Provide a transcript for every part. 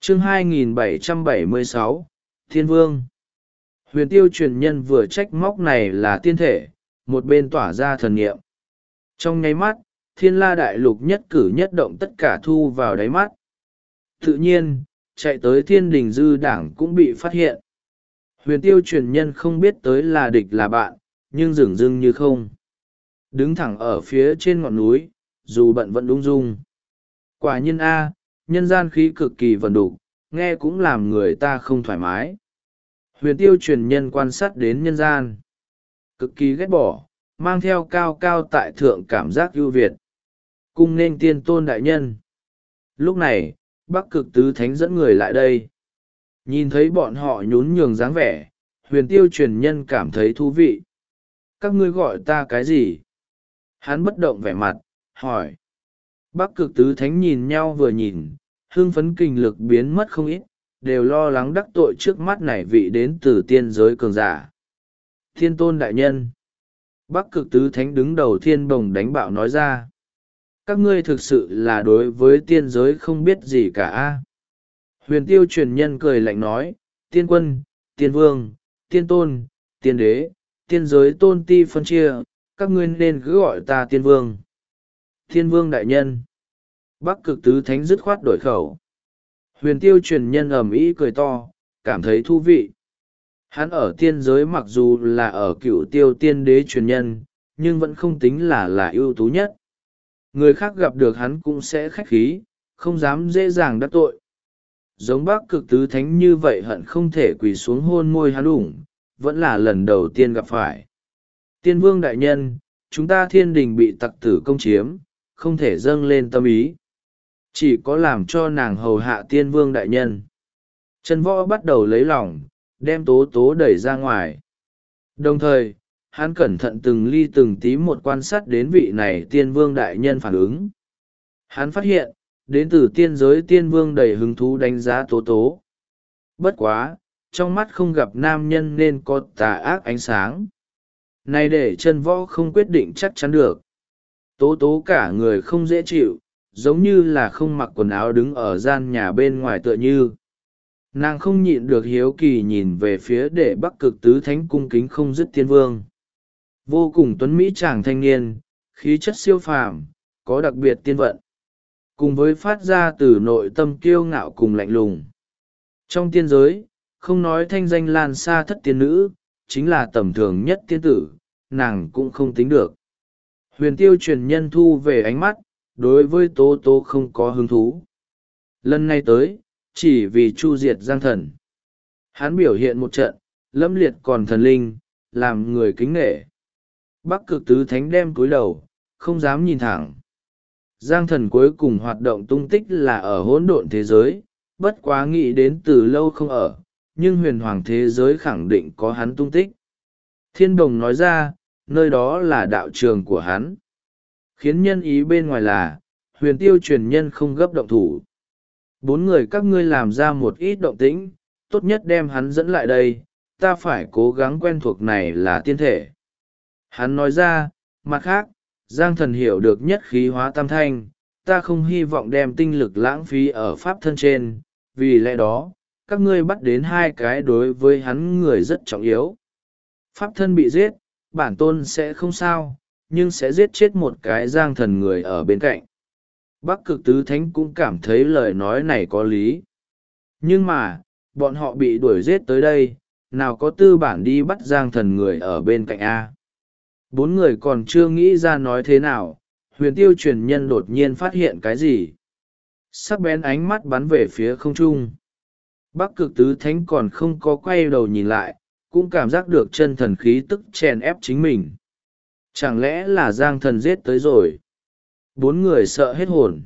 Chương 2776, Thiên Vương. Huyền Tiêu truyền nhân vừa trách móc này là tiên thể, một bên tỏa ra thần niệm. Trong nháy mắt, Thiên La Đại Lục nhất cử nhất động tất cả thu vào đáy mắt. Tự nhiên, chạy tới Thiên Đình Dư Đảng cũng bị phát hiện. Huyền Tiêu truyền nhân không biết tới là địch là bạn, nhưng dửng dưng như không. Đứng thẳng ở phía trên ngọn núi, dù bận vẫn ung dung. Quả nhiên A, nhân gian khí cực kỳ vần đục, nghe cũng làm người ta không thoải mái. Huyền Tiêu truyền nhân quan sát đến nhân gian. Cực kỳ ghét bỏ, mang theo cao cao tại thượng cảm giác ưu việt. Cung nên tiên tôn đại nhân. Lúc này, Bắc Cực Tứ Thánh dẫn người lại đây. Nhìn thấy bọn họ nhún nhường dáng vẻ, Huyền Tiêu truyền nhân cảm thấy thú vị. Các ngươi gọi ta cái gì? Hắn bất động vẻ mặt, hỏi. Bắc Cực Tứ Thánh nhìn nhau vừa nhìn, hưng phấn kinh lực biến mất không ít, đều lo lắng đắc tội trước mắt này vị đến từ tiên giới cường giả. Thiên tôn đại nhân. Bắc Cực Tứ Thánh đứng đầu thiên bồng đánh bạo nói ra. Các ngươi thực sự là đối với tiên giới không biết gì cả. Huyền Tiêu truyền nhân cười lạnh nói, tiên quân, tiên vương, tiên tôn, tiên đế, tiên giới tôn ti phân chia, các ngươi nên cứ gọi ta tiên vương. Thiên vương đại nhân. Bắc Cực Tứ Thánh dứt khoát đổi khẩu. Huyền Tiêu truyền nhân ầm ĩ cười to, cảm thấy thú vị. Hắn ở tiên giới mặc dù là ở Cửu Tiêu tiên đế truyền nhân, nhưng vẫn không tính là ưu tú nhất. Người khác gặp được hắn cũng sẽ khách khí, không dám dễ dàng đắc tội. Giống Bắc Cực Tứ Thánh như vậy hận không thể quỳ xuống hôn môi hắn ủng, vẫn là lần đầu tiên gặp phải. Tiên vương đại nhân, chúng ta Thiên Đình bị tặc tử công chiếm, không thể dâng lên tâm ý. Chỉ có làm cho nàng hầu hạ tiên vương đại nhân. Trần Võ bắt đầu lấy lòng, đem Tố Tố đẩy ra ngoài. Đồng thời, hắn cẩn thận từng ly từng tí một quan sát đến vị này tiên vương đại nhân phản ứng. Hắn phát hiện, đến từ tiên giới tiên vương đầy hứng thú đánh giá Tố Tố. Bất quá, trong mắt không gặp nam nhân nên có tà ác ánh sáng. Này để Trần Võ không quyết định chắc chắn được. Tố Tố cả người không dễ chịu, giống như là không mặc quần áo đứng ở gian nhà bên ngoài tựa như. Nàng không nhịn được hiếu kỳ nhìn về phía để Bắc Cực Tứ Thánh cung kính không dứt tiên vương. Vô cùng tuấn mỹ chàng thanh niên, khí chất siêu phàm, có đặc biệt tiên vận. Cùng với phát ra từ nội tâm kiêu ngạo cùng lạnh lùng. Trong tiên giới, không nói thanh danh lan xa thất tiên nữ, chính là tầm thường nhất tiên tử, nàng cũng không tính được. Huyền Tiêu truyền nhân thu về ánh mắt, đối với Tố Tố không có hứng thú. Lần này tới, chỉ vì chu diệt Giang Thần. Hắn biểu hiện một trận, lâm liệt còn thần linh, làm người kính nể. Bắc Cực Tứ Thánh đem cúi đầu, không dám nhìn thẳng. Giang Thần cuối cùng hoạt động tung tích là ở hỗn độn thế giới, bất quá nghĩ đến từ lâu không ở, nhưng huyền hoàng thế giới khẳng định có hắn tung tích. Thiên Đồng nói ra, nơi đó là đạo trường của hắn. Khiến nhân ý bên ngoài là, Huyền Tiêu truyền nhân không gấp động thủ. 4 người các ngươi làm ra một ít động tĩnh, tốt nhất đem hắn dẫn lại đây, ta phải cố gắng quen thuộc này là tiên thể. Hắn nói ra, mặt khác, Giang Thần hiểu được nhất khí hóa tam thanh, ta không hy vọng đem tinh lực lãng phí ở pháp thân trên, vì lẽ đó, các ngươi bắt đến 2 cái đối với hắn người rất trọng yếu. Pháp thân bị giết, bản tôn sẽ không sao, nhưng sẽ giết chết một cái Giang Thần người ở bên cạnh. Bắc Cực Tứ Thánh cũng cảm thấy lời nói này có lý. Nhưng mà, bọn họ bị đuổi giết tới đây, nào có tư bản đi bắt Giang Thần người ở bên cạnh A. 4 người còn chưa nghĩ ra nói thế nào, Huyền Tiêu truyền nhân đột nhiên phát hiện cái gì. Sắc bén ánh mắt bắn về phía không trung. Bắc Cực Tứ Thánh còn không có quay đầu nhìn lại, cũng cảm giác được chân thần khí tức chèn ép chính mình. Chẳng lẽ là Giang Thần giết tới rồi? 4 người sợ hết hồn.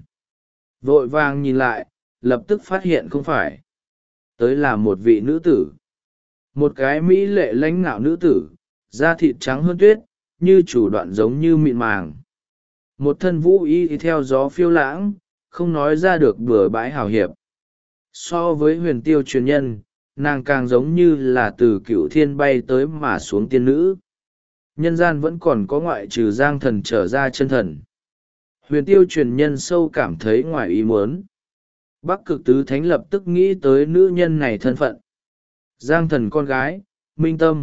Vội vàng nhìn lại, lập tức phát hiện không phải. Tới là một vị nữ tử. Một cái mỹ lệ lãnh ngạo nữ tử, da thịt trắng hơn tuyết, như chủ đoạn giống như mịn màng. Một thân vũ y theo gió phiêu lãng, không nói ra được bừa bãi hào hiệp. So với Huyền Tiêu truyền nhân, nàng càng giống như là từ Cửu Thiên bay tới mà xuống tiên nữ. Nhân gian vẫn còn có ngoại trừ Giang Thần trở ra chân thần. Huyền Tiêu truyền nhân sâu cảm thấy ngoài ý muốn. Bắc Cực Tứ Thánh lập tức nghĩ tới nữ nhân này thân phận. Giang Thần con gái, Minh Tâm.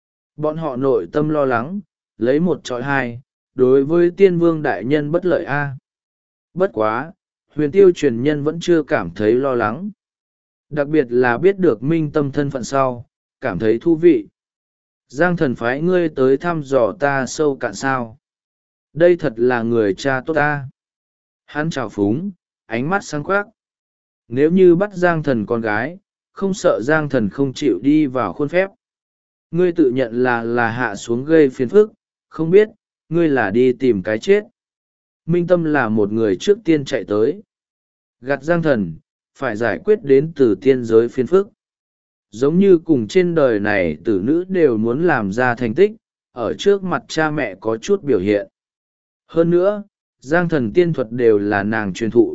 Bọn họ nội tâm lo lắng, lấy một trọi hai, đối với tiên vương đại nhân bất lợi a. Bất quá, huyền tiêu truyền nhân vẫn chưa cảm thấy lo lắng. Đặc biệt là biết được Minh Tâm thân phận sau, cảm thấy thú vị. Giang Thần phái ngươi tới thăm dò ta sâu cạn sao. Đây thật là người cha tốt ta. Hắn trào phúng, ánh mắt sáng quắc. Nếu như bắt Giang Thần con gái, không sợ Giang Thần không chịu đi vào khuôn phép. Ngươi tự nhận là hạ xuống gây phiền phức, không biết, ngươi là đi tìm cái chết. Minh Tâm là một người trước tiên chạy tới. Gạt Giang Thần, phải giải quyết đến từ tiên giới phiền phức. Giống như cùng trên đời này tử nữ đều muốn làm ra thành tích, ở trước mặt cha mẹ có chút biểu hiện. Hơn nữa, Giang Thần tiên thuật đều là nàng truyền thụ.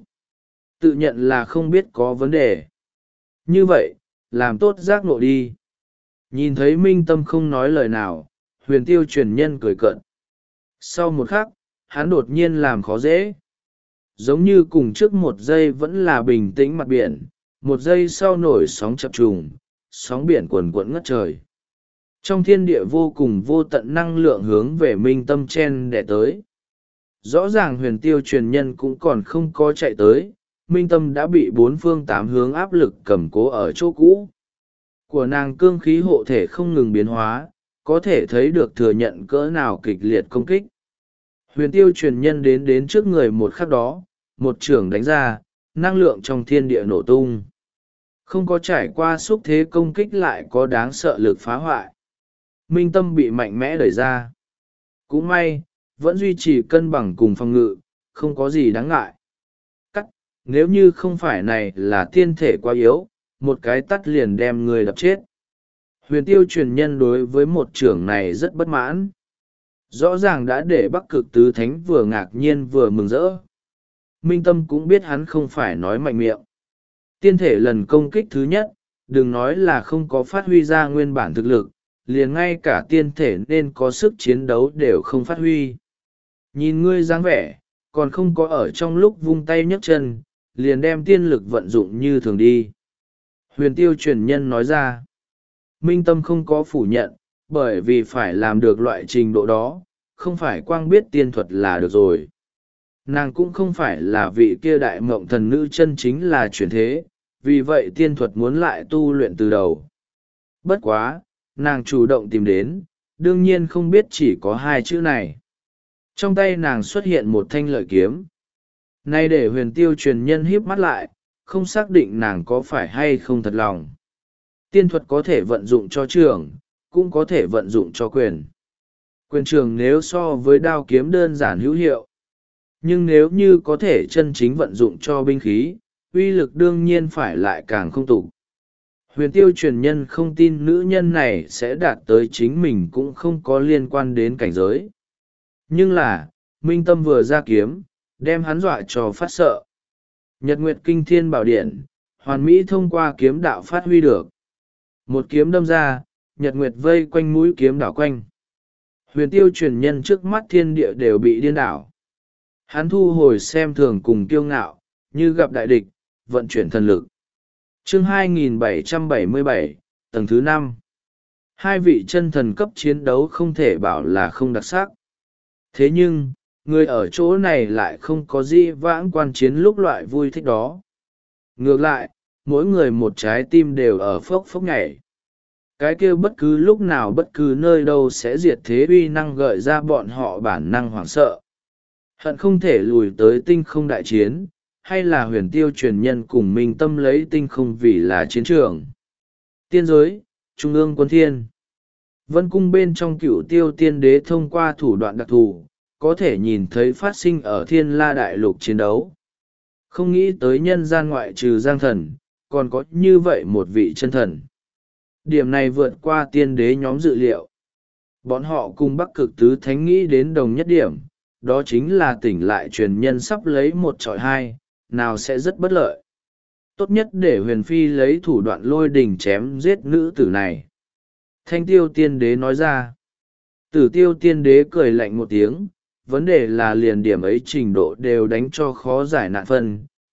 Tự nhận là không biết có vấn đề. Như vậy, làm tốt giác ngộ đi. Nhìn thấy Minh Tâm không nói lời nào, huyền tiêu truyền nhân cười cợt. Sau một khắc, hắn đột nhiên làm khó dễ. Giống như cùng trước một giây vẫn là bình tĩnh mặt biển, một giây sau nổi sóng chập trùng, sóng biển cuồn cuộn ngất trời. Trong thiên địa vô cùng vô tận năng lượng hướng về Minh Tâm chen đẻ tới. Rõ ràng huyền tiêu truyền nhân cũng còn không có chạy tới, Minh Tâm đã bị bốn phương tám hướng áp lực cầm cố ở chỗ cũ. Của nàng cương khí hộ thể không ngừng biến hóa, có thể thấy được thừa nhận cỡ nào kịch liệt công kích. Huyền tiêu truyền nhân đến trước người một khắc đó, một chưởng đánh ra, năng lượng trong thiên địa nổ tung. Không có trải qua xúc thế công kích lại có đáng sợ lực phá hoại. Minh Tâm bị mạnh mẽ đẩy ra. Cũng may, vẫn duy trì cân bằng cùng phòng ngự, không có gì đáng ngại. Cắt, nếu như không phải này là tiên thể quá yếu, một cái tắt liền đem người đập chết. Huyền tiêu truyền nhân đối với một trưởng này rất bất mãn. Rõ ràng đã để Bắc Cực Tứ Thánh vừa ngạc nhiên vừa mừng rỡ. Minh Tâm cũng biết hắn không phải nói mạnh miệng. Tiên thể lần công kích thứ nhất, đừng nói là không có phát huy ra nguyên bản thực lực, liền ngay cả tiên thể nên có sức chiến đấu đều không phát huy. Nhìn ngươi dáng vẻ, còn không có ở trong lúc vung tay nhấc chân, liền đem tiên lực vận dụng như thường đi. Huyền tiêu truyền nhân nói ra. Minh Tâm không có phủ nhận, bởi vì phải làm được loại trình độ đó, không phải quang biết tiên thuật là được rồi. Nàng cũng không phải là vị kia đại mộng thần nữ chân chính là chuyển thế, vì vậy tiên thuật muốn lại tu luyện từ đầu. Bất quá, nàng chủ động tìm đến, đương nhiên không biết chỉ có hai chữ này. Trong tay nàng xuất hiện một thanh lợi kiếm. Nay để huyền tiêu truyền nhân híp mắt lại, không xác định nàng có phải hay không thật lòng. Tiên thuật có thể vận dụng cho trường, cũng có thể vận dụng cho quyền. Quyền trường nếu so với đao kiếm đơn giản hữu hiệu. Nhưng nếu như có thể chân chính vận dụng cho binh khí, uy lực đương nhiên phải lại càng không tục. Huyền tiêu truyền nhân không tin nữ nhân này sẽ đạt tới chính mình cũng không có liên quan đến cảnh giới. Nhưng là, Minh Tâm vừa ra kiếm, đem hắn dọa cho phát sợ. Nhật Nguyệt Kinh Thiên Bảo Điện, hoàn mỹ thông qua kiếm đạo phát huy được. Một kiếm đâm ra, Nhật Nguyệt vây quanh mũi kiếm đảo quanh. Huyền tiêu truyền nhân trước mắt thiên địa đều bị điên đảo. Hắn thu hồi xem thường cùng kiêu ngạo, như gặp đại địch, vận chuyển thần lực. Chương 2777, tầng thứ 5. Hai vị chân thần cấp chiến đấu không thể bảo là không đặc sắc. Thế nhưng, người ở chỗ này lại không có gì vãng quan chiến lúc loại vui thích đó. Ngược lại, mỗi người một trái tim đều ở phốc phốc nhảy. Cái kia bất cứ lúc nào bất cứ nơi đâu sẽ diệt thế uy năng gợi ra bọn họ bản năng hoảng sợ. Hận không thể lùi tới tinh không đại chiến, hay là huyền tiêu truyền nhân cùng Minh Tâm lấy tinh không vì là chiến trường. Tiên giới, Trung ương quân thiên. Vân cung bên trong cựu tiêu tiên đế thông qua thủ đoạn đặc thù, có thể nhìn thấy phát sinh ở thiên la đại lục chiến đấu. Không nghĩ tới nhân gian ngoại trừ Giang Thần, còn có như vậy một vị chân thần. Điểm này vượt qua tiên đế nhóm dự liệu. Bọn họ cùng Bắc Cực Tứ Thánh nghĩ đến đồng nhất điểm, đó chính là tỉnh lại truyền nhân sắp lấy một trọi hai, nào sẽ rất bất lợi. Tốt nhất để huyền phi lấy thủ đoạn lôi đình chém giết nữ tử này. Thanh tiêu tiên đế nói ra. Tử tiêu tiên đế cười lạnh một tiếng, vấn đề là liền điểm ấy trình độ đều đánh cho khó giải nạn phân.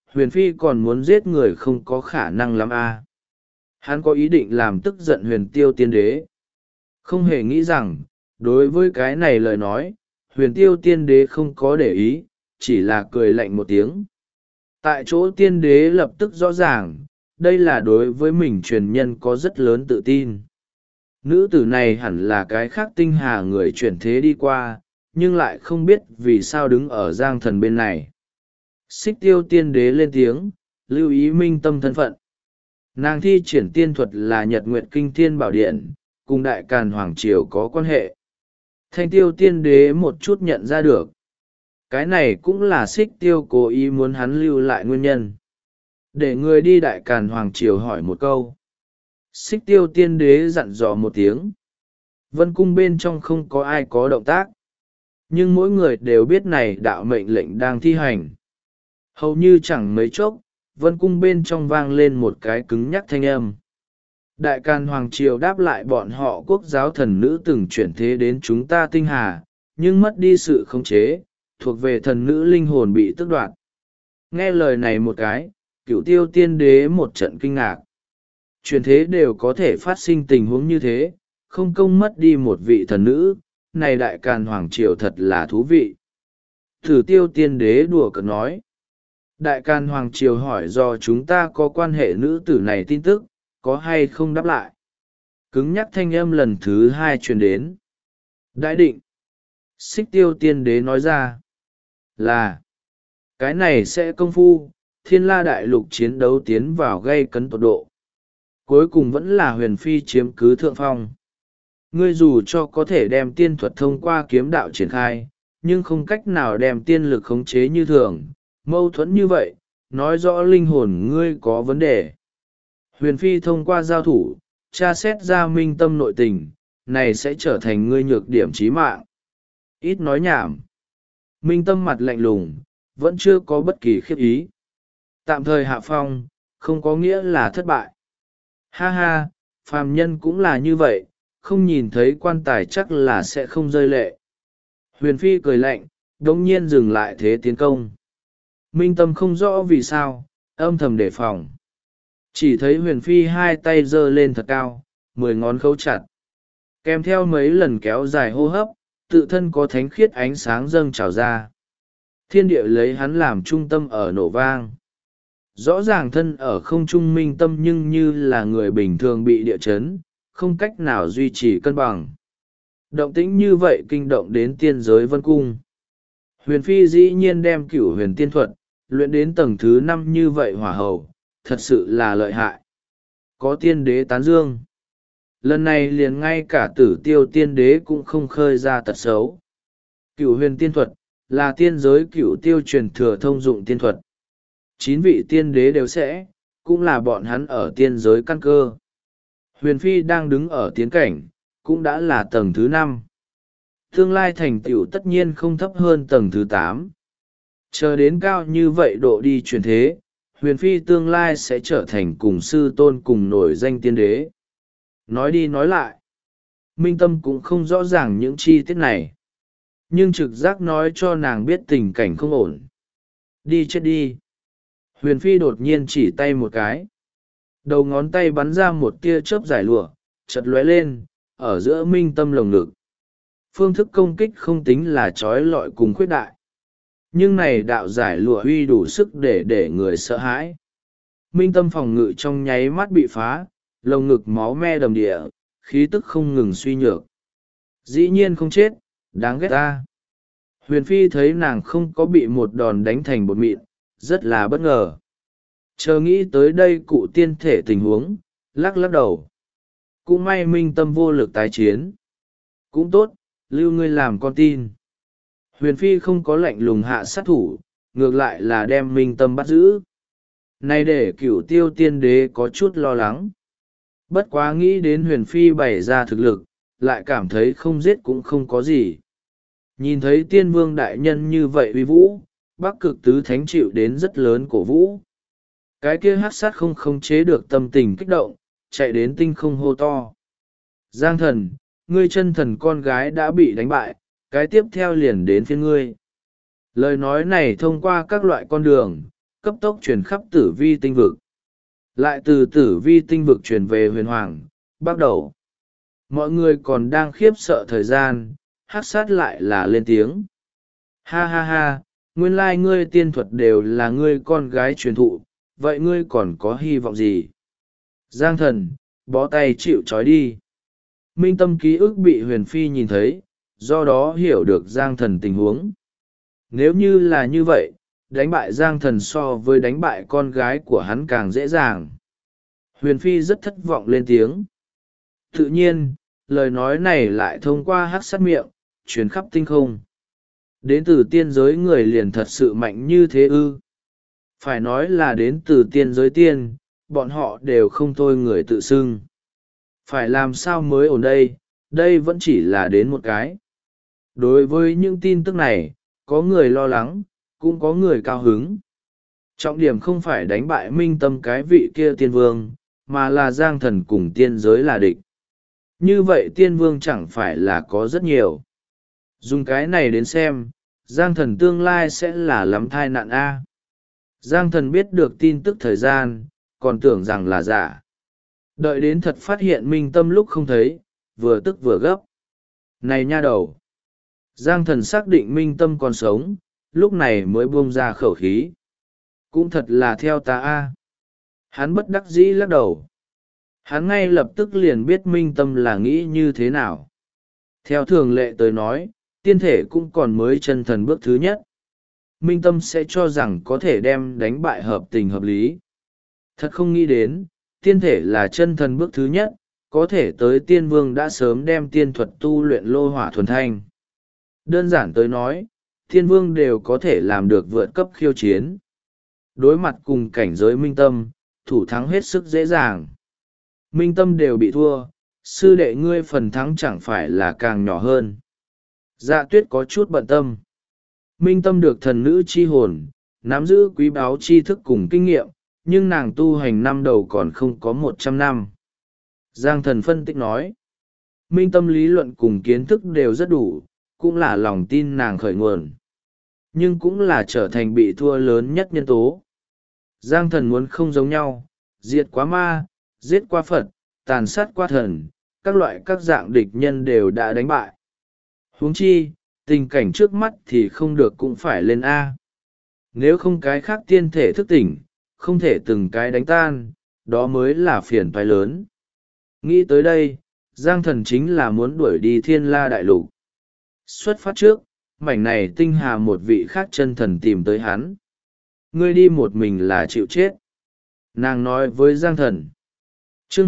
Huyền Phi còn muốn giết người không có khả năng lắm à. Hắn có ý định làm tức giận Huyền Tiêu Tiên Đế. Không hề nghĩ rằng, đối với cái này lời nói, Huyền Tiêu Tiên Đế không có để ý, chỉ là cười lạnh một tiếng. Tại chỗ Tiên Đế lập tức rõ ràng, đây là đối với mình truyền nhân có rất lớn tự tin. Nữ tử này hẳn là cái khác tinh hà người chuyển thế đi qua, nhưng lại không biết vì sao đứng ở Giang Thần bên này. Xích Tiêu Tiên Đế lên tiếng, lưu ý minh tâm thân phận. Nàng thi triển tiên thuật là Nhật Nguyệt Kinh Thiên Bảo Điện, cùng Đại Càn Hoàng Triều có quan hệ. Thanh Tiêu Tiên Đế một chút nhận ra được. Cái này cũng là Xích Tiêu cố ý muốn hắn lưu lại nguyên nhân. Để người đi Đại Càn Hoàng Triều hỏi một câu. Xích Tiêu Tiên Đế dặn dò một tiếng. Vân cung bên trong không có ai có động tác. Nhưng mỗi người đều biết này đạo mệnh lệnh đang thi hành. Hầu như chẳng mấy chốc, vân cung bên trong vang lên một cái cứng nhắc thanh âm. Đại Càn Hoàng Triều đáp lại bọn họ quốc giáo thần nữ từng chuyển thế đến chúng ta tinh hà, nhưng mất đi sự khống chế, thuộc về thần nữ linh hồn bị tước đoạt. Nghe lời này một cái, Cửu Tiêu Tiên Đế một trận kinh ngạc. Chuyển thế đều có thể phát sinh tình huống như thế, không công mất đi một vị thần nữ, này Đại Càn Hoàng Triều thật là thú vị. Thử Tiêu Tiên Đế đùa cợt nói. Đại Càn Hoàng Triều hỏi do chúng ta có quan hệ nữ tử này tin tức, có hay không đáp lại. Cứng nhắc thanh âm lần thứ hai truyền đến. Đại định. Xích Tiêu Tiên Đế nói ra. Là. Cái này sẽ công phu, Thiên La Đại Lục chiến đấu tiến vào gây cấn tột độ. Cuối cùng vẫn là Huyền Phi chiếm cứ thượng phong. Ngươi dù cho có thể đem tiên thuật thông qua kiếm đạo triển khai, nhưng không cách nào đem tiên lực khống chế như thường, mâu thuẫn như vậy, nói rõ linh hồn ngươi có vấn đề. Huyền Phi thông qua giao thủ, tra xét ra minh tâm nội tình, này sẽ trở thành ngươi nhược điểm chí mạng. Ít nói nhảm. Minh tâm mặt lạnh lùng, vẫn chưa có bất kỳ khiếp ý. Tạm thời hạ phong, không có nghĩa là thất bại. Ha ha, phàm nhân cũng là như vậy, không nhìn thấy quan tài chắc là sẽ không rơi lệ. Huyền Phi cười lạnh, đống nhiên dừng lại thế tiến công. Minh tâm không rõ vì sao, âm thầm đề phòng. Chỉ thấy Huyền Phi hai tay giơ lên thật cao, 10 ngón khấu chặt. Kèm theo mấy lần kéo dài hô hấp, tự thân có thánh khiết ánh sáng dâng trào ra. Thiên địa lấy hắn làm trung tâm ở nổ vang. Rõ ràng thân ở không trung minh tâm nhưng như là người bình thường bị địa chấn, không cách nào duy trì cân bằng. Động tĩnh như vậy kinh động đến tiên giới vân cung. Huyền Phi dĩ nhiên đem Cửu Huyền Tiên Thuật, luyện đến tầng thứ 5 như vậy hỏa hầu, thật sự là lợi hại. Có tiên đế tán dương. Lần này liền ngay cả Tử Tiêu Tiên Đế cũng không khơi ra tật xấu. Cửu Huyền Tiên Thuật, là tiên giới Cửu Tiêu truyền thừa thông dụng tiên thuật. 9 vị tiên đế đều sẽ, cũng là bọn hắn ở tiên giới căn cơ. Huyền Phi đang đứng ở tiến cảnh, cũng đã là tầng thứ 5. Tương lai thành tựu tất nhiên không thấp hơn tầng thứ 8. Chờ đến cao như vậy độ đi truyền thế, Huyền Phi tương lai sẽ trở thành cùng sư tôn cùng nổi danh tiên đế. Nói đi nói lại, Minh Tâm cũng không rõ ràng những chi tiết này. Nhưng trực giác nói cho nàng biết tình cảnh không ổn. Đi chết đi. Huyền Phi đột nhiên chỉ tay một cái. Đầu ngón tay bắn ra một tia chớp giải lụa, chật lóe lên, ở giữa Minh Tâm lồng ngực. Phương thức công kích không tính là trói lọi cùng khuyết đại. Nhưng này đạo giải lụa huy đủ sức để người sợ hãi. Minh Tâm phòng ngự trong nháy mắt bị phá, lồng ngực máu me đầm địa, khí tức không ngừng suy nhược. Dĩ nhiên không chết, đáng ghét ta. Huyền Phi thấy nàng không có bị một đòn đánh thành bột mịn, rất là bất ngờ. Chờ nghĩ tới đây cụ tiên thể tình huống, lắc lắc đầu. Cũng may Minh Tâm vô lực tái chiến. Cũng tốt, lưu ngươi làm con tin. Huyền Phi không có lạnh lùng hạ sát thủ, ngược lại là đem Minh Tâm bắt giữ. Này để Cửu Tiêu Tiên Đế có chút lo lắng. Bất quá nghĩ đến Huyền Phi bày ra thực lực, lại cảm thấy không giết cũng không có gì. Nhìn thấy tiên vương đại nhân như vậy uy vũ, Bắc Cực Tứ Thánh chịu đến rất lớn cổ vũ. Cái kia hắc sát không khống chế được tâm tình kích động, chạy đến tinh không hô to. Giang thần, ngươi chân thần con gái đã bị đánh bại, cái tiếp theo liền đến phiên ngươi. Lời nói này thông qua các loại con đường, cấp tốc truyền khắp tử vi tinh vực. Lại từ tử vi tinh vực truyền về huyền hoàng, bắt đầu. Mọi người còn đang khiếp sợ thời gian, hắc sát lại là lên tiếng. Ha ha ha, nguyên lai ngươi tiên thuật đều là ngươi con gái truyền thụ, vậy ngươi còn có hy vọng gì? Giang thần, bó tay chịu trói đi. Minh tâm ký ức bị huyền phi nhìn thấy, do đó hiểu được Giang thần tình huống. Nếu như là như vậy, đánh bại Giang thần so với đánh bại con gái của hắn càng dễ dàng. Huyền phi rất thất vọng lên tiếng. Tự nhiên, lời nói này lại thông qua hắc sát miệng, truyền khắp tinh không. Đến từ tiên giới người liền thật sự mạnh như thế ư? Phải nói là đến từ tiên giới tiên, bọn họ đều không thôi người tự xưng. Phải làm sao mới ổn đây, đây vẫn chỉ là đến một cái. Đối với những tin tức này, có người lo lắng, cũng có người cao hứng. Trọng điểm không phải đánh bại minh tâm cái vị kia tiên vương, mà là Giang thần cùng tiên giới là địch. Như vậy tiên vương chẳng phải là có rất nhiều. Dùng cái này đến xem, Giang thần tương lai sẽ là lắm thai nạn A. Giang thần biết được tin tức thời gian, còn tưởng rằng là giả. Đợi đến thật phát hiện minh tâm lúc không thấy, vừa tức vừa gấp. Này nha đầu! Giang thần xác định minh tâm còn sống, lúc này mới buông ra khẩu khí. Cũng thật là theo ta A. Hắn bất đắc dĩ lắc đầu. Hắn ngay lập tức liền biết minh tâm là nghĩ như thế nào. Theo thường lệ tới nói, tiên thể cũng còn mới chân thần bước thứ nhất. Minh tâm sẽ cho rằng có thể đem đánh bại hợp tình hợp lý. Thật không nghĩ đến, tiên thể là chân thần bước thứ nhất, có thể tới tiên vương đã sớm đem tiên thuật tu luyện lô hỏa thuần thanh. Đơn giản tới nói, tiên vương đều có thể làm được vượt cấp khiêu chiến. Đối mặt cùng cảnh giới minh tâm, thủ thắng hết sức dễ dàng. Minh tâm đều bị thua, sư đệ ngươi phần thắng chẳng phải là càng nhỏ hơn. Dạ tuyết có chút bận tâm. Minh tâm được thần nữ chi hồn, nắm giữ quý báu tri thức cùng kinh nghiệm, nhưng nàng tu hành năm đầu còn không có 100 năm. Giang thần phân tích nói. Minh tâm lý luận cùng kiến thức đều rất đủ, cũng là lòng tin nàng khởi nguồn. Nhưng cũng là trở thành bị thua lớn nhất nhân tố. Giang thần muốn không giống nhau, diệt quá ma, giết qua Phật, tàn sát qua thần, các loại các dạng địch nhân đều đã đánh bại. Huống chi, tình cảnh trước mắt thì không được cũng phải lên A. Nếu không cái khác tiên thể thức tỉnh, không thể từng cái đánh tan, đó mới là phiền toái lớn. Nghĩ tới đây, Giang thần chính là muốn đuổi đi Thiên La Đại Lục. Xuất phát trước, mảnh này tinh hà một vị khác chân thần tìm tới hắn. Ngươi đi một mình là chịu chết. Nàng nói với Giang thần. Chương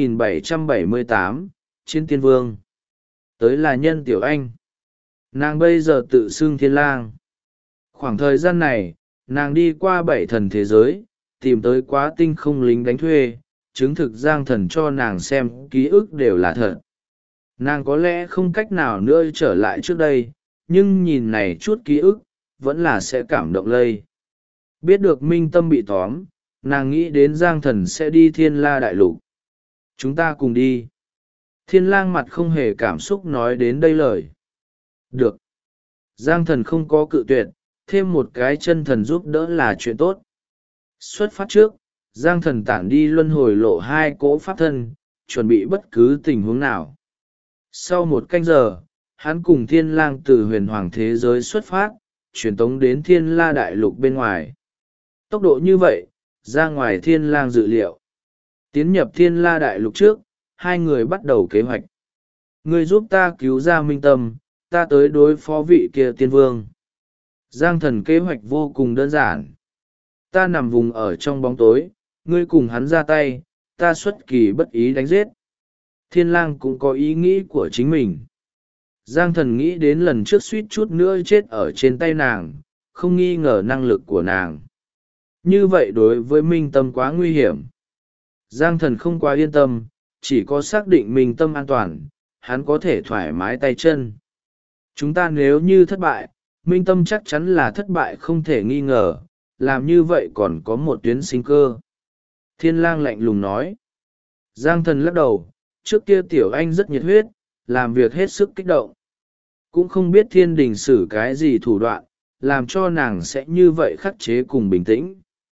2778, Chiến Tiên Vương. Tới là nhân tiểu anh. Nàng bây giờ tự xưng thiên lang. Khoảng thời gian này, nàng đi qua 7 thần thế giới, tìm tới quá tinh không lính đánh thuê, chứng thực Giang thần cho nàng xem ký ức đều là thật. Nàng có lẽ không cách nào nữa trở lại trước đây, nhưng nhìn này chút ký ức, vẫn là sẽ cảm động lây. Biết được minh tâm bị tóm, nàng nghĩ đến Giang thần sẽ đi Thiên La Đại Lục. Chúng ta cùng đi. Thiên lang mặt không hề cảm xúc nói đến đây lời. Được. Giang thần không có cự tuyệt, thêm một cái chân thần giúp đỡ là chuyện tốt. Xuất phát trước, Giang thần tản đi luân hồi lộ 2 cỗ pháp thân, chuẩn bị bất cứ tình huống nào. Sau 1 canh giờ, hắn cùng thiên lang từ huyền hoàng thế giới xuất phát, truyền tống đến Thiên La Đại Lục bên ngoài. Tốc độ như vậy, ra ngoài thiên lang dự liệu. Tiến nhập Thiên La Đại Lục trước, 2 người bắt đầu kế hoạch. Ngươi giúp ta cứu ra minh tâm, ta tới đối phó vị kia tiên vương. Giang thần kế hoạch vô cùng đơn giản. Ta nằm vùng ở trong bóng tối, ngươi cùng hắn ra tay, ta xuất kỳ bất ý đánh giết. Thiên lang cũng có ý nghĩ của chính mình. Giang thần nghĩ đến lần trước suýt chút nữa chết ở trên tay nàng, không nghi ngờ năng lực của nàng. Như vậy đối với minh tâm quá nguy hiểm. Giang thần không quá yên tâm, chỉ có xác định minh tâm an toàn, hắn có thể thoải mái tay chân. Chúng ta nếu như thất bại, minh tâm chắc chắn là thất bại không thể nghi ngờ, làm như vậy còn có một tuyến sinh cơ. Thiên lang lạnh lùng nói. Giang thần lắc đầu, trước kia tiểu anh rất nhiệt huyết, làm việc hết sức kích động. Cũng không biết thiên đình xử cái gì thủ đoạn, làm cho nàng sẽ như vậy khắc chế cùng bình tĩnh.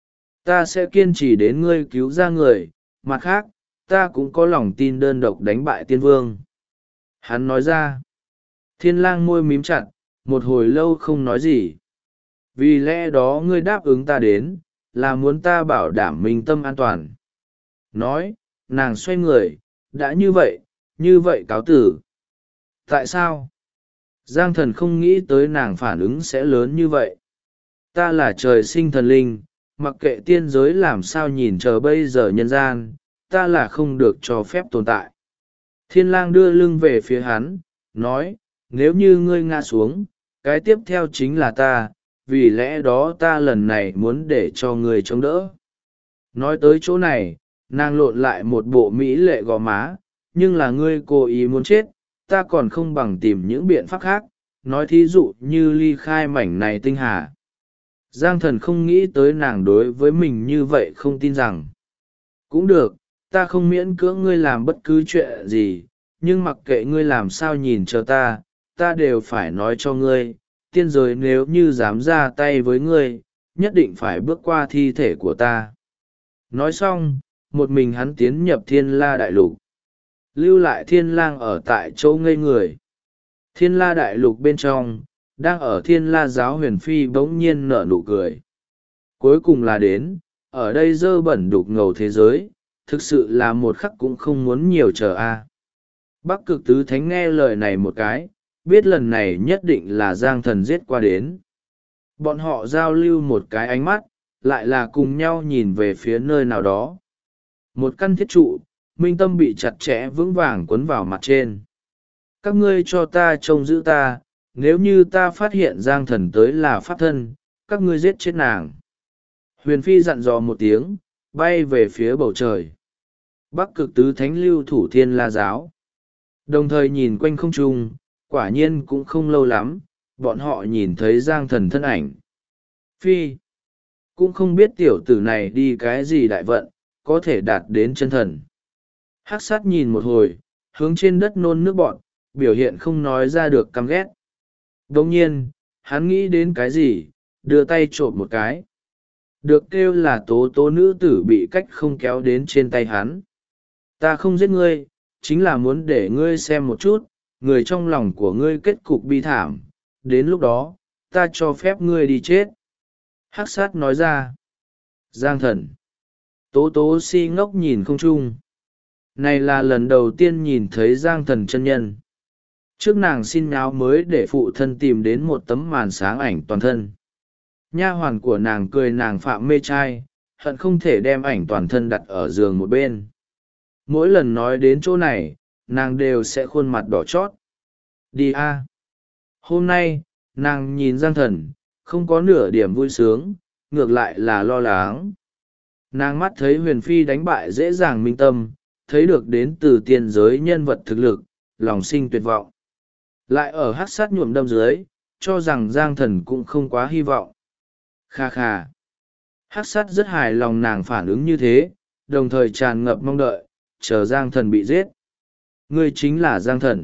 ta sẽ kiên trì đến ngươi cứu ra người, mặt khác ta cũng có lòng tin đơn độc đánh bại tiên vương. Hắn nói ra. Thiên lang môi mím chặt, một hồi lâu không nói gì. Vì lẽ đó ngươi đáp ứng ta đến, là muốn ta bảo đảm Minh Tâm an toàn. Nói, nàng xoay người, đã như vậy cáo tử. Tại sao? Giang Thần không nghĩ tới nàng phản ứng sẽ lớn như vậy. Ta là trời sinh thần linh, mặc kệ tiên giới làm sao nhìn chờ bây giờ nhân gian, ta là không được cho phép tồn tại. Thiên lang đưa lưng về phía hắn, nói, nếu như ngươi ngã xuống, cái tiếp theo chính là ta, vì lẽ đó ta lần này muốn để cho ngươi chống đỡ. Nói tới chỗ này, nàng lộn lại một bộ mỹ lệ gò má, nhưng là ngươi cố ý muốn chết, ta còn không bằng tìm những biện pháp khác, nói thí dụ như ly khai mảnh này tinh hà. Giang Thần không nghĩ tới nàng đối với mình như vậy, không tin rằng. Cũng được, ta không miễn cưỡng ngươi làm bất cứ chuyện gì, nhưng mặc kệ ngươi làm sao nhìn chờ ta đều phải nói cho ngươi, tiên giới nếu như dám ra tay với ngươi, nhất định phải bước qua thi thể của ta. Nói xong, một mình hắn tiến nhập Thiên La Đại Lục. Lưu lại Thiên Lang ở tại chỗ ngây người. Thiên La Đại Lục bên trong, đang ở Thiên La giáo Huyền Phi bỗng nhiên nở nụ cười. Cuối cùng là đến, ở đây dơ bẩn đục ngầu thế giới, thực sự là một khắc cũng không muốn nhiều chờ a. Bắc Cực Tứ Thánh nghe lời này một cái, biết lần này nhất định là Giang Thần giết qua đến. Bọn họ giao lưu một cái ánh mắt, lại là cùng nhau nhìn về phía nơi nào đó. Một căn thiết trụ, Minh Tâm bị chặt chẽ vững vàng quấn vào mặt trên. Các ngươi cho ta trông giữ ta, nếu như ta phát hiện Giang Thần tới là pháp thân, các ngươi giết chết nàng. Huyền Phi dặn dò một tiếng, bay về phía bầu trời. Bắc Cực Tứ Thánh lưu thủ Thiên La giáo. Đồng thời nhìn quanh không trung, quả nhiên cũng không lâu lắm, bọn họ nhìn thấy Giang Thần thân ảnh. Phi cũng không biết tiểu tử này đi cái gì đại vận, có thể đạt đến chân thần. Hắc sát nhìn một hồi, hướng trên đất nôn nước bọn, biểu hiện không nói ra được căm ghét. Đồng nhiên, hắn nghĩ đến cái gì, đưa tay trộm một cái. Được kêu là tố tố nữ tử bị cách không kéo đến trên tay hắn. Ta không giết ngươi, chính là muốn để ngươi xem một chút, người trong lòng của ngươi kết cục bi thảm, đến lúc đó, ta cho phép ngươi đi chết. Hắc sát nói ra. Giang Thần. Tố tố si ngốc nhìn không trung. Này là lần đầu tiên nhìn thấy Giang Thần chân nhân. Trước nàng xin nháo mới để phụ thân tìm đến một tấm màn sáng ảnh toàn thân. Nha hoàn của nàng cười nàng phạm mê trai, hận không thể đem ảnh toàn thân đặt ở giường một bên. Mỗi lần nói đến chỗ này, nàng đều sẽ khuôn mặt đỏ chót. Đi a. Hôm nay, nàng nhìn Giang Thần, không có nửa điểm vui sướng, ngược lại là lo lắng. Nàng mắt thấy Huyền Phi đánh bại dễ dàng Minh Tâm, thấy được đến từ tiên giới nhân vật thực lực, lòng sinh tuyệt vọng. Lại ở hắc sát nhuộm đâm dưới, cho rằng Giang Thần cũng không quá hy vọng. Kha kha. Hắc sát rất hài lòng nàng phản ứng như thế, đồng thời tràn ngập mong đợi, chờ Giang Thần bị giết. Ngươi chính là Giang Thần.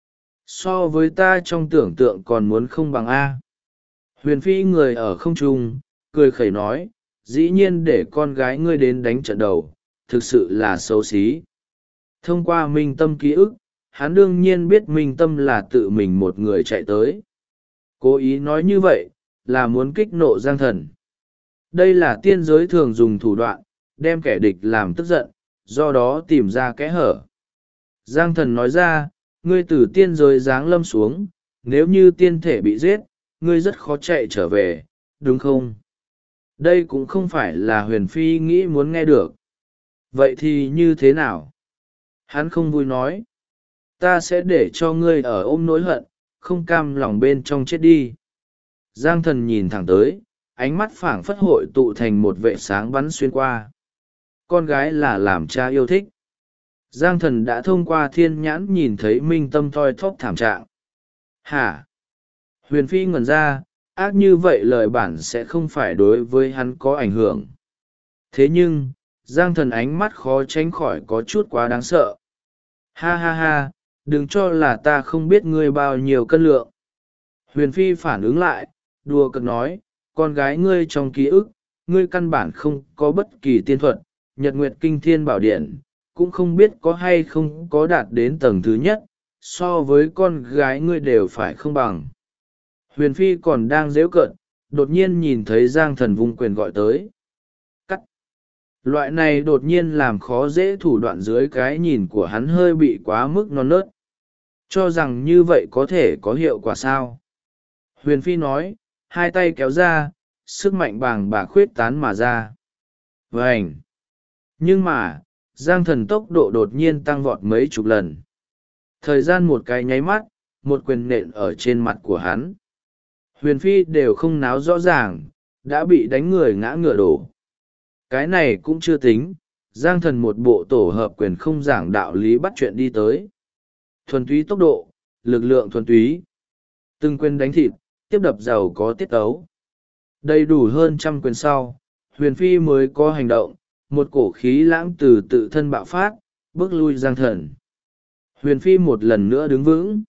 So với ta trong tưởng tượng còn muốn không bằng A. Huyền Phi người ở không trung, cười khẩy nói, dĩ nhiên để con gái ngươi đến đánh trận đầu, thực sự là xấu xí. Thông qua Minh Tâm ký ức, hắn đương nhiên biết Minh Tâm là tự mình một người chạy tới. Cố ý nói như vậy, là muốn kích nộ Giang Thần. Đây là tiên giới thường dùng thủ đoạn, đem kẻ địch làm tức giận, do đó tìm ra kẽ hở. Giang Thần nói ra, ngươi từ tiên giới giáng lâm xuống, nếu như tiên thể bị giết, ngươi rất khó chạy trở về, đúng không? Đây cũng không phải là Huyền Phi nghĩ muốn nghe được. Vậy thì như thế nào? Hắn không vui nói. Ta sẽ để cho ngươi ở ôm nỗi hận, không cam lòng bên trong chết đi. Giang Thần nhìn thẳng tới, ánh mắt phảng phất hội tụ thành một vệ sáng bắn xuyên qua. Con gái là làm cha yêu thích. Giang Thần đã thông qua thiên nhãn nhìn thấy Minh Tâm thoi thóp thảm trạng. Hả? Huyền Phi ngẩn ra, ác như vậy lời bản sẽ không phải đối với hắn có ảnh hưởng. Thế nhưng, Giang Thần ánh mắt khó tránh khỏi có chút quá đáng sợ. Ha ha ha, đừng cho là ta không biết ngươi bao nhiêu cân lượng. Huyền Phi phản ứng lại, đùa cợt nói, con gái ngươi trong ký ức, ngươi căn bản không có bất kỳ tiên thuật, Nhật Nguyệt Kinh Thiên Bảo Điện, cũng không biết có hay không có đạt đến tầng thứ nhất, so với con gái ngươi đều phải không bằng. Huyền Phi còn đang giễu cợt, đột nhiên nhìn thấy Giang Thần vung quyền gọi tới. Cắt! Loại này đột nhiên làm khó dễ thủ đoạn dưới cái nhìn của hắn hơi bị quá mức non nớt. Cho rằng như vậy có thể có hiệu quả sao? Huyền Phi nói, hai tay kéo ra, sức mạnh bàng bạc khuyết tán mà ra. Vành! Nhưng mà, Giang Thần tốc độ đột nhiên tăng vọt mấy chục lần. Thời gian một cái nháy mắt, một quyền nện ở trên mặt của hắn. Huyền Phi đều không náo rõ ràng, đã bị đánh người ngã ngựa đổ. Cái này cũng chưa tính, Giang Thần một bộ tổ hợp quyền không giảng đạo lý bắt chuyện đi tới. Thuần túy tốc độ, lực lượng thuần túy. Từng quyền đánh thịt, tiếp đập giàu có tiết tấu. Đầy đủ hơn trăm quyền sau, Huyền Phi mới có hành động, một cổ khí lãng từ tự thân bạo phát, bước lui Giang Thần. Huyền Phi một lần nữa đứng vững.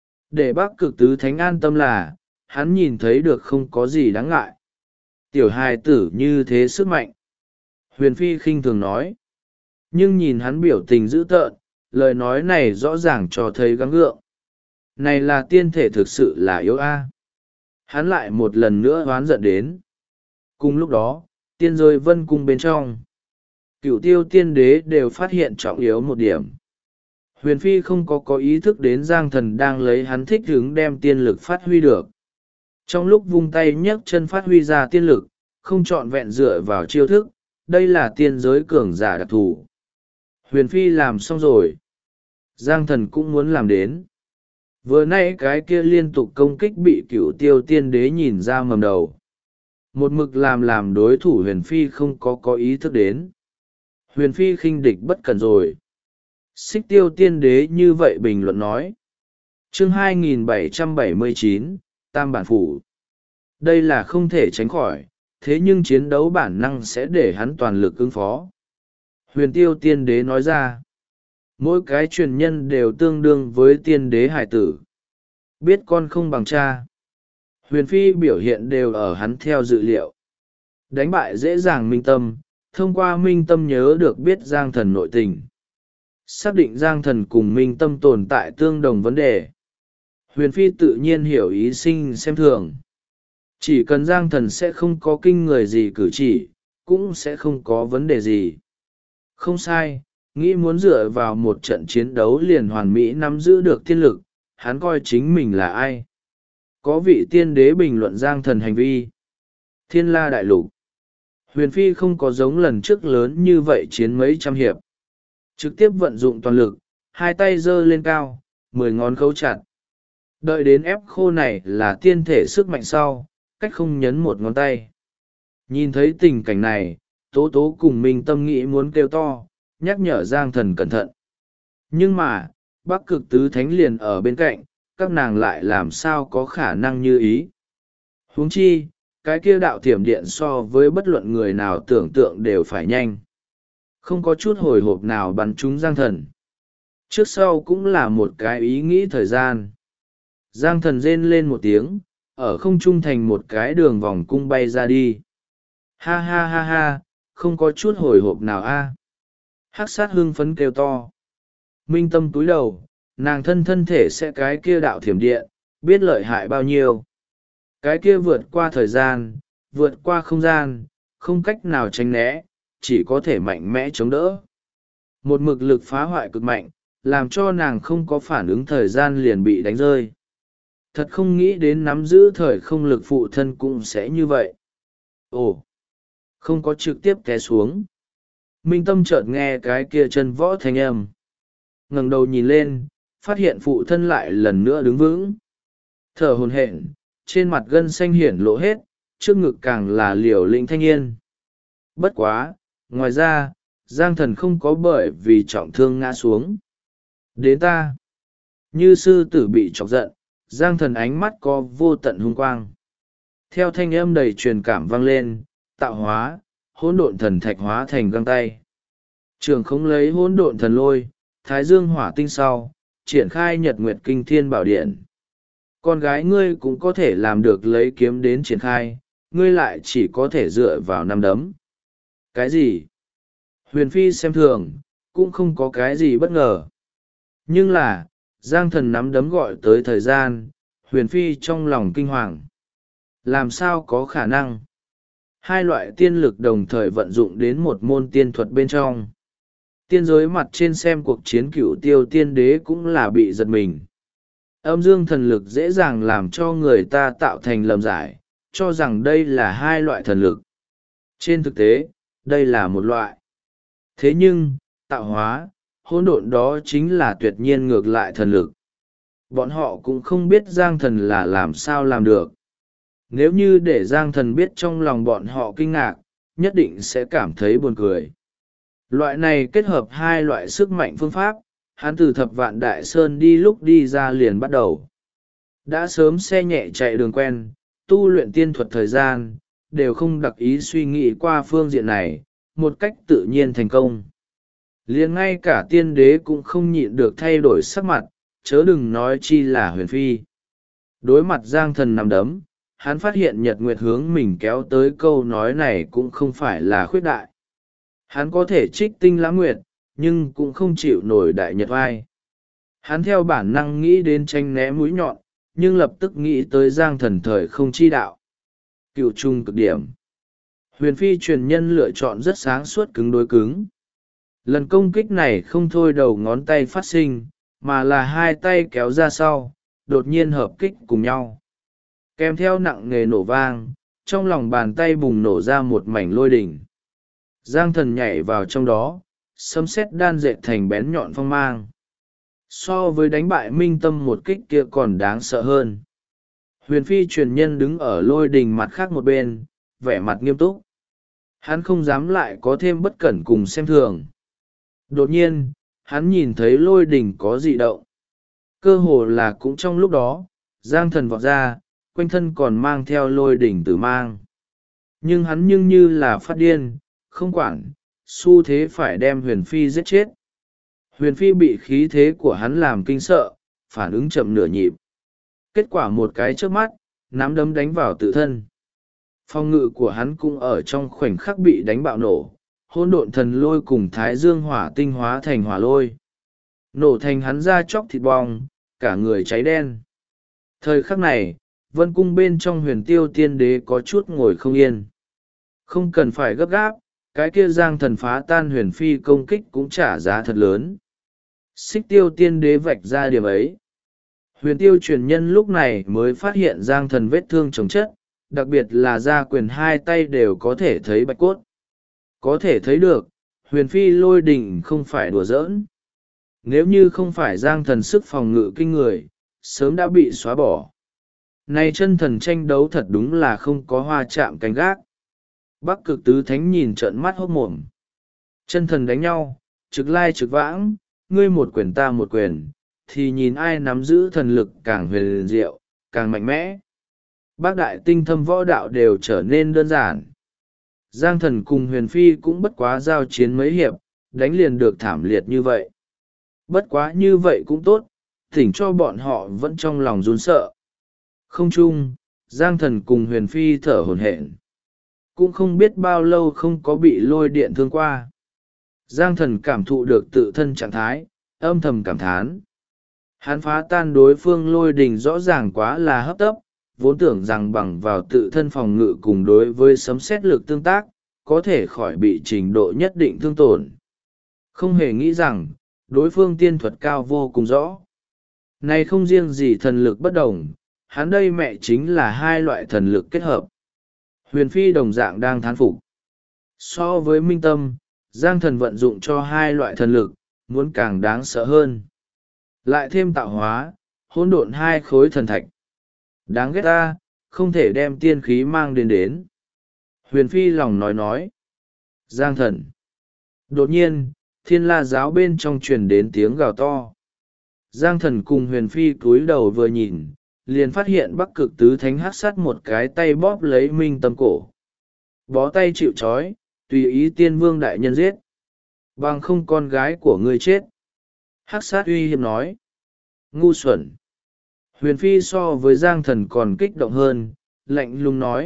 Để Bắc Cực Tứ Thánh an tâm là, hắn nhìn thấy được không có gì đáng ngại. Tiểu hài tử như thế sức mạnh. Huyền Phi khinh thường nói. Nhưng nhìn hắn biểu tình dữ tợn, lời nói này rõ ràng cho thấy gắng gượng. Này là tiên thể thực sự là yếu a. Hắn lại một lần nữa oán giận đến. Cùng lúc đó, tiên giới vân cung bên trong. Cửu tiêu tiên đế đều phát hiện trọng yếu một điểm. Huyền Phi không có ý thức đến Giang Thần đang lấy hắn thích hứng đem tiên lực phát huy được. Trong lúc vung tay nhấc chân phát huy ra tiên lực, không trọn vẹn dựa vào chiêu thức, đây là tiên giới cường giả đặc thù. Huyền Phi làm xong rồi. Giang Thần cũng muốn làm đến. Vừa nãy cái kia liên tục công kích bị Cửu tiêu tiên đế nhìn ra mầm đầu. Một mực làm đối thủ Huyền Phi không có ý thức đến. Huyền Phi khinh địch bất cẩn rồi. Xích tiêu tiên đế như vậy bình luận nói. Chương 2779, Tam Bản Phủ. Đây là không thể tránh khỏi, thế nhưng chiến đấu bản năng sẽ để hắn toàn lực ứng phó. Huyền tiêu tiên đế nói ra. Mỗi cái truyền nhân đều tương đương với tiên đế hải tử. Biết con không bằng cha. Huyền Phi biểu hiện đều ở hắn theo dự liệu. Đánh bại dễ dàng minh tâm, thông qua minh tâm nhớ được biết Giang Thần nội tình. Xác định Giang Thần cùng minh tâm tồn tại tương đồng vấn đề. Huyền Phi tự nhiên hiểu ý sinh xem thường. Chỉ cần Giang Thần sẽ không có kinh người gì cử chỉ, cũng sẽ không có vấn đề gì. Không sai, nghĩ muốn dựa vào một trận chiến đấu liền hoàn mỹ nắm giữ được tiên lực, hắn coi chính mình là ai. Có vị tiên đế bình luận Giang Thần hành vi. Thiên La Đại Lục. Huyền Phi không có giống lần trước lớn như vậy chiến mấy trăm hiệp. Trực tiếp vận dụng toàn lực, hai tay giơ lên cao, 10 ngón khấu chặt. Đợi đến ép khô này là tiên thể sức mạnh sau, cách không nhấn một ngón tay. Nhìn thấy tình cảnh này, Tố Tố cùng Minh Tâm nghĩ muốn kêu to, nhắc nhở Giang Thần cẩn thận. Nhưng mà, Bắc Cực Tứ Thánh liền ở bên cạnh, các nàng lại làm sao có khả năng như ý. Huống chi, cái kia đạo thiểm điện so với bất luận người nào tưởng tượng đều phải nhanh. Không có chút hồi hộp nào bắn trúng Giang Thần. Trước sau cũng là một cái ý nghĩ thời gian. Giang Thần rên lên một tiếng, ở không trung thành một cái đường vòng cung bay ra đi. Ha ha ha ha, không có chút hồi hộp nào a. Hắc sát hưng phấn kêu to. Minh Tâm túi đầu, nàng thân thể sẽ cái kia đạo thiểm điện, biết lợi hại bao nhiêu. Cái kia vượt qua thời gian, vượt qua không gian, không cách nào tránh né, chỉ có thể mạnh mẽ chống đỡ. Một mực lực phá hoại cực mạnh, làm cho nàng không có phản ứng thời gian liền bị đánh rơi. Thật không nghĩ đến nắm giữ thời không lực phụ thân cũng sẽ như vậy. Ồ, không có trực tiếp té xuống. Minh Tâm chợt nghe cái kia chân võ thanh âm. Ngẩng đầu nhìn lên, phát hiện phụ thân lại lần nữa đứng vững. Thở hổn hển, trên mặt gân xanh hiển lộ hết, trước ngực càng là liều lĩnh thanh yên. Bất quá, ngoài ra, Giang Thần không có bởi vì trọng thương ngã xuống. Đến ta. Như sư tử bị chọc giận, Giang Thần ánh mắt có vô tận hung quang. Theo thanh âm đầy truyền cảm vang lên, tạo hóa, hỗn độn thần thạch hóa thành găng tay. Trường không lấy hỗn độn thần lôi, thái dương hỏa tinh sau, triển khai nhật nguyệt kinh thiên bảo điện. Con gái ngươi cũng có thể làm được lấy kiếm đến triển khai, ngươi lại chỉ có thể dựa vào nắm đấm. Cái gì? Huyền Phi xem thường, cũng không có cái gì bất ngờ. Nhưng là, Giang Thần nắm đấm gọi tới thời gian, Huyền Phi trong lòng kinh hoàng. Làm sao có khả năng? Hai loại tiên lực đồng thời vận dụng đến một môn tiên thuật bên trong. Tiên giới mặt trên xem cuộc chiến Cửu Tiêu Tiên Đế cũng là bị giật mình. Âm dương thần lực dễ dàng làm cho người ta tạo thành lầm giải, cho rằng đây là hai loại thần lực. Trên thực tế, đây là một loại. Thế nhưng, tạo hóa, hỗn độn đó chính là tuyệt nhiên ngược lại thần lực. Bọn họ cũng không biết Giang Thần là làm sao làm được. Nếu như để Giang Thần biết trong lòng bọn họ kinh ngạc, nhất định sẽ cảm thấy buồn cười. Loại này kết hợp hai loại sức mạnh phương pháp, hắn từ Thập Vạn Đại Sơn đi lúc đi ra liền bắt đầu. Đã sớm xe nhẹ chạy đường quen, tu luyện tiên thuật thời gian, đều không đặc ý suy nghĩ qua phương diện này, một cách tự nhiên thành công. Liền ngay cả tiên đế cũng không nhịn được thay đổi sắc mặt, chớ đừng nói chi là Huyền Phi. Đối mặt Giang Thần nằm đấm, hắn phát hiện Nhật Nguyệt hướng mình kéo tới câu nói này cũng không phải là khuyết đại. Hắn có thể trích tinh lãng nguyệt, nhưng cũng không chịu nổi đại nhật vai. Hắn theo bản năng nghĩ đến tranh né mũi nhọn, nhưng lập tức nghĩ tới Giang Thần thời không chi đạo. Cựu trung cực điểm. Huyền Phi truyền nhân lựa chọn rất sáng suốt cứng đối cứng. Lần công kích này không thôi đầu ngón tay phát sinh, mà là hai tay kéo ra sau, đột nhiên hợp kích cùng nhau. Kèm theo nặng nề nổ vang, trong lòng bàn tay bùng nổ ra một mảnh lôi đỉnh. Giang Thần nhảy vào trong đó, sấm sét đan dệt thành bén nhọn phong mang. So với đánh bại Minh Tâm một kích kia còn đáng sợ hơn. Huyền Phi truyền nhân đứng ở lôi đỉnh mặt khác một bên, vẻ mặt nghiêm túc. Hắn không dám lại có thêm bất cẩn cùng xem thường. Đột nhiên, hắn nhìn thấy lôi đỉnh có dị động. Cơ hồ là cũng trong lúc đó, Giang Thần vọt ra, quanh thân còn mang theo lôi đỉnh tử mang. Nhưng hắn như là phát điên, không quản, xu thế phải đem Huyền Phi giết chết. Huyền Phi bị khí thế của hắn làm kinh sợ, phản ứng chậm nửa nhịp. Kết quả một cái trước mắt, nắm đấm đánh vào tự thân. Phòng ngự của hắn cũng ở trong khoảnh khắc bị đánh bạo nổ, hỗn độn thần lôi cùng thái dương hỏa tinh hóa thành hỏa lôi. Nổ thành hắn da chóc thịt bong, cả người cháy đen. Thời khắc này, vân cung bên trong Huyền Tiêu Tiên Đế có chút ngồi không yên. Không cần phải gấp gáp, cái kia Giang Thần phá tan Huyền Phi công kích cũng trả giá thật lớn. Xích Tiêu Tiên Đế vạch ra điểm ấy. Huyền Tiêu truyền nhân lúc này mới phát hiện Giang Thần vết thương chồng chất, đặc biệt là ra quyền hai tay đều có thể thấy bạch cốt. Có thể thấy được, Huyền Phi lôi đỉnh không phải đùa giỡn. Nếu như không phải Giang Thần sức phòng ngự kinh người, sớm đã bị xóa bỏ. Này chân thần tranh đấu thật đúng là không có hoa chạm cánh gác. Bắc Cực Tứ Thánh nhìn trợn mắt hốt mồm. Chân thần đánh nhau, trực lai trực vãng, ngươi một quyền ta một quyền, thì nhìn ai nắm giữ thần lực càng huyền diệu, càng mạnh mẽ. Bác đại tinh thâm võ đạo đều trở nên đơn giản. Giang Thần cùng Huyền Phi cũng bất quá giao chiến mấy hiệp, đánh liền được thảm liệt như vậy. Bất quá như vậy cũng tốt, thỉnh cho bọn họ vẫn trong lòng run sợ. Không chung, Giang Thần cùng Huyền Phi thở hổn hển. Cũng không biết bao lâu không có bị lôi điện thương qua. Giang Thần cảm thụ được tự thân trạng thái, âm thầm cảm thán. Hắn phá tan đối phương lôi đình rõ ràng quá là hấp tấp, vốn tưởng rằng bằng vào tự thân phòng ngự cùng đối với sấm sét lực tương tác, có thể khỏi bị trình độ nhất định thương tổn. Không hề nghĩ rằng, đối phương tiên thuật cao vô cùng rõ. Này không riêng gì thần lực bất đồng, hắn đây mẹ chính là hai loại thần lực kết hợp. Huyền Phi đồng dạng đang thán phục. So với Minh Tâm, Giang Thần vận dụng cho hai loại thần lực, muốn càng đáng sợ hơn. Lại thêm tạo hóa, hỗn độn hai khối thần thạch. Đáng ghét ta, không thể đem tiên khí mang đến. Huyền Phi lòng nói. Giang Thần. Đột nhiên, Thiên La giáo bên trong truyền đến tiếng gào to. Giang Thần cùng Huyền Phi cúi đầu vừa nhìn, liền phát hiện Bắc Cực Tứ Thánh hắc sát một cái tay bóp lấy Minh Tâm cổ. Bó tay chịu trói, tùy ý Tiên Vương đại nhân giết. Bằng không con gái của ngươi chết. Hắc sát uy hiếp nói. Ngu xuẩn. Huyền Phi so với Giang Thần còn kích động hơn, lạnh lùng nói,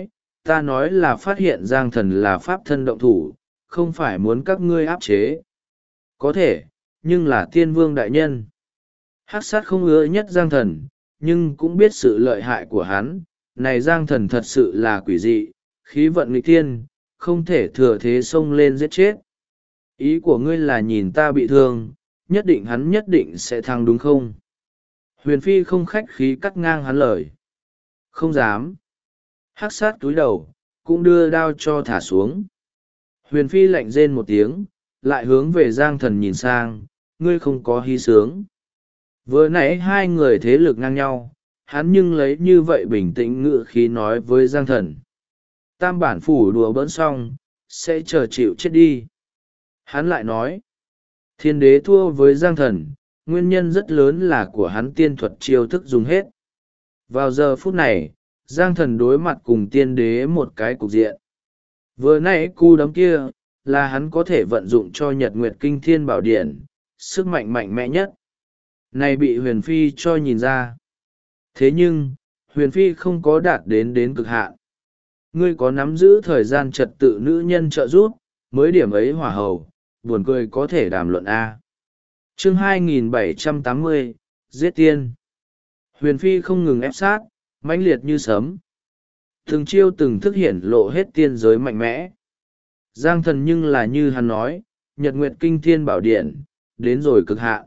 ta nói là phát hiện Giang Thần là pháp thân động thủ, không phải muốn các ngươi áp chế. Có thể, nhưng là tiên vương đại nhân. Hắc sát không ưa nhất Giang Thần, nhưng cũng biết sự lợi hại của hắn. Này Giang Thần thật sự là quỷ dị, khí vận nghịch tiên, không thể thừa thế xông lên giết chết. Ý của ngươi là nhìn ta bị thương, nhất định hắn nhất định sẽ thắng đúng không? Huyền Phi không khách khí cắt ngang hắn lời. Không dám. Hắc sát túi đầu, cũng đưa đao cho thả xuống. Huyền Phi lạnh rên một tiếng, lại hướng về Giang Thần nhìn sang, ngươi không có hy sướng. Vừa nãy hai người thế lực ngang nhau, hắn nhưng lấy như vậy bình tĩnh ngự khí nói với Giang Thần. Tam bản phủ đùa bỡn xong, sẽ chờ chịu chết đi. Hắn lại nói, thiên đế thua với Giang Thần, nguyên nhân rất lớn là của hắn tiên thuật chiêu thức dùng hết. Vào giờ phút này, Giang Thần đối mặt cùng tiên đế một cái cục diện. Vừa nãy cú đấm kia, là hắn có thể vận dụng cho Nhật Nguyệt Kinh Thiên Bảo Điện, sức mạnh mạnh mẽ nhất. Này bị Huyền Phi cho nhìn ra. Thế nhưng, Huyền Phi không có đạt đến cực hạn. Ngươi có nắm giữ thời gian trật tự nữ nhân trợ giúp, mới điểm ấy hỏa hầu, buồn cười có thể đàm luận A. Chương 2780, Giết Tiên. Huyền Phi không ngừng ép sát, mãnh liệt như sấm. Từng chiêu từng thức hiển lộ hết tiên giới mạnh mẽ. Giang Thần nhưng là như hắn nói, Nhật Nguyệt Kinh Thiên Bảo Điện, đến rồi cực hạn.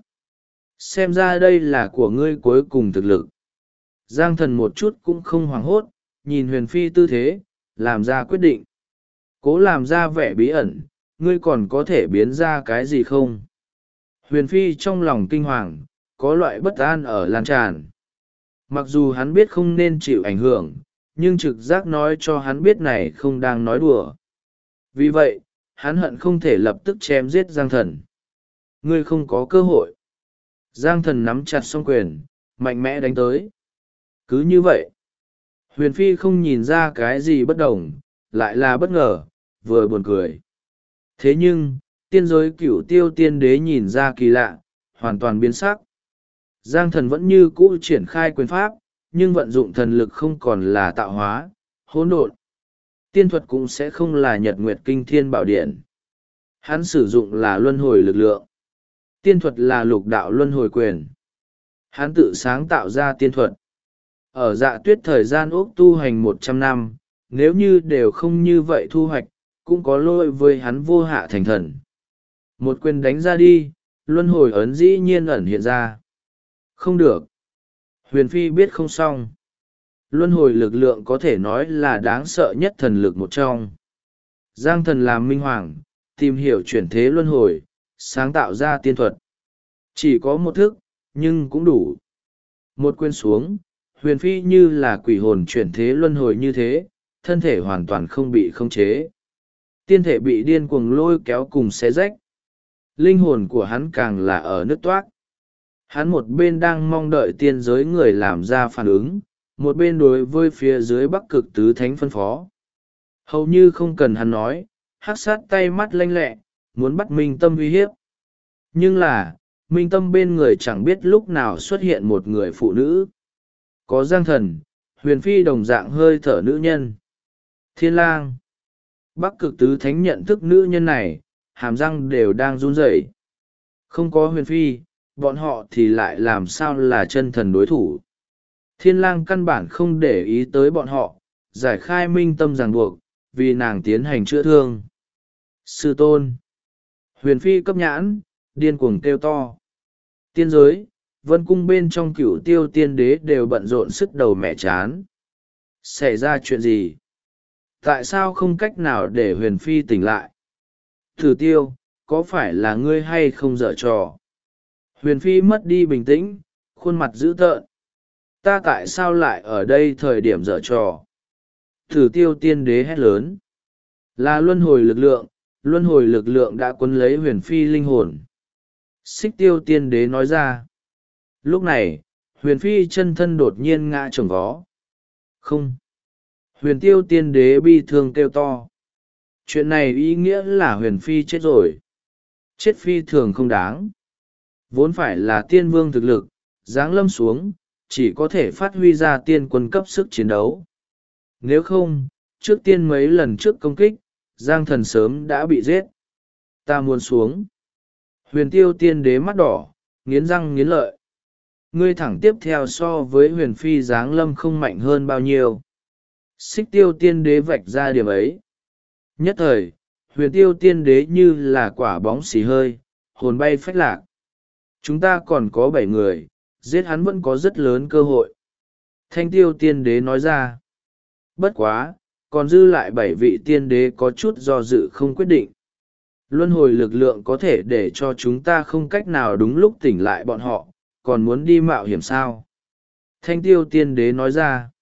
Xem ra đây là của ngươi cuối cùng thực lực. Giang Thần một chút cũng không hoảng hốt, nhìn Huyền Phi tư thế, làm ra quyết định. Cố làm ra vẻ bí ẩn, ngươi còn có thể biến ra cái gì không? Huyền Phi trong lòng kinh hoàng, có loại bất an ở lan tràn. Mặc dù hắn biết không nên chịu ảnh hưởng, nhưng trực giác nói cho hắn biết này không đang nói đùa. Vì vậy, hắn hận không thể lập tức chém giết Giang Thần. Ngươi không có cơ hội. Giang Thần nắm chặt song quyền, mạnh mẽ đánh tới. Cứ như vậy, Huyền Phi không nhìn ra cái gì bất đồng, lại là bất ngờ, vừa buồn cười. Thế nhưng, tiên giới cửu tiêu tiên đế nhìn ra kỳ lạ, hoàn toàn biến sắc. Giang Thần vẫn như cũ triển khai quyền pháp, nhưng vận dụng thần lực không còn là tạo hóa, hỗn độn. Tiên thuật cũng sẽ không là Nhật Nguyệt Kinh Thiên Bảo Điện. Hắn sử dụng là luân hồi lực lượng. Tiên thuật là lục đạo luân hồi quyền. Hắn tự sáng tạo ra tiên thuật. Ở Dạ Tuyết thời gian ốc tu hành 100 năm, nếu như đều không như vậy thu hoạch, cũng có lỗi với hắn vô hạ thành thần. Một quyền đánh ra đi, luân hồi ấn dĩ nhiên ẩn hiện ra. Không được. Huyền Phi biết không xong. Luân hồi lực lượng có thể nói là đáng sợ nhất thần lực một trong. Giang Thần làm minh hoàng, tìm hiểu chuyển thế luân hồi, sáng tạo ra tiên thuật. Chỉ có một thức, nhưng cũng đủ. Một quyền xuống, Huyền Phi như là quỷ hồn chuyển thế luân hồi như thế, thân thể hoàn toàn không bị khống chế. Tiên thể bị điên cuồng lôi kéo cùng xé rách. Linh hồn của hắn càng là ở nứt toác. Hắn một bên đang mong đợi tiên giới người làm ra phản ứng, một bên đối với phía dưới Bắc Cực tứ thánh phân phó. Hầu như không cần hắn nói, hắc sát tay mắt lanh lẹ, muốn bắt Minh Tâm uy hiếp. Nhưng là, Minh Tâm bên người chẳng biết lúc nào xuất hiện một người phụ nữ. Có Giang Thần, Huyền Phi đồng dạng hơi thở nữ nhân. Thiên Lang. Bắc Cực tứ thánh nhận thức nữ nhân này, hàm răng đều đang run rẩy. Không có Huyền Phi, bọn họ thì lại làm sao là chân thần đối thủ. Thiên Lang căn bản không để ý tới bọn họ, giải khai Minh Tâm ràng buộc, vì nàng tiến hành chữa thương. Sư tôn. Huyền Phi cấp nhãn, điên cuồng kêu to. Tiên giới, vân cung bên trong cửu tiêu tiên đế đều bận rộn sức đầu mẹ chán. Xảy ra chuyện gì? Tại sao không cách nào để Huyền Phi tỉnh lại? Thử Tiêu, có phải là ngươi hay không dở trò? Huyền Phi mất đi bình tĩnh, khuôn mặt dữ tợn. Ta tại sao lại ở đây thời điểm dở trò? Thử Tiêu tiên đế hét lớn. Là luân hồi lực lượng đã cuốn lấy Huyền Phi linh hồn. Xích Tiêu tiên đế nói ra. Lúc này, Huyền Phi chân thân đột nhiên ngã chồng vó. Không. Huyền Tiêu tiên đế bi thương kêu to. Chuyện này ý nghĩa là Huyền Phi chết rồi. Chết phi thường không đáng. Vốn phải là tiên vương thực lực, giáng lâm xuống, chỉ có thể phát huy ra tiên quân cấp sức chiến đấu. Nếu không, trước tiên mấy lần trước công kích, Giang Thần sớm đã bị giết. Ta muốn xuống. Huyền Tiêu Tiên Đế mắt đỏ, nghiến răng nghiến lợi. Ngươi thẳng tiếp theo so với huyền phi giáng lâm không mạnh hơn bao nhiêu. Xích Tiêu Tiên Đế vạch ra điểm ấy. Nhất thời, Huyền Tiêu Tiên Đế như là quả bóng xì hơi, hồn bay phách lạc. Chúng ta còn có 7 người, giết hắn vẫn có rất lớn cơ hội. Thanh Tiêu Tiên Đế nói ra. Bất quá, còn dư lại 7 vị tiên đế có chút do dự không quyết định. Luân hồi lực lượng có thể để cho chúng ta không cách nào đúng lúc tỉnh lại bọn họ, còn muốn đi mạo hiểm sao? Thanh Tiêu Tiên Đế nói ra.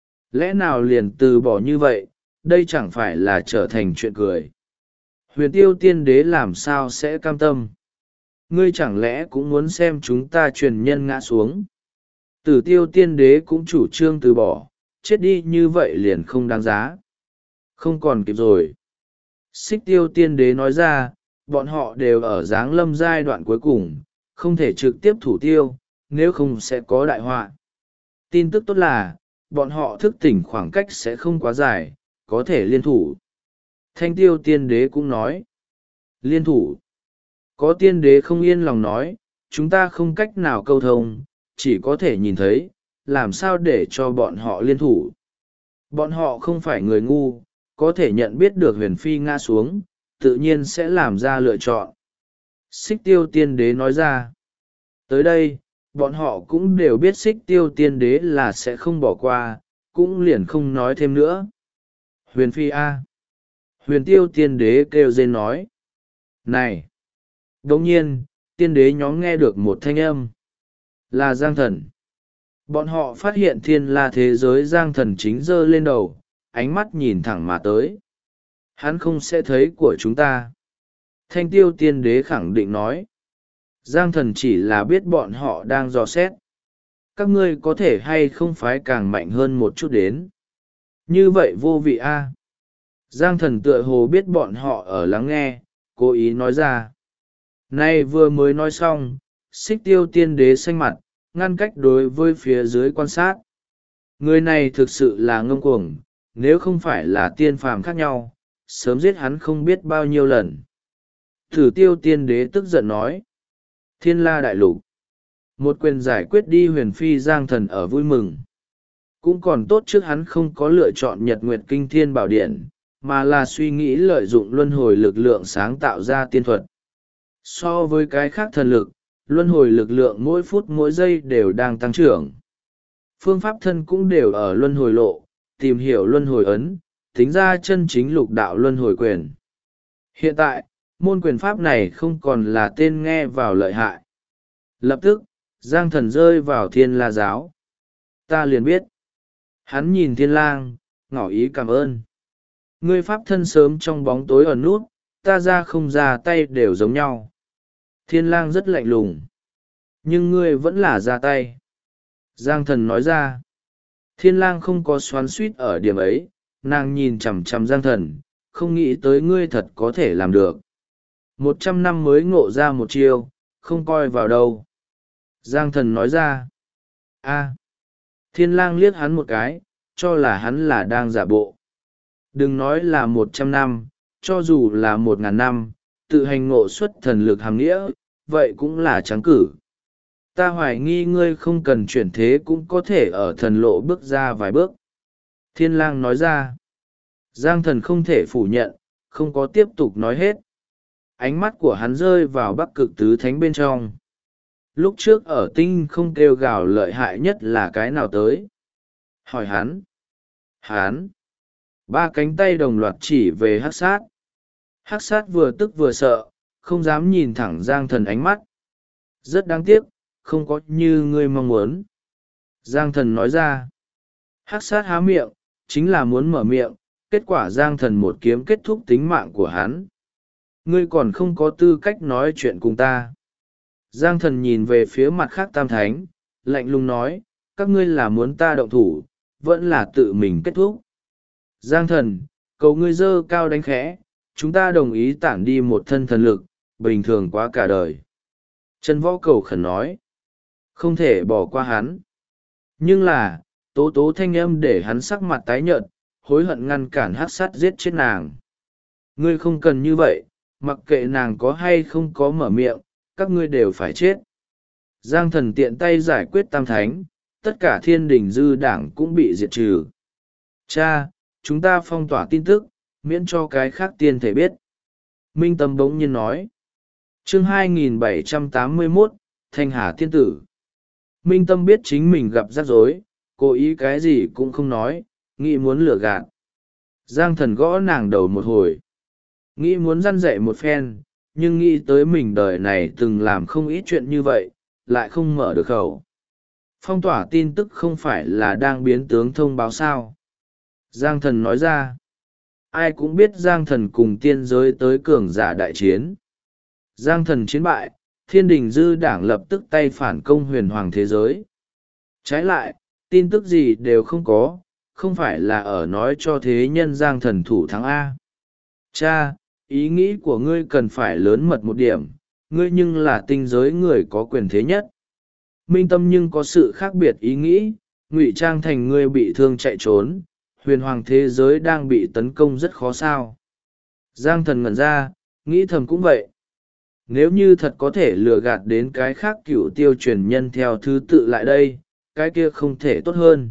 Lẽ nào liền từ bỏ như vậy, đây chẳng phải là trở thành chuyện cười. Huyền Tiêu Tiên Đế làm sao sẽ cam tâm? Ngươi chẳng lẽ cũng muốn xem chúng ta truyền nhân ngã xuống? Tử Tiêu Tiên Đế cũng chủ trương từ bỏ, chết đi như vậy liền không đáng giá. Không còn kịp rồi. Xích Tiêu Tiên Đế nói ra, bọn họ đều ở giáng lâm giai đoạn cuối cùng, không thể trực tiếp thủ tiêu, nếu không sẽ có đại họa. Tin tức tốt là, bọn họ thức tỉnh khoảng cách sẽ không quá dài, có thể liên thủ. Thanh Tiêu Tiên Đế cũng nói. Liên thủ. Có tiên đế không yên lòng nói, chúng ta không cách nào câu thông, chỉ có thể nhìn thấy, làm sao để cho bọn họ liên thủ. Bọn họ không phải người ngu, có thể nhận biết được huyền phi ngã xuống, tự nhiên sẽ làm ra lựa chọn. Xích Tiêu Tiên Đế nói ra. Tới đây, bọn họ cũng đều biết Xích Tiêu Tiên Đế là sẽ không bỏ qua, cũng liền không nói thêm nữa. Huyền phi A. Huyền Tiêu Tiên Đế kêu rên nói. Này! Đồng nhiên, tiên đế nhóm nghe được một thanh âm. Là Giang Thần. Bọn họ phát hiện thiên la thế giới Giang Thần chính giơ lên đầu, ánh mắt nhìn thẳng mà tới. Hắn không sẽ thấy của chúng ta. Thanh Tiêu Tiên Đế khẳng định nói. Giang Thần chỉ là biết bọn họ đang dò xét. Các ngươi có thể hay không phái càng mạnh hơn một chút đến. Như vậy vô vị a. Giang Thần tựa hồ biết bọn họ ở lắng nghe, cố ý nói ra. Nay vừa mới nói xong, Xích Tiêu Tiên Đế xanh mặt, ngăn cách đối với phía dưới quan sát. Người này thực sự là ngông cuồng, nếu không phải là tiên phàm khác nhau, sớm giết hắn không biết bao nhiêu lần. Thử Tiêu Tiên Đế tức giận nói. Thiên La Đại Lục. Một quyền giải quyết đi huyền phi Giang Thần ở vui mừng. Cũng còn tốt trước hắn không có lựa chọn Nhật Nguyệt Kinh Thiên Bảo Điện, mà là suy nghĩ lợi dụng luân hồi lực lượng sáng tạo ra tiên thuật. So với cái khác thần lực, luân hồi lực lượng mỗi phút mỗi giây đều đang tăng trưởng. Phương pháp thân cũng đều ở luân hồi lộ, tìm hiểu luân hồi ấn, tính ra chân chính lục đạo luân hồi quyền. Hiện tại, môn quyền pháp này không còn là tên nghe vào lợi hại. Lập tức, Giang Thần rơi vào Thiên La giáo. Ta liền biết. Hắn nhìn Thiên Lang, ngỏ ý cảm ơn. Ngươi pháp thân sớm trong bóng tối ẩn nút, ta ra không ra tay đều giống nhau. Thiên Lang rất lạnh lùng. Nhưng ngươi vẫn là ra tay. Giang Thần nói ra. Thiên Lang không có xoắn suýt ở điểm ấy, nàng nhìn chằm chằm Giang Thần, không nghĩ tới ngươi thật có thể làm được. 100 năm mới ngộ ra một chiêu, không coi vào đâu. Giang Thần nói ra. A. Thiên Lang liếc hắn một cái, cho là hắn là đang giả bộ. Đừng nói là 100 năm, cho dù là 1000 năm, tự hành ngộ xuất thần lực hàm nghĩa, vậy cũng là trắng cử. Ta hoài nghi ngươi không cần chuyển thế cũng có thể ở thần lộ bước ra vài bước. Thiên Lang nói ra. Giang Thần không thể phủ nhận, không có tiếp tục nói hết. Ánh mắt của hắn rơi vào Bắc Cực Tứ Thánh bên trong. Lúc trước ở tinh không kêu gào lợi hại nhất là cái nào tới? Hỏi hắn. Hắn. Ba cánh tay đồng loạt chỉ về Hắc Sát. Hắc Sát vừa tức vừa sợ, không dám nhìn thẳng Giang Thần ánh mắt. Rất đáng tiếc, không có như ngươi mong muốn. Giang Thần nói ra. Hắc Sát há miệng, chính là muốn mở miệng, kết quả Giang Thần một kiếm kết thúc tính mạng của hắn. Ngươi còn không có tư cách nói chuyện cùng ta. Giang Thần nhìn về phía mặt khác Tam Thánh, lạnh lùng nói, các ngươi là muốn ta động thủ, vẫn là tự mình kết thúc. Giang Thần, cầu ngươi dơ cao đánh khẽ, chúng ta đồng ý tản đi một thân thần lực, bình thường quá cả đời. Trần Võ cầu khẩn nói, không thể bỏ qua hắn. Nhưng là, tố tố thanh âm để hắn sắc mặt tái nhợt, hối hận ngăn cản hắc sát giết chết nàng. Ngươi không cần như vậy, mặc kệ nàng có hay không có mở miệng, các ngươi đều phải chết. Giang Thần tiện tay giải quyết tam thánh, tất cả thiên đình dư đảng cũng bị diệt trừ. Cha, chúng ta phong tỏa tin tức, miễn cho cái khác tiên thể biết. Minh Tâm bỗng nhiên nói. Chương 2781, Thanh Hà Tiên Tử. Minh Tâm biết chính mình gặp rắc rối, cố ý cái gì cũng không nói, nghĩ muốn lừa gạt. Giang Thần gõ nàng đầu một hồi. Nghĩ muốn răn dạy một phen, nhưng nghĩ tới mình đời này từng làm không ít chuyện như vậy, lại không mở được khẩu. Phong tỏa tin tức không phải là đang biến tướng thông báo sao. Giang Thần nói ra. Ai cũng biết Giang Thần cùng tiên giới tới cường giả đại chiến. Giang Thần chiến bại, thiên đình dư đảng lập tức tay phản công huyền hoàng thế giới. Trái lại, tin tức gì đều không có, không phải là ở nói cho thế nhân Giang Thần thủ thắng A. Cha, ý nghĩ của ngươi cần phải lớn mật một điểm, ngươi nhưng là tinh giới người có quyền thế nhất. Minh Tâm nhưng có sự khác biệt ý nghĩ, ngụy trang thành ngươi bị thương chạy trốn, huyền hoàng thế giới đang bị tấn công rất khó sao. Giang Thần ngẩn ra, nghĩ thầm cũng vậy. Nếu như thật có thể lừa gạt đến cái khác cựu tiêu truyền nhân theo thứ tự lại đây, cái kia không thể tốt hơn.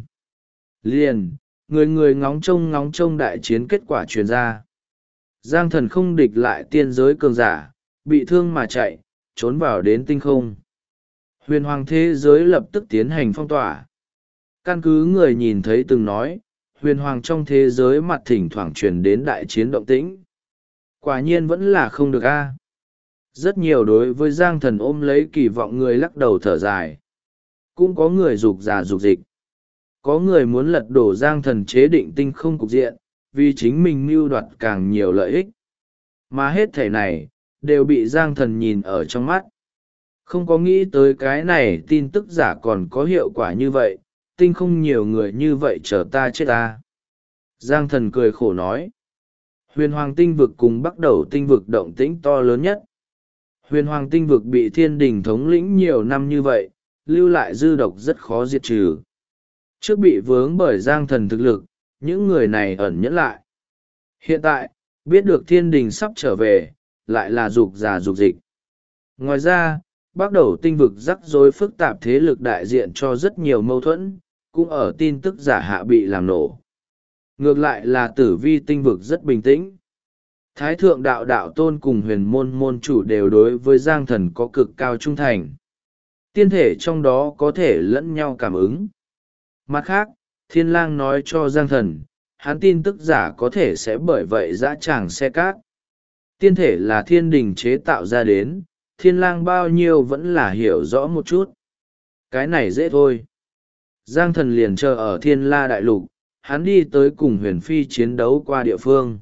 Liền, người ngóng trông đại chiến kết quả truyền ra. Giang Thần không địch lại tiên giới cường giả, bị thương mà chạy, trốn vào đến tinh không. Huyền hoàng thế giới lập tức tiến hành phong tỏa. Căn cứ người nhìn thấy từng nói, huyền hoàng trong thế giới mặt thỉnh thoảng truyền đến đại chiến động tĩnh. Quả nhiên vẫn là không được a. Rất nhiều đối với Giang Thần ôm lấy kỳ vọng người lắc đầu thở dài. Cũng có người rục rà rục dịch. Có người muốn lật đổ Giang Thần chế định tinh không cục diện, vì chính mình mưu đoạt càng nhiều lợi ích. Mà hết thể này, đều bị Giang Thần nhìn ở trong mắt. Không có nghĩ tới cái này tin tức giả còn có hiệu quả như vậy, tinh không nhiều người như vậy chờ ta chết ta. Giang Thần cười khổ nói. Huyền hoàng tinh vực cùng bắt đầu tinh vực động tĩnh to lớn nhất. Huyền hoàng tinh vực bị thiên đình thống lĩnh nhiều năm như vậy, lưu lại dư độc rất khó diệt trừ. Trước bị vướng bởi Giang Thần thực lực, những người này ẩn nhẫn lại. Hiện tại, biết được thiên đình sắp trở về, lại là dục giả dục dịch. Ngoài ra, bắt đầu tinh vực rắc rối phức tạp thế lực đại diện cho rất nhiều mâu thuẫn, cũng ở tin tức giả hạ bị làm nổ. Ngược lại là tử vi tinh vực rất bình tĩnh. Thái thượng đạo đạo tôn cùng huyền môn môn chủ đều đối với Giang Thần có cực cao trung thành. Tiên thể trong đó có thể lẫn nhau cảm ứng. Mặt khác, Thiên Lang nói cho Giang Thần, hắn tin tức giả có thể sẽ bởi vậy dã tràng xe cát. Tiên thể là thiên đình chế tạo ra đến, Thiên Lang bao nhiêu vẫn là hiểu rõ một chút. Cái này dễ thôi. Giang Thần liền chờ ở Thiên La Đại Lục, hắn đi tới cùng huyền phi chiến đấu qua địa phương.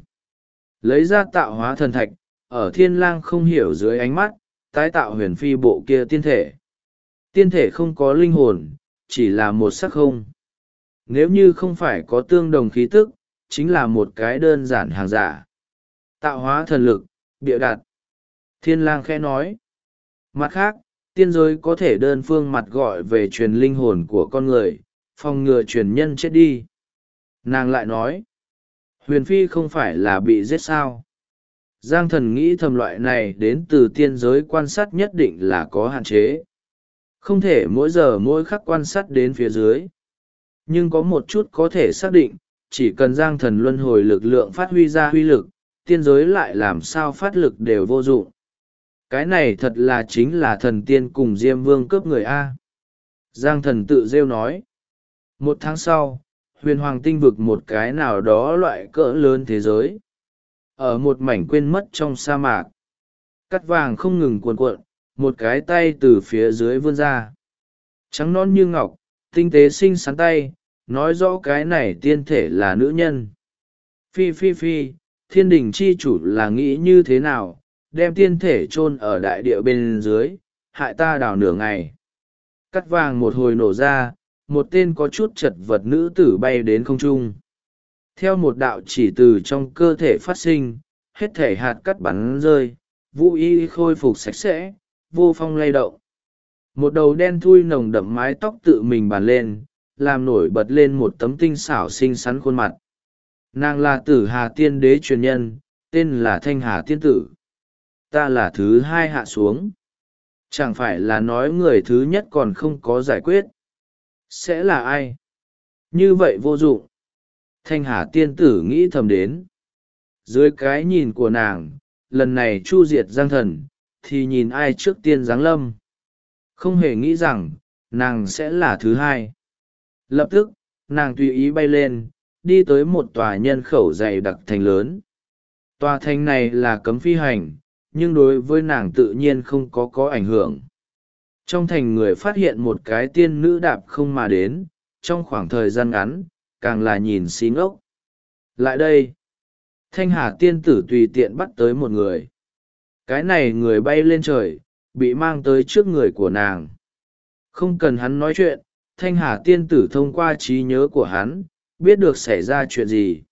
Lấy ra tạo hóa thần thạch, ở Thiên Lang không hiểu dưới ánh mắt, tái tạo huyền phi bộ kia tiên thể. Tiên thể không có linh hồn, chỉ là một sắc không. Nếu như không phải có tương đồng khí tức, chính là một cái đơn giản hàng giả. Tạo hóa thần lực, bịa đặt. Thiên Lang khẽ nói. Mặt khác, tiên giới có thể đơn phương mặt gọi về truyền linh hồn của con người, phòng ngừa truyền nhân chết đi. Nàng lại nói. Huyền phi không phải là bị giết sao. Giang Thần nghĩ thầm loại này đến từ tiên giới quan sát nhất định là có hạn chế. Không thể mỗi giờ mỗi khắc quan sát đến phía dưới. Nhưng có một chút có thể xác định, chỉ cần Giang Thần luân hồi lực lượng phát huy ra huy lực, tiên giới lại làm sao phát lực đều vô dụng. Cái này thật là chính là thần tiên cùng Diêm Vương cướp người A. Giang Thần tự rêu nói. Một tháng sau, huyền hoàng tinh vực một cái nào đó loại cỡ lớn thế giới. Ở một mảnh quên mất trong sa mạc. Cắt vàng không ngừng cuộn cuộn, một cái tay từ phía dưới vươn ra. Trắng non như ngọc, tinh tế xinh xắn tay, nói rõ cái này tiên thể là nữ nhân. Phi phi phi, thiên đình chi chủ là nghĩ như thế nào, đem tiên thể chôn ở đại địa bên dưới, hại ta đào nửa ngày. Cắt vàng một hồi nổ ra, một tên có chút chật vật nữ tử bay đến không trung. Theo một đạo chỉ từ trong cơ thể phát sinh, hết thể hạt cắt bắn rơi, vũ y khôi phục sạch sẽ, vô phong lay động. Một đầu đen thui nồng đậm mái tóc tự mình bàn lên, làm nổi bật lên một tấm tinh xảo xinh xắn khuôn mặt. Nàng là Tử Hà Tiên Đế truyền nhân, tên là Thanh Hà Tiên Tử. Ta là thứ hai hạ xuống. Chẳng phải là nói người thứ nhất còn không có giải quyết. Sẽ là ai? Như vậy vô dụng. Thanh Hà Tiên Tử nghĩ thầm đến. Dưới cái nhìn của nàng, lần này chu diệt Giang Thần, thì nhìn ai trước tiên giáng lâm. Không hề nghĩ rằng, nàng sẽ là thứ hai. Lập tức, nàng tùy ý bay lên, đi tới một tòa nhân khẩu dày đặc thành lớn. Tòa thành này là cấm phi hành, nhưng đối với nàng tự nhiên không có ảnh hưởng. Trong thành người phát hiện một cái tiên nữ đạp không mà đến, trong khoảng thời gian ngắn, càng là nhìn xí ngốc. Lại đây, Thanh Hà Tiên Tử tùy tiện bắt tới một người. Cái này người bay lên trời, bị mang tới trước người của nàng. Không cần hắn nói chuyện, Thanh Hà Tiên Tử thông qua trí nhớ của hắn, biết được xảy ra chuyện gì.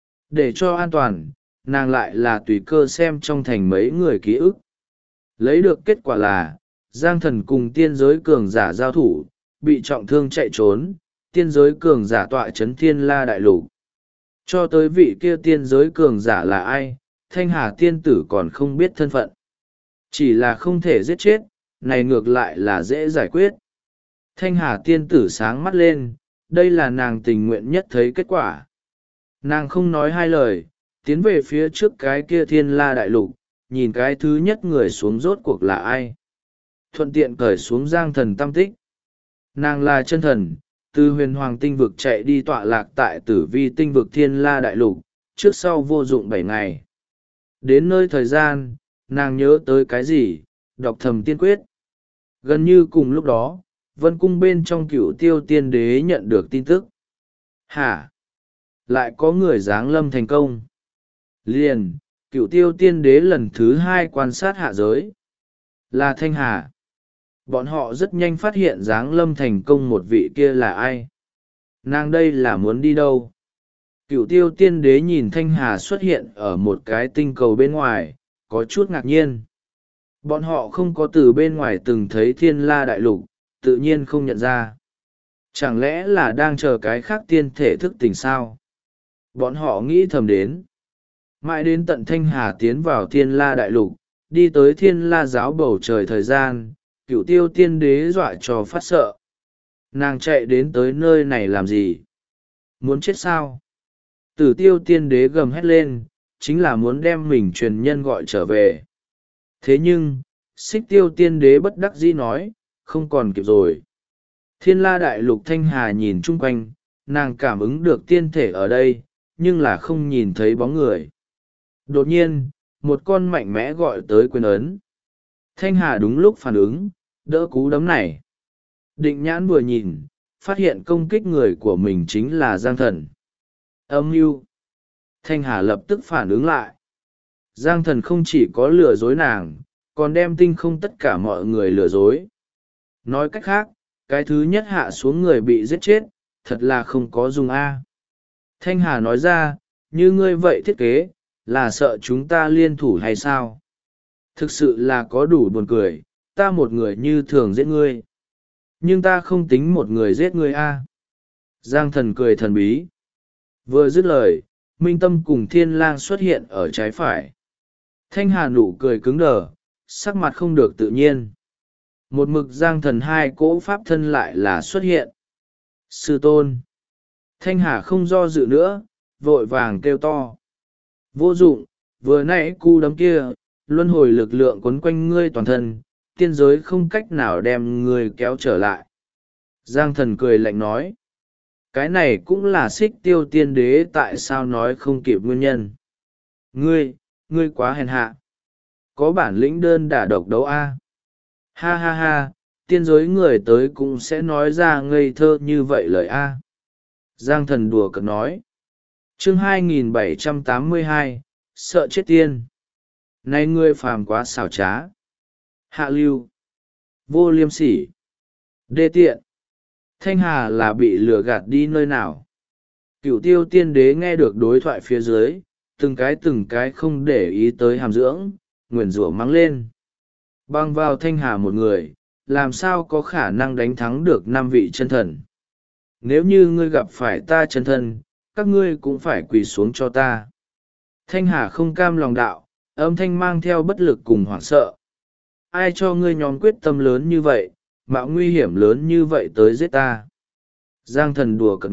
Để cho an toàn, nàng lại là tùy cơ xem trong thành mấy người ký ức. Lấy được kết quả là, Giang Thần cùng tiên giới cường giả giao thủ, bị trọng thương chạy trốn, tiên giới cường giả tọa chấn Thiên La Đại Lục. Cho tới vị kia tiên giới cường giả là ai, Thanh Hà Tiên Tử còn không biết thân phận. Chỉ là không thể giết chết, này ngược lại là dễ giải quyết. Thanh Hà Tiên Tử sáng mắt lên, đây là nàng tình nguyện nhất thấy kết quả. Nàng không nói hai lời, tiến về phía trước cái kia Thiên La Đại Lục, nhìn cái thứ nhất người xuống rốt cuộc là ai. Thuận tiện cởi xuống Giang Thần tâm tích. Nàng là chân thần, từ huyền hoàng tinh vực chạy đi tọa lạc tại tử vi tinh vực Thiên La Đại Lục, trước sau vô dụng 7 ngày. Đến nơi thời gian, nàng nhớ tới cái gì, đọc thầm tiên quyết. Gần như cùng lúc đó, vân cung bên trong Cửu Tiêu Tiên Đế nhận được tin tức. Hả? Lại có người giáng lâm thành công. Liền, Cửu Tiêu Tiên Đế lần thứ hai quan sát hạ giới. Là Thanh Hà. Bọn họ rất nhanh phát hiện giáng lâm thành công một vị kia là ai. Nàng đây là muốn đi đâu? Cửu Tiêu Tiên Đế nhìn Thanh Hà xuất hiện ở một cái tinh cầu bên ngoài, có chút ngạc nhiên. Bọn họ không có từ bên ngoài từng thấy Thiên La Đại Lục, tự nhiên không nhận ra. Chẳng lẽ là đang chờ cái khác tiên thể thức tỉnh sao? Bọn họ nghĩ thầm đến. Mãi đến tận Thanh Hà tiến vào Thiên La Đại Lục, đi tới Thiên La giáo bầu trời thời gian, Cửu Tiêu Tiên Đế dọa cho phát sợ. Nàng chạy đến tới nơi này làm gì? Muốn chết sao? Tử Tiêu Tiên Đế gầm hét lên, chính là muốn đem mình truyền nhân gọi trở về. Thế nhưng, Xích Tiêu Tiên Đế bất đắc dĩ nói, không còn kịp rồi. Thiên La Đại Lục Thanh Hà nhìn chung quanh, nàng cảm ứng được tiên thể ở đây, nhưng là không nhìn thấy bóng người. Đột nhiên, một con mạnh mẽ gọi tới quyền ấn. Thanh Hà đúng lúc phản ứng, đỡ cú đấm này. Định nhãn vừa nhìn, phát hiện công kích người của mình chính là Giang Thần. Âm mưu. Thanh Hà lập tức phản ứng lại. Giang Thần không chỉ có lừa dối nàng, còn đem tinh không tất cả mọi người lừa dối. Nói cách khác, cái thứ nhất hạ xuống người bị giết chết, thật là không có dùng A. Thanh Hà nói ra, như ngươi vậy thiết kế, là sợ chúng ta liên thủ hay sao? Thực sự là có đủ buồn cười, ta một người như thường giết ngươi. Nhưng ta không tính một người giết ngươi A. Giang Thần cười thần bí. Vừa dứt lời, Minh Tâm cùng Thiên Lang xuất hiện ở trái phải. Thanh Hà nụ cười cứng đờ, sắc mặt không được tự nhiên. Một mực Giang Thần hai cỗ pháp thân lại là xuất hiện. Sư tôn. Thanh Hà không do dự nữa, vội vàng kêu to. Vô dụng, vừa nãy cu đấm kia, luân hồi lực lượng quấn quanh ngươi toàn thân, tiên giới không cách nào đem ngươi kéo trở lại. Giang Thần cười lạnh nói. Cái này cũng là Xích Tiêu Tiên Đế tại sao nói không kịp nguyên nhân. Ngươi quá hèn hạ. Có bản lĩnh đơn đả độc đấu a. Ha ha ha, tiên giới người tới cũng sẽ nói ra ngây thơ như vậy lời a. Giang Thần đùa cợt nói. Chương 2782, sợ chết tiên. Này ngươi phàm quá xảo trá. Hạ lưu. Vô liêm sỉ. Đê tiện. Thanh Hà là bị lừa gạt đi nơi nào? Cửu Tiêu Tiên Đế nghe được đối thoại phía dưới, từng cái không để ý tới hàm dưỡng, nguyền rủa mắng lên. Băng vào Thanh Hà một người, làm sao có khả năng đánh thắng được 5 vị chân thần? Nếu như ngươi gặp phải ta chân thân, các ngươi cũng phải quỳ xuống cho ta. Thanh Hà không cam lòng đạo, âm thanh mang theo bất lực cùng hoảng sợ. Ai cho ngươi nhóm quyết tâm lớn như vậy, mạo nguy hiểm lớn như vậy tới giết ta? Giang Thần đùa cợt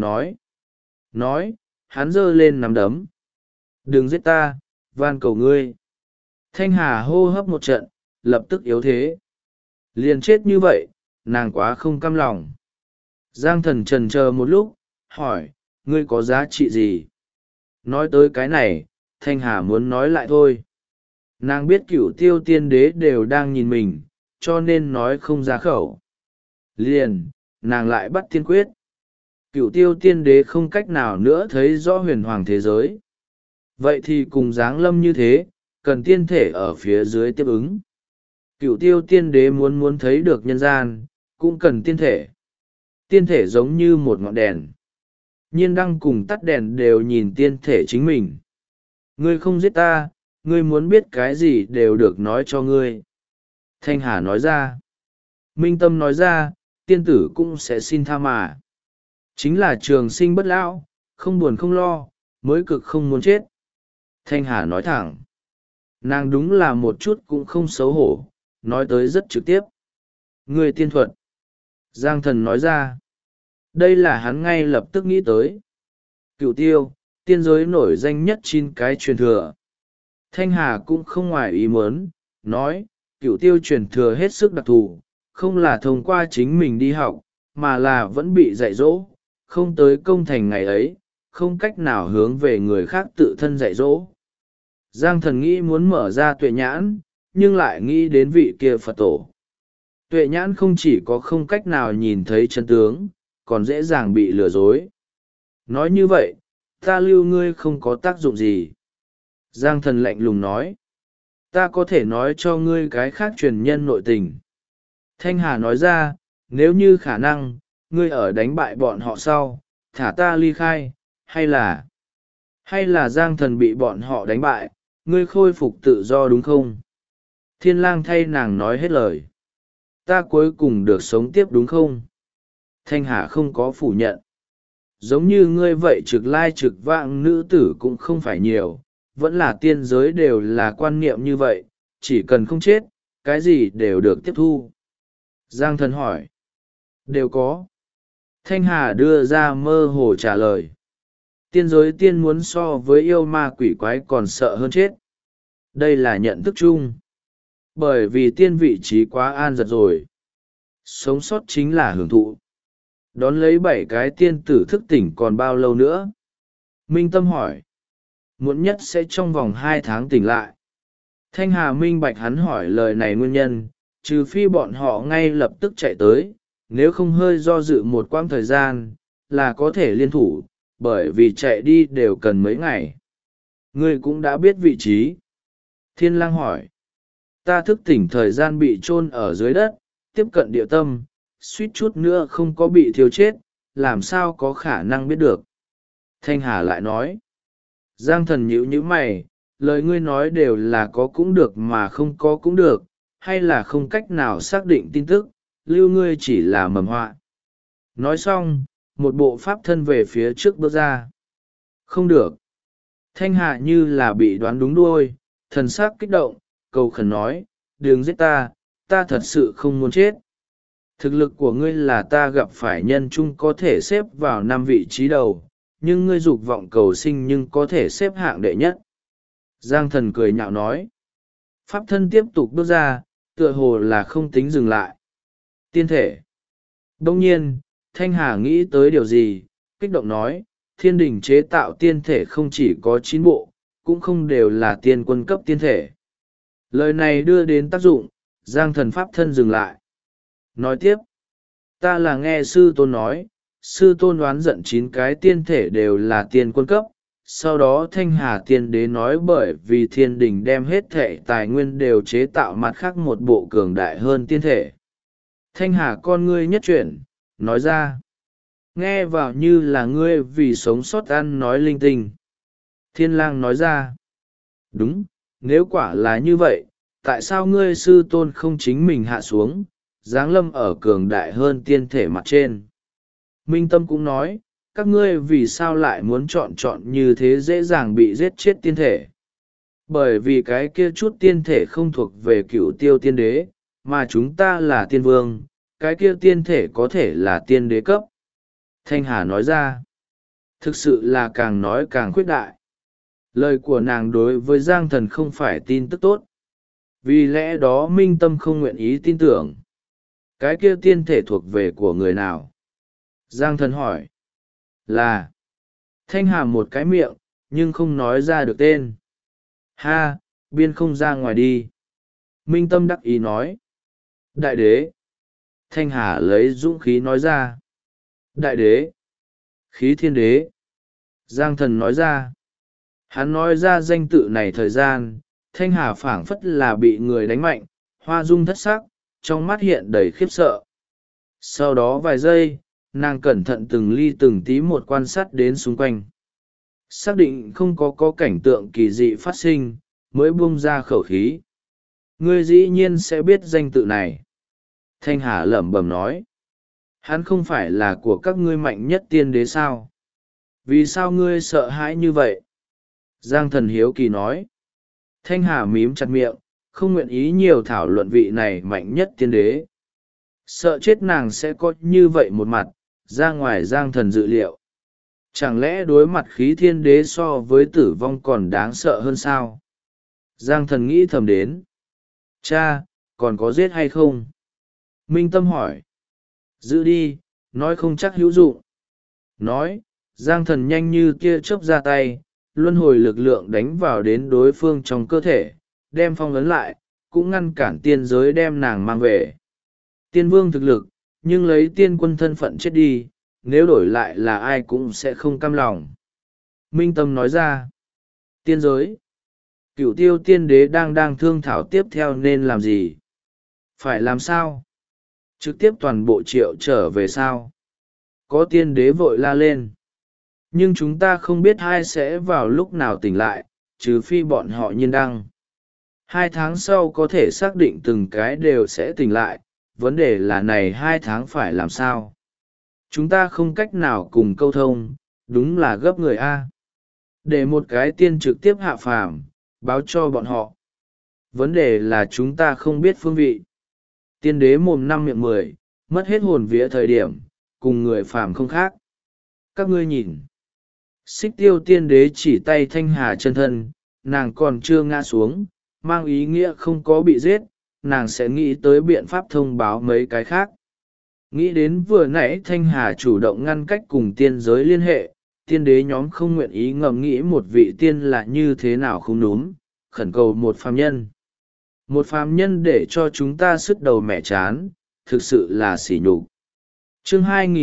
nói, hắn giơ lên nắm đấm. Đừng giết ta, van cầu ngươi. Thanh Hà hô hấp một trận, lập tức yếu thế. Liền chết như vậy, nàng quá không cam lòng. Giang Thần chần chờ một lúc, hỏi, ngươi có giá trị gì? Nói tới cái này, Thanh Hà muốn nói lại thôi. Nàng biết Cửu Tiêu Tiên Đế đều đang nhìn mình, cho nên nói không ra khẩu. Liền, nàng lại bắt tiên quyết. Cửu Tiêu Tiên Đế không cách nào nữa thấy rõ huyền hoàng thế giới. Vậy thì cùng giáng lâm như thế, cần tiên thể ở phía dưới tiếp ứng. Cửu Tiêu Tiên Đế muốn thấy được nhân gian, cũng cần tiên thể. Tiên thể giống như một ngọn đèn. Nhiên đăng cùng tắt đèn đều nhìn tiên thể chính mình. Ngươi không giết ta, ngươi muốn biết cái gì đều được nói cho ngươi. Thanh Hà nói ra. Minh Tâm nói ra, tiên tử cũng sẽ xin tha mà. Chính là trường sinh bất lão, không buồn không lo, mới cực không muốn chết. Thanh Hà nói thẳng. Nàng đúng là một chút cũng không xấu hổ, nói tới rất trực tiếp. Ngươi tiên thuật. Giang Thần nói ra. Đây là hắn ngay lập tức nghĩ tới. Cửu Tiêu, tiên giới nổi danh nhất 9 cái truyền thừa. Thanh Hà cũng không ngoài ý muốn, nói, Cửu Tiêu truyền thừa hết sức đặc thù, không là thông qua chính mình đi học, mà là vẫn bị dạy dỗ, không tới công thành ngày ấy, không cách nào hướng về người khác tự thân dạy dỗ. Giang Thần nghĩ muốn mở ra tuệ nhãn, nhưng lại nghĩ đến vị kia Phật tổ. Tuệ nhãn không chỉ có không cách nào nhìn thấy chân tướng, còn dễ dàng bị lừa dối. Nói như vậy, ta lưu ngươi không có tác dụng gì. Giang Thần lạnh lùng nói. Ta có thể nói cho ngươi cái khác truyền nhân nội tình. Thanh Hà nói ra, nếu như khả năng, ngươi ở đánh bại bọn họ sau, thả ta ly khai, hay là Giang Thần bị bọn họ đánh bại, ngươi khôi phục tự do đúng không? Thiên Lang thay nàng nói hết lời. Ta cuối cùng được sống tiếp đúng không? Thanh Hà không có phủ nhận. Giống như ngươi vậy trực lai trực vãng nữ tử cũng không phải nhiều, vẫn là tiên giới đều là quan niệm như vậy, chỉ cần không chết, cái gì đều được tiếp thu. Giang Thần hỏi. Đều có. Thanh Hà đưa ra mơ hồ trả lời. Tiên giới tiên muốn so với yêu ma quỷ quái còn sợ hơn chết. Đây là nhận thức chung. Bởi vì tiên vị trí quá an giật rồi. Sống sót chính là hưởng thụ. Đón lấy 7 cái tiên tử thức tỉnh còn bao lâu nữa? Minh Tâm hỏi. Muộn nhất sẽ trong vòng 2 tháng tỉnh lại. Thanh Hà minh bạch hắn hỏi lời này nguyên nhân, trừ phi bọn họ ngay lập tức chạy tới, nếu không hơi do dự một quãng thời gian, là có thể liên thủ, bởi vì chạy đi đều cần mấy ngày. Ngươi cũng đã biết vị trí. Thiên Lang hỏi. Ta thức tỉnh thời gian bị chôn ở dưới đất, tiếp cận địa tâm, suýt chút nữa không có bị thiêu chết, làm sao có khả năng biết được. Thanh Hà lại nói. Giang Thần nhíu mày, lời ngươi nói đều là có cũng được mà không có cũng được, hay là không cách nào xác định tin tức, lưu ngươi chỉ là mầm họa. Nói xong, một bộ pháp thân về phía trước bước ra. Không được. Thanh Hà như là bị đoán đúng đuôi, thần sắc kích động, cầu khẩn nói, đừng giết ta, ta thật sự không muốn chết. Thực lực của ngươi là ta gặp phải nhân chung có thể xếp vào 5 vị trí đầu, nhưng ngươi dục vọng cầu sinh nhưng có thể xếp hạng đệ nhất. Giang Thần cười nhạo nói. Pháp thân tiếp tục bước ra, tựa hồ là không tính dừng lại. Tiên thể. Đông nhiên, Thanh Hà nghĩ tới điều gì, kích động nói, thiên đình chế tạo tiên thể không chỉ có 9 bộ, cũng không đều là tiên quân cấp tiên thể. Lời này đưa đến tác dụng, Giang Thần pháp thân dừng lại. Nói tiếp, ta là nghe sư tôn nói, sư tôn đoán giận 9 cái tiên thể đều là tiên quân cấp. Sau đó Thanh Hà tiên đế nói bởi vì thiên đình đem hết thể tài nguyên đều chế tạo mặt khác một bộ cường đại hơn tiên thể. Thanh Hà con ngươi nhất chuyển, nói ra. Nghe vào như là ngươi vì sống sót ăn nói linh tinh. Thiên Lang nói ra. Đúng, nếu quả là như vậy, tại sao ngươi sư tôn không chính mình hạ xuống, giáng lâm ở cường đại hơn tiên thể mặt trên? Minh Tâm cũng nói, các ngươi vì sao lại muốn chọn như thế dễ dàng bị giết chết tiên thể? Bởi vì cái kia chút tiên thể không thuộc về cửu tiêu tiên đế, mà chúng ta là tiên vương, cái kia tiên thể có thể là tiên đế cấp. Thanh Hà nói ra, thực sự là càng nói càng khuyết đại. Lời của nàng đối với Giang Thần không phải tin tức tốt. Vì lẽ đó Minh Tâm không nguyện ý tin tưởng. Cái kia tiên thể thuộc về của người nào? Giang Thần hỏi. Là. Thanh Hà một cái miệng, nhưng không nói ra được tên. Ha, biên không ra ngoài đi. Minh Tâm đắc ý nói. Đại đế. Thanh Hà lấy dũng khí nói ra. Đại đế. Khí thiên đế. Giang Thần nói ra. Hắn nói ra danh tự này thời gian, Thanh Hà phảng phất là bị người đánh mạnh, hoa dung thất sắc, trong mắt hiện đầy khiếp sợ. Sau đó vài giây, nàng cẩn thận từng ly từng tí một quan sát đến xung quanh. Xác định không có cảnh tượng kỳ dị phát sinh, mới buông ra khẩu khí. Ngươi dĩ nhiên sẽ biết danh tự này. Thanh Hà lẩm bẩm nói. Hắn không phải là của các ngươi mạnh nhất tiên đế sao? Vì sao ngươi sợ hãi như vậy? Giang Thần hiếu kỳ nói. Thanh Hà mím chặt miệng, không nguyện ý nhiều thảo luận vị này mạnh nhất tiên đế. Sợ chết nàng sẽ có như vậy một mặt, ra ngoài Giang Thần dự liệu. Chẳng lẽ đối mặt khí thiên đế so với tử vong còn đáng sợ hơn sao? Giang Thần nghĩ thầm đến. Cha, còn có giết hay không? Minh Tâm hỏi. Giữ đi, nói không chắc hữu dụng. Nói, Giang Thần nhanh như tia chớp ra tay, luân hồi lực lượng đánh vào đến đối phương trong cơ thể, đem phong ấn lại, cũng ngăn cản tiên giới đem nàng mang về. Tiên vương thực lực, nhưng lấy tiên quân thân phận chết đi, nếu đổi lại là ai cũng sẽ không cam lòng. Minh Tâm nói ra. Tiên giới. Cửu tiêu tiên đế đang thương thảo tiếp theo nên làm gì? Phải làm sao? Trực tiếp toàn bộ triệu trở về sao? Có tiên đế vội la lên. Nhưng chúng ta không biết ai sẽ vào lúc nào tỉnh lại, trừ phi bọn họ nhiên đăng. 2 tháng sau có thể xác định từng cái đều sẽ tỉnh lại, vấn đề là này 2 tháng phải làm sao? Chúng ta không cách nào cùng câu thông, đúng là gấp người A. Để một cái tiên trực tiếp hạ phàm, báo cho bọn họ. Vấn đề là chúng ta không biết phương vị. Tiên đế mồm 5 miệng 10, mất hết hồn vía thời điểm, cùng người phàm không khác. Các ngươi nhìn. Xích tiêu tiên đế chỉ tay Thanh Hà chân thân, nàng còn chưa ngã xuống, mang ý nghĩa không có bị giết, nàng sẽ nghĩ tới biện pháp thông báo mấy cái khác. Nghĩ đến vừa nãy Thanh Hà chủ động ngăn cách cùng tiên giới liên hệ, tiên đế nhóm không nguyện ý ngẫm nghĩ một vị tiên là như thế nào không đúng, khẩn cầu một phàm nhân. Một phàm nhân để cho chúng ta sứt đầu mẻ chán, thực sự là sỉ nhục. Chương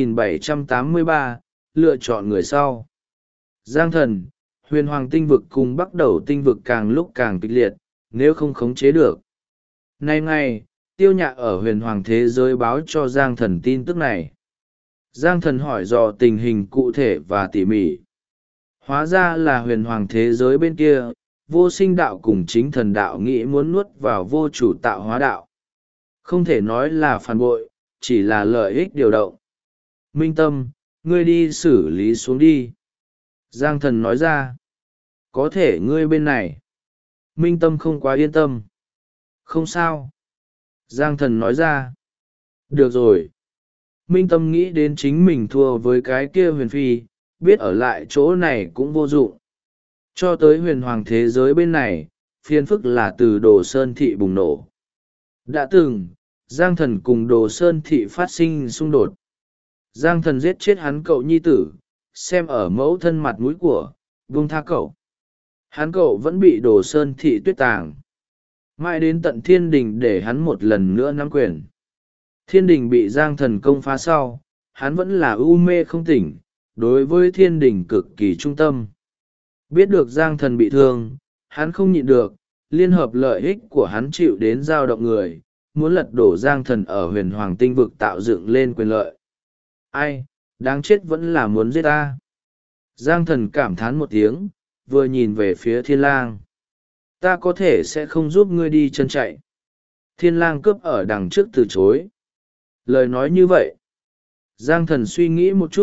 2783, lựa chọn người sau. Giang Thần, huyền hoàng tinh vực cùng bắt đầu tinh vực càng lúc càng kịch liệt, nếu không khống chế được. Nay ngày, Tiêu Nhạ ở huyền hoàng thế giới báo cho Giang Thần tin tức này. Giang Thần hỏi dò tình hình cụ thể và tỉ mỉ. Hóa ra là huyền hoàng thế giới bên kia, vô sinh đạo cùng chính thần đạo nghĩ muốn nuốt vào vô chủ tạo hóa đạo. Không thể nói là phản bội, chỉ là lợi ích điều động. Minh Tâm, ngươi đi xử lý xuống đi. Giang Thần nói ra. Có thể ngươi bên này. Minh Tâm không quá yên tâm. Không sao. Giang Thần nói ra. Được rồi. Minh Tâm nghĩ đến chính mình thua với cái kia huyền phi, biết ở lại chỗ này cũng vô dụng. Cho tới huyền hoàng thế giới bên này, phiền phức là từ Đồ Sơn Thị bùng nổ. Đã từng, Giang Thần cùng Đồ Sơn Thị phát sinh xung đột. Giang Thần giết chết hắn cậu nhi tử, xem ở mẫu thân mặt mũi của, buông tha cậu. Hắn cậu vẫn bị Đồ Sơn Thị tuyết tàng. Mãi đến tận thiên đình để hắn một lần nữa nắm quyền. Thiên đình bị Giang Thần công phá sau, hắn vẫn là u mê không tỉnh, đối với thiên đình cực kỳ trung tâm. Biết được Giang Thần bị thương, hắn không nhịn được, liên hợp lợi ích của hắn chịu đến dao động người, muốn lật đổ Giang Thần ở huyền hoàng tinh vực tạo dựng lên quyền lợi. Ai, đáng chết vẫn là muốn giết ta. Giang Thần cảm thán một tiếng, vừa nhìn về phía Thiên Lang. Ta có thể sẽ không giúp ngươi đi chân chạy. Thiên Lang cướp ở đằng trước từ chối. Lời nói như vậy. Giang Thần suy nghĩ một chút,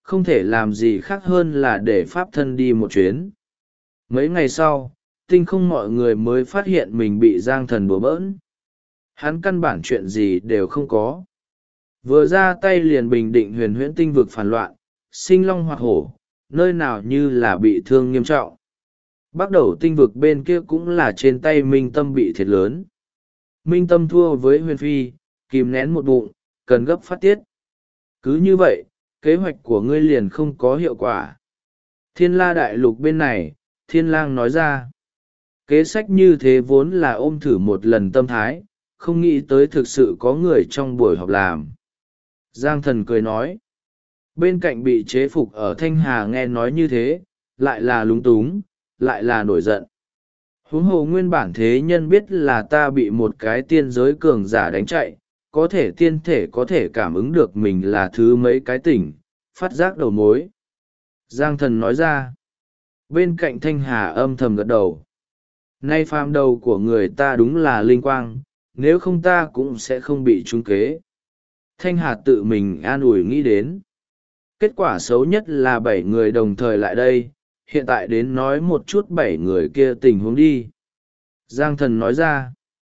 không thể làm gì khác hơn là để pháp thân đi một chuyến. Mấy ngày sau, tinh không mọi người mới phát hiện mình bị Giang Thần đùa bỡn. Hắn căn bản chuyện gì đều không có. Vừa ra tay liền bình định huyền huyễn tinh vực phản loạn, sinh long hoặc hổ, nơi nào như là bị thương nghiêm trọng. Bắt đầu tinh vực bên kia cũng là trên tay Minh Tâm bị thiệt lớn. Minh Tâm thua với Huyền Phi, kìm nén một bụng, cần gấp phát tiết. Cứ như vậy, kế hoạch của ngươi liền không có hiệu quả. Thiên La đại lục bên này, Thiên Lang nói ra. Kế sách như thế vốn là ôm thử một lần tâm thái, không nghĩ tới thực sự có người trong buổi họp làm. Giang Thần cười nói. Bên cạnh bị chế phục ở Thanh Hà nghe nói như thế, lại là lúng túng, lại là nổi giận. Huống hồ nguyên bản thế nhân biết là ta bị một cái tiên giới cường giả đánh chạy, có thể tiên thể có thể cảm ứng được mình là thứ mấy cái tỉnh, phát giác đầu mối. Giang Thần nói ra. Bên cạnh Thanh Hà âm thầm gật đầu. Nay phàm đầu của người ta đúng là linh quang, nếu không ta cũng sẽ không bị trúng kế. Thanh Hà tự mình an ủi nghĩ đến. Kết quả xấu nhất là 7 người đồng thời lại đây, hiện tại đến nói một chút 7 người kia tình huống đi. Giang Thần nói ra.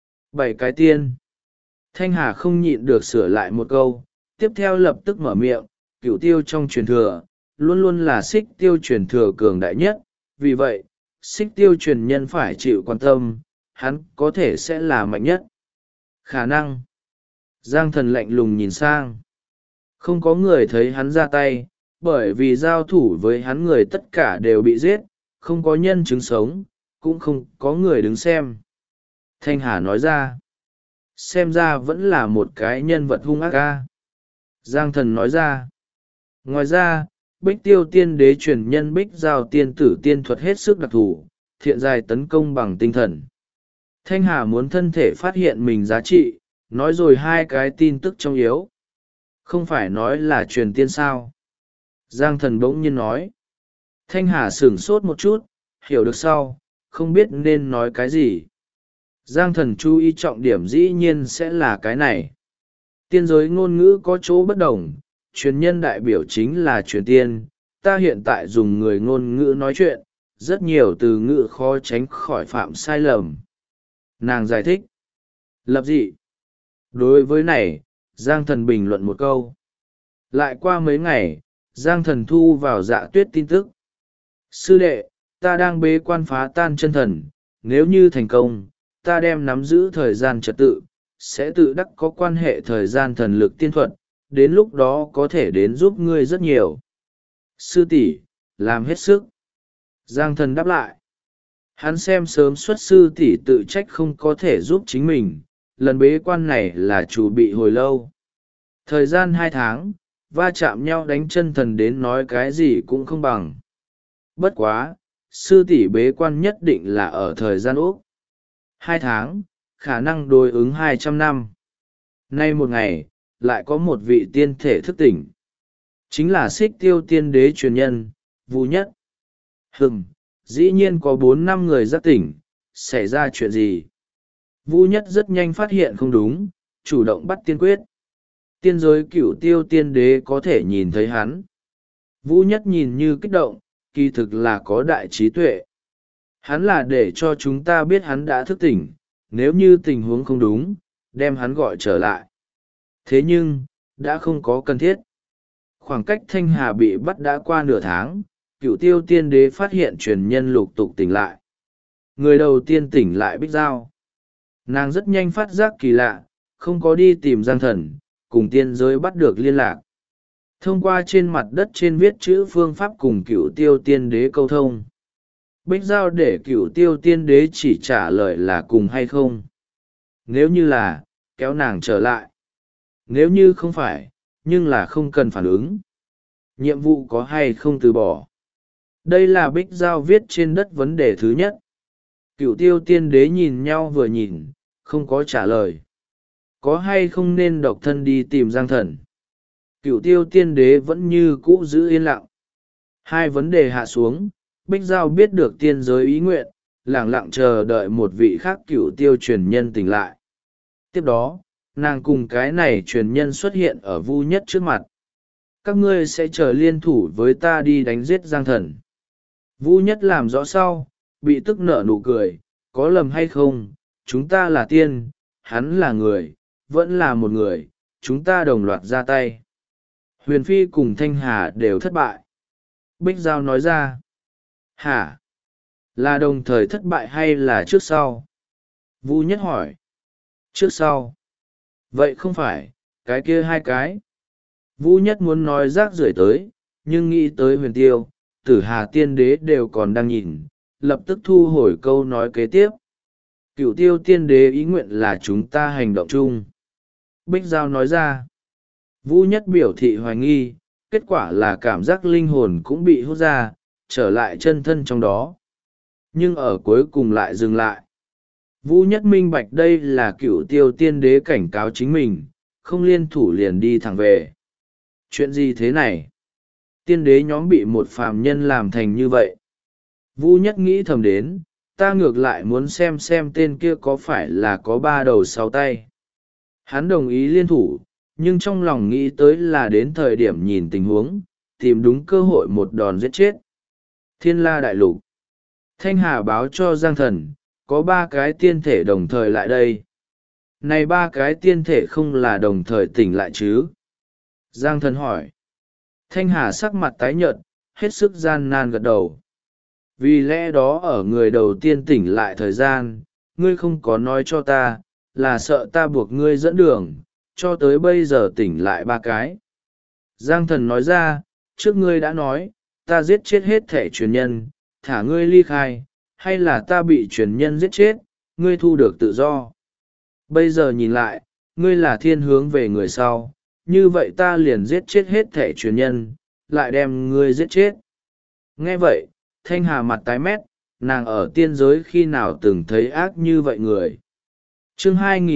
7 cái tiên. Thanh Hà không nhịn được sửa lại một câu, tiếp theo lập tức mở miệng, cửu tiêu trong truyền thừa, luôn luôn là xích tiêu truyền thừa cường đại nhất, vì vậy, xích tiêu truyền nhân phải chịu quan tâm, hắn có thể sẽ là mạnh nhất. Khả năng. Giang Thần lạnh lùng nhìn sang. Không có người thấy hắn ra tay, bởi vì giao thủ với hắn người tất cả đều bị giết, không có nhân chứng sống, cũng không có người đứng xem. Thanh Hà nói ra. Xem ra vẫn là một cái nhân vật hung ác ca. Giang Thần nói ra. Ngoài ra, Bích Tiêu tiên đế truyền nhân Bích Giao tiên tử tiên thuật hết sức đặc thù, thiện dài tấn công bằng tinh thần. Thanh Hà muốn thân thể phát hiện mình giá trị, nói rồi hai cái tin tức trong yếu. Không phải nói là truyền tiên sao? Giang Thần bỗng nhiên nói. Thanh Hà sửng sốt một chút, hiểu được sau, không biết nên nói cái gì. Giang Thần chú ý trọng điểm dĩ nhiên sẽ là cái này. Tiên giới ngôn ngữ có chỗ bất đồng, truyền nhân đại biểu chính là truyền tiên, ta hiện tại dùng người ngôn ngữ nói chuyện, rất nhiều từ ngữ khó tránh khỏi phạm sai lầm. Nàng giải thích. Lập dị. Đối với này, Giang Thần bình luận một câu. Lại qua mấy ngày, Giang Thần thu vào Dạ Tuyết tin tức. Sư đệ, ta đang bế quan phá tan chân thần, nếu như thành công, ta đem nắm giữ thời gian trật tự, sẽ tự đắc có quan hệ thời gian thần lực tiên thuật, đến lúc đó có thể đến giúp ngươi rất nhiều. Sư tỷ, làm hết sức. Giang Thần đáp lại. Hắn xem sớm xuất sư tỷ tự trách không có thể giúp chính mình, lần bế quan này là chủ bị hồi lâu. Thời gian 2 tháng, va chạm nhau đánh chân thần đến nói cái gì cũng không bằng. Bất quá, sư tỷ bế quan nhất định là ở thời gian Úc. 2 tháng, khả năng đối ứng 200 năm. Nay một ngày, lại có một vị tiên thể thức tỉnh. Chính là Xích Tiêu tiên đế truyền nhân, Vu Nhất. Dĩ nhiên có 4-5 người giác tỉnh, xảy ra chuyện gì? Vu Nhất rất nhanh phát hiện không đúng, chủ động bắt tiên quyết. Tiên giới Cửu Tiêu tiên đế có thể nhìn thấy hắn. Vu Nhất nhìn như kích động, kỳ thực là có đại trí tuệ. Hắn là để cho chúng ta biết hắn đã thức tỉnh, nếu như tình huống không đúng, đem hắn gọi trở lại. Thế nhưng, đã không có cần thiết. Khoảng cách Thanh Hà bị bắt đã qua nửa tháng, Cửu Tiêu tiên đế phát hiện truyền nhân lục tục tỉnh lại. Người đầu tiên tỉnh lại Bích Giao. Nàng rất nhanh phát giác kỳ lạ, không có đi tìm Giang Thần, cùng tiên giới bắt được liên lạc. Thông qua trên mặt đất trên viết chữ phương pháp cùng Cửu Tiêu tiên đế câu thông. Bích Giao để Cửu Tiêu tiên đế chỉ trả lời là cùng hay không. Nếu như là, kéo nàng trở lại. Nếu như không phải, nhưng là không cần phản ứng. Nhiệm vụ có hay không từ bỏ. Đây là Bích Giao viết trên đất vấn đề thứ nhất. Cửu Tiêu tiên đế nhìn nhau vừa nhìn, không có trả lời. Có hay không nên độc thân đi tìm Giang Thần? Cửu Tiêu tiên đế vẫn như cũ giữ yên lặng. Hai vấn đề hạ xuống, Bích Giao biết được tiên giới ý nguyện, lẳng lặng chờ đợi một vị khác Cửu Tiêu truyền nhân tỉnh lại. Tiếp đó, nàng cùng cái này truyền nhân xuất hiện ở Vu Nhất trước mặt. các ngươi sẽ chờ liên thủ với ta đi đánh giết Giang Thần. Vu Nhất làm rõ sau, bị tức nở nụ cười, có lầm hay không, chúng ta là tiên, hắn là người, vẫn là một người, chúng ta đồng loạt ra tay. Huyền Phi cùng Thanh Hà đều thất bại. Bích Giao nói ra. Hả? Là đồng thời thất bại hay là trước sau? Vu Nhất hỏi. Trước sau. Vậy không phải, cái kia hai cái. Vu Nhất muốn nói rác rưởi tới, nhưng nghĩ tới Huyền Tiêu, Tử Hà Tiên Đế đều còn đang nhìn, lập tức thu hồi câu nói kế tiếp. Cửu Tiêu Tiên Đế ý nguyện là chúng ta hành động chung. Bích Giao nói ra. Vu Nhất biểu thị hoài nghi, kết quả là cảm giác linh hồn cũng bị hút ra, trở lại chân thân trong đó. Nhưng ở cuối cùng lại dừng lại. Vu Nhất minh bạch đây là Cửu Tiêu Tiên Đế cảnh cáo chính mình, không liên thủ liền đi thẳng về. Chuyện gì thế này? Tiên đế nhóm bị một phàm nhân làm thành như vậy. Vu Nhất nghĩ thầm đến, ta ngược lại muốn xem tên kia có phải là có ba đầu sáu tay. Hắn đồng ý liên thủ, nhưng trong lòng nghĩ tới là đến thời điểm nhìn tình huống, tìm đúng cơ hội một đòn giết chết. Thiên La Đại Lục. Thanh Hà báo cho Giang Thần, có ba cái tiên thể đồng thời lại đây. Này ba cái tiên thể không là đồng thời tỉnh lại chứ? Giang Thần hỏi. Thanh Hà sắc mặt tái nhợt, hết sức gian nan gật đầu. Vì lẽ đó ở người đầu tiên tỉnh lại thời gian, ngươi không có nói cho ta, là sợ ta buộc ngươi dẫn đường, cho tới bây giờ tỉnh lại ba cái. Giang Thần nói ra, trước ngươi đã nói, ta giết chết hết thể truyền nhân, thả ngươi ly khai, hay là ta bị truyền nhân giết chết, ngươi thu được tự do. Bây giờ nhìn lại, ngươi là thiên hướng về người sau, như vậy ta liền giết chết hết thể truyền nhân, lại đem ngươi giết chết. Nghe vậy, Thanh Hà mặt tái mét, nàng ở tiên giới khi nào từng thấy ác như vậy người. Chương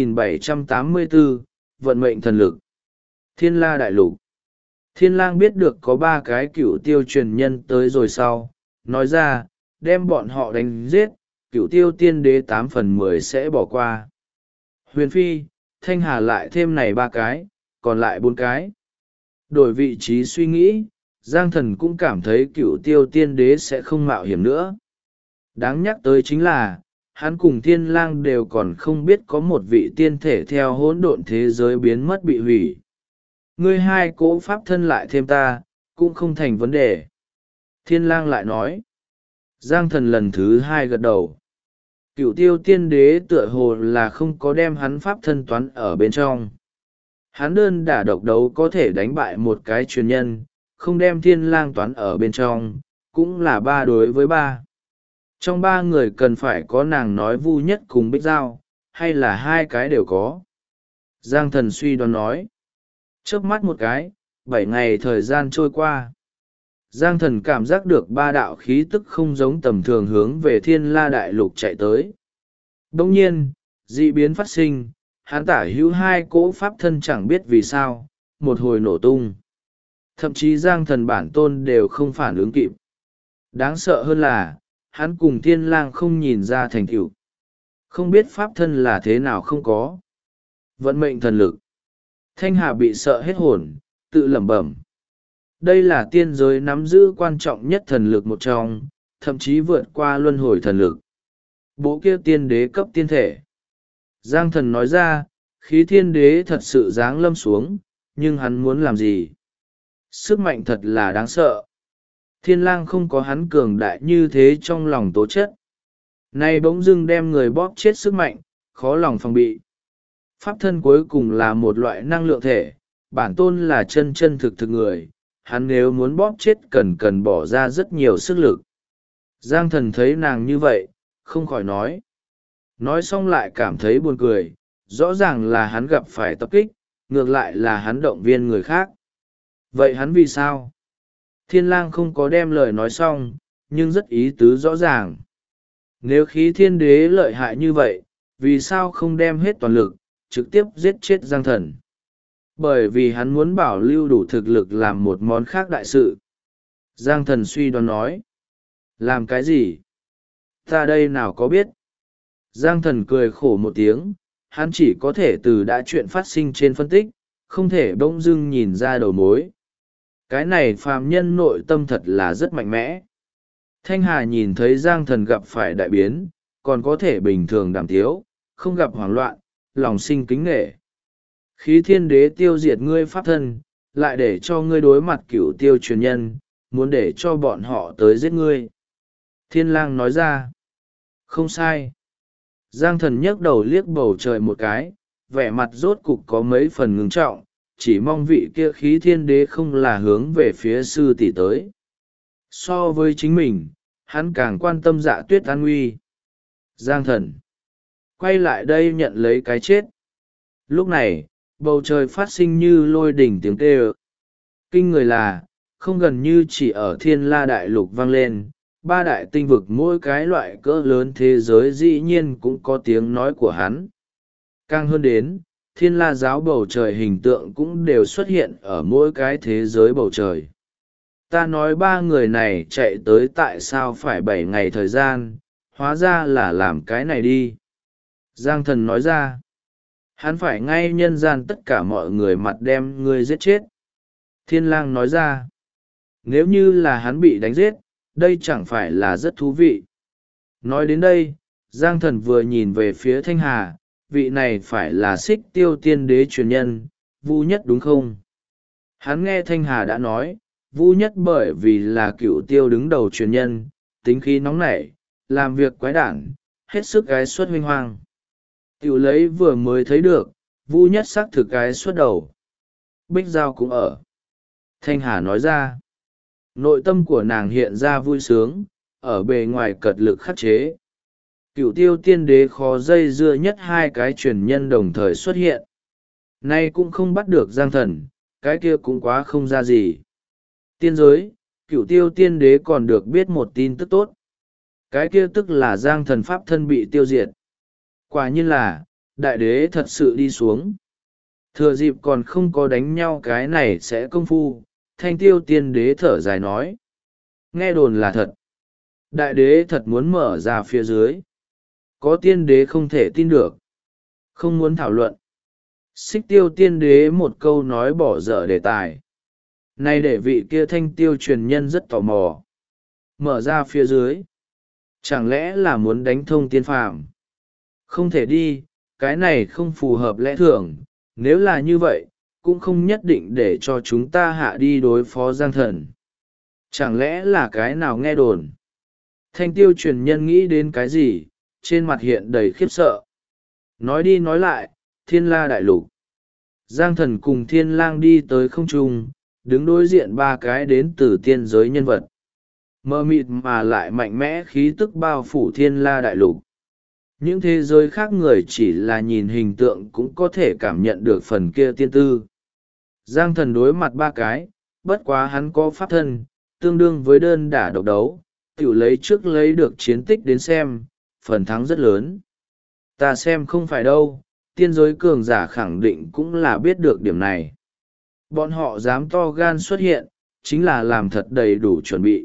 2784, Vận mệnh thần lực. Thiên La Đại Lục. Thiên Lang biết được có ba cái Cửu Tiêu truyền nhân tới rồi sau, nói ra, đem bọn họ đánh giết, Cửu Tiêu Tiên Đế 8/10 sẽ bỏ qua. Huyền Phi, Thanh Hà lại thêm này ba cái, còn lại bốn cái. Đổi vị trí suy nghĩ, Giang Thần cũng cảm thấy Cửu Tiêu Tiên Đế sẽ không mạo hiểm nữa. Đáng nhắc tới chính là, hắn cùng Thiên Lang đều còn không biết có một vị tiên thể theo hỗn độn thế giới biến mất bị hủy. Ngươi hai cỗ pháp thân lại thêm ta, cũng không thành vấn đề. Thiên Lang lại nói. Giang Thần lần thứ hai gật đầu. Cửu Tiêu Tiên Đế tựa hồ là không có đem hắn pháp thân toán ở bên trong. Hắn đơn đả độc đấu có thể đánh bại một cái truyền nhân, không đem Thiên Lang toán ở bên trong, cũng là 3 đối với 3. Trong 3 người cần phải có nàng nói Vu Nhất cùng Bích Giao, hay là 2 cái đều có. Giang Thần suy đoán nói. Chớp mắt một cái, 7 ngày thời gian trôi qua. Giang Thần cảm giác được 3 đạo khí tức không giống tầm thường hướng về Thiên La Đại Lục chạy tới. Đồng nhiên, dị biến phát sinh, hắn tả hữu 2 cỗ pháp thân chẳng biết vì sao, một hồi nổ tung. Thậm chí Giang Thần bản tôn đều không phản ứng kịp. Đáng sợ hơn là, hắn cùng Thiên Lang không nhìn ra thành tựu. Không biết pháp thân là thế nào không có. Vận mệnh thần lực. Thanh Hà bị sợ hết hồn, tự lẩm bẩm. Đây là tiên giới nắm giữ quan trọng nhất thần lực một trong, thậm chí vượt qua luân hồi thần lực. Bộ kia tiên đế cấp tiên thể. Giang Thần nói ra, khí thiên đế thật sự giáng lâm xuống, nhưng hắn muốn làm gì? Sức mạnh thật là đáng sợ. Thiên Lang không có hắn cường đại như thế trong lòng tố chất. Nay bỗng dưng đem người bóp chết sức mạnh, khó lòng phòng bị. Pháp thân cuối cùng là một loại năng lượng thể, bản tôn là chân chân thực thực người, hắn nếu muốn bóp chết cần bỏ ra rất nhiều sức lực. Giang Thần thấy nàng như vậy, không khỏi nói. Nói xong lại cảm thấy buồn cười, rõ ràng là hắn gặp phải tập kích, ngược lại là hắn động viên người khác. Vậy hắn vì sao? Thiên Lang không có đem lời nói xong, nhưng rất ý tứ rõ ràng. Nếu khí thiên đế lợi hại như vậy, vì sao không đem hết toàn lực, trực tiếp giết chết Giang Thần? Bởi vì hắn muốn bảo lưu đủ thực lực làm một món khác đại sự. Giang Thần suy đoán nói. Làm cái gì? Ta đây nào có biết? Giang Thần cười khổ một tiếng, hắn chỉ có thể từ đã chuyện phát sinh trên phân tích, không thể bỗng dưng nhìn ra đầu mối. Cái này phàm nhân nội tâm thật là rất mạnh mẽ. Thanh Hà nhìn thấy Giang Thần gặp phải đại biến, còn có thể bình thường đàm tiếu, không gặp hoảng loạn, lòng sinh kính nghệ. Khí thiên đế tiêu diệt ngươi pháp thân, lại để cho ngươi đối mặt cửu tiêu truyền nhân, muốn để cho bọn họ tới giết ngươi. Thiên lang nói ra. Không sai. Giang Thần nhấc đầu liếc bầu trời một cái, vẻ mặt rốt cục có mấy phần ngưng trọng, chỉ mong vị kia khí thiên đế không là hướng về phía sư tỷ tới. So với chính mình, hắn càng quan tâm Dạ Tuyết an nguy. Giang Thần quay lại đây nhận lấy cái chết. Lúc này, bầu trời phát sinh như lôi đỉnh tiếng kêu. Kinh người là, không gần như chỉ ở Thiên La Đại Lục vang lên, ba đại tinh vực mỗi cái loại cỡ lớn thế giới dĩ nhiên cũng có tiếng nói của hắn. Càng hơn đến, Thiên La giáo bầu trời hình tượng cũng đều xuất hiện ở mỗi cái thế giới bầu trời. Ta nói ba người này chạy tới tại sao phải 7 ngày thời gian, hóa ra là làm cái này đi. Giang Thần nói ra, hắn phải ngay nhân gian tất cả mọi người mặt đem ngươi giết chết. Thiên lang nói ra, nếu như là hắn bị đánh giết, đây chẳng phải là rất thú vị. Nói đến đây, Giang Thần vừa nhìn về phía Thanh Hà, vị này phải là Xích Tiêu tiên đế truyền nhân, Vu Nhất đúng không? Hắn nghe Thanh Hà đã nói, Vu Nhất bởi vì là cựu tiêu đứng đầu truyền nhân, tính khí nóng nảy, làm việc quái đản, hết sức gái xuất huynh hoang. Tiểu lấy vừa mới thấy được, Vu Nhất xác thực gái xuất đầu. Bích Giao cũng ở. Thanh Hà nói ra, nội tâm của nàng hiện ra vui sướng, ở bề ngoài cật lực khắc chế. Cựu tiêu tiên đế khó dây dưa nhất hai cái truyền nhân đồng thời xuất hiện. Nay cũng không bắt được Giang Thần, cái kia cũng quá không ra gì. Tiên giới, cựu tiêu tiên đế còn được biết một tin tức tốt. Cái kia tức là Giang Thần pháp thân bị tiêu diệt. Quả nhiên là, đại đế thật sự đi xuống. Thừa dịp còn không có đánh nhau cái này sẽ công phu, Thanh Tiêu tiên đế thở dài nói. Nghe đồn là thật. Đại đế thật muốn mở ra phía dưới. Có tiên đế không thể tin được. Không muốn thảo luận. Xích Tiêu tiên đế một câu nói bỏ dở đề tài. Nay để vị kia Thanh Tiêu truyền nhân rất tò mò. Mở ra phía dưới. Chẳng lẽ là muốn đánh thông tiên phàm? Không thể đi, cái này không phù hợp lẽ thường. Nếu là như vậy, cũng không nhất định để cho chúng ta hạ đi đối phó Giang Thần. Chẳng lẽ là cái nào nghe đồn? Thanh Tiêu truyền nhân nghĩ đến cái gì, trên mặt hiện đầy khiếp sợ. Nói đi nói lại, Thiên La Đại Lục. Giang Thần cùng Thiên Lang đi tới không trung, đứng đối diện ba cái đến từ tiên giới nhân vật. Mờ mịt mà lại mạnh mẽ khí tức bao phủ Thiên La Đại Lục. Những thế giới khác người chỉ là nhìn hình tượng cũng có thể cảm nhận được phần kia tiên tư. Giang Thần đối mặt ba cái, bất quá hắn có pháp thân, tương đương với đơn đả độc đấu, tiểu lấy trước lấy được chiến tích đến xem, phần thắng rất lớn. Ta xem không phải đâu, tiên giới cường giả khẳng định cũng là biết được điểm này. Bọn họ dám to gan xuất hiện, chính là làm thật đầy đủ chuẩn bị.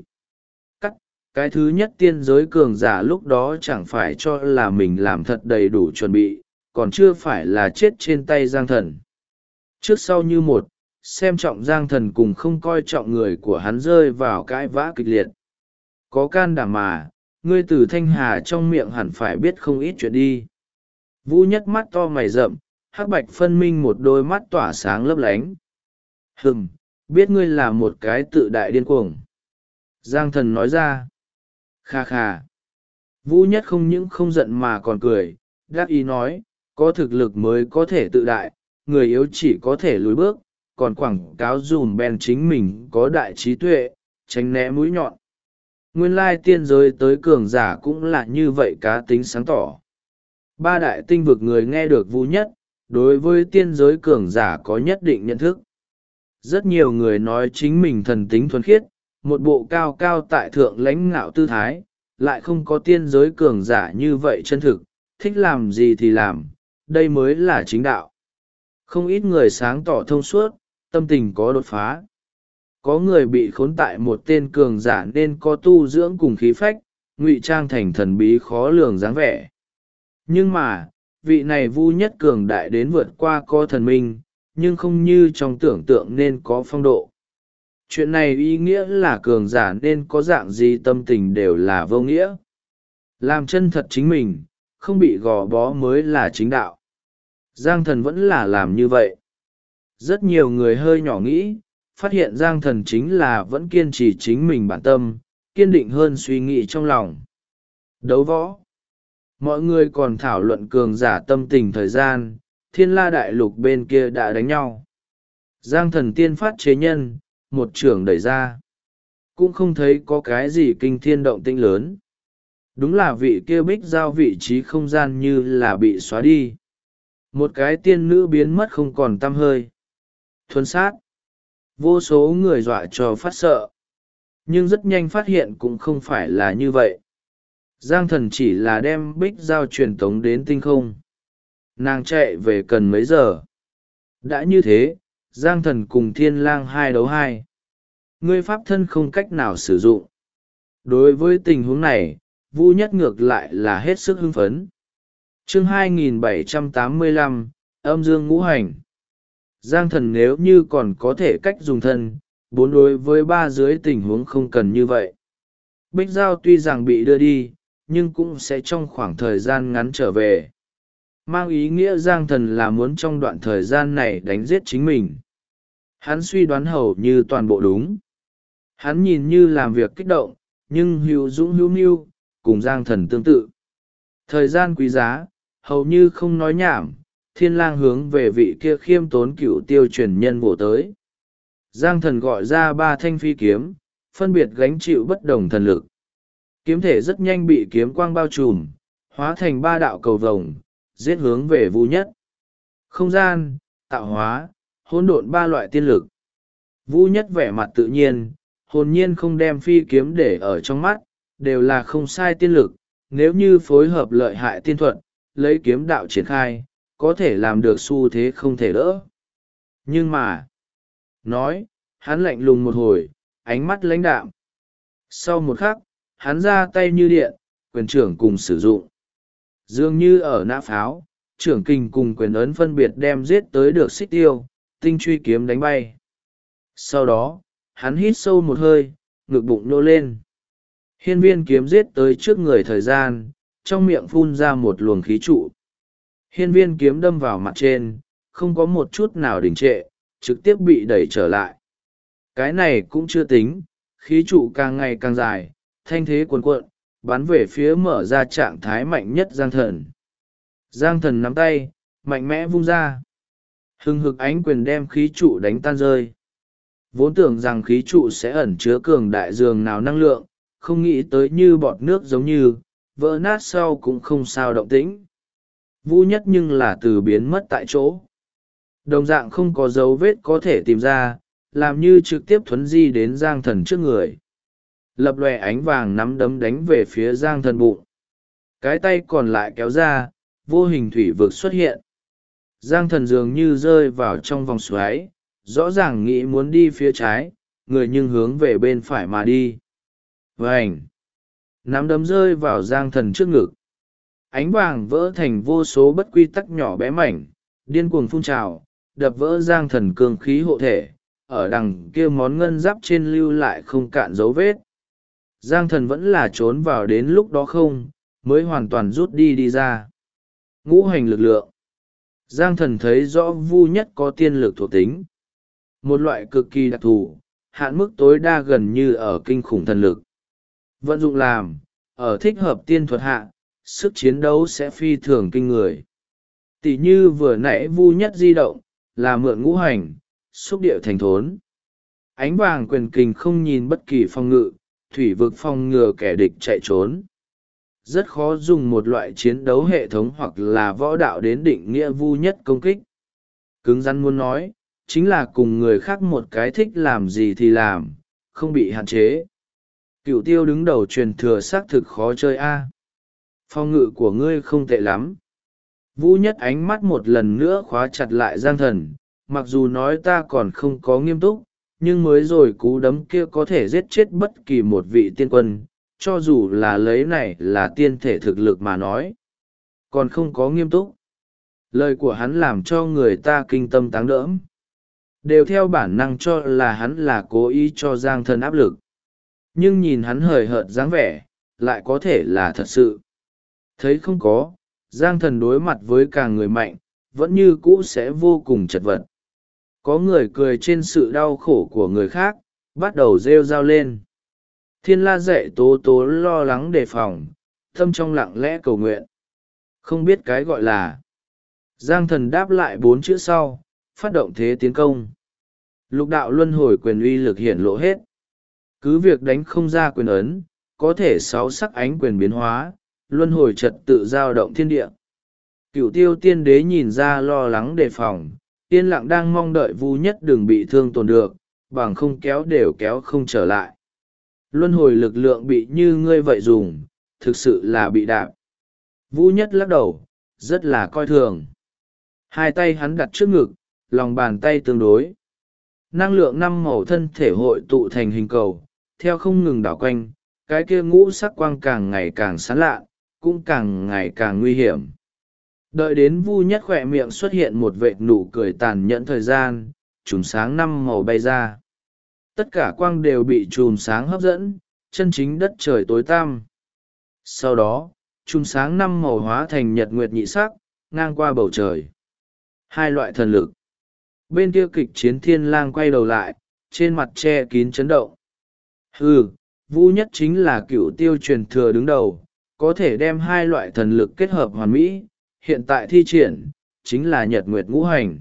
Cái thứ nhất tiên giới cường giả lúc đó chẳng phải cho là mình làm thật đầy đủ chuẩn bị, còn chưa phải là chết trên tay Giang Thần. Trước sau như một, xem trọng Giang Thần cùng không coi trọng người của hắn rơi vào cãi vã kịch liệt. Có can đảm mà, ngươi từ Thanh Hà trong miệng hẳn phải biết không ít chuyện đi. Vũ Nhất mắt to mày rậm, hắc bạch phân minh một đôi mắt tỏa sáng lấp lánh. Hừm, biết ngươi là một cái tự đại điên cuồng. Giang Thần nói ra. Kha kha. Vũ Nhất không những không giận mà còn cười, đáp ý nói, có thực lực mới có thể tự đại, người yếu chỉ có thể lùi bước, còn quảng cáo dùm bèn chính mình có đại trí tuệ, tránh né mũi nhọn. Nguyên lai tiên giới tới cường giả cũng là như vậy cá tính sáng tỏ. Ba đại tinh vực người nghe được Vũ Nhất, đối với tiên giới cường giả có nhất định nhận thức. Rất nhiều người nói chính mình thần tính thuần khiết, một bộ cao cao tại thượng lãnh ngạo tư thái, lại không có tiên giới cường giả như vậy chân thực, thích làm gì thì làm, đây mới là chính đạo. Không ít người sáng tỏ thông suốt, tâm tình có đột phá. Có người bị khốn tại một tên cường giả nên có tu dưỡng cùng khí phách, ngụy trang thành thần bí khó lường dáng vẻ. Nhưng mà, vị này Vu Nhất cường đại đến vượt qua có thần minh, nhưng không như trong tưởng tượng nên có phong độ. Chuyện này ý nghĩa là cường giả nên có dạng gì tâm tình đều là vô nghĩa. Làm chân thật chính mình, không bị gò bó mới là chính đạo. Giang Thần vẫn là làm như vậy. Rất nhiều người hơi nhỏ nghĩ, phát hiện Giang Thần chính là vẫn kiên trì chính mình bản tâm, kiên định hơn suy nghĩ trong lòng. Đấu võ. Mọi người còn thảo luận cường giả tâm tình thời gian, Thiên La Đại Lục bên kia đã đánh nhau. Giang Thần tiên phát chế nhân, một trưởng đẩy ra. Cũng không thấy có cái gì kinh thiên động tĩnh lớn. Đúng là vị kia bích giao vị trí không gian như là bị xóa đi. Một cái tiên nữ biến mất không còn tăm hơi. Thuần sát. Vô số người dọa cho phát sợ. Nhưng rất nhanh phát hiện cũng không phải là như vậy. Giang Thần chỉ là đem bích giao truyền tống đến tinh không. Nàng chạy về cần mấy giờ. Đã như thế, Giang Thần cùng Thiên Lang 2 đấu 2. Ngươi pháp thân không cách nào sử dụng. Đối với tình huống này, Vu Nhất ngược lại là hết sức hưng phấn. Chương 2785, âm dương ngũ hành. Giang Thần nếu như còn có thể cách dùng thân, 4 đối với 3 dưới tình huống không cần như vậy. Bích Giao tuy rằng bị đưa đi, nhưng cũng sẽ trong khoảng thời gian ngắn trở về. Mang ý nghĩa Giang Thần là muốn trong đoạn thời gian này đánh giết chính mình. Hắn suy đoán hầu như toàn bộ đúng. Hắn nhìn như làm việc kích động, nhưng hữu dũng hữu mưu, cùng Giang Thần tương tự. Thời gian quý giá, hầu như không nói nhảm, Thiên Lang hướng về vị kia khiêm tốn cựu tiêu truyền nhân vỗ tới. Giang Thần gọi ra 3 thanh phi kiếm, phân biệt gánh chịu bất đồng thần lực. Kiếm thể rất nhanh bị kiếm quang bao trùm, hóa thành 3 đạo cầu vồng, giết hướng về Vu Nhất. Không gian, tạo hóa, hỗn độn 3 loại tiên lực. Vu Nhất vẻ mặt tự nhiên, hồn nhiên không đem phi kiếm để ở trong mắt, đều là không sai tiên lực, nếu như phối hợp lợi hại tiên thuật, lấy kiếm đạo triển khai, có thể làm được xu thế không thể đỡ. Nhưng mà, nói, hắn lạnh lùng một hồi, ánh mắt lãnh đạm. Sau một khắc, hắn ra tay như điện, quyền trưởng cùng sử dụng. Dường như ở nã pháo, trưởng kình cùng quyền ấn phân biệt đem giết tới được xích tiêu, tinh truy kiếm đánh bay. Sau đó, hắn hít sâu một hơi, ngực bụng nô lên. Hiên viên kiếm giết tới trước người thời gian, trong miệng phun ra một luồng khí trụ. Hiên viên kiếm đâm vào mặt trên, không có một chút nào đình trệ, trực tiếp bị đẩy trở lại. Cái này cũng chưa tính, khí trụ càng ngày càng dài, thanh thế cuồn cuộn, bắn về phía mở ra trạng thái mạnh nhất Giang Thần. Giang Thần nắm tay, mạnh mẽ vung ra. Hừng hực ánh quyền đem khí trụ đánh tan rơi. Vốn tưởng rằng khí trụ sẽ ẩn chứa cường đại dường nào năng lượng, không nghĩ tới như bọt nước giống như, vỡ nát sau cũng không sao động tĩnh. Vu Nhất nhưng là từ biến mất tại chỗ. Đồng dạng không có dấu vết có thể tìm ra, làm như trực tiếp thuấn di đến Giang Thần trước người. Lập lòe ánh vàng nắm đấm đánh về phía Giang Thần bụng. Cái tay còn lại kéo ra, vô hình thủy vực xuất hiện. Giang Thần dường như rơi vào trong vòng xoáy, rõ ràng nghĩ muốn đi phía trái, người nhưng hướng về bên phải mà đi. Vành! Nắm đấm rơi vào Giang Thần trước ngực. Ánh vàng vỡ thành vô số bất quy tắc nhỏ bé mảnh, điên cuồng phun trào, đập vỡ Giang Thần cương khí hộ thể, ở đằng kia món ngân giáp trên lưu lại không cạn dấu vết. Giang Thần vẫn là trốn vào đến lúc đó không, mới hoàn toàn rút đi ra. Ngũ hành lực lượng. Giang Thần thấy rõ Vu Nhất có tiên lực thuộc tính. Một loại cực kỳ đặc thù, hạn mức tối đa gần như ở kinh khủng thần lực. Vận dụng làm, ở thích hợp tiên thuật hạ, sức chiến đấu sẽ phi thường kinh người. Tỷ như vừa nãy Vu Nhất di động, là mượn ngũ hành, xúc điệu thành thốn. Ánh vàng quyền kình không nhìn bất kỳ phòng ngự, thủy vực phòng ngừa kẻ địch chạy trốn. Rất khó dùng một loại chiến đấu hệ thống hoặc là võ đạo đến định nghĩa Vu Nhất công kích. Cứng rắn muốn nói, chính là cùng người khác một cái thích làm gì thì làm, không bị hạn chế. Cửu tiêu đứng đầu truyền thừa xác thực khó chơi a. Phong ngự của ngươi không tệ lắm. Vu Nhất ánh mắt một lần nữa khóa chặt lại Giang Thần, mặc dù nói ta còn không có nghiêm túc, nhưng mới rồi cú đấm kia có thể giết chết bất kỳ một vị tiên quân, cho dù là lấy này là tiên thể thực lực mà nói. Còn không có nghiêm túc. Lời của hắn làm cho người ta kinh tâm táng đỡm. đều theo bản năng cho là hắn là cố ý cho Giang Thần áp lực. Nhưng nhìn hắn hời hợt dáng vẻ, lại có thể là thật sự. Thấy không có, Giang Thần đối mặt với cả người mạnh, vẫn như cũ sẽ vô cùng chật vật. Có người cười trên sự đau khổ của người khác, bắt đầu rêu rao lên. Thiên La dạy Tố Tố lo lắng đề phòng, tâm trong lặng lẽ cầu nguyện. Không biết cái gọi là. Giang Thần đáp lại 4 chữ sau, phát động thế tiến công. Lục đạo luân hồi quyền uy lực hiển lộ hết. Cứ việc đánh không ra quyền ấn, có thể 6 sắc ánh quyền biến hóa, luân hồi trật tự giao động thiên địa. Cửu Tiêu Tiên Đế nhìn ra lo lắng đề phòng, yên lặng đang mong đợi Vu Nhất đừng bị thương tổn được, bằng không kéo đều kéo không trở lại. Luân hồi lực lượng bị như ngươi vậy dùng, thực sự là bị đạp. Vu Nhất lắc đầu, rất là coi thường. Hai tay hắn đặt trước ngực, lòng bàn tay tương đối. Năng lượng 5 màu thân thể hội tụ thành hình cầu, theo không ngừng đảo quanh, cái kia ngũ sắc quang càng ngày càng sáng lạ, cũng càng ngày càng nguy hiểm. Đợi đến Vu Nhất khỏe miệng xuất hiện một vệt nụ cười tàn nhẫn thời gian, chùm sáng 5 màu bay ra. Tất cả quang đều bị chùm sáng hấp dẫn, chân chính đất trời tối tăm. Sau đó, chùm sáng 5 màu hóa thành nhật nguyệt nhị sắc, ngang qua bầu trời. Hai loại thần lực. Bên kia kịch chiến Thiên Lang quay đầu lại, trên mặt che kín chấn động. Vu Nhất chính là Cửu Tiêu truyền thừa đứng đầu, có thể đem hai loại thần lực kết hợp hoàn mỹ, hiện tại thi triển, chính là nhật nguyệt ngũ hành.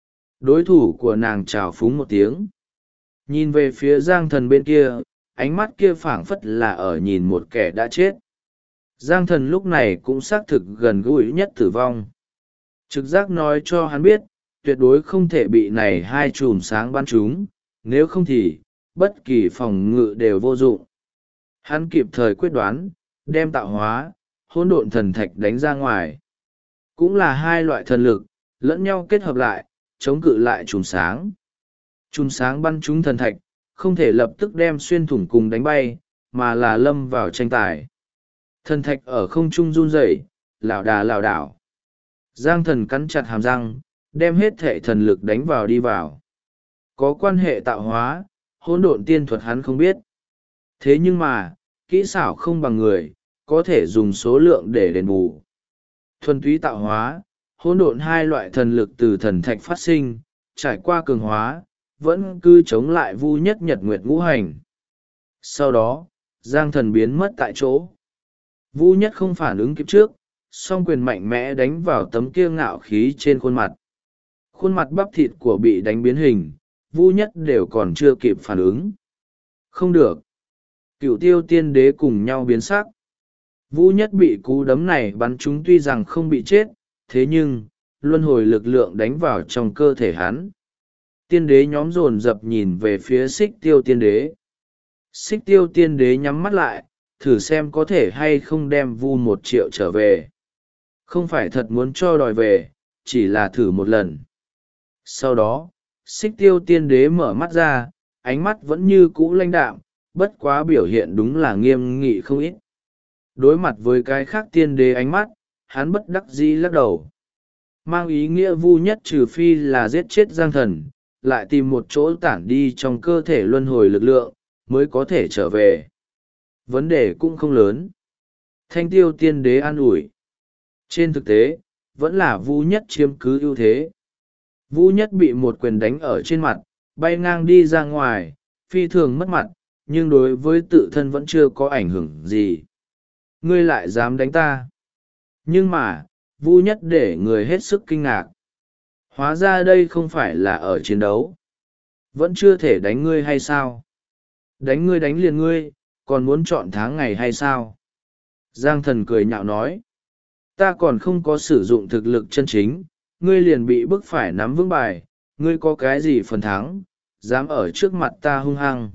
Đối thủ của nàng trào phúng một tiếng. Nhìn về phía Giang Thần bên kia, ánh mắt kia phảng phất là ở nhìn một kẻ đã chết. Giang Thần lúc này cũng xác thực gần gũi nhất tử vong. Trực giác nói cho hắn biết, tuyệt đối không thể bị này hai chùm sáng bắn trúng, nếu không thì, bất kỳ phòng ngự đều vô dụng. Hắn kịp thời quyết đoán, đem tạo hóa, hỗn độn thần thạch đánh ra ngoài. Cũng là hai loại thần lực, lẫn nhau kết hợp lại, chống cự lại chùm sáng. Chùm sáng bắn trúng thần thạch, không thể lập tức đem xuyên thủng cùng đánh bay, mà là lâm vào tranh tài. Thần thạch ở không trung run rẩy, lảo đà lảo đảo. Giang Thần cắn chặt hàm răng, đem hết thể thần lực đánh vào đi vào. Có quan hệ tạo hóa, hỗn độn tiên thuật hắn không biết. Thế nhưng mà, kỹ xảo không bằng người, có thể dùng số lượng để đền bù. Thuần túy tạo hóa, hỗn độn hai loại thần lực từ thần thạch phát sinh, trải qua cường hóa, vẫn cứ chống lại Vu Nhất nhật nguyệt ngũ hành. Sau đó, Giang Thần biến mất tại chỗ. Vu Nhất không phản ứng kịp trước, song quyền mạnh mẽ đánh vào tấm kia ngạo khí trên khuôn mặt. Khuôn mặt bắp thịt của bị đánh biến hình, Vu Nhất đều còn chưa kịp phản ứng. Không được. Cửu Tiêu Tiên Đế cùng nhau biến sắc. Vu Nhất bị cú đấm này bắn trúng tuy rằng không bị chết, thế nhưng, luân hồi lực lượng đánh vào trong cơ thể hắn. Tiên đế nhóm dồn dập nhìn về phía Xích Tiêu Tiên Đế. Xích Tiêu Tiên Đế nhắm mắt lại, thử xem có thể hay không đem Vu 1 triệu trở về. Không phải thật muốn cho đòi về, chỉ là thử một lần. Sau đó, Xích Tiêu Tiên Đế mở mắt ra, ánh mắt vẫn như cũ lãnh đạm, bất quá biểu hiện đúng là nghiêm nghị không ít. Đối mặt với cái khác tiên đế ánh mắt, hắn bất đắc dĩ lắc đầu. Mang ý nghĩa Vu Nhất trừ phi là giết chết Giang Thần, lại tìm một chỗ tản đi trong cơ thể luân hồi lực lượng, mới có thể trở về. Vấn đề cũng không lớn. Thanh Tiêu Tiên Đế an ủi. Trên thực tế, vẫn là Vu Nhất chiếm cứ ưu thế. Vu Nhất bị một quyền đánh ở trên mặt, bay ngang đi ra ngoài, phi thường mất mặt, nhưng đối với tự thân vẫn chưa có ảnh hưởng gì. Ngươi lại dám đánh ta. Nhưng mà, Vu Nhất để người hết sức kinh ngạc. Hóa ra đây không phải là ở chiến đấu. Vẫn chưa thể đánh ngươi hay sao? Đánh ngươi đánh liền ngươi, còn muốn chọn tháng ngày hay sao? Giang Thần cười nhạo nói. Ta còn không có sử dụng thực lực chân chính, ngươi liền bị bức phải nắm vững bài, ngươi có cái gì phần thắng, dám ở trước mặt ta hung hăng.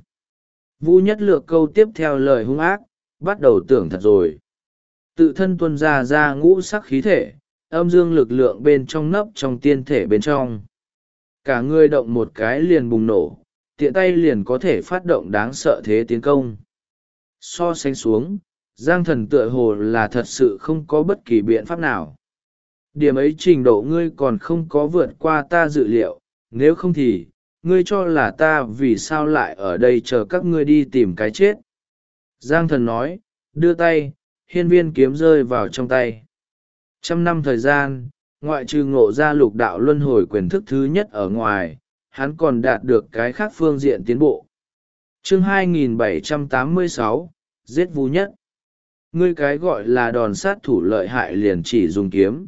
Vu Nhất lược câu tiếp theo lời hung ác, bắt đầu tưởng thật rồi. Tự thân tuôn ra ngũ sắc khí thể, âm dương lực lượng bên trong nấp trong tiên thể bên trong. Cả người động một cái liền bùng nổ, tiện tay liền có thể phát động đáng sợ thế tiến công. So sánh xuống, Giang Thần tựa hồ là thật sự không có bất kỳ biện pháp nào. Điểm ấy trình độ ngươi còn không có vượt qua ta dự liệu, nếu không thì, ngươi cho là ta vì sao lại ở đây chờ các ngươi đi tìm cái chết. Giang thần nói, đưa tay, hiên viên kiếm rơi vào trong tay. 100 năm thời gian, ngoại trừ ngộ ra lục đạo luân hồi quyền thức thứ nhất ở ngoài, hắn còn đạt được cái khác phương diện tiến bộ. Chương 2786, giết Vu Nhất. Ngươi cái gọi là đòn sát thủ lợi hại liền chỉ dùng kiếm.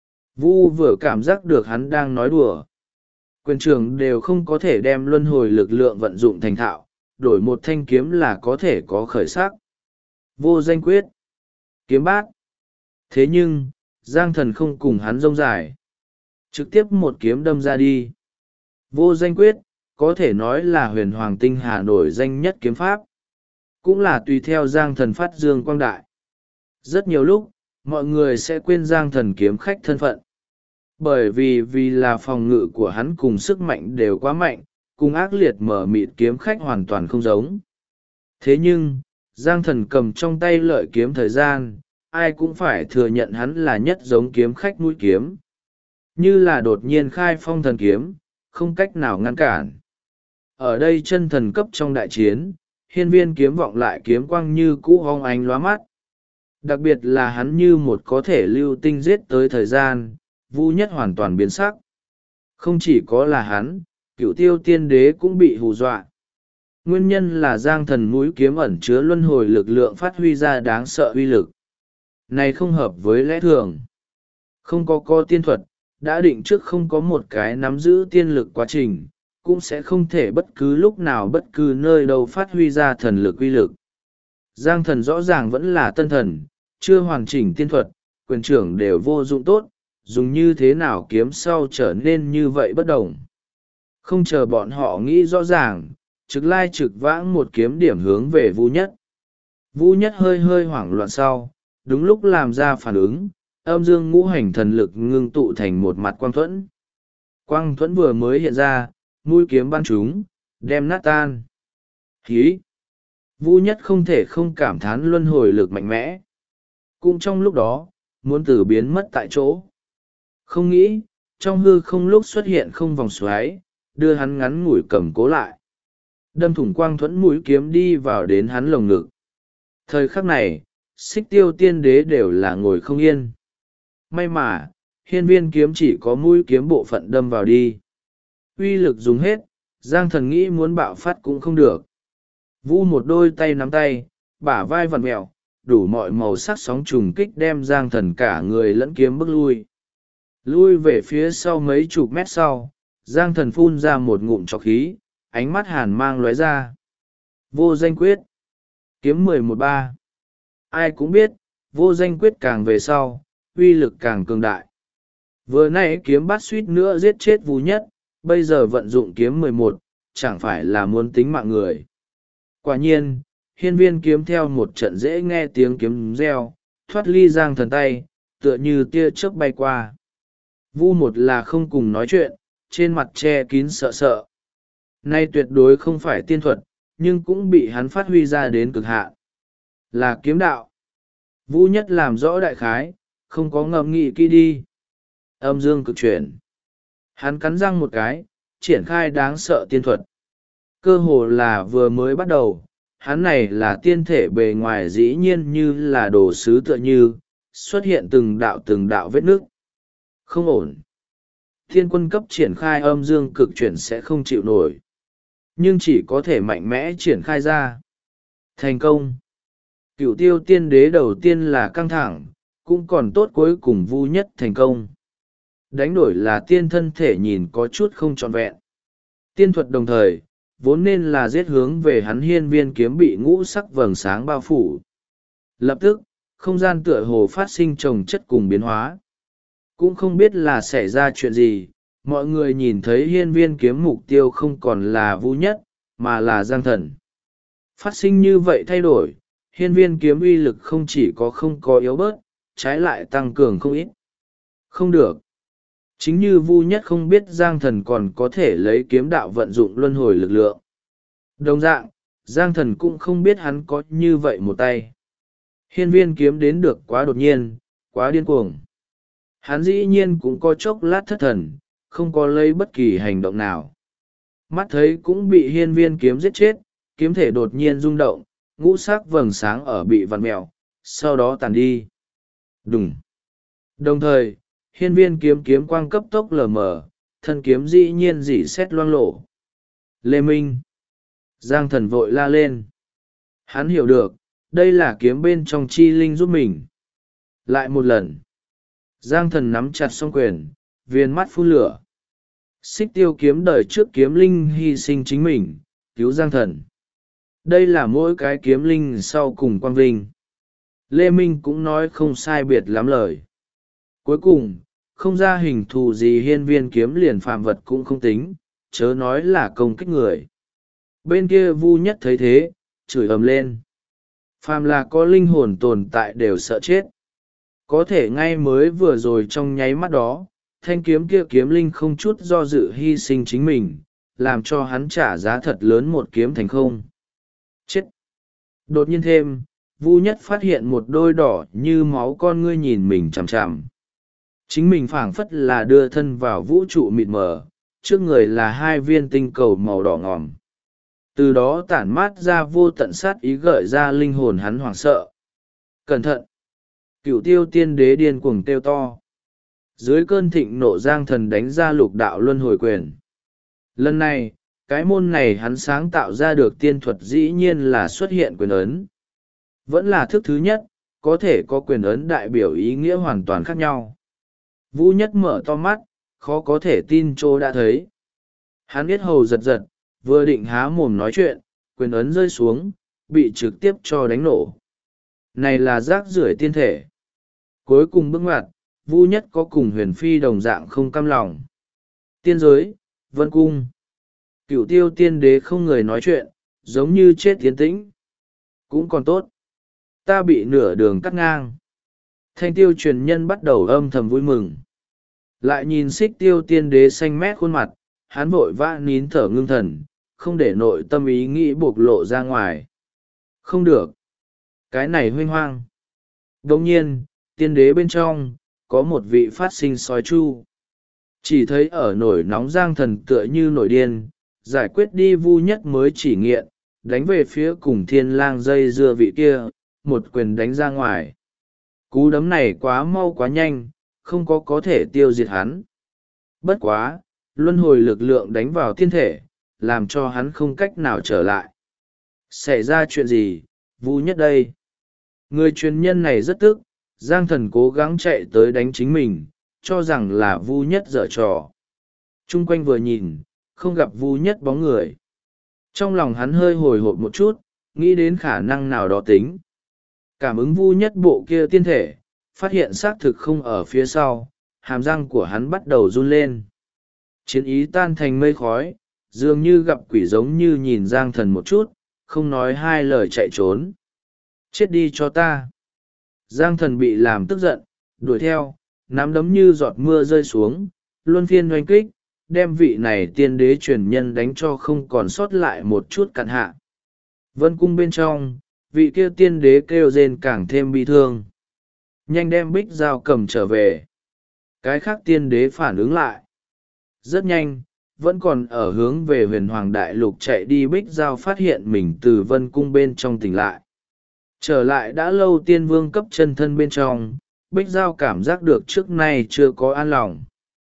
Vu vừa cảm giác được hắn đang nói đùa. Quyền trưởng đều không có thể đem luân hồi lực lượng vận dụng thành thạo, đổi một thanh kiếm là có thể có khởi sắc. Vô danh quyết. Kiếm bát. Thế nhưng, Giang thần không cùng hắn rông dài. Trực tiếp một kiếm đâm ra đi. Vô danh quyết, có thể nói là huyền hoàng tinh hà nổi danh nhất kiếm pháp. Cũng là tùy theo Giang thần phát dương quang đại. Rất nhiều lúc, mọi người sẽ quên Giang thần kiếm khách thân phận. Bởi vì là phòng ngự của hắn cùng sức mạnh đều quá mạnh, cùng ác liệt mở mịt kiếm khách hoàn toàn không giống. Thế nhưng, Giang thần cầm trong tay lợi kiếm thời gian, ai cũng phải thừa nhận hắn là nhất giống kiếm khách mũi kiếm. Như là đột nhiên khai phong thần kiếm, không cách nào ngăn cản. Ở đây chân thần cấp trong đại chiến, hiên viên kiếm vọng lại kiếm quang như cũ hong ánh lóa mắt. Đặc biệt là hắn như một có thể lưu tinh giết tới thời gian, Vu Nhất hoàn toàn biến sắc. Không chỉ có là hắn, Cửu Tiêu Tiên Đế cũng bị hù dọa. Nguyên nhân là Giang thần mũi kiếm ẩn chứa luân hồi lực lượng phát huy ra đáng sợ uy lực. Này không hợp với lẽ thường. Không có tiên thuật, đã định trước không có một cái nắm giữ tiên lực quá trình, cũng sẽ không thể bất cứ lúc nào bất cứ nơi đâu phát huy ra thần lực uy lực. Giang thần rõ ràng vẫn là tân thần, chưa hoàn chỉnh tiên thuật, quyền trưởng đều vô dụng tốt, dùng như thế nào kiếm sau trở nên như vậy bất đồng. Không chờ bọn họ nghĩ rõ ràng, trực lai trực vãng một kiếm điểm hướng về Vu Nhất. Vu Nhất hơi hơi hoảng loạn sau, đúng lúc làm ra phản ứng, âm dương ngũ hành thần lực ngưng tụ thành một mặt quang thuẫn. Quang thuẫn vừa mới hiện ra, mũi kiếm bắn chúng, đem nát tan. Hí! Vu Nhất không thể không cảm thán luân hồi lực mạnh mẽ. Cũng trong lúc đó, muốn tử biến mất tại chỗ. Không nghĩ, trong hư không lúc xuất hiện không vòng xoáy, đưa hắn ngắn ngủi cầm cố lại. Đâm thủng quang thuẫn mũi kiếm đi vào đến hắn lồng ngực. Thời khắc này, Xích Tiêu Tiên Đế đều là ngồi không yên. May mà, hiên viên kiếm chỉ có mũi kiếm bộ phận đâm vào đi. Uy lực dùng hết, Giang thần nghĩ muốn bạo phát cũng không được. Vu một đôi tay nắm tay, bả vai vặn mẹo, đủ mọi màu sắc sóng trùng kích đem Giang thần cả người lẫn kiếm bước lui. Lui về phía sau mấy chục mét sau, Giang thần phun ra một ngụm trọc khí, ánh mắt hàn mang lóe ra. Vô danh quyết. Kiếm 11-3. Ai cũng biết, vô danh quyết càng về sau, uy lực càng cường đại. Vừa nãy kiếm bát suýt nữa giết chết Vu Nhất, bây giờ vận dụng kiếm 11, chẳng phải là muốn tính mạng người. Quả nhiên, hiên viên kiếm theo một trận dễ nghe tiếng kiếm reo, thoát ly Giang thần tay, tựa như tia chớp bay qua. Vu một là không cùng nói chuyện, trên mặt che kín sợ sợ. Nay tuyệt đối không phải tiên thuật, nhưng cũng bị hắn phát huy ra đến cực hạn. Là kiếm đạo. Vu Nhất làm rõ đại khái, không có ngẫm nghĩ kỹ đi. Âm dương cực chuyển. Hắn cắn răng một cái, triển khai đáng sợ tiên thuật. Cơ hồ là vừa mới bắt đầu, hắn này là tiên thể bề ngoài dĩ nhiên như là đồ sứ tựa như, xuất hiện từng đạo vết nước. Không ổn. Thiên quân cấp triển khai âm dương cực chuyển sẽ không chịu nổi. Nhưng chỉ có thể mạnh mẽ triển khai ra. Thành công. Cửu Tiêu Tiên Đế đầu tiên là căng thẳng, cũng còn tốt cuối cùng Vu Nhất thành công. Đánh đổi là tiên thân thể nhìn có chút không trọn vẹn. Tiên thuật đồng thời, vốn nên là giết hướng về hắn hiên viên kiếm bị ngũ sắc vầng sáng bao phủ. Lập tức, không gian tựa hồ phát sinh chồng chất cùng biến hóa. Cũng không biết là xảy ra chuyện gì, mọi người nhìn thấy hiên viên kiếm mục tiêu không còn là Vu Nhất, mà là Giang thần. Phát sinh như vậy thay đổi, hiên viên kiếm uy lực không chỉ có không có yếu bớt, trái lại tăng cường không ít. Không được. Chính như Vu Nhất không biết Giang thần còn có thể lấy kiếm đạo vận dụng luân hồi lực lượng. Đồng dạng, Giang thần cũng không biết hắn có như vậy một tay. Hiên viên kiếm đến được quá đột nhiên, quá điên cuồng. Hắn dĩ nhiên cũng có chốc lát thất thần, không có lấy bất kỳ hành động nào. mắt thấy cũng bị hiên viên kiếm giết chết, kiếm thể đột nhiên rung động, ngũ sắc vầng sáng ở bị vặn mẹo, sau đó tàn đi. Đùng. Đồng thời, hiên viên kiếm kiếm quang cấp tốc lờ mờ, thân kiếm dĩ nhiên rỉ sét loang lổ. Lê Minh. Giang Thần vội la lên. Hắn hiểu được, đây là kiếm bên trong chi linh giúp mình. Lại một lần. Giang Thần nắm chặt song quyền, viên mắt phun lửa. Xích Tiêu kiếm đời trước kiếm linh hy sinh chính mình, cứu Giang Thần. Đây là mỗi cái kiếm linh sau cùng quang vinh. Lê Minh cũng nói không sai biệt lắm lời. Cuối cùng, không ra hình thù gì hiên viên kiếm liền phàm vật cũng không tính, chớ nói là công kích người. Bên kia Vu Nhất thấy thế, chửi ầm lên. Phàm là có linh hồn tồn tại đều sợ chết. Có thể ngay mới vừa rồi trong nháy mắt đó, thanh kiếm kia kiếm linh không chút do dự hy sinh chính mình, làm cho hắn trả giá thật lớn một kiếm thành không. Chết! Đột nhiên thêm, Vu Nhất phát hiện một đôi đỏ như máu con ngươi nhìn mình chằm chằm. Chính mình phảng phất là đưa thân vào vũ trụ mịt mờ, trước người là hai viên tinh cầu màu đỏ ngòm. Từ đó tản mát ra vô tận sát ý gợi ra linh hồn hắn hoảng sợ. Cẩn thận! Cửu Tiêu Tiên Đế điên cuồng kêu to. Dưới cơn thịnh nộ Giang Thần đánh ra lục đạo luân hồi quyền. Lần này, cái môn này hắn sáng tạo ra được tiên thuật dĩ nhiên là xuất hiện quyền ấn. Vẫn là thức thứ nhất, có thể có quyền ấn đại biểu ý nghĩa hoàn toàn khác nhau. Vũ Nhất mở to mắt, khó có thể tin chỗ đã thấy. Hắn biết hầu giật giật, vừa định há mồm nói chuyện, quyền ấn rơi xuống, bị trực tiếp cho đánh nổ. Này là rác rưởi tiên thể. Cuối cùng bước ngoặt, Vu Nhất có cùng Huyền Phi đồng dạng không cam lòng. Tiên giới, Vân Cung. Cửu Tiêu Tiên Đế không người nói chuyện, giống như chết tiến tĩnh. Cũng còn tốt. Ta bị nửa đường cắt ngang. Thanh Tiêu truyền nhân bắt đầu âm thầm vui mừng. Lại nhìn Xích Tiêu Tiên Đế xanh mét khuôn mặt, hắn vội vã nín thở ngưng thần, không để nội tâm ý nghĩ bộc lộ ra ngoài. Không được. Cái này huynh hoang. Đồng nhiên, tiên đế bên trong, có một vị phát sinh sói chu. Chỉ thấy ở nổi nóng Giang Thần tựa như nổi điên, giải quyết đi Vu Nhất mới chỉ nghiện, đánh về phía cùng Thiên Lang dây dưa vị kia, một quyền đánh ra ngoài. Cú đấm này quá mau quá nhanh, không có thể tiêu diệt hắn. Bất quá, luân hồi lực lượng đánh vào thiên thể, làm cho hắn không cách nào trở lại. Xảy ra chuyện gì, Vu Nhất đây? Người truyền nhân này rất tức, Giang Thần cố gắng chạy tới đánh chính mình, cho rằng là Vu Nhất giở trò. Trung quanh vừa nhìn, không gặp Vu Nhất bóng người. Trong lòng hắn hơi hồi hộp một chút, nghĩ đến khả năng nào đó tính. Cảm ứng Vu Nhất bộ kia tiên thể, phát hiện xác thực không ở phía sau, hàm răng của hắn bắt đầu run lên. Chiến ý tan thành mây khói, dường như gặp quỷ giống như nhìn Giang Thần một chút, không nói hai lời chạy trốn. Chết đi cho ta. Giang Thần bị làm tức giận, đuổi theo, nắm đấm như giọt mưa rơi xuống, luân phiên oanh kích, đem vị này tiên đế truyền nhân đánh cho không còn sót lại một chút cặn hạ. Vân cung bên trong, vị kia tiên đế kêu rên càng thêm bi thương. Nhanh đem Bích Giao cầm trở về. Cái khác tiên đế phản ứng lại. Rất nhanh, vẫn còn ở hướng về huyền hoàng đại lục chạy đi Bích Giao phát hiện mình từ vân cung bên trong tỉnh lại. Trở lại đã lâu tiên vương cấp chân thân bên trong, Bích Giao cảm giác được trước nay chưa có an lòng.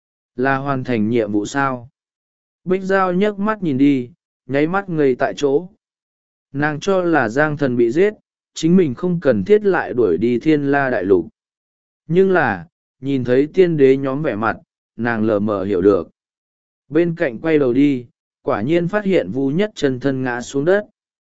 Là hoàn thành nhiệm vụ sao? Bích Giao nhấc mắt nhìn đi, nháy mắt ngây tại chỗ. Nàng cho là Giang Thần bị giết, chính mình không cần thiết lại đuổi đi Thiên La đại lục. Nhưng là, nhìn thấy tiên đế nhóm vẻ mặt, nàng lờ mờ hiểu được. Bên cạnh quay đầu đi, quả nhiên phát hiện Vu Nhất chân thân ngã xuống đất.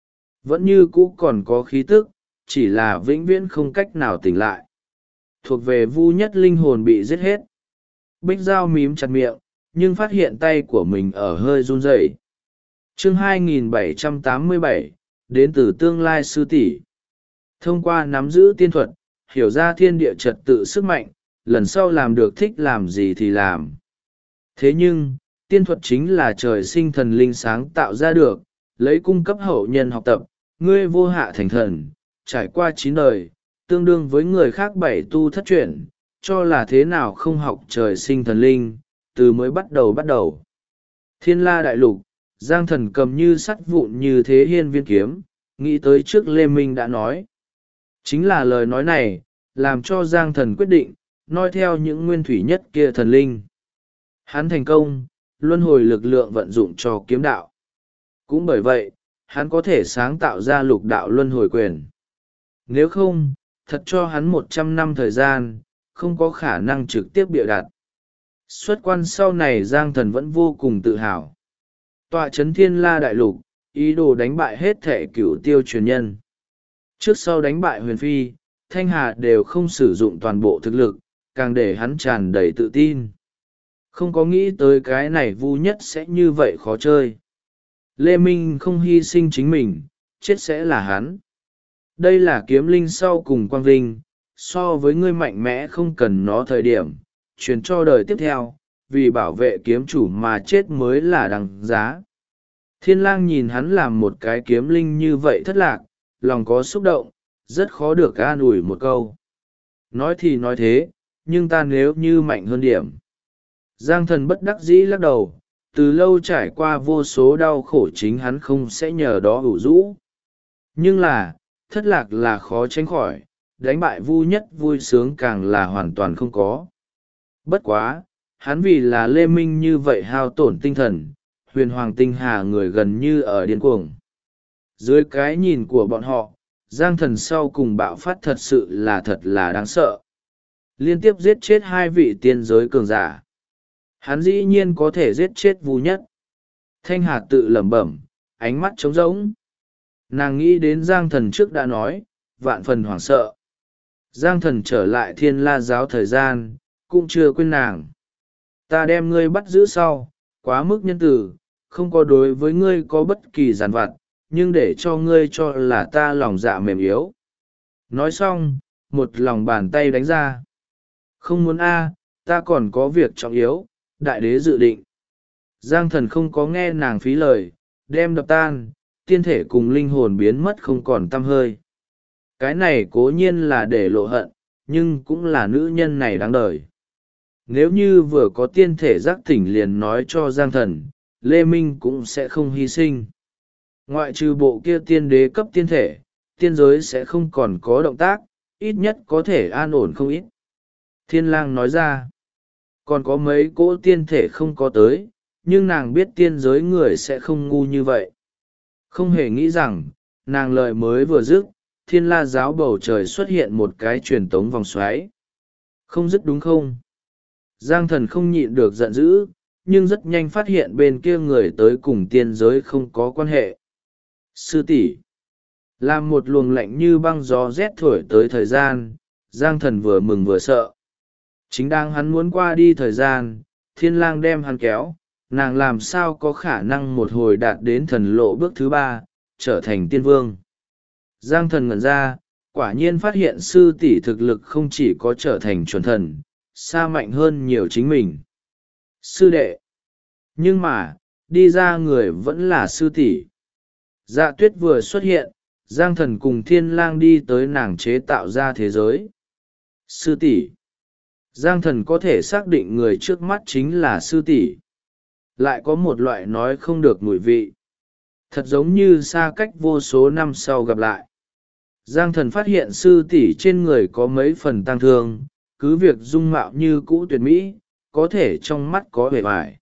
Vẫn như cũ còn có khí tức, chỉ là vĩnh viễn không cách nào tỉnh lại. Thuộc về Vu Nhất linh hồn bị giết hết. Bích Giao mím chặt miệng, nhưng phát hiện tay của mình ở hơi run rẩy. Chương 2787, đến từ tương lai sư tỷ. Thông qua nắm giữ tiên thuật, hiểu ra thiên địa trật tự sức mạnh, lần sau làm được thích làm gì thì làm. Thế nhưng, tiên thuật chính là trời sinh thần linh sáng tạo ra được, lấy cung cấp hậu nhân học tập, ngươi vô hạ thành thần, trải qua 9 đời, tương đương với người khác 7 tu thất chuyển, cho là thế nào không học trời sinh thần linh, từ mới bắt đầu. Thiên La đại lục, Giang Thần cầm như sắt vụn như thế hiên viên kiếm, nghĩ tới trước Lê Minh đã nói. Chính là lời nói này, làm cho Giang Thần quyết định, noi theo những nguyên thủy nhất kia thần linh. Hắn thành công, luân hồi lực lượng vận dụng cho kiếm đạo. Cũng bởi vậy, hắn có thể sáng tạo ra lục đạo luân hồi quyền. Nếu không, thật cho hắn 100 năm thời gian, không có khả năng trực tiếp bịa đặt. Xuất quan sau này Giang Thần vẫn vô cùng tự hào. Tọa chấn Thiên La đại lục, ý đồ đánh bại hết thể cửu tiêu truyền nhân. Trước sau đánh bại Huyền Phi, Thanh Hà đều không sử dụng toàn bộ thực lực, càng để hắn tràn đầy tự tin. Không có nghĩ tới cái này Vu Nhất sẽ như vậy khó chơi. Lê Minh không hy sinh chính mình, chết sẽ là hắn. Đây là kiếm linh sau cùng quang vinh, so với ngươi mạnh mẽ không cần nó thời điểm, truyền cho đời tiếp theo, vì bảo vệ kiếm chủ mà chết mới là đằng giá. Thiên lang nhìn hắn làm một cái kiếm linh như vậy thất lạc, lòng có xúc động, rất khó được an ủi một câu. Nói thì nói thế, nhưng ta nếu như mạnh hơn điểm. Giang Thần bất đắc dĩ lắc đầu, từ lâu trải qua vô số đau khổ chính hắn không sẽ nhờ đó ủ rũ. Nhưng là, thất lạc là khó tránh khỏi, đánh bại Vu Nhất vui sướng càng là hoàn toàn không có. Bất quá, hắn vì là Lê Minh như vậy hao tổn tinh thần, huyền hoàng tinh hà người gần như ở điên cuồng. Dưới cái nhìn của bọn họ, Giang Thần sau cùng bạo phát thật sự là đáng sợ. Liên tiếp giết chết 2 vị tiên giới cường giả. Hắn dĩ nhiên có thể giết chết Vu Nhất. Thanh Hà tự lẩm bẩm, ánh mắt trống rỗng. Nàng nghĩ đến Giang Thần trước đã nói, vạn phần hoảng sợ. Giang Thần trở lại Thiên La giáo thời gian, cũng chưa quên nàng. Ta đem ngươi bắt giữ sau, quá mức nhân từ, không có đối với ngươi có bất kỳ giàn vặt, nhưng để cho ngươi cho là ta lòng dạ mềm yếu. Nói xong, một lòng bàn tay đánh ra. Không muốn ta còn có việc trọng yếu, đại đế dự định. Giang Thần không có nghe nàng phí lời, đem đập tan, tiên thể cùng linh hồn biến mất không còn tăm hơi. Cái này cố nhiên là để lộ hận, nhưng cũng là nữ nhân này đáng đời. Nếu như vừa có tiên thể giác tỉnh liền nói cho Giang Thần, Lê Minh cũng sẽ không hy sinh. Ngoại trừ bộ kia tiên đế cấp tiên thể, tiên giới sẽ không còn có động tác, ít nhất có thể an ổn không ít. Thiên lang nói ra, còn có mấy cỗ tiên thể không có tới, nhưng nàng biết tiên giới người sẽ không ngu như vậy. Không hề nghĩ rằng, nàng lời mới vừa dứt, Thiên La giáo bầu trời xuất hiện một cái truyền tống vòng xoáy. Không dứt đúng không? Giang Thần không nhịn được giận dữ, nhưng rất nhanh phát hiện bên kia người tới cùng tiên giới không có quan hệ. Sư tỷ, làm một luồng lạnh như băng gió rét thổi tới thời gian, Giang Thần vừa mừng vừa sợ. Chính đang hắn muốn qua đi thời gian, Thiên lang đem hắn kéo, nàng làm sao có khả năng một hồi đạt đến thần lộ bước thứ 3, trở thành tiên vương. Giang Thần ngẩn ra, quả nhiên phát hiện sư tỷ thực lực không chỉ có trở thành chuẩn thần, xa mạnh hơn nhiều chính mình. Sư đệ. Nhưng mà, đi ra người vẫn là sư tỷ. Dạ Tuyết vừa xuất hiện, Giang Thần cùng Thiên lang đi tới nàng chế tạo ra thế giới. Sư tỷ. Giang Thần có thể xác định người trước mắt chính là sư tỷ. Lại có một loại nói không được mùi vị. Thật giống như xa cách vô số năm sau gặp lại. Giang Thần phát hiện sư tỷ trên người có mấy phần tang thương, cứ việc dung mạo như cũ tuyệt mỹ, có thể trong mắt có vẻ vải.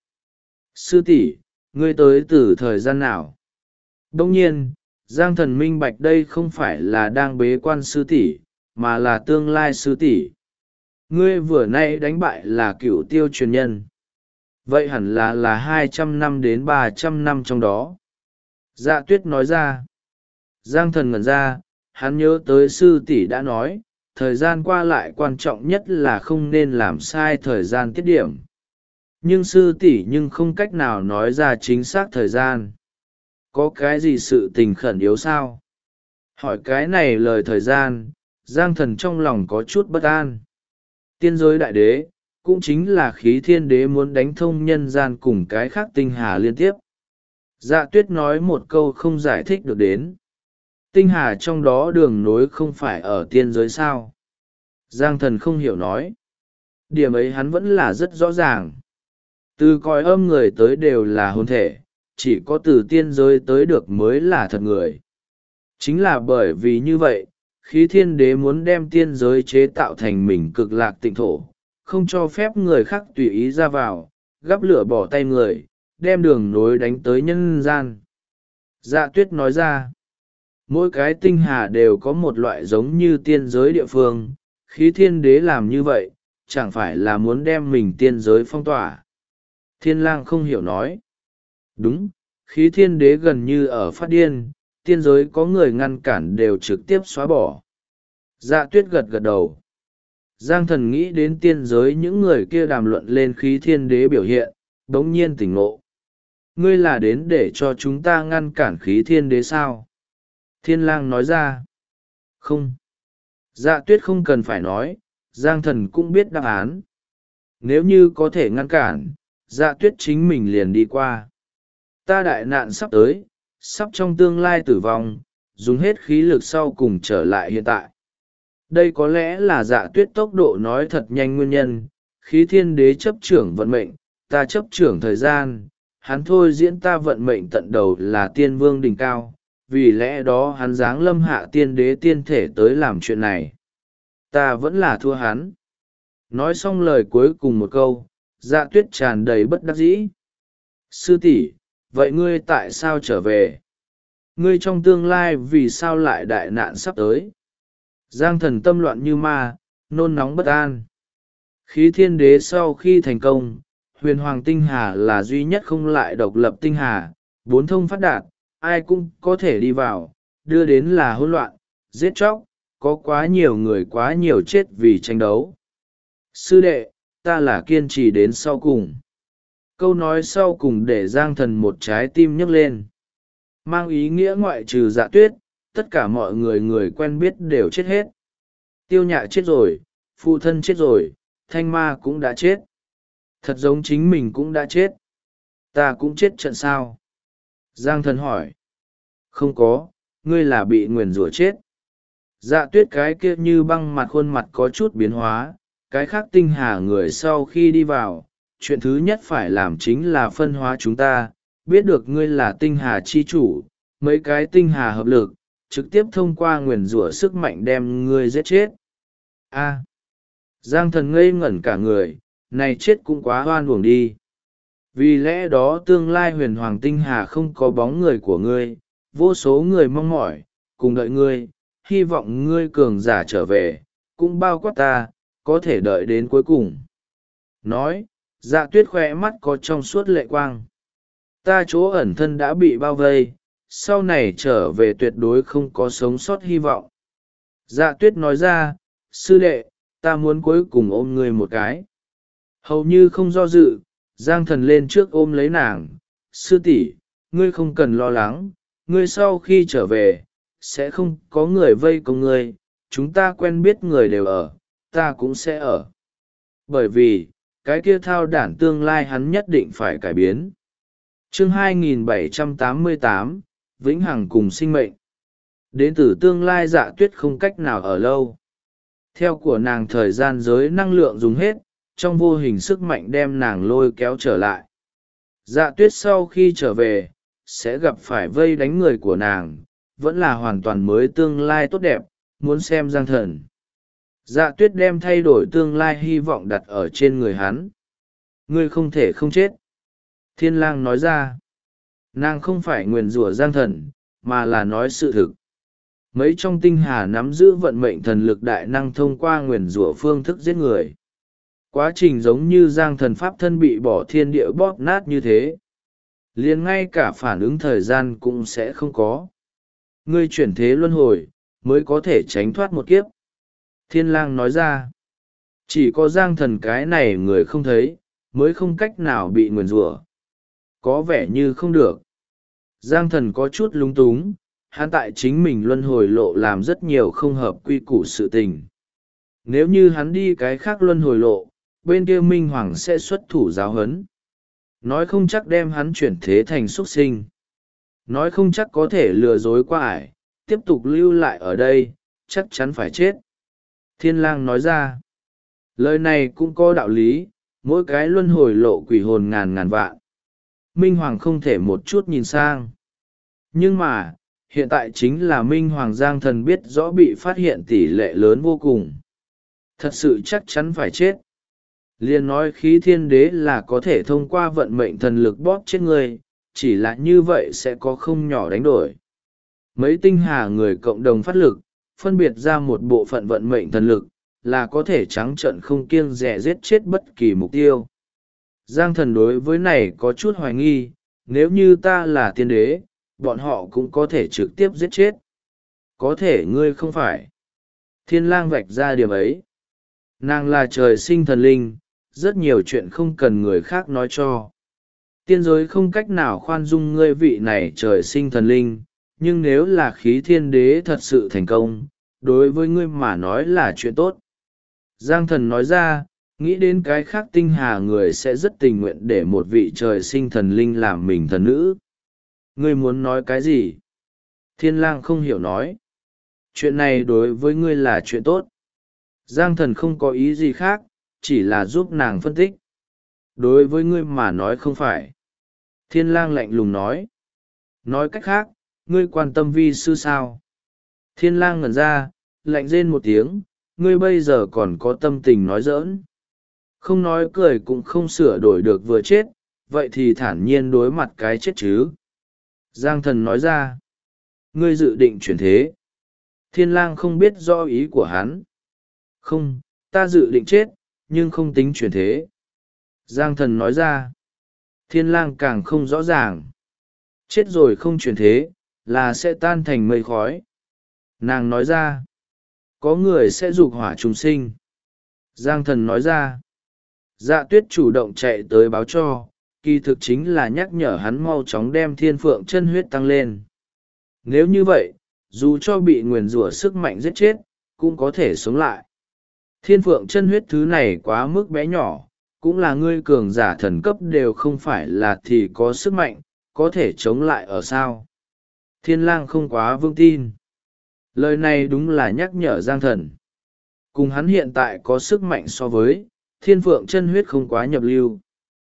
Sư tỷ, ngươi tới từ thời gian nào? Đông nhiên, Giang Thần minh bạch đây không phải là đang bế quan sư tỷ, mà là tương lai sư tỷ. Ngươi vừa nay đánh bại là cửu tiêu truyền nhân. Vậy hẳn là 200 năm đến 300 năm trong đó. Dạ Tuyết nói ra. Giang Thần ngẩn ra, hắn nhớ tới sư tỷ đã nói, thời gian qua lại quan trọng nhất là không nên làm sai thời gian tiết điểm. Nhưng sư tỷ nhưng không cách nào nói ra chính xác thời gian. Có cái gì sự tình khẩn yếu sao? Hỏi cái này lời thời gian, Giang Thần trong lòng có chút bất an. Tiên giới đại đế, cũng chính là khí thiên đế muốn đánh thông nhân gian cùng cái khác tinh hà liên tiếp. Dạ Tuyết nói một câu không giải thích được đến. Tinh hà trong đó đường nối không phải ở tiên giới sao? Giang Thần không hiểu nói. Điểm ấy hắn vẫn là rất rõ ràng. Từ cõi âm người tới đều là hồn thể, chỉ có từ tiên giới tới được mới là thật người. Chính là bởi vì như vậy, khí thiên đế muốn đem tiên giới chế tạo thành mình cực lạc tịnh thổ, không cho phép người khác tùy ý ra vào, gắp lửa bỏ tay người, đem đường nối đánh tới nhân gian. Dạ tuyết nói ra, mỗi cái tinh hà đều có một loại giống như tiên giới địa phương, khí thiên đế làm như vậy, chẳng phải là muốn đem mình tiên giới phong tỏa. Thiên lang không hiểu nói. Đúng, khí thiên đế gần như ở phát điên, tiên giới có người ngăn cản đều trực tiếp xóa bỏ. Dạ tuyết gật gật đầu. Giang thần nghĩ đến tiên giới những người kia đàm luận lên khí thiên đế biểu hiện, bỗng nhiên tỉnh ngộ. Ngươi là đến để cho chúng ta ngăn cản khí thiên đế sao? Thiên lang nói ra. Không. Dạ tuyết không cần phải nói, Giang thần cũng biết đáp án. Nếu như có thể ngăn cản, dạ tuyết chính mình liền đi qua. Ta đại nạn sắp tới, sắp trong tương lai tử vong, dùng hết khí lực sau cùng trở lại hiện tại. Đây có lẽ là dạ tuyết tốc độ nói thật nhanh nguyên nhân, khí thiên đế chấp trưởng vận mệnh, ta chấp trưởng thời gian, hắn thôi diễn ta vận mệnh tận đầu là tiên vương đỉnh cao, vì lẽ đó hắn giáng lâm hạ tiên đế tiên thể tới làm chuyện này. Ta vẫn là thua hắn. Nói xong lời cuối cùng một câu, dạ tuyết tràn đầy bất đắc dĩ. Sư tỷ, vậy ngươi tại sao trở về? Ngươi trong tương lai vì sao lại đại nạn sắp tới? Giang thần tâm loạn như ma, nôn nóng bất an. Khí thiên đế sau khi thành công, huyền hoàng tinh hà là duy nhất không lại độc lập tinh hà, bốn thông phát đạt, ai cũng có thể đi vào, đưa đến là hỗn loạn, giết chóc, có quá nhiều người quá nhiều chết vì tranh đấu. Sư đệ, ta là kiên trì đến sau cùng. Câu nói sau cùng để Giang thần một trái tim nhấc lên. Mang ý nghĩa ngoại trừ dạ tuyết, tất cả mọi người quen biết đều chết hết. Tiêu nhạ chết rồi, phụ thân chết rồi, thanh ma cũng đã chết. Thật giống chính mình cũng đã chết. Ta cũng chết trận sao? Giang thần hỏi. Không có, ngươi là bị nguyền rủa chết. Dạ tuyết cái kia như băng mặt khuôn mặt có chút biến hóa, cái khác tinh hà người sau khi đi vào, chuyện thứ nhất phải làm chính là phân hóa chúng ta, biết được ngươi là tinh hà chi chủ, mấy cái tinh hà hợp lực, trực tiếp thông qua nguyền rủa sức mạnh đem ngươi giết chết. A. Giang thần ngây ngẩn cả người, này chết cũng quá oan uổng đi. Vì lẽ đó tương lai huyền hoàng tinh hà không có bóng người của ngươi, vô số người mong mỏi, cùng đợi ngươi, hy vọng ngươi cường giả trở về, cũng bao quát ta, có thể đợi đến cuối cùng. Nói, dạ tuyết khoe mắt có trong suốt lệ quang. Ta chỗ ẩn thân đã bị bao vây, sau này trở về tuyệt đối không có sống sót hy vọng. Dạ tuyết nói ra, sư đệ, ta muốn cuối cùng ôm ngươi một cái. Hầu như không do dự, Giang thần lên trước ôm lấy nàng. Sư tỷ, ngươi không cần lo lắng, ngươi sau khi trở về, sẽ không có người vây công ngươi, chúng ta quen biết người đều ở, ta cũng sẽ ở. Bởi vì, cái kia thao đản tương lai hắn nhất định phải cải biến. Chương 2788, Vĩnh Hằng cùng sinh mệnh. Đến từ tương lai dạ tuyết không cách nào ở lâu. Theo của nàng thời gian giới năng lượng dùng hết, trong vô hình sức mạnh đem nàng lôi kéo trở lại. Dạ tuyết sau khi trở về, sẽ gặp phải vây đánh người của nàng, vẫn là hoàn toàn mới tương lai tốt đẹp, muốn xem Giang thần. Dạ tuyết đem thay đổi tương lai hy vọng đặt ở trên người hắn. Ngươi không thể không chết. Thiên lang nói ra. Nàng không phải nguyền rủa Giang thần, mà là nói sự thực. Mấy trong tinh hà nắm giữ vận mệnh thần lực đại năng thông qua nguyền rủa phương thức giết người. Quá trình giống như Giang thần pháp thân bị bỏ thiên địa bóp nát như thế. Liền ngay cả phản ứng thời gian cũng sẽ không có. Ngươi chuyển thế luân hồi, mới có thể tránh thoát một kiếp. Thiên lang nói ra. Chỉ có Giang thần cái này người không thấy, mới không cách nào bị nguyền rủa. Có vẻ như không được. Giang thần có chút lúng túng, hắn tại chính mình luân hồi lộ làm rất nhiều không hợp quy củ sự tình. Nếu như hắn đi cái khác luân hồi lộ, bên kia Minh Hoàng sẽ xuất thủ giáo huấn. Nói không chắc đem hắn chuyển thế thành xuất sinh. Nói không chắc có thể lừa dối qua ải, tiếp tục lưu lại ở đây, chắc chắn phải chết. Thiên lang nói ra. Lời này cũng có đạo lý, mỗi cái luân hồi lộ quỷ hồn ngàn ngàn vạn. Minh Hoàng không thể một chút nhìn sang. Nhưng mà, hiện tại chính là Minh Hoàng Giang Thần biết rõ bị phát hiện tỷ lệ lớn vô cùng. Thật sự chắc chắn phải chết. Liền nói khí thiên đế là có thể thông qua vận mệnh thần lực bóp chết người, chỉ là như vậy sẽ có không nhỏ đánh đổi. Mấy tinh hà người cộng đồng phát lực, phân biệt ra một bộ phận vận mệnh thần lực, là có thể trắng trợn không kiêng dè giết chết bất kỳ mục tiêu. Giang Thần đối với này có chút hoài nghi, nếu như ta là tiên đế, bọn họ cũng có thể trực tiếp giết chết. Có thể ngươi không phải. Thiên Lang vạch ra điểm ấy. Nàng là trời sinh thần linh, rất nhiều chuyện không cần người khác nói cho. Tiên giới không cách nào khoan dung ngươi vị này trời sinh thần linh, nhưng nếu là khí thiên đế thật sự thành công, đối với ngươi mà nói là chuyện tốt. Giang Thần nói ra, nghĩ đến cái khác tinh hà người sẽ rất tình nguyện để một vị trời sinh thần linh làm mình thần nữ. Ngươi muốn nói cái gì? Thiên Lang không hiểu nói. Chuyện này đối với ngươi là chuyện tốt. Giang Thần không có ý gì khác, chỉ là giúp nàng phân tích. Đối với ngươi mà nói không phải. Thiên Lang lạnh lùng nói. Nói cách khác, ngươi quan tâm vi sư sao? Thiên Lang ngẩn ra, lạnh rên một tiếng, ngươi bây giờ còn có tâm tình nói giỡn. Không nói cười cũng không sửa đổi được vừa chết, vậy thì thản nhiên đối mặt cái chết chứ. Giang Thần nói ra. Ngươi dự định chuyển thế. Thiên Lang không biết do ý của hắn. Không, ta dự định chết, nhưng không tính chuyển thế. Giang Thần nói ra. Thiên Lang càng không rõ ràng. Chết rồi không chuyển thế, là sẽ tan thành mây khói. Nàng nói ra. Có người sẽ dục hỏa trùng sinh. Giang Thần nói ra. Dạ Tuyết chủ động chạy tới báo cho, kỳ thực chính là nhắc nhở hắn mau chóng đem thiên phượng chân huyết tăng lên. Nếu như vậy, dù cho bị nguyền rủa sức mạnh giết chết, cũng có thể sống lại. Thiên phượng chân huyết thứ này quá mức bé nhỏ, cũng là ngươi cường giả thần cấp đều không phải là thì có sức mạnh, có thể chống lại ở sao. Thiên Lang không quá vững tin. Lời này đúng là nhắc nhở Giang Thần. Cùng hắn hiện tại có sức mạnh so với, thiên phượng chân huyết không quá nhập lưu.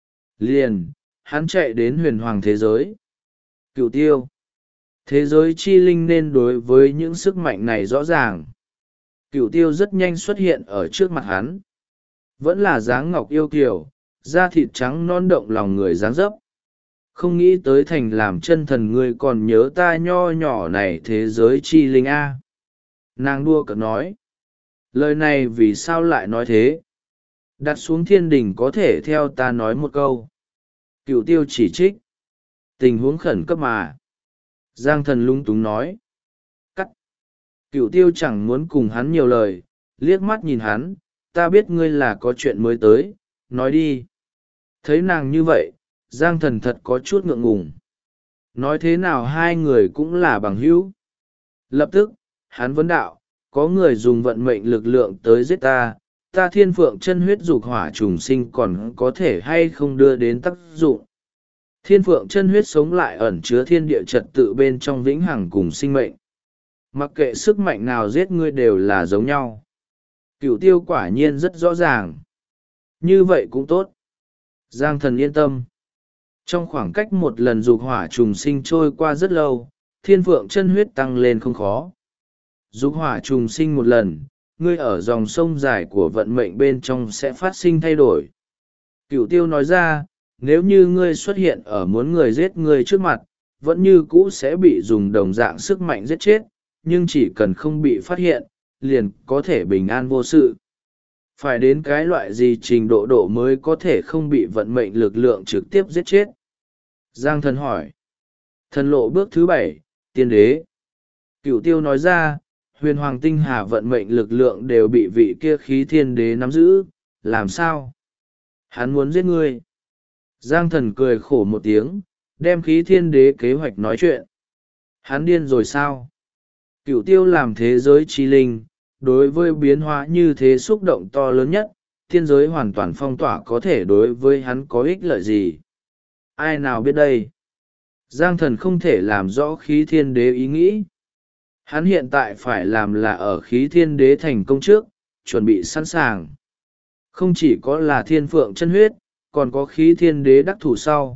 Liền, hắn chạy đến huyền hoàng thế giới. Cửu tiêu. Thế giới chi linh nên đối với những sức mạnh này rõ ràng. Cửu tiêu rất nhanh xuất hiện ở trước mặt hắn. Vẫn là dáng ngọc yêu kiều, da thịt trắng non động lòng người dáng dấp. Không nghĩ tới thành làm chân thần ngươi còn nhớ ta nho nhỏ này thế giới chi linh A. Nàng đua cợt nói. Lời này vì sao lại nói thế? Đặt xuống thiên đình có thể theo ta nói một câu. Cửu tiêu chỉ trích. Tình huống khẩn cấp mà. Giang Thần lung túng nói. Cắt. Cửu tiêu chẳng muốn cùng hắn nhiều lời, liếc mắt nhìn hắn, ta biết ngươi là có chuyện mới tới, nói đi. Thấy nàng như vậy, Giang Thần thật có chút ngượng ngùng. Nói thế nào hai người cũng là bằng hữu. Lập tức, hắn vấn đạo, có người dùng vận mệnh lực lượng tới giết ta, ta thiên phượng chân huyết dục hỏa trùng sinh còn có thể hay không đưa đến tác dụng. Thiên phượng chân huyết sống lại ẩn chứa thiên địa trật tự bên trong vĩnh hằng cùng sinh mệnh. Mặc kệ sức mạnh nào giết ngươi đều là giống nhau. Cửu tiêu quả nhiên rất rõ ràng. Như vậy cũng tốt. Giang Thần yên tâm. Trong khoảng cách một lần dục hỏa trùng sinh trôi qua rất lâu, thiên phượng chân huyết tăng lên không khó. Dục hỏa trùng sinh một lần, ngươi ở dòng sông dài của vận mệnh bên trong sẽ phát sinh thay đổi. Cửu tiêu nói ra, nếu như ngươi xuất hiện ở muốn người giết ngươi trước mặt, vẫn như cũ sẽ bị dùng đồng dạng sức mạnh giết chết, nhưng chỉ cần không bị phát hiện, liền có thể bình an vô sự. Phải đến cái loại gì trình độ độ mới có thể không bị vận mệnh lực lượng trực tiếp giết chết? Giang Thần hỏi. Thần lộ bước thứ 7, tiên đế. Cửu tiêu nói ra, huyền hoàng tinh hà vận mệnh lực lượng đều bị vị kia khí thiên đế nắm giữ, làm sao? Hắn muốn giết ngươi. Giang Thần cười khổ một tiếng, đem khí thiên đế kế hoạch nói chuyện. Hắn điên rồi sao? Cửu tiêu làm thế giới chi linh, đối với biến hóa như thế xúc động to lớn nhất, thiên giới hoàn toàn phong tỏa có thể đối với hắn có ích lợi gì? Ai nào biết đây? Giang Thần không thể làm rõ khí thiên đế ý nghĩ. Hắn hiện tại phải làm là ở khí thiên đế thành công trước, chuẩn bị sẵn sàng. Không chỉ có là thiên phượng chân huyết, còn có khí thiên đế đắc thủ sau,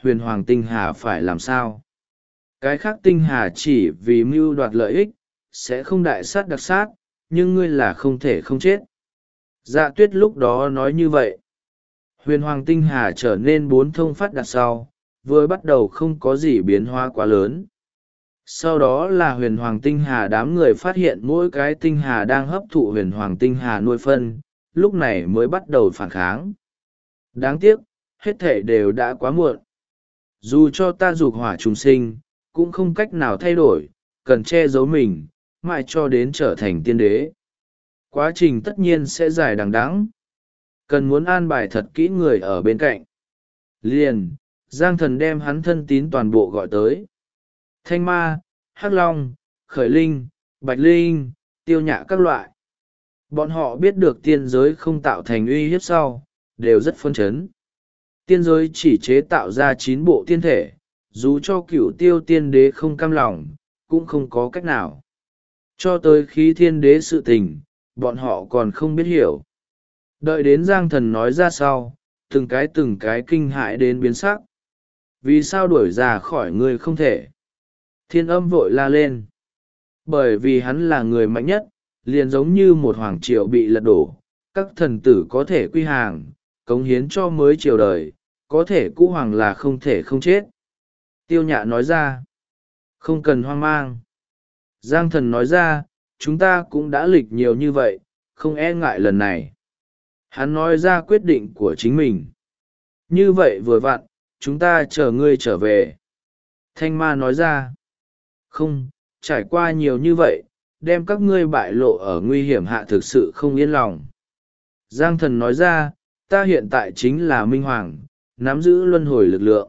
huyền hoàng tinh hà phải làm sao? Cái khác tinh hà chỉ vì mưu đoạt lợi ích, sẽ không đại sát đặc sát, nhưng ngươi là không thể không chết. Dạ tuyết lúc đó nói như vậy. Huyền hoàng tinh hà trở nên 4 thông phát đạt sau, vừa bắt đầu không có gì biến hóa quá lớn. Sau đó là huyền hoàng tinh hà, đám người phát hiện mỗi cái tinh hà đang hấp thụ huyền hoàng tinh hà nuôi phân, lúc này mới bắt đầu phản kháng. Đáng tiếc, hết thể đều đã quá muộn. Dù cho ta dục hỏa trùng sinh, cũng không cách nào thay đổi, cần che giấu mình, mãi cho đến trở thành tiên đế. Quá trình tất nhiên sẽ dài đằng đẵng, cần muốn an bài thật kỹ người ở bên cạnh. Liền, Giang Thần đem hắn thân tín toàn bộ gọi tới. Thanh Ma, Hắc Long, Khởi Linh, Bạch Linh, Tiêu Nhạ các loại. Bọn họ biết được tiên giới không tạo thành uy hiếp sau, đều rất phấn chấn. Tiên giới chỉ chế tạo ra 9 bộ tiên thể, dù cho cửu tiêu tiên đế không cam lòng, cũng không có cách nào. Cho tới khí thiên đế sự tình, bọn họ còn không biết hiểu. Đợi đến Giang Thần nói ra sau, từng cái kinh hãi đến biến sắc. Vì sao đuổi ra khỏi người không thể? Thiên Âm vội la lên. Bởi vì hắn là người mạnh nhất, liền giống như một hoàng triều bị lật đổ, các thần tử có thể quy hàng, cống hiến cho mới triều đời, có thể cũ hoàng là không thể không chết. Tiêu Nhạ nói ra. Không cần hoang mang. Giang Thần nói ra, chúng ta cũng đã lịch nhiều như vậy, không e ngại lần này. Hắn nói ra quyết định của chính mình. Như vậy vừa vặn, chúng ta chờ ngươi trở về. Thanh Ma nói ra. Không, trải qua nhiều như vậy, đem các ngươi bại lộ ở nguy hiểm hạ thực sự không yên lòng. Giang Thần nói ra, ta hiện tại chính là Minh Hoàng, nắm giữ luân hồi lực lượng.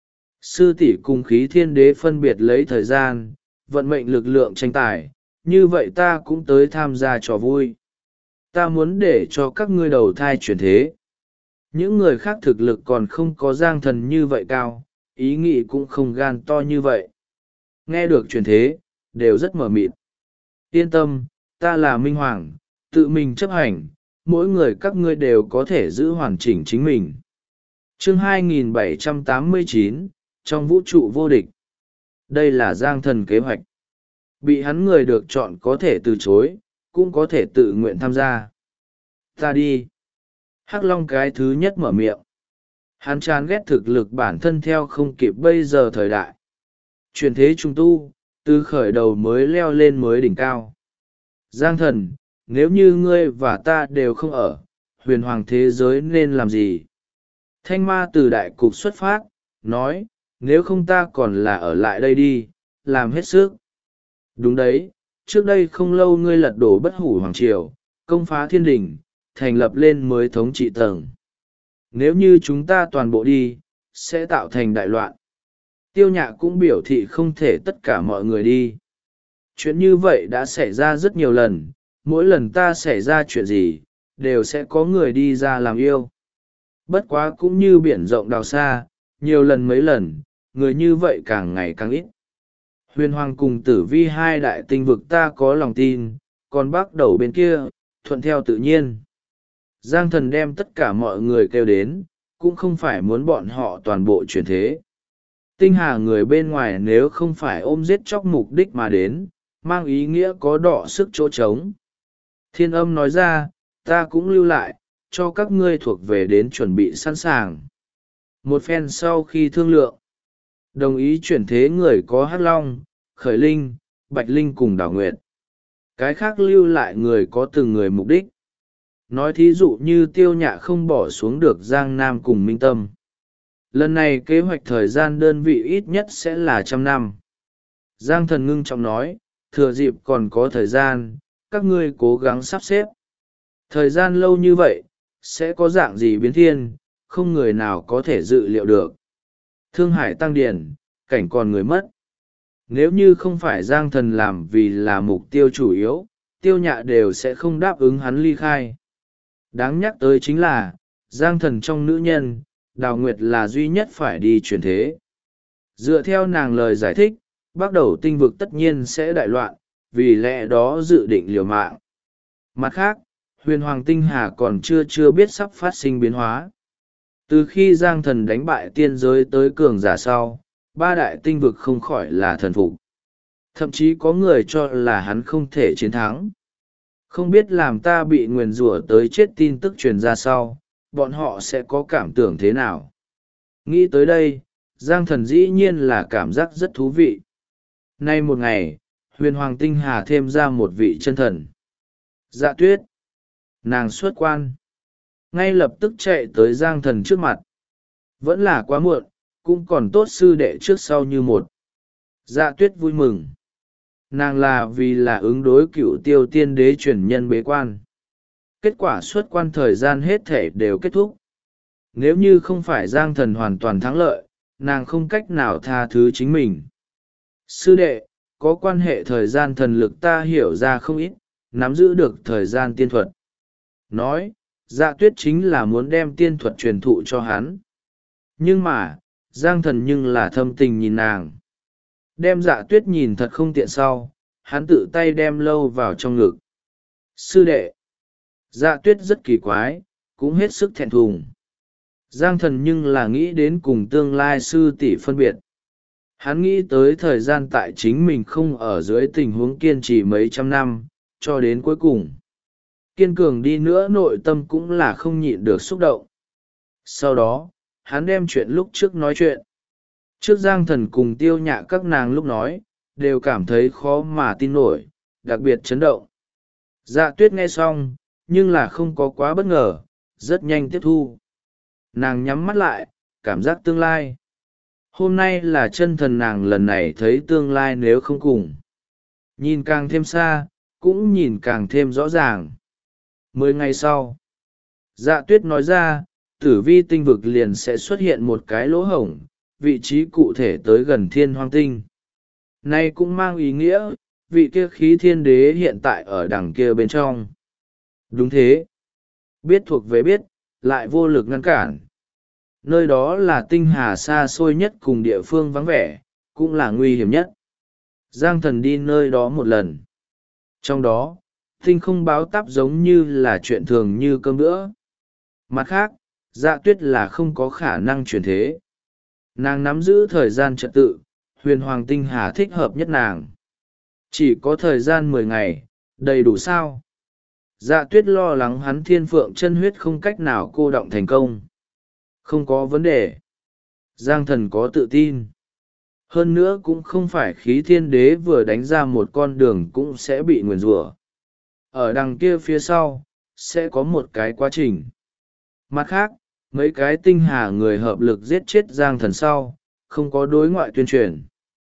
Sư tỷ cùng khí thiên đế phân biệt lấy thời gian, vận mệnh lực lượng tranh tài, như vậy ta cũng tới tham gia trò vui. Ta muốn để cho các ngươi đầu thai chuyển thế. Những người khác thực lực còn không có Giang Thần như vậy cao, ý nghĩ cũng không gan to như vậy. Nghe được chuyển thế, đều rất mờ mịt. Yên tâm, ta là Minh Hoàng, tự mình chấp hành, mỗi người các ngươi đều có thể giữ hoàn chỉnh chính mình. Chương 2789, trong vũ trụ vô địch. Đây là Giang Thần kế hoạch. Bị hắn người được chọn có thể từ chối, cũng có thể tự nguyện tham gia. Ta đi. Hắc Long cái thứ nhất mở miệng. Hắn chán ghét thực lực bản thân theo không kịp bây giờ thời đại. Chuyển thế trung tu, từ khởi đầu mới leo lên mới đỉnh cao. Giang Thần, nếu như ngươi và ta đều không ở, huyền hoàng thế giới nên làm gì? Thanh Ma từ đại cục xuất phát, nói, nếu không ta còn là ở lại đây đi, làm hết sức. Đúng đấy, trước đây không lâu ngươi lật đổ bất hủ hoàng triều, công phá thiên đình, thành lập lên mới thống trị tầng. Nếu như chúng ta toàn bộ đi, sẽ tạo thành đại loạn. Tiêu Nhạ cũng biểu thị không thể tất cả mọi người đi. Chuyện như vậy đã xảy ra rất nhiều lần, mỗi lần ta xảy ra chuyện gì, đều sẽ có người đi ra làm yêu. Bất quá cũng như biển rộng đào xa, nhiều lần mấy lần, người như vậy càng ngày càng ít. Huyền Hoàng cùng Tử Vi hai đại tinh vực ta có lòng tin, còn Bắc Đầu bên kia, thuận theo tự nhiên. Giang Thần đem tất cả mọi người kêu đến, cũng không phải muốn bọn họ toàn bộ chuyển thế. Tinh hà người bên ngoài nếu không phải ôm giết chóc mục đích mà đến, mang ý nghĩa có đọ sức chỗ trống. Thiên Âm nói ra, ta cũng lưu lại, cho các ngươi thuộc về đến chuẩn bị sẵn sàng. Một phen sau khi thương lượng, đồng ý chuyển thế người có Hắc Long, Khởi Linh, Bạch Linh cùng Đào Nguyệt. Cái khác lưu lại người có từng người mục đích. Nói thí dụ như Tiêu Nhạ không bỏ xuống được Giang Nam cùng Minh Tâm. Lần này kế hoạch thời gian đơn vị ít nhất sẽ là 100 năm. Giang Thần ngưng trọng nói, thừa dịp còn có thời gian, các ngươi cố gắng sắp xếp. Thời gian lâu như vậy, sẽ có dạng gì biến thiên, không người nào có thể dự liệu được. Thương Hải tăng điển, cảnh còn người mất. Nếu như không phải Giang Thần làm vì là mục tiêu chủ yếu, Tiêu Nhạ đều sẽ không đáp ứng hắn ly khai. Đáng nhắc tới chính là, Giang Thần trong nữ nhân, Đào Nguyệt là duy nhất phải đi chuyển thế. Dựa theo nàng lời giải thích, bắt đầu tinh vực tất nhiên sẽ đại loạn, vì lẽ đó dự định liều mạng. Mặt khác, huyền hoàng tinh hà còn chưa biết sắp phát sinh biến hóa. Từ khi Giang Thần đánh bại tiên giới tới cường giả sau, ba đại tinh vực không khỏi là thần phục. Thậm chí có người cho là hắn không thể chiến thắng. Không biết làm ta bị nguyền rủa tới chết tin tức truyền ra sau, bọn họ sẽ có cảm tưởng thế nào. Nghĩ tới đây, Giang Thần dĩ nhiên là cảm giác rất thú vị. Nay một ngày, huyền hoàng tinh hà thêm ra một vị chân thần. Dạ Tuyết. Nàng xuất quan. Ngay lập tức chạy tới Giang Thần trước mặt. Vẫn là quá muộn, cũng còn tốt sư đệ trước sau như một. Dạ Tuyết vui mừng. Nàng là vì là ứng đối cựu tiêu tiên đế truyền nhân bế quan. Kết quả xuất quan thời gian hết thể đều kết thúc. Nếu như không phải Giang Thần hoàn toàn thắng lợi, nàng không cách nào tha thứ chính mình. Sư đệ, có quan hệ thời gian thần lực ta hiểu ra không ít, nắm giữ được thời gian tiên thuật. Nói, Dạ Tuyết chính là muốn đem tiên thuật truyền thụ cho hắn. Nhưng mà, Giang Thần nhưng là thâm tình nhìn nàng. Đem Dạ Tuyết nhìn thật không tiện sau, hắn tự tay đem lâu vào trong ngực. Sư đệ. Dạ Tuyết rất kỳ quái, cũng hết sức thẹn thùng. Giang Thần nhưng là nghĩ đến cùng tương lai sư tỷ phân biệt. Hắn nghĩ tới thời gian tại chính mình không ở dưới tình huống kiên trì mấy trăm năm, cho đến cuối cùng. Kiên cường đi nữa nội tâm cũng là không nhịn được xúc động. Sau đó, hắn đem chuyện lúc trước nói chuyện. Trước Giang Thần cùng Tiêu Nhạ các nàng lúc nói, đều cảm thấy khó mà tin nổi, đặc biệt chấn động. Dạ Tuyết nghe xong, nhưng là không có quá bất ngờ, rất nhanh tiếp thu. Nàng nhắm mắt lại, cảm giác tương lai. Hôm nay là chân thần nàng lần này thấy tương lai nếu không cùng. Nhìn càng thêm xa, cũng nhìn càng thêm rõ ràng. 10 ngày sau, Dạ Tuyết nói ra, tử vi tinh vực liền sẽ xuất hiện một cái lỗ hổng, vị trí cụ thể tới gần thiên hoang tinh. Này cũng mang ý nghĩa, vị kia khí thiên đế hiện tại ở đằng kia bên trong. Đúng thế. Biết thuộc về biết, lại vô lực ngăn cản. Nơi đó là tinh hà xa xôi nhất cùng địa phương vắng vẻ, cũng là nguy hiểm nhất. Giang Thần đi nơi đó một lần. Trong đó, tinh không báo táp giống như là chuyện thường như cơm bữa. Mặt khác, Dạ Tuyết là không có khả năng chuyển thế. Nàng nắm giữ thời gian trật tự, huyền hoàng tinh hà thích hợp nhất nàng. Chỉ có thời gian 10 ngày, đầy đủ sao? Dạ Tuyết lo lắng hắn thiên phượng chân huyết không cách nào cô động thành công. Không có vấn đề. Giang Thần có tự tin. Hơn nữa cũng không phải khí thiên đế vừa đánh ra một con đường cũng sẽ bị nguyền rủa. Ở đằng kia phía sau, sẽ có một cái quá trình. Mặt khác, mấy cái tinh hà người hợp lực giết chết Giang Thần sau, không có đối ngoại tuyên truyền.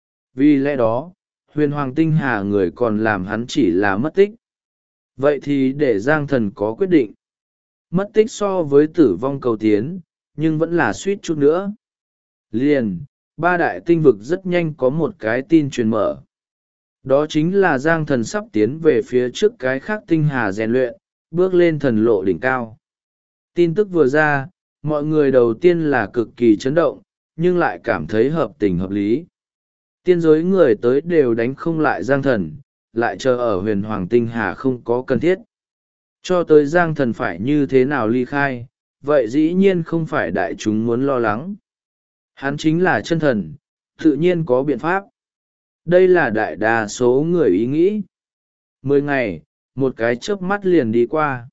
Vì lẽ đó, huyền hoàng tinh hà người còn làm hắn chỉ là mất tích. Vậy thì để Giang Thần có quyết định. Mất tích so với tử vong cầu tiến, nhưng vẫn là suýt chút nữa. Liền, ba đại tinh vực rất nhanh có một cái tin truyền mở. Đó chính là Giang Thần sắp tiến về phía trước cái khác tinh hà rèn luyện, bước lên thần lộ đỉnh cao. Tin tức vừa ra, mọi người đầu tiên là cực kỳ chấn động, nhưng lại cảm thấy hợp tình hợp lý. Tiên giới người tới đều đánh không lại Giang Thần, lại chờ ở huyền hoàng tinh hà không có cần thiết. Cho tới Giang Thần phải như thế nào ly khai, vậy dĩ nhiên không phải đại chúng muốn lo lắng. Hắn chính là chân thần, tự nhiên có biện pháp. Đây là đại đa số người ý nghĩ. 10 ngày, một cái chớp mắt liền đi qua.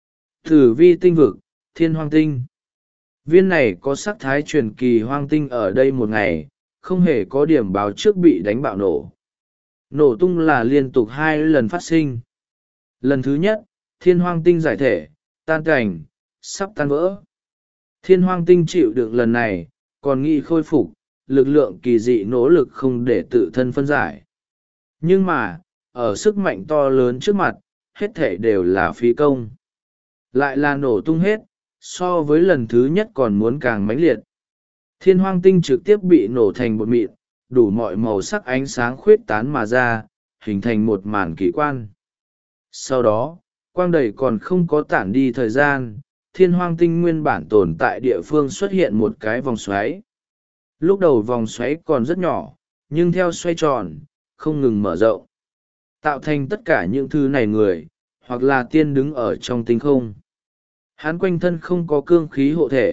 Tử vi tinh vực, thiên hoang tinh. Viên này có sắc thái truyền kỳ hoang tinh ở đây một ngày, không hề có điểm báo trước bị đánh bạo nổ. Nổ tung là liên tục 2 lần phát sinh. Lần thứ nhất, thiên hoang tinh giải thể, tan cảnh, sắp tan vỡ. Thiên hoang tinh chịu đựng lần này, còn nghĩ khôi phục, lực lượng kỳ dị nỗ lực không để tự thân phân giải. Nhưng mà, ở sức mạnh to lớn trước mặt, hết thể đều là phí công. Lại là nổ tung hết, so với lần thứ nhất còn muốn càng mãnh liệt. Thiên hoang tinh trực tiếp bị nổ thành bột mịn, đủ mọi màu sắc ánh sáng khuyết tán mà ra, hình thành một màn kỳ quan. Sau đó, quang đầy còn không có tản đi thời gian, thiên hoang tinh nguyên bản tồn tại địa phương xuất hiện một cái vòng xoáy. Lúc đầu vòng xoáy còn rất nhỏ, nhưng theo xoay tròn, không ngừng mở rộng. Tạo thành tất cả những thứ này người, hoặc là tiên đứng ở trong tinh không. Hắn quanh thân không có cương khí hộ thể,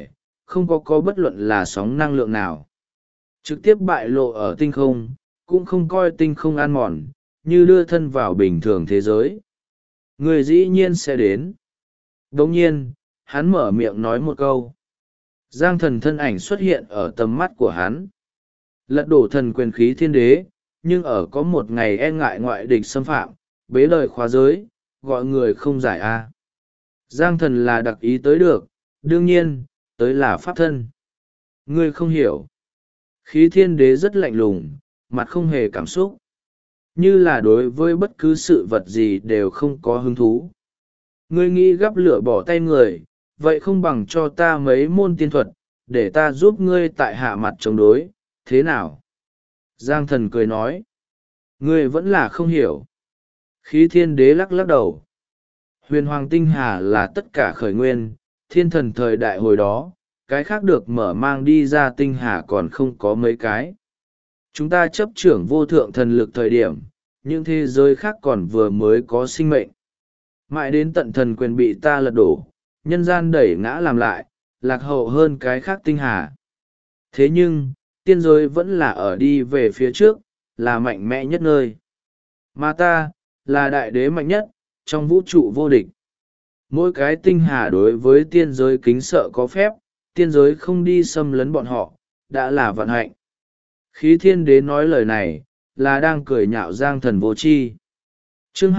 không có bất luận là sóng năng lượng nào. Trực tiếp bại lộ ở tinh không, cũng không coi tinh không ăn mòn, như đưa thân vào bình thường thế giới. Người dĩ nhiên sẽ đến. Đồng nhiên, hắn mở miệng nói một câu. Giang thần thân ảnh xuất hiện ở tầm mắt của hắn. Lật đổ thần quyền khí thiên đế, nhưng ở có một ngày e ngại ngoại địch xâm phạm, bế lời khóa giới, gọi người không giải a. Giang thần là đặc ý tới được, đương nhiên, tới là pháp thân. Ngươi không hiểu. Khí thiên đế rất lạnh lùng, mặt không hề cảm xúc. Như là đối với bất cứ sự vật gì đều không có hứng thú. Ngươi nghĩ gắp lửa bỏ tay người, vậy không bằng cho ta mấy môn tiên thuật, để ta giúp ngươi tại hạ mặt chống đối, thế nào? Giang thần cười nói. Ngươi vẫn là không hiểu. Khí thiên đế lắc lắc đầu. Huyền Hoàng Tinh Hà là tất cả khởi nguyên, thiên thần thời đại hồi đó, cái khác được mở mang đi ra Tinh Hà còn không có mấy cái. Chúng ta chấp trưởng vô thượng thần lực thời điểm, những thế giới khác còn vừa mới có sinh mệnh. Mãi đến tận thần quyền bị ta lật đổ, nhân gian đẩy ngã làm lại, lạc hậu hơn cái khác Tinh Hà. Thế nhưng, tiên giới vẫn là ở đi về phía trước, là mạnh mẽ nhất nơi. Mà ta, là đại đế mạnh nhất, trong vũ trụ vô địch. Mỗi cái Tinh Hà đối với tiên giới kính sợ có phép, tiên giới không đi xâm lấn bọn họ, đã là vận hạnh. Khí thiên đế nói lời này, là đang cười nhạo Giang thần vô tri. Chương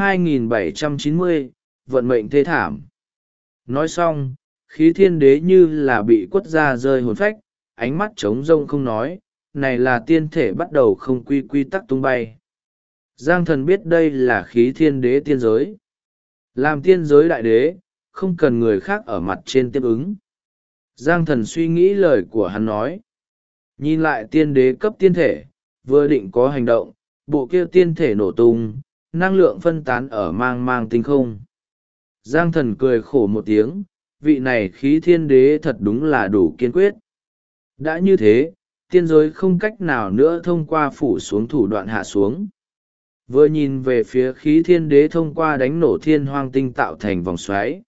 2790, vận mệnh thê thảm. Nói xong, khí thiên đế như là bị quất ra rơi hồn phách, ánh mắt trống rông không nói, này là tiên thể bắt đầu không quy tắc tung bay. Giang thần biết đây là khí thiên đế tiên giới. Làm tiên giới đại đế, không cần người khác ở mặt trên tiếp ứng. Giang thần suy nghĩ lời của hắn nói. Nhìn lại tiên đế cấp tiên thể, vừa định có hành động, bộ kia tiên thể nổ tung, năng lượng phân tán ở mang mang tinh không. Giang thần cười khổ một tiếng, vị này khí thiên đế thật đúng là đủ kiên quyết. Đã như thế, tiên giới không cách nào nữa thông qua phủ xuống thủ đoạn hạ xuống. Vừa nhìn về phía khí thiên đế thông qua đánh nổ thiên hoang tinh tạo thành vòng xoáy.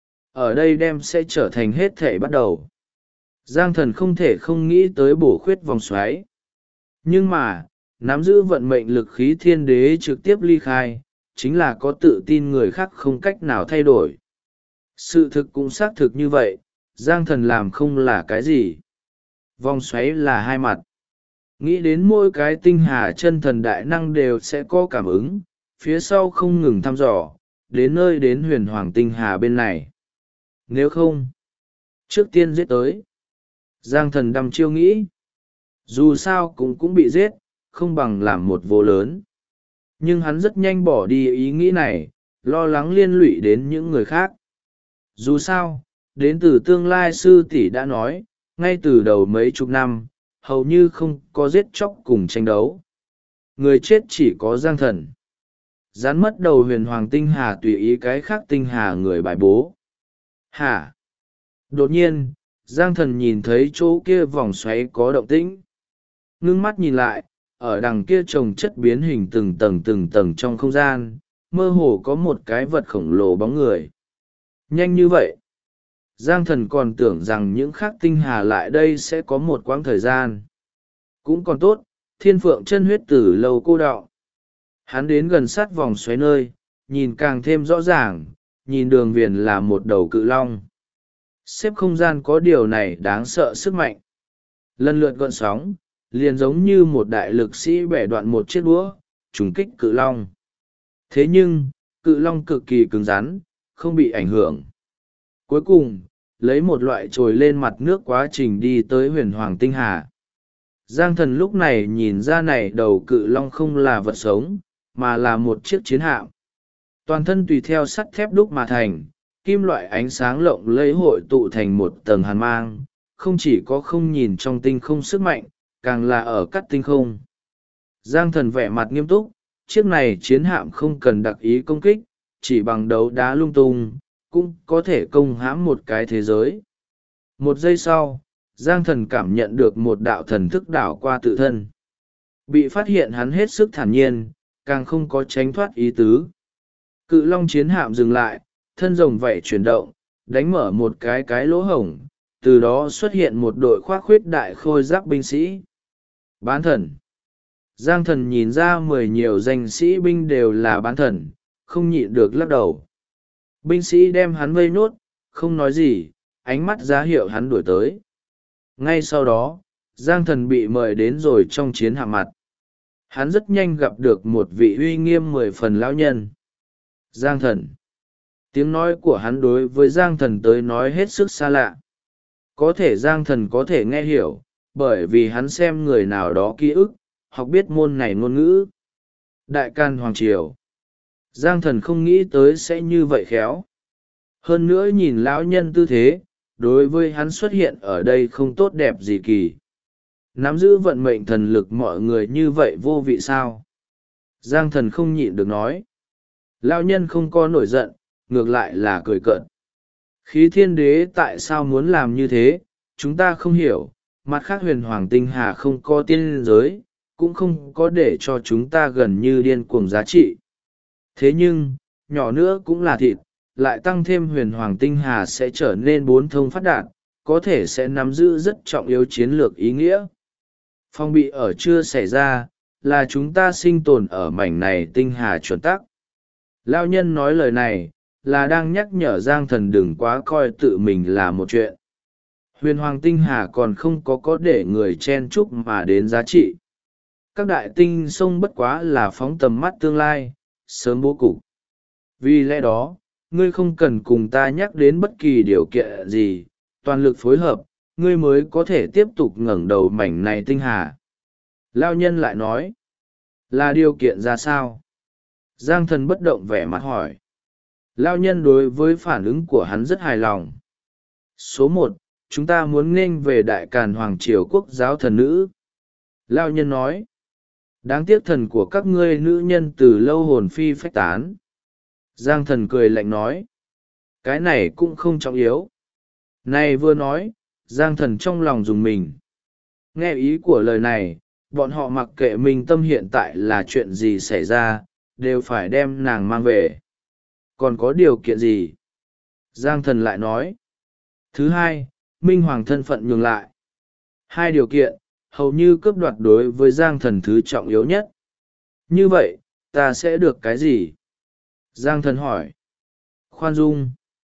Ở đây đem sẽ trở thành hết thể bắt đầu. Giang thần không thể không nghĩ tới bổ khuyết vòng xoáy. Nhưng mà, nắm giữ vận mệnh lực khí thiên đế trực tiếp ly khai, chính là có tự tin người khác không cách nào thay đổi. Sự thực cũng xác thực như vậy, Giang thần làm không là cái gì. Vòng xoáy là hai mặt. Nghĩ đến mỗi cái tinh hà chân thần đại năng đều sẽ có cảm ứng, phía sau không ngừng thăm dò, đến nơi đến huyền hoàng tinh hà bên này. Nếu không, trước tiên giết tới. Giang thần đăm chiêu nghĩ. Dù sao cũng bị giết, không bằng làm một vô lớn. Nhưng hắn rất nhanh bỏ đi ý nghĩ này, lo lắng liên lụy đến những người khác. Dù sao, đến từ tương lai sư tỷ đã nói, ngay từ đầu mấy chục năm, hầu như không có giết chóc cùng tranh đấu. Người chết chỉ có Giang thần. Gián mất đầu huyền hoàng tinh hà tùy ý cái khác tinh hà người bài bố. Hả? Đột nhiên, Giang thần nhìn thấy chỗ kia vòng xoáy có động tĩnh. Ngưng mắt nhìn lại, ở đằng kia trồng chất biến hình từng tầng trong không gian, mơ hồ có một cái vật khổng lồ bóng người. Nhanh như vậy. Giang thần còn tưởng rằng những khác tinh hà lại đây sẽ có một quãng thời gian. Cũng còn tốt, thiên phượng chân huyết tử lâu cô đọng. Hắn đến gần sát vòng xoáy nơi, nhìn càng thêm rõ ràng, nhìn đường viền là một đầu cự long. Xếp không gian có điều này đáng sợ sức mạnh. Lần lượt gọn sóng, liền giống như một đại lực sĩ bẻ đoạn một chiếc đũa, trùng kích cự long. Thế nhưng, cự long cực kỳ cứng rắn, không bị ảnh hưởng. Cuối cùng, lấy một loại trồi lên mặt nước quá trình đi tới huyền hoàng tinh hà. Giang thần lúc này nhìn ra này đầu cự long không là vật sống, mà là một chiếc chiến hạm. Toàn thân tùy theo sắt thép đúc mà thành, kim loại ánh sáng lộng lẫy hội tụ thành một tầng hàn mang, không chỉ có không nhìn trong tinh không sức mạnh, càng là ở cắt tinh không. Giang thần vẻ mặt nghiêm túc, chiếc này chiến hạm không cần đặc ý công kích, chỉ bằng đấu đá lung tung, cũng có thể công hãm một cái thế giới. Một giây sau, Giang thần cảm nhận được một đạo thần thức đảo qua tự thân. Bị phát hiện hắn hết sức thản nhiên, càng không có tránh thoát ý tứ. Cự long chiến hạm dừng lại, thân rồng vảy chuyển động, đánh mở một cái lỗ hổng, từ đó xuất hiện một đội khoác khuyết đại khôi giáp binh sĩ. Bán thần. Giang Thần nhìn ra 10 nhiều danh sĩ binh đều là bán thần, không nhịn được lắc đầu. Binh sĩ đem hắn vây nốt, không nói gì, ánh mắt ra hiệu hắn đuổi tới. Ngay sau đó, Giang Thần bị mời đến rồi trong chiến hạ mặt. Hắn rất nhanh gặp được một vị uy nghiêm 10 phần lão nhân. Giang Thần. Tiếng nói của hắn đối với Giang Thần tới nói hết sức xa lạ. Có thể Giang Thần có thể nghe hiểu, bởi vì hắn xem người nào đó ký ức, học biết môn này ngôn ngữ. Đại Can Hoàng Triều. Giang Thần không nghĩ tới sẽ như vậy khéo. Hơn nữa nhìn lão nhân tư thế, đối với hắn xuất hiện ở đây không tốt đẹp gì kỳ. Nắm giữ vận mệnh thần lực mọi người như vậy vô vị sao? Giang Thần không nhịn được nói. Lão nhân không có nổi giận, ngược lại là cười cợt. Khí thiên đế tại sao muốn làm như thế, chúng ta không hiểu. Mặt khác huyền hoàng tinh hà không có tiên giới, cũng không có để cho chúng ta gần như điên cuồng giá trị. Thế nhưng, nhỏ nữa cũng là thịt, lại tăng thêm huyền hoàng tinh hà sẽ trở nên bốn thông phát đạt, có thể sẽ nắm giữ rất trọng yếu chiến lược ý nghĩa. Phong bị ở chưa xảy ra, là chúng ta sinh tồn ở mảnh này tinh hà chuẩn tắc. Lao nhân nói lời này, là đang nhắc nhở Giang Thần đừng quá coi tự mình là một chuyện. Huyền hoàng tinh hà còn không có để người chen chúc mà đến giá trị. Các đại tinh sông bất quá là phóng tầm mắt tương lai, sớm bố cục. Vì lẽ đó, ngươi không cần cùng ta nhắc đến bất kỳ điều kiện gì, toàn lực phối hợp, ngươi mới có thể tiếp tục ngẩng đầu mảnh này tinh hà. Lao nhân lại nói, là điều kiện ra sao? Giang Thần bất động vẻ mặt hỏi. Lao nhân đối với phản ứng của hắn rất hài lòng. Số 1, chúng ta muốn nghênh về Đại Càn Hoàng Triều quốc giáo thần nữ. Lao nhân nói, đáng tiếc thần của các ngươi nữ nhân từ lâu hồn phi phách tán. Giang Thần cười lạnh nói, cái này cũng không trọng yếu. Này vừa nói, Giang Thần trong lòng dùng mình. Nghe ý của lời này, bọn họ mặc kệ mình tâm hiện tại là chuyện gì xảy ra, đều phải đem nàng mang về. Còn có điều kiện gì? Giang Thần lại nói. Thứ hai, Minh Hoàng thân phận nhường lại. Hai điều kiện, hầu như cướp đoạt đối với Giang Thần thứ trọng yếu nhất. Như vậy, ta sẽ được cái gì? Giang Thần hỏi. Khoan dung.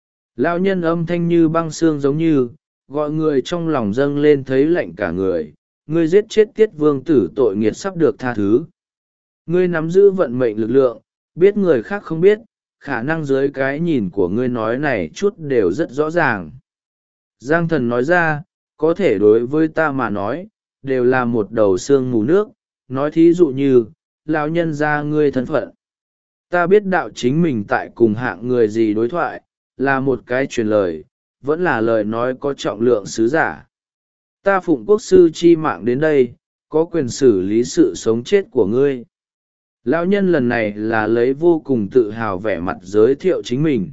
Lão nhân âm thanh như băng xương giống như, gọi người trong lòng dâng lên thấy lạnh cả người. Ngươi giết chết Tiết Vương tử tội nghiệt sắp được tha thứ. Ngươi nắm giữ vận mệnh lực lượng, biết người khác không biết, khả năng dưới cái nhìn của ngươi nói này chút đều rất rõ ràng. Giang Thần nói ra, có thể đối với ta mà nói, đều là một đầu xương mù nước, nói thí dụ như, lão nhân ra ngươi thân phận. Ta biết đạo chính mình tại cùng hạng người gì đối thoại, là một cái truyền lời, vẫn là lời nói có trọng lượng sứ giả. Ta phụng quốc sư chi mạng đến đây, có quyền xử lý sự sống chết của ngươi. Lão nhân lần này là lấy vô cùng tự hào vẻ mặt giới thiệu chính mình.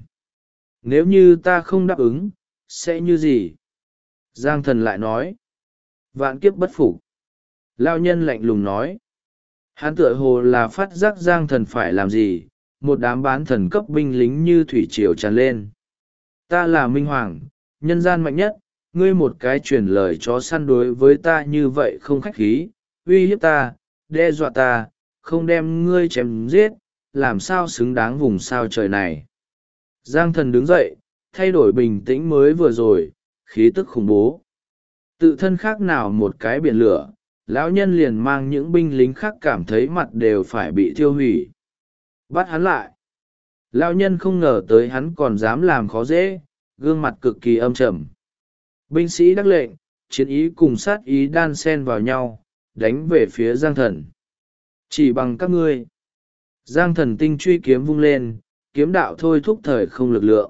Nếu như ta không đáp ứng, sẽ như gì? Giang Thần lại nói. Vạn kiếp bất phục. Lão nhân lạnh lùng nói. Hắn tựa hồ là phát giác Giang Thần phải làm gì, một đám bán thần cấp binh lính như thủy triều tràn lên. Ta là Minh Hoàng, nhân gian mạnh nhất, ngươi một cái truyền lời chó săn đối với ta như vậy không khách khí, uy hiếp ta, đe dọa ta, không đem ngươi chém giết, làm sao xứng đáng vùng sao trời này. Giang Thần đứng dậy, thay đổi bình tĩnh mới vừa rồi, khí tức khủng bố. Tự thân khác nào một cái biển lửa, lão nhân liền mang những binh lính khác cảm thấy mặt đều phải bị thiêu hủy. Bắt hắn lại. Lão nhân không ngờ tới hắn còn dám làm khó dễ, gương mặt cực kỳ âm trầm. Binh sĩ đắc lệnh, chiến ý cùng sát ý đan xen vào nhau, đánh về phía Giang Thần. Chỉ bằng các ngươi. Giang Thần tinh truy kiếm vung lên, kiếm đạo thôi thúc thời không lực lượng.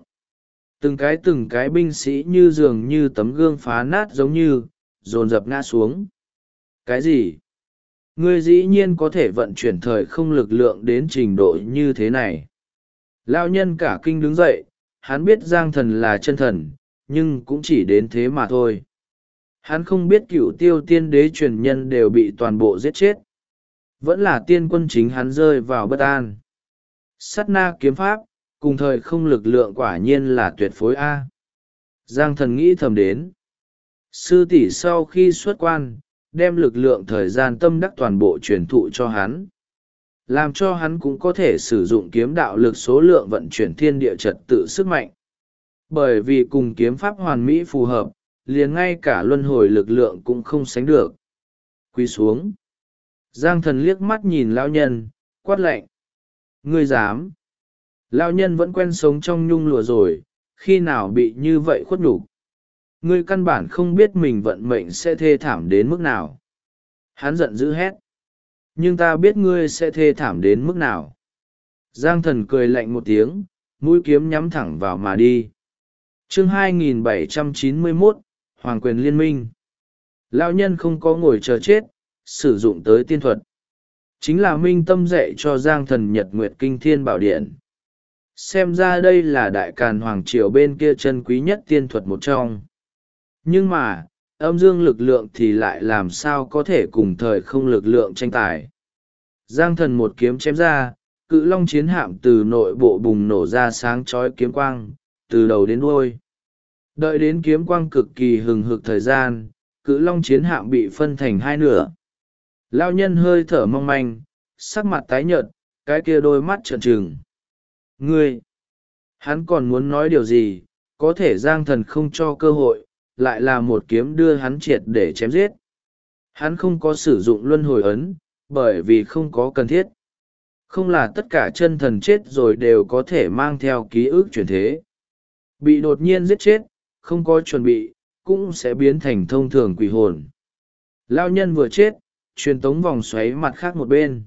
Từng cái binh sĩ như dường như tấm gương phá nát giống như, dồn dập ngã xuống. Cái gì? Ngươi dĩ nhiên có thể vận chuyển thời không lực lượng đến trình độ như thế này. Lão nhân cả kinh đứng dậy, hắn biết Giang Thần là chân thần, nhưng cũng chỉ đến thế mà thôi. Hắn không biết Cửu Tiêu tiên đế truyền nhân đều bị toàn bộ giết chết. Vẫn là tiên quân chính hắn rơi vào bất an. Sát na kiếm pháp, cùng thời không lực lượng quả nhiên là tuyệt phối A. Giang Thần nghĩ thầm đến. Sư tỷ sau khi xuất quan, đem lực lượng thời gian tâm đắc toàn bộ truyền thụ cho hắn, làm cho hắn cũng có thể sử dụng kiếm đạo lực số lượng vận chuyển thiên địa trật tự sức mạnh. Bởi vì cùng kiếm pháp hoàn mỹ phù hợp, liền ngay cả luân hồi lực lượng cũng không sánh được. Quỳ xuống. Giang Thần liếc mắt nhìn lão nhân, quát lạnh. Ngươi dám? Lão nhân vẫn quen sống trong nhung lụa rồi, khi nào bị như vậy khuất nhục? Ngươi căn bản không biết mình vận mệnh sẽ thê thảm đến mức nào. Hắn giận dữ hét. Nhưng ta biết ngươi sẽ thê thảm đến mức nào. Giang Thần cười lạnh một tiếng, mũi kiếm nhắm thẳng vào mà đi. Chương 2791, Hoàng quyền liên minh. Lão nhân không có ngồi chờ chết, sử dụng tới tiên thuật. Chính là minh tâm dạy cho Giang Thần Nhật Nguyệt Kinh Thiên Bảo Điện. Xem ra đây là đại càn hoàng triều bên kia chân quý nhất tiên thuật một trong. Nhưng mà, âm dương lực lượng thì lại làm sao có thể cùng thời không lực lượng tranh tài. Giang Thần một kiếm chém ra, cự long chiến hạm từ nội bộ bùng nổ ra sáng chói kiếm quang, từ đầu đến đuôi. Đợi đến kiếm quang cực kỳ hừng hực thời gian, cự long chiến hạm bị phân thành hai nửa. Lao nhân hơi thở mong manh, sắc mặt tái nhợt, cái kia đôi mắt trợn trừng. Ngươi! Hắn còn muốn nói điều gì, có thể Giang Thần không cho cơ hội, lại là một kiếm đưa hắn triệt để chém giết. Hắn không có sử dụng luân hồi ấn, bởi vì không có cần thiết. Không là tất cả chân thần chết rồi đều có thể mang theo ký ức chuyển thế. Bị đột nhiên giết chết, không có chuẩn bị, cũng sẽ biến thành thông thường quỷ hồn. Lao nhân vừa chết, truyền tống vòng xoáy mặt khác một bên.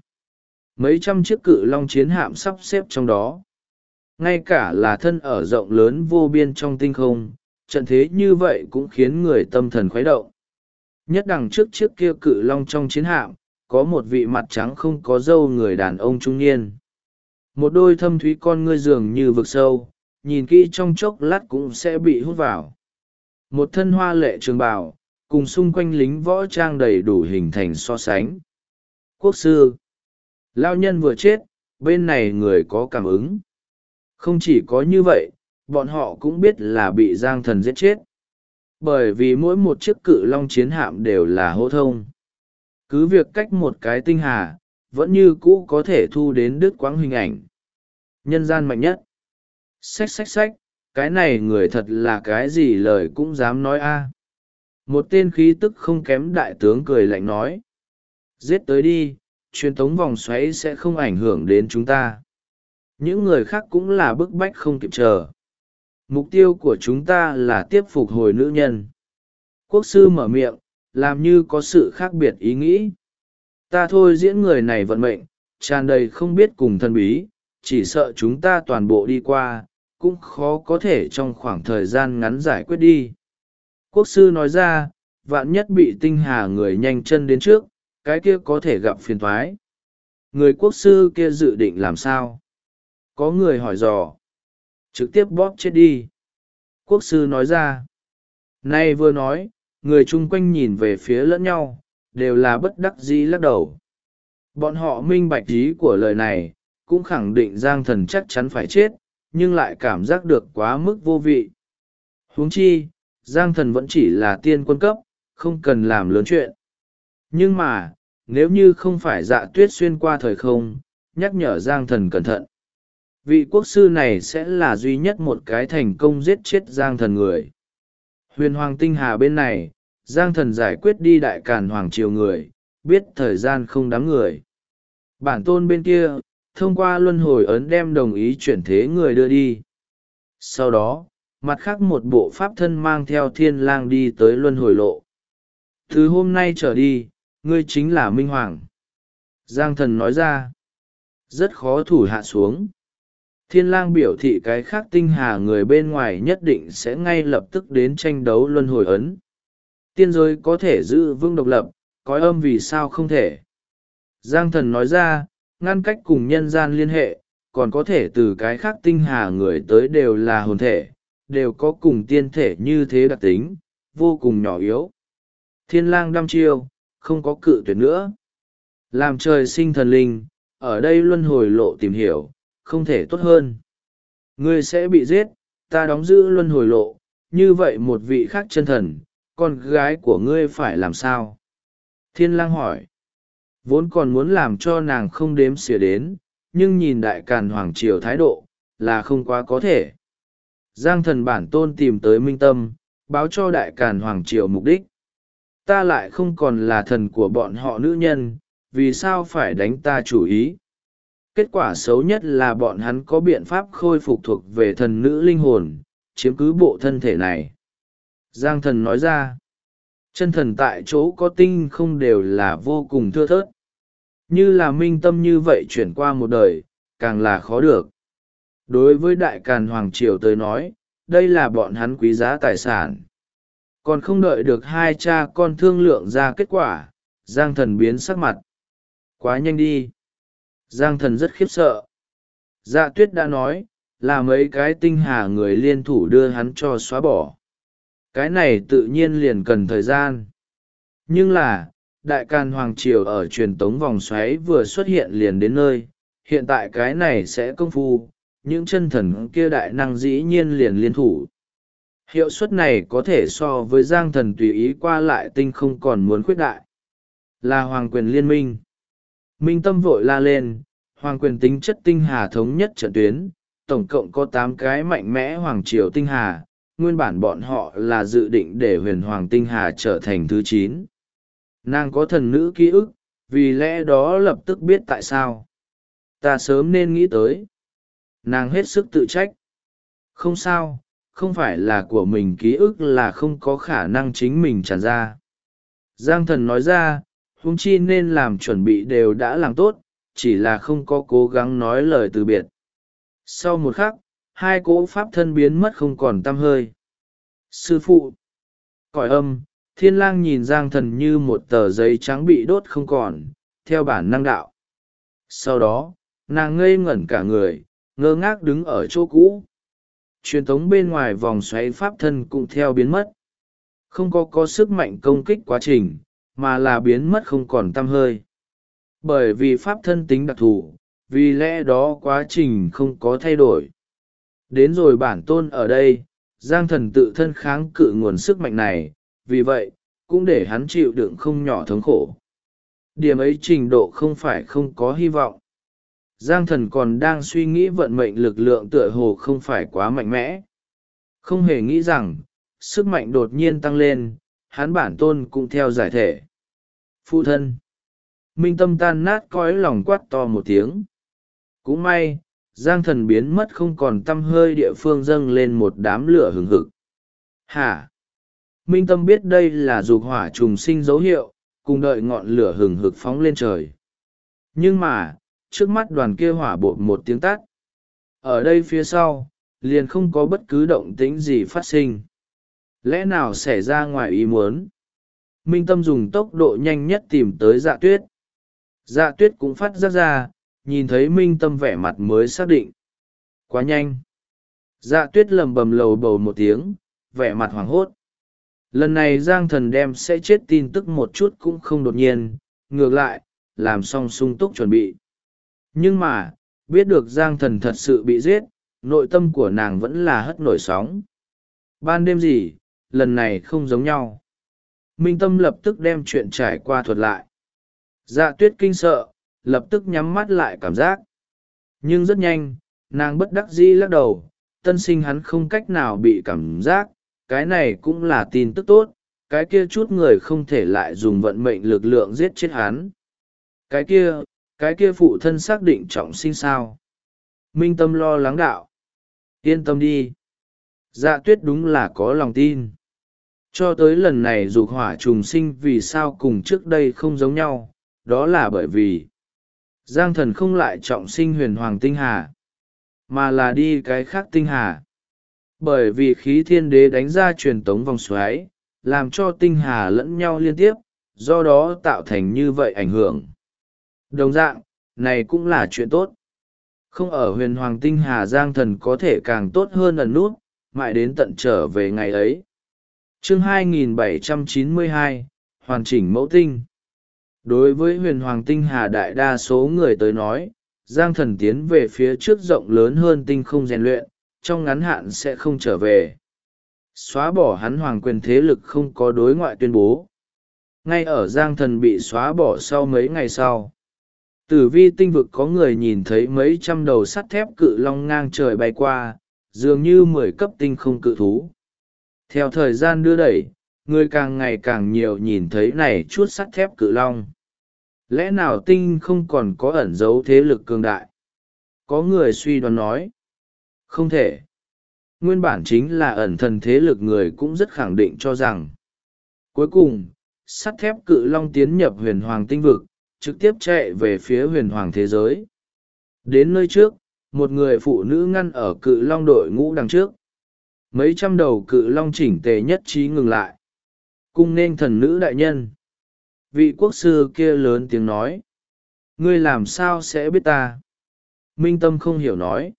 Mấy trăm chiếc cự long chiến hạm sắp xếp trong đó. Ngay cả là thân ở rộng lớn vô biên trong tinh không, trận thế như vậy cũng khiến người tâm thần khuấy động. Nhất đằng trước chiếc kia cự long trong chiến hạm, có một vị mặt trắng không có râu người đàn ông trung niên. Một đôi thâm thúy con ngươi dường như vực sâu, nhìn kỹ trong chốc lát cũng sẽ bị hút vào. Một thân hoa lệ trường bào, cùng xung quanh lính võ trang đầy đủ hình thành so sánh. Quốc sư. Lao nhân vừa chết, bên này người có cảm ứng. Không chỉ có như vậy, bọn họ cũng biết là bị Giang Thần giết chết. Bởi vì mỗi một chiếc cự long chiến hạm đều là hô thông. Cứ việc cách một cái tinh hà, vẫn như cũ có thể thu đến đứt quãng hình ảnh. Nhân gian mạnh nhất. Xách xách xách, cái này người thật là cái gì lời cũng dám nói a. Một tên khí tức không kém đại tướng cười lạnh nói. Giết tới đi, truyền tống vòng xoáy sẽ không ảnh hưởng đến chúng ta. Những người khác cũng là bức bách không kịp chờ. Mục tiêu của chúng ta là tiếp phục hồi nữ nhân. Quốc sư mở miệng, làm như có sự khác biệt ý nghĩ. Ta thôi diễn người này vận mệnh, tràn đầy không biết cùng thân bí, chỉ sợ chúng ta toàn bộ đi qua, cũng khó có thể trong khoảng thời gian ngắn giải quyết đi. Quốc sư nói ra, vạn nhất bị tinh hà người nhanh chân đến trước, cái kia có thể gặp phiền toái. Người quốc sư kia dự định làm sao? Có người hỏi dò. Trực tiếp bóp chết đi. Quốc sư nói ra. Nay vừa nói, người chung quanh nhìn về phía lẫn nhau, đều là bất đắc dĩ lắc đầu. Bọn họ minh bạch ý của lời này, cũng khẳng định Giang Thần chắc chắn phải chết, nhưng lại cảm giác được quá mức vô vị. Huống chi, Giang Thần vẫn chỉ là tiên quân cấp, không cần làm lớn chuyện. Nhưng mà, nếu như không phải Dạ Tuyết xuyên qua thời không, nhắc nhở Giang Thần cẩn thận. Vị quốc sư này sẽ là duy nhất một cái thành công giết chết Giang Thần người. Huyền Hoàng Tinh Hà bên này, Giang Thần giải quyết đi đại càn hoàng triều người, biết thời gian không đám người. Bản tôn bên kia, thông qua luân hồi ấn đem đồng ý chuyển thế người đưa đi. Sau đó, mặt khác một bộ pháp thân mang theo thiên lang đi tới luân hồi lộ. Từ hôm nay trở đi, ngươi chính là Minh Hoàng. Giang Thần nói ra, rất khó thủ hạ xuống. Thiên lang biểu thị cái khác tinh hà người bên ngoài nhất định sẽ ngay lập tức đến tranh đấu luân hồi ấn. Tiên giới có thể giữ vững độc lập, cõi âm vì sao không thể. Giang Thần nói ra, ngăn cách cùng nhân gian liên hệ, còn có thể từ cái khác tinh hà người tới đều là hồn thể, đều có cùng tiên thể như thế đặc tính, vô cùng nhỏ yếu. Thiên lang đăm chiêu, không có cự tuyệt nữa. Làm trời sinh thần linh, ở đây luân hồi lộ tìm hiểu, không thể tốt hơn. Ngươi sẽ bị giết, ta đóng giữ luân hồi lộ, như vậy một vị khác chân thần, con gái của ngươi phải làm sao? Thiên lang hỏi. Vốn còn muốn làm cho nàng không đếm xỉa đến, nhưng nhìn đại càn hoàng triều thái độ, là không quá có thể. Giang thần bản tôn tìm tới Minh Tâm, báo cho đại càn hoàng triều mục đích. Ta lại không còn là thần của bọn họ nữ nhân, vì sao phải đánh ta chủ ý? Kết quả xấu nhất là bọn hắn có biện pháp khôi phục thuộc về thần nữ linh hồn, chiếm cứ bộ thân thể này. Giang thần nói ra, chân thần tại chỗ có tinh không đều là vô cùng thưa thớt. Như là Minh Tâm như vậy chuyển qua một đời, càng là khó được. Đối với đại càn hoàng triều tới nói, đây là bọn hắn quý giá tài sản. Còn không đợi được hai cha con thương lượng ra kết quả, Giang thần biến sắc mặt. Quá nhanh đi. Giang thần rất khiếp sợ. Dạ tuyết đã nói, là mấy cái tinh hà người liên thủ đưa hắn cho xóa bỏ. Cái này tự nhiên liền cần thời gian. Nhưng là, đại càn hoàng triều ở truyền tống vòng xoáy vừa xuất hiện liền đến nơi, hiện tại cái này sẽ công phu, những chân thần kia đại năng dĩ nhiên liền liên thủ. Hiệu suất này có thể so với Giang thần tùy ý qua lại tinh không còn muốn khuyết đại. Là hoàng quyền liên minh. Minh Tâm vội la lên, hoàng quyền tính chất tinh hà thống nhất trận tuyến, tổng cộng có 8 cái mạnh mẽ hoàng triều tinh hà, nguyên bản bọn họ là dự định để huyền hoàng tinh hà trở thành thứ 9. Nàng có thần nữ ký ức, vì lẽ đó lập tức biết tại sao. Ta sớm nên nghĩ tới. Nàng hết sức tự trách. Không sao, không phải là của mình ký ức là không có khả năng chính mình tràn ra. Giang thần nói ra, huống chi nên làm chuẩn bị đều đã làm tốt, chỉ là không có cố gắng nói lời từ biệt. Sau một khắc, hai cỗ pháp thân biến mất không còn tăm hơi. Sư phụ! Cõi âm, Thiên lang nhìn Giang thần như một tờ giấy trắng bị đốt không còn, theo bản năng đạo. Sau đó, nàng ngây ngẩn cả người, ngơ ngác đứng ở chỗ cũ. Truyền tống bên ngoài vòng xoáy pháp thân cũng theo biến mất. Không có sức mạnh công kích quá trình, mà là biến mất không còn tăm hơi. Bởi vì pháp thân tính đặc thù, vì lẽ đó quá trình không có thay đổi. Đến rồi bản tôn ở đây, Giang thần tự thân kháng cự nguồn sức mạnh này, vì vậy, cũng để hắn chịu đựng không nhỏ thống khổ. Điểm ấy trình độ không phải không có hy vọng. Giang thần còn đang suy nghĩ vận mệnh lực lượng tựa hồ không phải quá mạnh mẽ. Không hề nghĩ rằng, sức mạnh đột nhiên tăng lên, hắn bản tôn cũng theo giải thể. Phụ thân. Minh Tâm tan nát cõi lòng quát to một tiếng. Cũng may, Giang thần biến mất không còn tăm hơi địa phương dâng lên một đám lửa hừng hực. Hả? Minh Tâm biết đây là dục hỏa trùng sinh dấu hiệu, cùng đợi ngọn lửa hừng hực phóng lên trời. Nhưng mà, trước mắt đoàn kia hỏa bột một tiếng tắt. Ở đây phía sau, liền không có bất cứ động tĩnh gì phát sinh. Lẽ nào xảy ra ngoài ý muốn? Minh Tâm dùng tốc độ nhanh nhất tìm tới Dạ Tuyết. Dạ Tuyết cũng phát giác ra, nhìn thấy Minh Tâm vẻ mặt mới xác định. Quá nhanh. Dạ Tuyết lầm bầm lầu bầu một tiếng, vẻ mặt hoảng hốt. Lần này Giang thần đem sẽ chết tin tức một chút cũng không đột nhiên, ngược lại, làm xong sung túc chuẩn bị. Nhưng mà, biết được Giang thần thật sự bị giết, nội tâm của nàng vẫn là hất nổi sóng. Ban đêm gì, lần này không giống nhau. Minh Tâm lập tức đem chuyện trải qua thuật lại. Dạ Tuyết kinh sợ, lập tức nhắm mắt lại cảm giác. Nhưng rất nhanh, nàng bất đắc dĩ lắc đầu, tân sinh hắn không cách nào bị cảm giác, cái này cũng là tin tức tốt, cái kia chút người không thể lại dùng vận mệnh lực lượng giết chết hắn. Cái kia phụ thân xác định trọng sinh sao? Minh Tâm lo lắng đạo. Yên tâm đi. Dạ Tuyết đúng là có lòng tin. Cho tới lần này dục hỏa trùng sinh vì sao cùng trước đây không giống nhau, đó là bởi vì Giang thần không lại trọng sinh huyền hoàng tinh hà, mà là đi cái khác tinh hà. Bởi vì khí thiên đế đánh ra truyền tống vòng xoáy, làm cho tinh hà lẫn nhau liên tiếp, do đó tạo thành như vậy ảnh hưởng. Đồng dạng, này cũng là chuyện tốt. Không ở huyền hoàng tinh hà Giang thần có thể càng tốt hơn ẩn nút, mãi đến tận trở về ngày ấy. Chương 2792, hoàn chỉnh mẫu tinh. Đối với huyền hoàng tinh hà đại đa số người tới nói, Giang thần tiến về phía trước rộng lớn hơn tinh không rèn luyện, trong ngắn hạn sẽ không trở về. xóa bỏ hắn hoàng quyền thế lực không có đối ngoại tuyên bố. Ngay ở Giang Thần bị xóa bỏ sau mấy ngày sau, tử vi tinh vực có người nhìn thấy mấy trăm đầu sắt thép cự long ngang trời bay qua, dường như 10 cấp tinh không cự thú. Theo thời gian đưa đẩy, người càng ngày càng nhiều nhìn thấy này chuốt sắt thép cự long. Lẽ nào tinh không còn có ẩn giấu thế lực cường đại? Có người suy đoán nói. Không thể. Nguyên bản chính là ẩn thần thế lực, người cũng rất khẳng định cho rằng. Cuối cùng, sắt thép cự long tiến nhập huyền hoàng tinh vực, trực tiếp chạy về phía huyền hoàng thế giới. Đến nơi trước, một người phụ nữ ngăn ở cự long đội ngũ đằng trước. Mấy trăm đầu cự long chỉnh tề nhất trí ngừng lại. Cung nên thần nữ đại nhân. Vị quốc sư kia lớn tiếng nói. Ngươi làm sao sẽ biết ta? Minh Tâm không hiểu nói.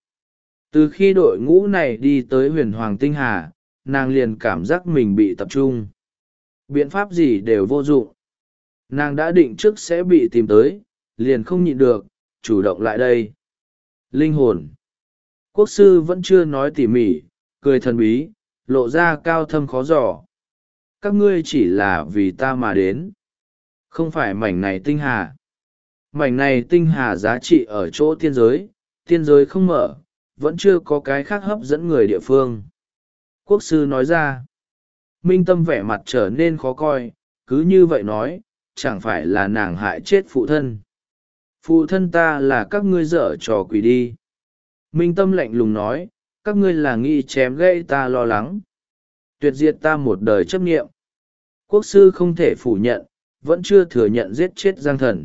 Từ khi đội ngũ này đi tới huyền hoàng tinh hà, nàng liền cảm giác mình bị tập trung. Biện pháp gì đều vô dụng. Nàng đã định trước sẽ bị tìm tới, liền không nhịn được, chủ động lại đây. Linh hồn. Quốc sư vẫn chưa nói tỉ mỉ, cười thần bí, lộ ra cao thâm khó giỏ. Các ngươi chỉ là vì ta mà đến. Không phải mảnh này tinh hà. Mảnh này tinh hà giá trị ở chỗ tiên giới không mở, vẫn chưa có cái khác hấp dẫn người địa phương. Quốc sư nói ra. Minh Tâm vẻ mặt trở nên khó coi, cứ như vậy nói, chẳng phải là nàng hại chết phụ thân. Phụ thân ta là các ngươi dở trò quỷ đi. Minh Tâm lạnh lùng nói, các ngươi là nghĩ chém gãy ta lo lắng. Tuyệt diệt ta một đời chấp nghiệm. Quốc sư không thể phủ nhận, vẫn chưa thừa nhận giết chết Giang Thần.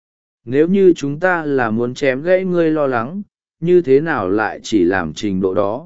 Nếu như chúng ta là muốn chém gãy ngươi lo lắng, như thế nào lại chỉ làm trình độ đó?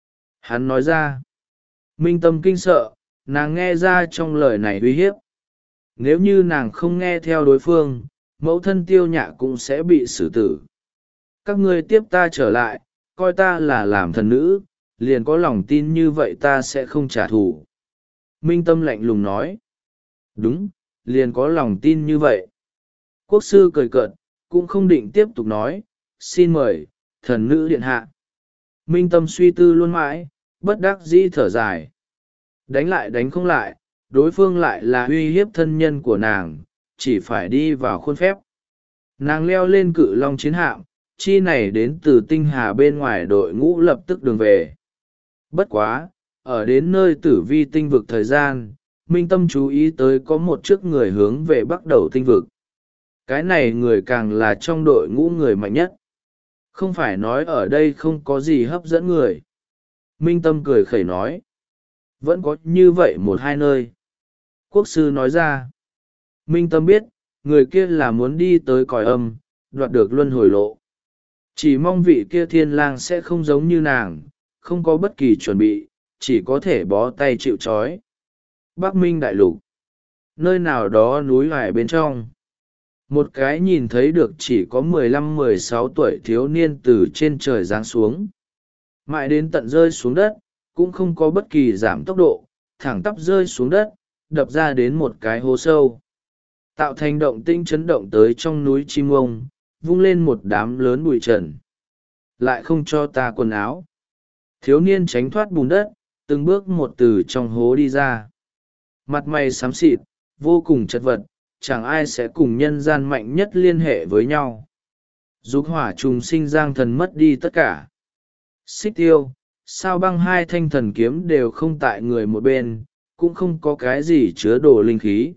Hắn nói ra. Minh Tâm kinh sợ, nàng nghe ra trong lời này uy hiếp. Nếu như nàng không nghe theo đối phương, mẫu thân Tiêu Nhạ cũng sẽ bị xử tử. Các ngươi tiếp ta trở lại, coi ta là làm thần nữ, liền có lòng tin như vậy ta sẽ không trả thù. Minh Tâm lạnh lùng nói. Đúng, liền có lòng tin như vậy. Quốc sư cười cợt, cũng không định tiếp tục nói, xin mời, thần nữ điện hạ. Minh Tâm suy tư luôn mãi, bất đắc dĩ thở dài. Đánh lại đánh không lại, đối phương lại là uy hiếp thân nhân của nàng, chỉ phải đi vào khuôn phép. Nàng leo lên cự long chiến hạm, chi này đến từ tinh hà bên ngoài đội ngũ lập tức đường về. Bất quá, ở đến nơi tử vi tinh vực thời gian, Minh Tâm chú ý tới có một chiếc người hướng về bắt đầu tinh vực. Cái này người càng là trong đội ngũ người mạnh nhất. Không phải nói ở đây không có gì hấp dẫn người. Minh Tâm cười khẩy nói. Vẫn có như vậy một hai nơi. Quốc sư nói ra. Minh Tâm biết, người kia là muốn đi tới cõi âm, đoạt được luân hồi lộ. Chỉ mong vị kia thiên lang sẽ không giống như nàng, không có bất kỳ chuẩn bị, chỉ có thể bó tay chịu trói. Bắc Minh Đại Lục. Nơi nào đó núi hải bên trong. Một cái nhìn thấy được chỉ có 15-16 tuổi thiếu niên từ trên trời giáng xuống. Mãi đến tận rơi xuống đất, cũng không có bất kỳ giảm tốc độ, thẳng tắp rơi xuống đất, đập ra đến một cái hố sâu. Tạo thành động tĩnh chấn động tới trong núi chim ông, vung lên một đám lớn bụi trần. Lại không cho ta quần áo. Thiếu niên tránh thoát bùn đất, từng bước một từ trong hố đi ra. Mặt mày xám xịt, vô cùng chật vật, chẳng ai sẽ cùng nhân gian mạnh nhất liên hệ với nhau. Dục hỏa trùng sinh Giang Thần mất đi tất cả. Xích Tiêu, Sao Băng hai thanh thần kiếm đều không tại người một bên, cũng không có cái gì chứa đồ linh khí.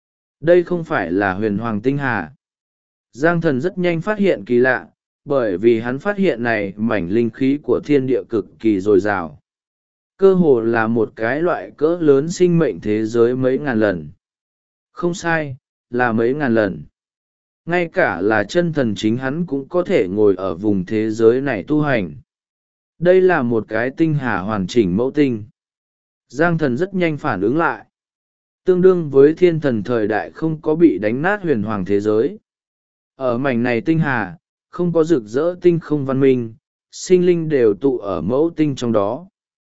Đây không phải là huyền hoàng tinh hà. Giang Thần rất nhanh phát hiện kỳ lạ, bởi vì hắn phát hiện này mảnh linh khí của thiên địa cực kỳ dồi dào. Cơ hồ là một cái loại cỡ lớn sinh mệnh thế giới mấy ngàn lần. Không sai, là mấy ngàn lần. Ngay cả là chân thần chính hắn cũng có thể ngồi ở vùng thế giới này tu hành. Đây là một cái tinh hà hoàn chỉnh mẫu tinh. Giang Thần rất nhanh phản ứng lại. Tương đương với thiên thần thời đại không có bị đánh nát huyền hoàng thế giới. Ở mảnh này tinh hà, không có rực rỡ tinh không văn minh, sinh linh đều tụ ở mẫu tinh trong đó.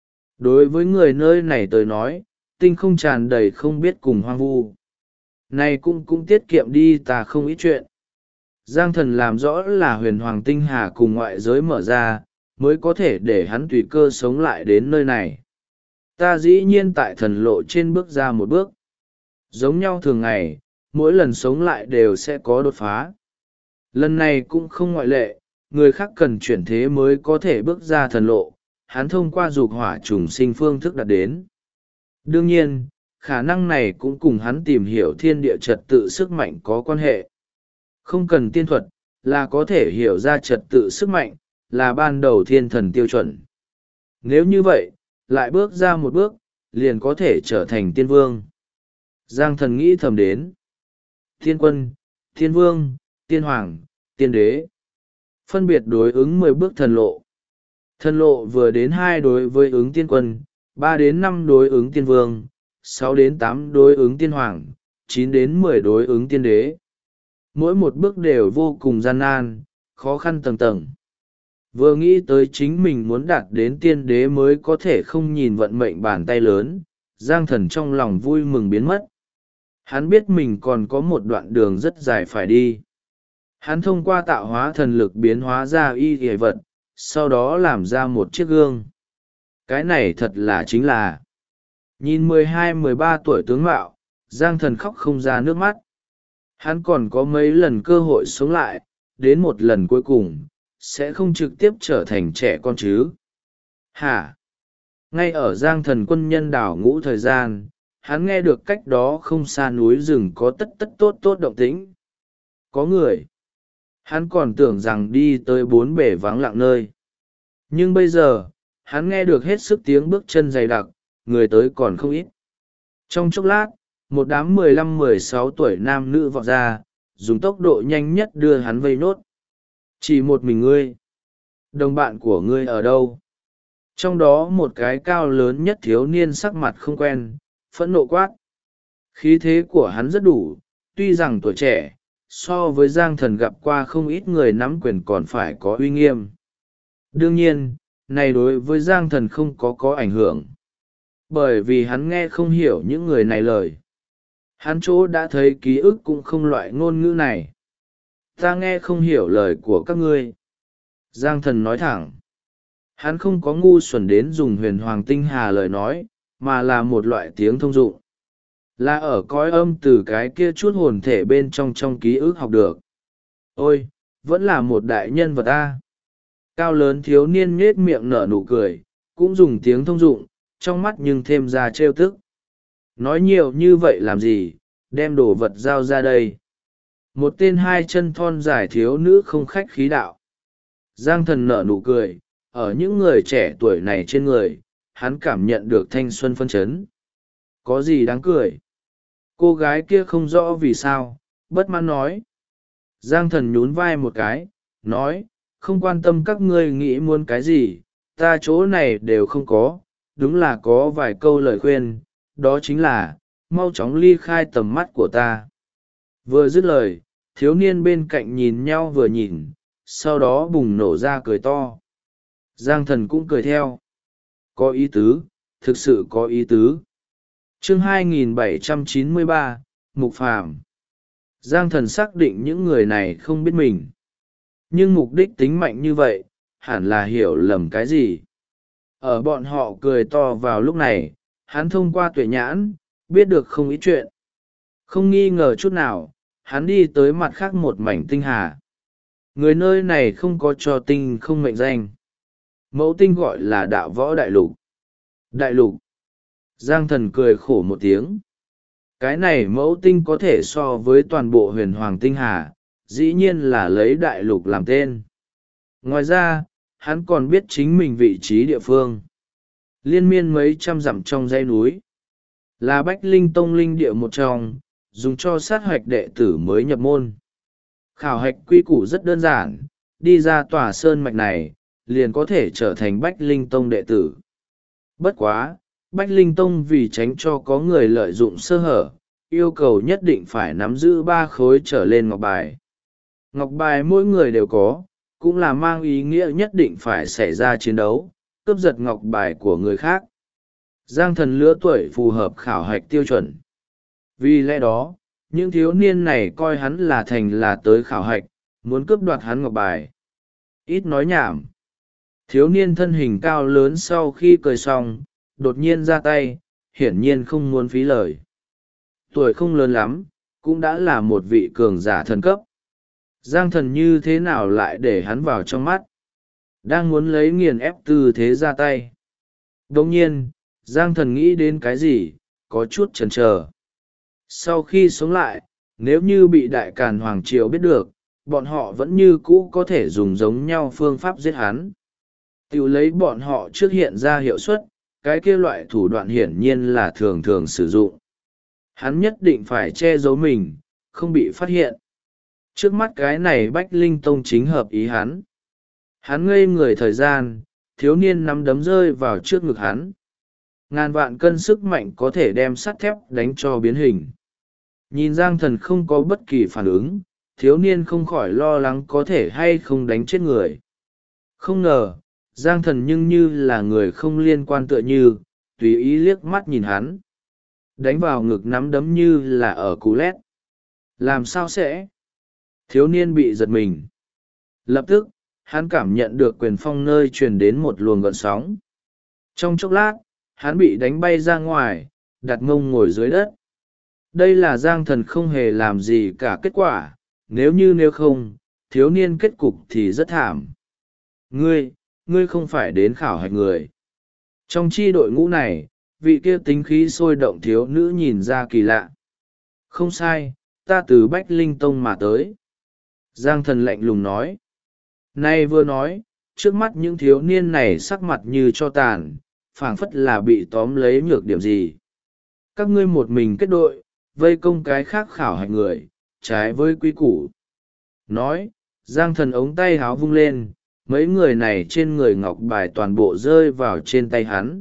Đối với người nơi này tới nói, tinh không tràn đầy không biết cùng hoang vu. Này cũng tiết kiệm đi ta không ít chuyện. Giang Thần làm rõ là huyền hoàng tinh hà cùng ngoại giới mở ra, mới có thể để hắn tùy cơ sống lại đến nơi này. Ta dĩ nhiên tại thần lộ trên bước ra một bước. Giống nhau thường ngày, mỗi lần sống lại đều sẽ có đột phá. Lần này cũng không ngoại lệ, người khác cần chuyển thế mới có thể bước ra thần lộ, hắn thông qua dục hỏa trùng sinh phương thức đạt đến. Đương nhiên, khả năng này cũng cùng hắn tìm hiểu thiên địa trật tự sức mạnh có quan hệ. Không cần tiên thuật, là có thể hiểu ra trật tự sức mạnh, là ban đầu thiên thần tiêu chuẩn. Nếu như vậy, lại bước ra một bước, liền có thể trở thành tiên vương. Giang thần nghĩ thầm đến. Thiên quân, thiên vương, tiên hoàng, tiên đế. Phân biệt đối ứng 10 bước thần lộ. Thần lộ vừa đến 2 đối với ứng tiên quân, 3 đến 5 đối ứng tiên vương, 6 đến 8 đối ứng tiên hoàng, 9 đến 10 đối ứng tiên đế. Mỗi một bước đều vô cùng gian nan, khó khăn tầng tầng. Vừa nghĩ tới chính mình muốn đạt đến tiên đế mới có thể không nhìn vận mệnh bàn tay lớn, Giang thần trong lòng vui mừng biến mất. Hắn biết mình còn có một đoạn đường rất dài phải đi. Hắn thông qua tạo hóa thần lực biến hóa ra y thể vật, sau đó làm ra một chiếc gương. Cái này thật là chính là. Nhìn 12-13 tuổi tướng mạo, Giang thần khóc không ra nước mắt. Hắn còn có mấy lần cơ hội sống lại, đến một lần cuối cùng, sẽ không trực tiếp trở thành trẻ con chứ. Hả? Ngay ở Giang thần quân nhân đảo ngũ thời gian, hắn nghe được cách đó không xa núi rừng có tất tất tốt tốt động tĩnh. Có người. Hắn còn tưởng rằng đi tới 4 bể vắng lặng nơi. Nhưng bây giờ, hắn nghe được hết sức tiếng bước chân dày đặc, người tới còn không ít. Trong chốc lát, một đám 15-16 tuổi nam nữ vọt ra, dùng tốc độ nhanh nhất đưa hắn vây nốt. Chỉ một mình ngươi. Đồng bạn của ngươi ở đâu? Trong đó một cái cao lớn nhất thiếu niên sắc mặt không quen, phẫn nộ quát. Khí thế của hắn rất đủ, tuy rằng tuổi trẻ, so với Giang thần gặp qua không ít người nắm quyền còn phải có uy nghiêm. Đương nhiên, này đối với Giang thần không có ảnh hưởng. Bởi vì hắn nghe không hiểu những người này lời. Hắn chỗ đã thấy ký ức cũng không loại ngôn ngữ này. Ta nghe không hiểu lời của các ngươi. Giang thần nói thẳng. Hắn không có ngu xuẩn đến dùng huyền hoàng tinh hà lời nói, mà là một loại tiếng thông dụng. Là ở cõi âm từ cái kia chút hồn thể bên trong ký ức học được. Ôi, vẫn là một đại nhân vật ta. Cao lớn thiếu niên nhết miệng nở nụ cười, cũng dùng tiếng thông dụng, trong mắt nhưng thêm ra trêu tức. Nói nhiều như vậy làm gì, đem đồ vật giao ra đây. Một tên 2 chân thon dài thiếu nữ không khách khí đạo. Giang thần nở nụ cười, ở những người trẻ tuổi này trên người, hắn cảm nhận được thanh xuân phấn chấn. Có gì đáng cười? Cô gái kia không rõ vì sao, bất mãn nói. Giang thần nhún vai một cái, nói, không quan tâm các ngươi nghĩ muốn cái gì, ta chỗ này đều không có, đúng là có vài câu lời khuyên, đó chính là, mau chóng ly khai tầm mắt của ta. Vừa dứt lời, thiếu niên bên cạnh nhìn nhau vừa nhìn, sau đó bùng nổ ra cười to. Giang thần cũng cười theo. Có ý tứ, thực sự có ý tứ. Chương 2793, Mục Phàm. Giang thần xác định những người này không biết mình. Nhưng mục đích tính mạnh như vậy, hẳn là hiểu lầm cái gì. Ở bọn họ cười to vào lúc này, hắn thông qua tuệ nhãn, biết được không ít chuyện. Không nghi ngờ chút nào, hắn đi tới mặt khác một mảnh tinh hà. Người nơi này không có cho tinh không mệnh danh. Mẫu tinh gọi là đạo võ đại lục. Đại lục. Giang thần cười khổ một tiếng. Cái này mẫu tinh có thể so với toàn bộ huyền hoàng tinh hà, dĩ nhiên là lấy đại lục làm tên. Ngoài ra, hắn còn biết chính mình vị trí địa phương. Liên miên mấy trăm dặm trong dãy núi. Là Bách Linh Tông linh địa một trong, dùng cho sát hoạch đệ tử mới nhập môn. Khảo hạch quy củ rất đơn giản, đi ra tòa sơn mạch này, liền có thể trở thành Bách Linh Tông đệ tử. Bất quá, Bách Linh Tông vì tránh cho có người lợi dụng sơ hở, yêu cầu nhất định phải nắm giữ 3 khối trở lên ngọc bài. Ngọc bài mỗi người đều có, cũng là mang ý nghĩa nhất định phải xảy ra chiến đấu, cướp giật ngọc bài của người khác. Giang thần lứa tuổi phù hợp khảo hạch tiêu chuẩn. Vì lẽ đó, những thiếu niên này coi hắn là thành là tới khảo hạch, muốn cướp đoạt hắn ngọc bài. Ít nói nhảm. Thiếu niên thân hình cao lớn sau khi cười xong, đột nhiên ra tay, hiển nhiên không muốn phí lời. Tuổi không lớn lắm, cũng đã là một vị cường giả thần cấp. Giang Thần như thế nào lại để hắn vào trong mắt? Đang muốn lấy nghiền ép tư thế ra tay. Đồng nhiên, Giang Thần nghĩ đến cái gì, có chút chần chờ. Sau khi sống lại, nếu như bị Đại Càn Hoàng Triều biết được, bọn họ vẫn như cũ có thể dùng giống nhau phương pháp giết hắn. Tiểu lấy bọn họ trước hiện ra hiệu suất, cái kia loại thủ đoạn hiển nhiên là thường thường sử dụng. Hắn nhất định phải che giấu mình, không bị phát hiện. Trước mắt cái này Bách Linh Tông chính hợp ý hắn. Hắn ngây người thời gian, thiếu niên nắm đấm rơi vào trước ngực hắn. Ngàn vạn cân sức mạnh có thể đem sắt thép đánh cho biến hình. Nhìn Giang Thần không có bất kỳ phản ứng, thiếu niên không khỏi lo lắng có thể hay không đánh chết người. Không ngờ, Giang Thần nhưng như là người không liên quan tựa như, tùy ý liếc mắt nhìn hắn. Đánh vào ngực nắm đấm như là ở cú lét. Làm sao sẽ? Thiếu niên bị giật mình. Lập tức, hắn cảm nhận được quyền phong nơi truyền đến một luồng gợn sóng. Trong chốc lát, hắn bị đánh bay ra ngoài, đặt mông ngồi dưới đất. Đây là Giang Thần không hề làm gì cả kết quả, nếu không, thiếu niên kết cục thì rất thảm. Ngươi không phải đến khảo hạch người. Trong chi đội ngũ này, vị kia tính khí sôi động thiếu nữ nhìn ra kỳ lạ. Không sai, ta từ Bách Linh Tông mà tới. Giang Thần lạnh lùng nói. Nay vừa nói, trước mắt những thiếu niên này sắc mặt như cho tàn, phảng phất là bị tóm lấy nhược điểm gì. Các ngươi một mình kết đội, vây công cái khác khảo hạch người, trái với quy củ. Nói, Giang Thần ống tay háo vung lên, mấy người này trên người ngọc bài toàn bộ rơi vào trên tay hắn.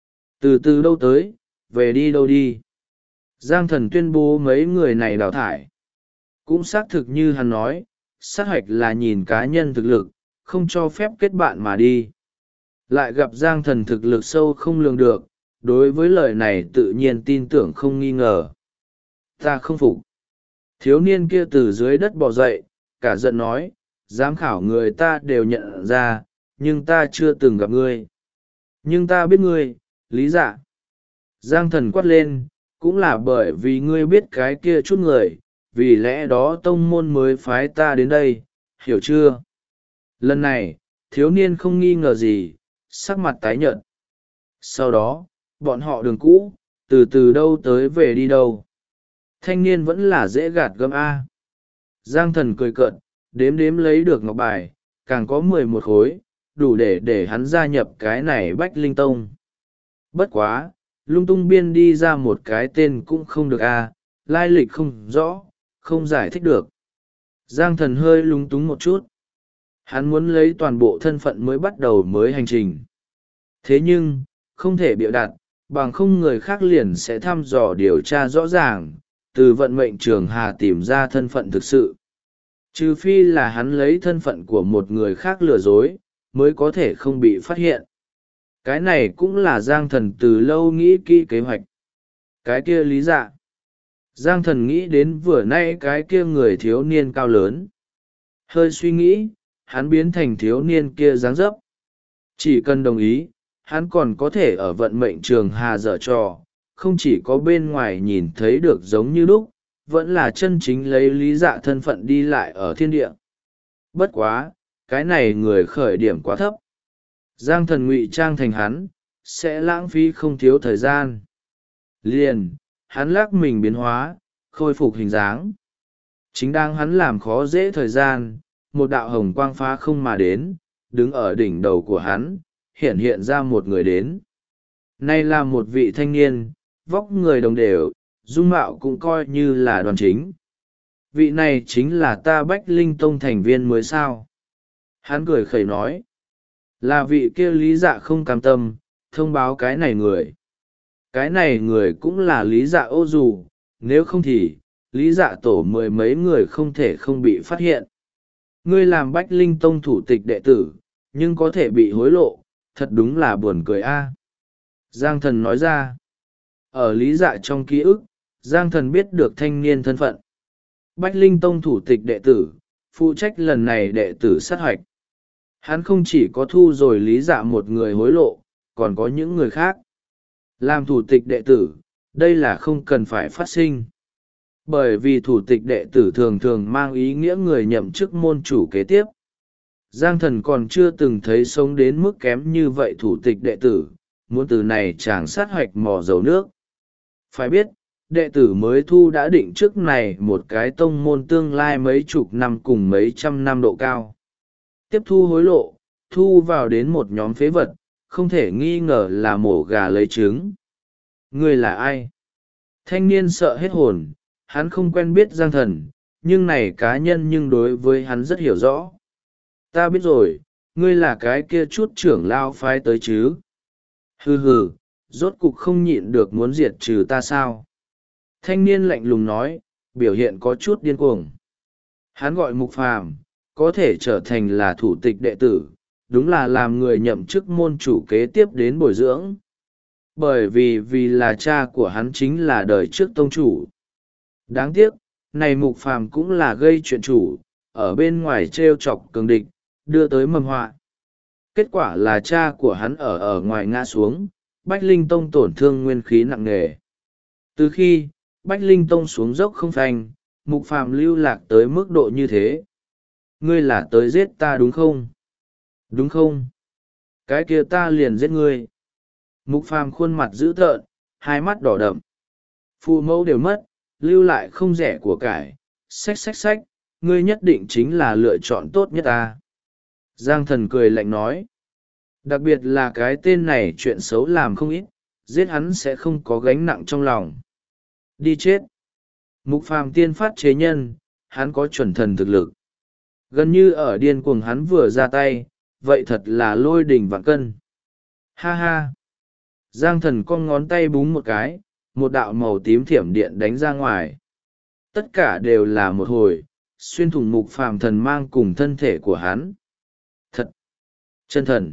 Từ từ đâu tới, về đi đâu đi. Giang Thần tuyên bố mấy người này đào thải. Cũng xác thực như hắn nói, sát hạch là nhìn cá nhân thực lực, không cho phép kết bạn mà đi. Lại gặp Giang Thần thực lực sâu không lường được, đối với lời này tự nhiên tin tưởng không nghi ngờ. Ta không phục. Thiếu niên kia từ dưới đất bò dậy, cả giận nói, giám khảo người ta đều nhận ra, nhưng ta chưa từng gặp ngươi. Nhưng ta biết ngươi, Lý Dạ. Giang Thần quát lên, cũng là bởi vì ngươi biết cái kia chút người, vì lẽ đó tông môn mới phái ta đến đây, hiểu chưa? Lần này, thiếu niên không nghi ngờ gì, sắc mặt tái nhợt. Sau đó, bọn họ đường cũ, từ từ đâu tới về đi đâu. Thanh niên vẫn là dễ gạt gẫm A. Giang Thần cười cợt, đếm đếm lấy được ngọc bài, càng có 11 khối, đủ để hắn gia nhập cái này Bách Linh Tông. Bất quá, lung tung biên đi ra một cái tên cũng không được A, lai lịch không rõ, không giải thích được. Giang Thần hơi lung túng một chút. Hắn muốn lấy toàn bộ thân phận mới bắt đầu mới hành trình. Thế nhưng, không thể bịa đặt, bằng không người khác liền sẽ thăm dò điều tra rõ ràng, từ vận mệnh trường hà tìm ra thân phận thực sự. Trừ phi là hắn lấy thân phận của một người khác lừa dối, mới có thể không bị phát hiện. Cái này cũng là Giang Thần từ lâu nghĩ kỹ kế hoạch. Cái kia Lý Dạ. Giang Thần nghĩ đến vừa nay cái kia người thiếu niên cao lớn. Hơi suy nghĩ, hắn biến thành thiếu niên kia dáng dấp. Chỉ cần đồng ý, hắn còn có thể ở vận mệnh trường hà dở trò, không chỉ có bên ngoài nhìn thấy được giống như lúc, vẫn là chân chính lấy Lý Dạ thân phận đi lại ở thiên địa. Bất quá, cái này người khởi điểm quá thấp. Giang Thần ngụy trang thành hắn, sẽ lãng phí không thiếu thời gian. Liền, hắn lắc mình biến hóa, khôi phục hình dáng. Chính đang hắn làm khó dễ thời gian, một đạo hồng quang phá không mà đến, đứng ở đỉnh đầu của hắn, hiện ra một người đến. Nay là một vị thanh niên, vóc người đồng đều, dung mạo cũng coi như là đoàn chính. Vị này chính là ta Bách Linh Tông thành viên mới sao. Hắn cười khẩy nói. Là vị kia Lý Dạ không cam tâm, thông báo cái này người. Cái này người cũng là Lý Dạ ô dù, nếu không thì, Lý Dạ tổ mười mấy người không thể không bị phát hiện. Ngươi làm Bách Linh Tông thủ tịch đệ tử, nhưng có thể bị hối lộ, thật đúng là buồn cười a. Giang Thần nói ra. Ở Lý Dạ trong ký ức, Giang Thần biết được thanh niên thân phận. Bách Linh Tông thủ tịch đệ tử, phụ trách lần này đệ tử sát hoạch. Hắn không chỉ có thu rồi Lý Dạ một người hối lộ, còn có những người khác. Làm thủ tịch đệ tử, đây là không cần phải phát sinh. Bởi vì thủ tịch đệ tử thường thường mang ý nghĩa người nhậm chức môn chủ kế tiếp. Giang Thần còn chưa từng thấy sống đến mức kém như vậy thủ tịch đệ tử, muốn từ này chàng sát hoạch mò dầu nước. Phải biết, đệ tử mới thu đã định trước này một cái tông môn tương lai mấy chục năm cùng mấy trăm năm độ cao. Tiếp thu hối lộ, thu vào đến một nhóm phế vật, không thể nghi ngờ là mổ gà lấy trứng. Ngươi là ai? Thanh niên sợ hết hồn, hắn không quen biết Giang Thần, nhưng này cá nhân nhưng đối với hắn rất hiểu rõ. Ta biết rồi, ngươi là cái kia chút trưởng lao phái tới chứ. Hừ hừ, rốt cục không nhịn được muốn diệt trừ ta sao? Thanh niên lạnh lùng nói, biểu hiện có chút điên cuồng. Hắn gọi Mục Phàm, có thể trở thành là thủ tịch đệ tử, đúng là làm người nhậm chức môn chủ kế tiếp đến bồi dưỡng. Bởi vì là cha của hắn chính là đời trước tông chủ. Đáng tiếc, này Mục Phàm cũng là gây chuyện chủ, ở bên ngoài trêu chọc cường địch, đưa tới mầm họa. Kết quả là cha của hắn ở ngoài ngã xuống, Bách Linh Tông tổn thương nguyên khí nặng nề. Từ khi Bách Linh Tông xuống dốc không phanh, Mục Phàm lưu lạc tới mức độ như thế. Ngươi là tới giết ta đúng không? Đúng không? Cái kia ta liền giết ngươi. Mục Phàm khuôn mặt dữ tợn, hai mắt đỏ đậm. Phụ mẫu đều mất, lưu lại không rẻ của cải. Xách, ngươi nhất định chính là lựa chọn tốt nhất ta. Giang Thần cười lạnh nói. Đặc biệt là cái tên này chuyện xấu làm không ít, giết hắn sẽ không có gánh nặng trong lòng. Đi chết. Mục Phàm tiên phát chế nhân, hắn có chuẩn thần thực lực. Gần như ở điên cuồng hắn vừa ra tay, vậy thật là lôi đình vạn cân. Ha ha. Giang Thần cong ngón tay búng một cái, một đạo màu tím thiểm điện đánh ra ngoài. Tất cả đều là một hồi, xuyên thủng Mục Phàm thần mang cùng thân thể của hắn. Thật! Chân thần!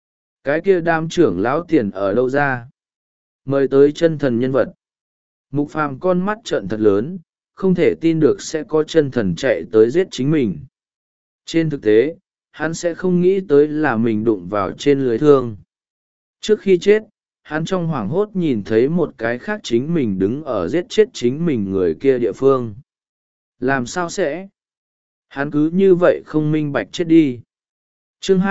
Cái kia đam trưởng lão tiền ở đâu ra? Mời tới chân thần nhân vật. Mục Phàm con mắt trợn thật lớn, không thể tin được sẽ có chân thần chạy tới giết chính mình. Trên thực tế, hắn sẽ không nghĩ tới là mình đụng vào trên lưới thương. Trước khi chết, hắn trong hoảng hốt nhìn thấy một cái khác chính mình đứng ở giết chết chính mình người kia địa phương. Làm sao sẽ? Hắn cứ như vậy không minh bạch chết đi. Chương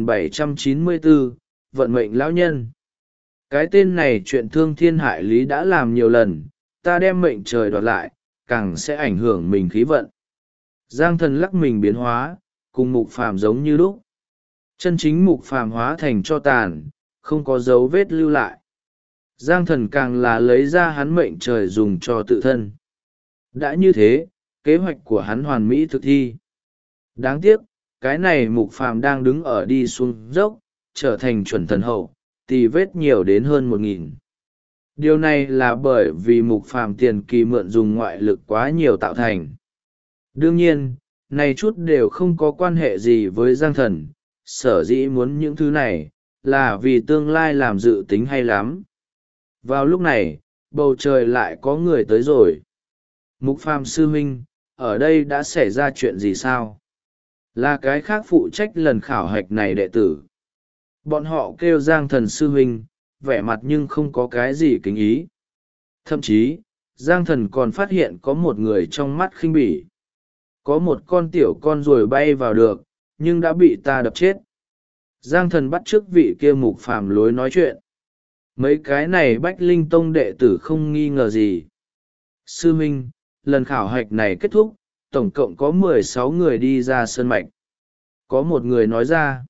2794, Vận mệnh lão nhân. Cái tên này chuyện thương thiên hại lý đã làm nhiều lần, ta đem mệnh trời đoạt lại, càng sẽ ảnh hưởng mình khí vận. Giang Thần lắc mình biến hóa, cùng Mục Phàm giống như lúc. Chân chính Mục Phàm hóa thành cho tàn, không có dấu vết lưu lại. Giang Thần càng là lấy ra hắn mệnh trời dùng cho tự thân. Đã như thế, kế hoạch của hắn hoàn mỹ thực thi. Đáng tiếc, cái này Mục Phàm đang đứng ở đi xuống dốc, trở thành chuẩn thần hậu, tì vết nhiều đến hơn 1.000. Điều này là bởi vì Mục Phàm tiền kỳ mượn dùng ngoại lực quá nhiều tạo thành. Đương nhiên, này chút đều không có quan hệ gì với Giang Thần, sở dĩ muốn những thứ này, là vì tương lai làm dự tính hay lắm. Vào lúc này, bầu trời lại có người tới rồi. Mục Phàm sư huynh, ở đây đã xảy ra chuyện gì sao? Là cái khác phụ trách lần khảo hạch này đệ tử. Bọn họ kêu Giang Thần sư huynh, vẻ mặt nhưng không có cái gì kính ý. Thậm chí, Giang Thần còn phát hiện có một người trong mắt khinh bỉ. Có một con tiểu con ruồi bay vào được, nhưng đã bị ta đập chết. Giang Thần bắt chước vị kia Mục Phàm lối nói chuyện. Mấy cái này Bách Linh Tông đệ tử không nghi ngờ gì. Sư huynh, lần khảo hạch này kết thúc, tổng cộng có 16 người đi ra sơn mạch. Có một người nói ra.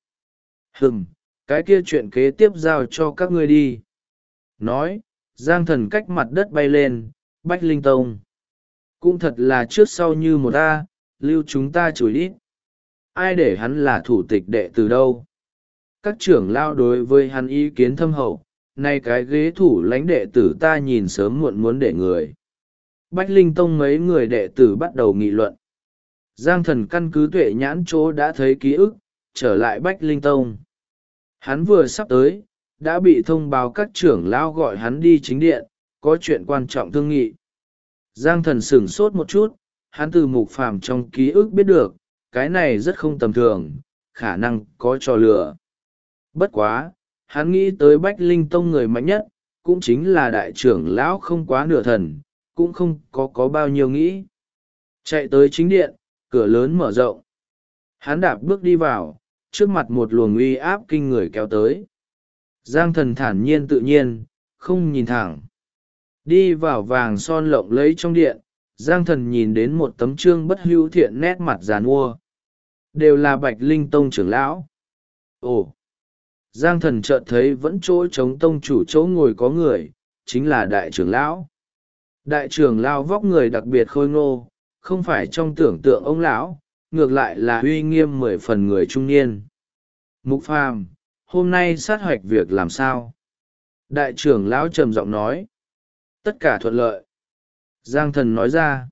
Cái kia chuyện kế tiếp giao cho các ngươi đi. Nói, Giang Thần cách mặt đất bay lên, Bách Linh Tông. Cũng thật là trước sau như một A, lưu chúng ta chửi ít. Ai để hắn là thủ tịch đệ từ đâu? Các trưởng lao đối với hắn ý kiến thâm hậu, nay cái ghế thủ lãnh đệ tử ta nhìn sớm muộn muốn để người. Bách Linh Tông mấy người đệ tử bắt đầu nghị luận. Giang Thần căn cứ tuệ nhãn chỗ đã thấy ký ức, trở lại Bách Linh Tông. Hắn vừa sắp tới, đã bị thông báo các trưởng lao gọi hắn đi chính điện, có chuyện quan trọng thương nghị. Giang Thần sửng sốt một chút, hắn từ Mục Phàm trong ký ức biết được, cái này rất không tầm thường, khả năng có trò lừa. Bất quá, hắn nghĩ tới Bách Linh Tông người mạnh nhất, cũng chính là đại trưởng lão không quá nửa thần, cũng không có bao nhiêu nghĩ. Chạy tới chính điện, cửa lớn mở rộng. Hắn đạp bước đi vào, trước mặt một luồng uy áp kinh người kéo tới. Giang Thần thản nhiên tự nhiên, không nhìn thẳng. Đi vào vàng son lộng lẫy trong điện, Giang Thần nhìn đến một tấm trương bất hữu thiện nét mặt giàn mua. Đều là Bạch Linh Tông trưởng lão. Ồ! Giang Thần chợt thấy vẫn chỗ trống tông chủ chỗ ngồi có người, chính là đại trưởng lão. Đại trưởng lão vóc người đặc biệt khôi ngô, không phải trong tưởng tượng ông lão, ngược lại là uy nghiêm 10 phần người trung niên. Mục Phàm, hôm nay sát hoạch việc làm sao? Đại trưởng lão trầm giọng nói. Tất cả thuận lợi. Giang Thần nói ra.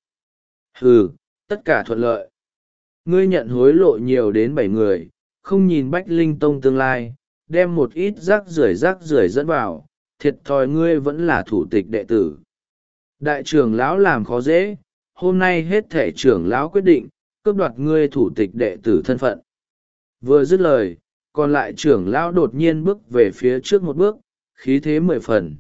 Ừ, tất cả thuận lợi. Ngươi nhận hối lộ nhiều đến 7 người, không nhìn Bách Linh Tông tương lai, đem một ít rác rưởi dẫn vào, thiệt thòi ngươi vẫn là thủ tịch đệ tử. Đại trưởng lão làm khó dễ, hôm nay hết thể trưởng lão quyết định, cướp đoạt ngươi thủ tịch đệ tử thân phận. Vừa dứt lời, còn lại trưởng lão đột nhiên bước về phía trước một bước, khí thế 10 phần.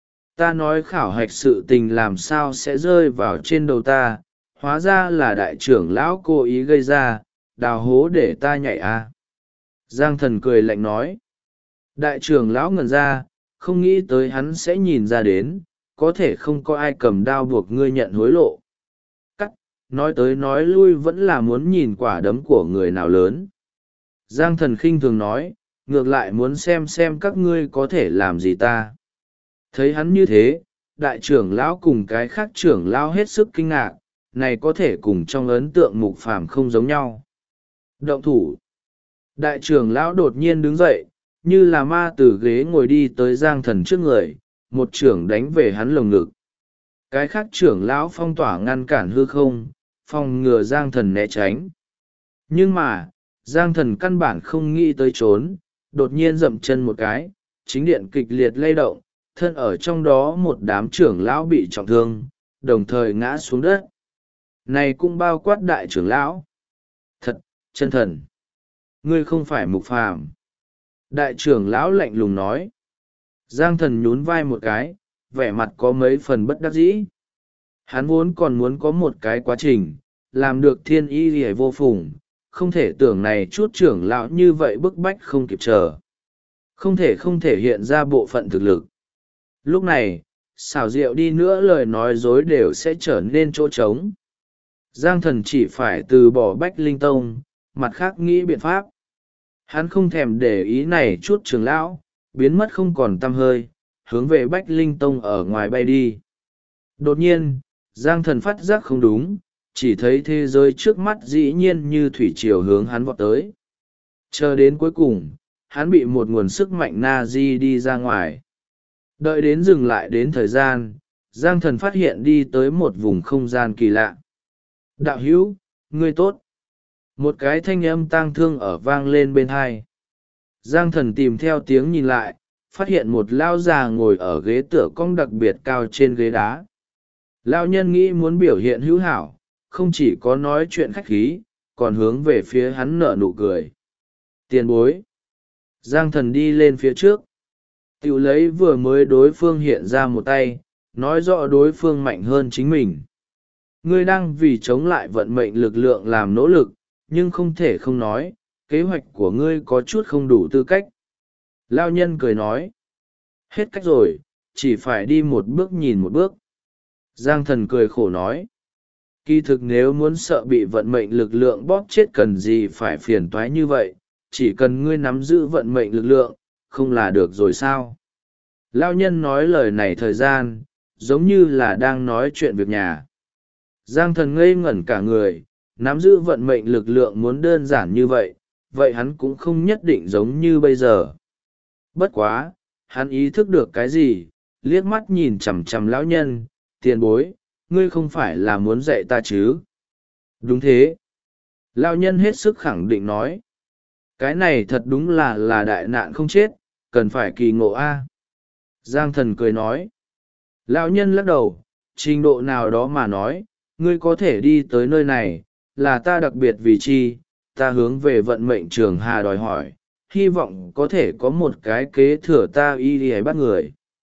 Ta nói khảo hạch sự tình làm sao sẽ rơi vào trên đầu ta, hóa ra là đại trưởng lão cố ý gây ra, đào hố để ta nhảy à. Giang Thần cười lạnh nói. Đại trưởng lão ngẩn ra, không nghĩ tới hắn sẽ nhìn ra đến, có thể không có ai cầm đao buộc ngươi nhận hối lộ. Cắt, nói tới nói lui vẫn là muốn nhìn quả đấm của người nào lớn. Giang Thần khinh thường nói, ngược lại muốn xem các ngươi có thể làm gì ta. Thấy hắn như thế, đại trưởng lão cùng cái khác trưởng lão hết sức kinh ngạc, này có thể cùng trong ấn tượng Mục Phàm không giống nhau. Động thủ. Đại trưởng lão đột nhiên đứng dậy, như là ma từ ghế ngồi đi tới Giang Thần trước người, một trưởng đánh về hắn lồng ngực. Cái khác trưởng lão phong tỏa ngăn cản hư không, phòng ngừa Giang Thần né tránh. Nhưng mà, Giang Thần căn bản không nghĩ tới trốn, đột nhiên dậm chân một cái, chính điện kịch liệt lay động, thân ở trong đó một đám trưởng lão bị trọng thương, đồng thời ngã xuống đất. Này cũng bao quát đại trưởng lão. Thật, chân thần. Ngươi không phải Mục Phàm. Đại trưởng lão lạnh lùng nói. Giang Thần nhún vai một cái, vẻ mặt có mấy phần bất đắc dĩ. Hắn vốn còn muốn có một cái quá trình, làm được thiên y lìa vô phùng, không thể tưởng này chút trưởng lão như vậy bức bách không kịp chờ. Không thể hiện ra bộ phận thực lực. Lúc này, xảo diệu đi nữa lời nói dối đều sẽ trở nên chỗ trống. Giang Thần chỉ phải từ bỏ Bách Linh Tông, mặt khác nghĩ biện pháp. Hắn không thèm để ý này chút trưởng lão, biến mất không còn tăm hơi, hướng về Bách Linh Tông ở ngoài bay đi. Đột nhiên, Giang Thần phát giác không đúng, chỉ thấy thế giới trước mắt dĩ nhiên như thủy triều hướng hắn vọt tới. Chờ đến cuối cùng, hắn bị một nguồn sức mạnh na-di đi ra ngoài. Đợi đến dừng lại đến thời gian, Giang Thần phát hiện đi tới một vùng không gian kỳ lạ. Đạo hữu, ngươi tốt. Một cái thanh âm tang thương ở vang lên bên hai. Giang Thần tìm theo tiếng nhìn lại, phát hiện một lao già ngồi ở ghế tựa cong đặc biệt cao trên ghế đá. Lao nhân nghĩ muốn biểu hiện hữu hảo, không chỉ có nói chuyện khách khí, còn hướng về phía hắn nở nụ cười. Tiền bối. Giang Thần đi lên phía trước. Tiểu lấy vừa mới đối phương hiện ra một tay, nói rõ đối phương mạnh hơn chính mình. Ngươi đang vì chống lại vận mệnh lực lượng làm nỗ lực, nhưng không thể không nói, kế hoạch của ngươi có chút không đủ tư cách. Lao nhân cười nói. Hết cách rồi, chỉ phải đi một bước nhìn một bước. Giang Thần cười khổ nói. Kỳ thực nếu muốn sợ bị vận mệnh lực lượng bóp chết cần gì phải phiền toái như vậy, chỉ cần ngươi nắm giữ vận mệnh lực lượng, không là được rồi sao? Lao nhân nói lời này thời gian, giống như là đang nói chuyện việc nhà. Giang Thần ngây ngẩn cả người, nắm giữ vận mệnh lực lượng muốn đơn giản như vậy, vậy hắn cũng không nhất định giống như bây giờ. Bất quá, hắn ý thức được cái gì, liếc mắt nhìn chằm chằm lão nhân, tiền bối, ngươi không phải là muốn dạy ta chứ? Đúng thế. Lão nhân hết sức khẳng định nói. Cái này thật đúng là đại nạn không chết, cần phải kỳ ngộ a. Giang Thần cười nói. Lão nhân lắc đầu, trình độ nào đó mà nói, ngươi có thể đi tới nơi này, là ta đặc biệt vì chi, ta hướng về vận mệnh trường hà đòi hỏi, hy vọng có thể có một cái kế thừa ta y đi bắt người.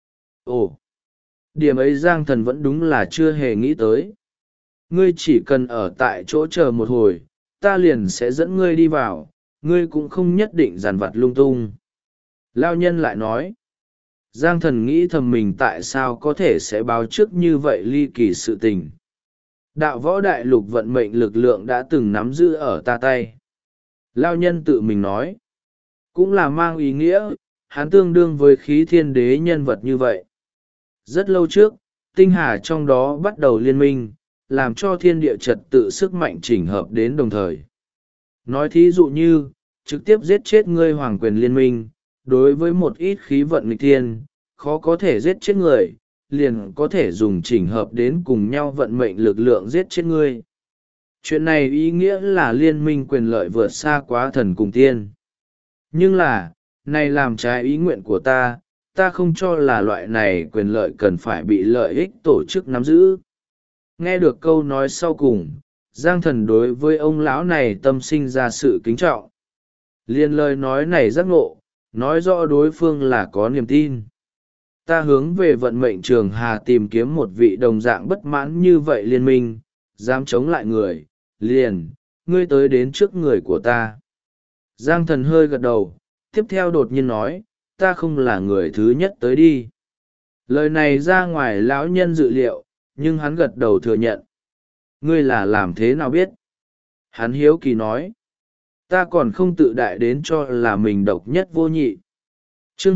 Ồ, điểm ấy Giang Thần vẫn đúng là chưa hề nghĩ tới. Ngươi chỉ cần ở tại chỗ chờ một hồi, ta liền sẽ dẫn ngươi đi vào, ngươi cũng không nhất định dằn vặt lung tung. Lao nhân lại nói. Giang Thần nghĩ thầm mình tại sao có thể sẽ báo trước như vậy ly kỳ sự tình. Đạo võ đại lục vận mệnh lực lượng đã từng nắm giữ ở ta tay. Lao nhân tự mình nói. Cũng là mang ý nghĩa, hắn tương đương với khí thiên đế nhân vật như vậy. Rất lâu trước, tinh hà trong đó bắt đầu liên minh, làm cho thiên địa trật tự sức mạnh chỉnh hợp đến đồng thời. Nói thí dụ như, trực tiếp giết chết ngươi hoàng quyền liên minh, đối với một ít khí vận nghịch thiên, khó có thể giết chết người, liền có thể dùng chỉnh hợp đến cùng nhau vận mệnh lực lượng giết chết ngươi. Chuyện này ý nghĩa là liên minh quyền lợi vượt xa quá thần cùng tiên. Nhưng là, này làm trái ý nguyện của ta không cho là loại này quyền lợi cần phải bị lợi ích tổ chức nắm giữ. Nghe được câu nói sau cùng, Giang Thần đối với ông lão này tâm sinh ra sự kính trọng. Liên lời nói này giác ngộ, nói rõ đối phương là có niềm tin. Ta hướng về vận mệnh trường hà tìm kiếm một vị đồng dạng bất mãn như vậy liên minh, dám chống lại người, liền, ngươi tới đến trước người của ta. Giang Thần hơi gật đầu, tiếp theo đột nhiên nói, ta không là người thứ nhất tới đi. Lời này ra ngoài lão nhân dự liệu, nhưng hắn gật đầu thừa nhận. Ngươi là làm thế nào biết? Hắn hiếu kỳ nói. Ta còn không tự đại đến cho là mình độc nhất vô nhị. Chương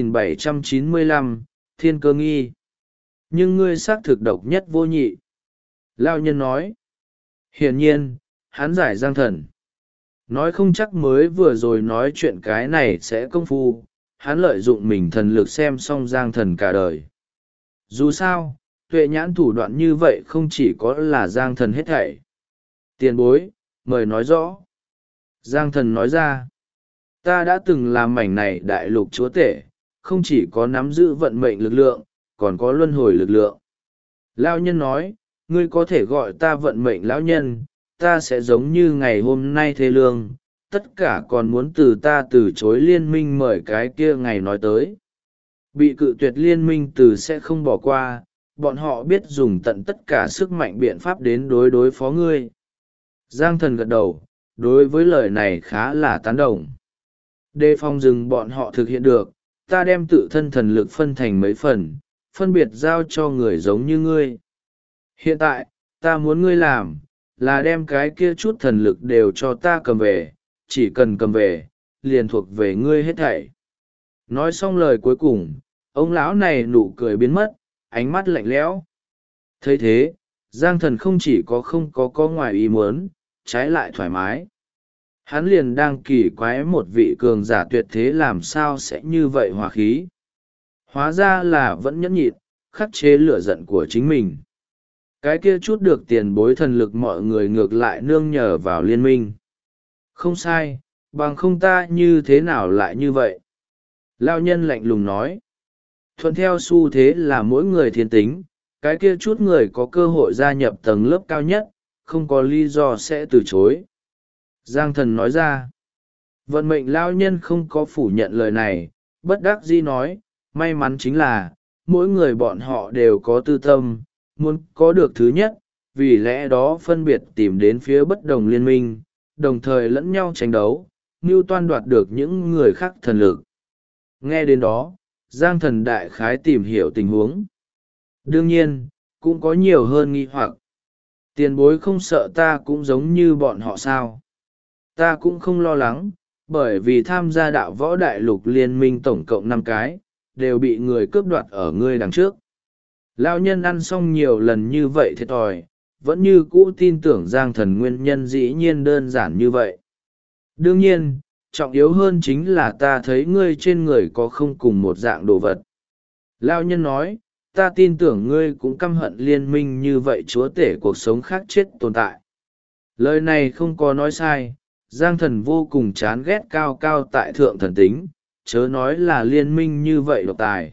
2795, Thiên Cơ Nghi. Nhưng ngươi xác thực độc nhất vô nhị. Lão nhân nói. Hiển nhiên, hắn giải Giang Thần. Nói không chắc mới vừa rồi nói chuyện cái này sẽ công phu, hắn lợi dụng mình thần lực xem xong Giang Thần cả đời. Dù sao, tuệ nhãn thủ đoạn như vậy không chỉ có là Giang Thần hết thảy. Tiền bối, mời nói rõ. Giang Thần nói ra, ta đã từng làm mảnh này đại lục chúa tể, không chỉ có nắm giữ vận mệnh lực lượng, còn có luân hồi lực lượng. Lão nhân nói, ngươi có thể gọi ta vận mệnh lão nhân, ta sẽ giống như ngày hôm nay thê lương, tất cả còn muốn từ chối liên minh mời cái kia ngày nói tới. Bị cự tuyệt liên minh từ sẽ không bỏ qua, bọn họ biết dùng tận tất cả sức mạnh biện pháp đến đối phó ngươi. Giang Thần gật đầu, đối với lời này khá là tán đồng. Đề phòng rừng bọn họ thực hiện được, ta đem tự thân thần lực phân thành mấy phần, phân biệt giao cho người giống như ngươi. Hiện tại, ta muốn ngươi làm, là đem cái kia chút thần lực đều cho ta cầm về, chỉ cần cầm về, liền thuộc về ngươi hết thảy. Nói xong lời cuối cùng, ông lão này nụ cười biến mất, ánh mắt lạnh lẽo. Thấy thế, Giang Thần không chỉ không có ngoài ý muốn, trái lại thoải mái. Hắn liền đang kỳ quái một vị cường giả tuyệt thế làm sao sẽ như vậy hòa khí. Hóa ra là vẫn nhẫn nhịn, khắc chế lửa giận của chính mình. Cái kia chút được tiền bối thần lực mọi người ngược lại nương nhờ vào liên minh. Không sai, bằng không ta như thế nào lại như vậy? Lão nhân lạnh lùng nói. Thuận theo xu thế là mỗi người thiên tính, cái kia chút người có cơ hội gia nhập tầng lớp cao nhất, không có lý do sẽ từ chối. Giang Thần nói ra. Vận mệnh lão nhân không có phủ nhận lời này, bất đắc dĩ nói, may mắn chính là, mỗi người bọn họ đều có tư tâm, muốn có được thứ nhất, vì lẽ đó phân biệt tìm đến phía bất đồng liên minh, đồng thời lẫn nhau tranh đấu, mưu toan đoạt được những người khác thần lực. Nghe đến đó, Giang Thần đại khái tìm hiểu tình huống. Đương nhiên, cũng có nhiều hơn nghi hoặc. Tiền bối không sợ ta cũng giống như bọn họ sao? Ta cũng không lo lắng, bởi vì tham gia đạo võ đại lục liên minh tổng cộng 5 cái, đều bị người cướp đoạt ở ngươi đằng trước. Lão nhân ăn xong nhiều lần như vậy thiệt thòi, vẫn như cũ tin tưởng Giang Thần nguyên nhân dĩ nhiên đơn giản như vậy. Đương nhiên, trọng yếu hơn chính là ta thấy ngươi trên người có không cùng một dạng đồ vật. Lão nhân nói, ta tin tưởng ngươi cũng căm hận liên minh như vậy chúa tể cuộc sống khác chết tồn tại. Lời này không có nói sai, Giang Thần vô cùng chán ghét cao cao tại thượng thần tính, chớ nói là liên minh như vậy độc tài.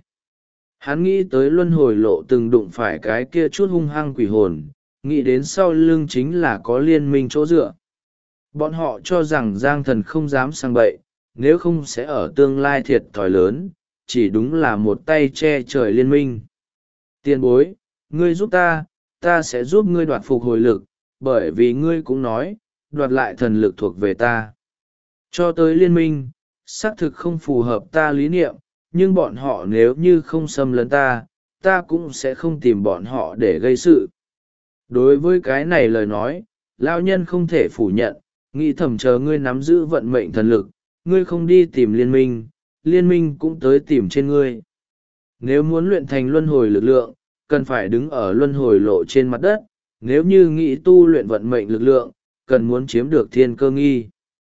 Hắn nghĩ tới luân hồi lộ từng đụng phải cái kia chút hung hăng quỷ hồn, nghĩ đến sau lưng chính là có liên minh chỗ dựa. Bọn họ cho rằng Giang Thần không dám sang bậy, nếu không sẽ ở tương lai thiệt thòi lớn, chỉ đúng là một tay che trời liên minh. Tiền bối, ngươi giúp ta sẽ giúp ngươi đoạt phục hồi lực, bởi vì ngươi cũng nói, đoạt lại thần lực thuộc về ta. Cho tới liên minh, xác thực không phù hợp ta lý niệm, nhưng bọn họ nếu như không xâm lấn ta cũng sẽ không tìm bọn họ để gây sự. Đối với cái này lời nói, lão nhân không thể phủ nhận, nghĩ thầm chờ ngươi nắm giữ vận mệnh thần lực, ngươi không đi tìm liên minh cũng tới tìm trên ngươi. Nếu muốn luyện thành luân hồi lực lượng, cần phải đứng ở luân hồi lộ trên mặt đất, nếu như nghĩ tu luyện vận mệnh lực lượng, cần muốn chiếm được thiên cơ nghi.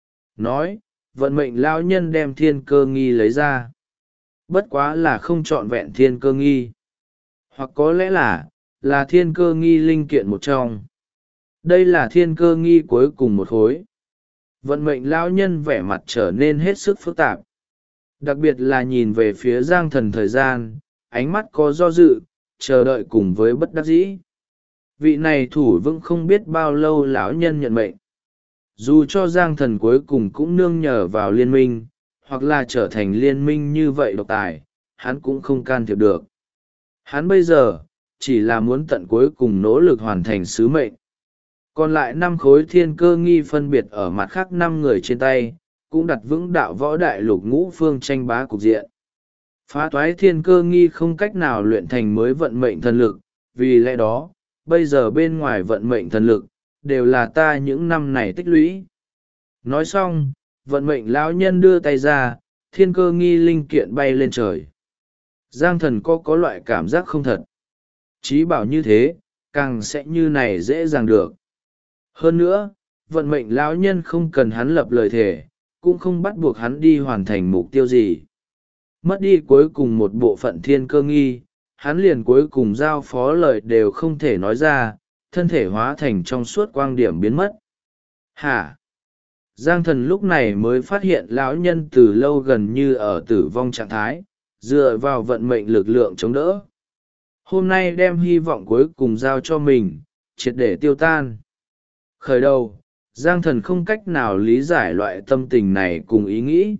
Nói, vận mệnh lão nhân đem thiên cơ nghi lấy ra. Bất quá là không trọn vẹn thiên cơ nghi. Hoặc có lẽ là thiên cơ nghi linh kiện một trong. Đây là thiên cơ nghi cuối cùng một khối. Vận mệnh lão nhân vẻ mặt trở nên hết sức phức tạp. Đặc biệt là nhìn về phía Giang Thần thời gian, ánh mắt có do dự, chờ đợi cùng với bất đắc dĩ. Vị này thủ vững không biết bao lâu lão nhân nhận mệnh. Dù cho Giang Thần cuối cùng cũng nương nhờ vào liên minh, hoặc là trở thành liên minh như vậy độc tài, hắn cũng không can thiệp được. Hắn bây giờ, chỉ là muốn tận cuối cùng nỗ lực hoàn thành sứ mệnh. Còn lại 5 khối thiên cơ nghi phân biệt ở mặt khác 5 người trên tay, cũng đặt vững đạo võ đại lục ngũ phương tranh bá cục diện. Phá toái thiên cơ nghi không cách nào luyện thành mới vận mệnh thần lực, vì lẽ đó, bây giờ bên ngoài vận mệnh thần lực, đều là ta những năm này tích lũy. Nói xong, vận mệnh lão nhân đưa tay ra, thiên cơ nghi linh kiện bay lên trời. Giang Thần có loại cảm giác không thật. Chí bảo như thế, càng sẽ như này dễ dàng được. Hơn nữa, vận mệnh lão nhân không cần hắn lập lời thề, cũng không bắt buộc hắn đi hoàn thành mục tiêu gì. Mất đi cuối cùng một bộ phận thiên cơ nghi, hắn liền cuối cùng giao phó lời đều không thể nói ra, thân thể hóa thành trong suốt quang điểm biến mất. Hả? Giang Thần lúc này mới phát hiện lão nhân từ lâu gần như ở tử vong trạng thái, dựa vào vận mệnh lực lượng chống đỡ. Hôm nay đem hy vọng cuối cùng giao cho mình, triệt để tiêu tan. Khởi đầu, Giang Thần không cách nào lý giải loại tâm tình này cùng ý nghĩ.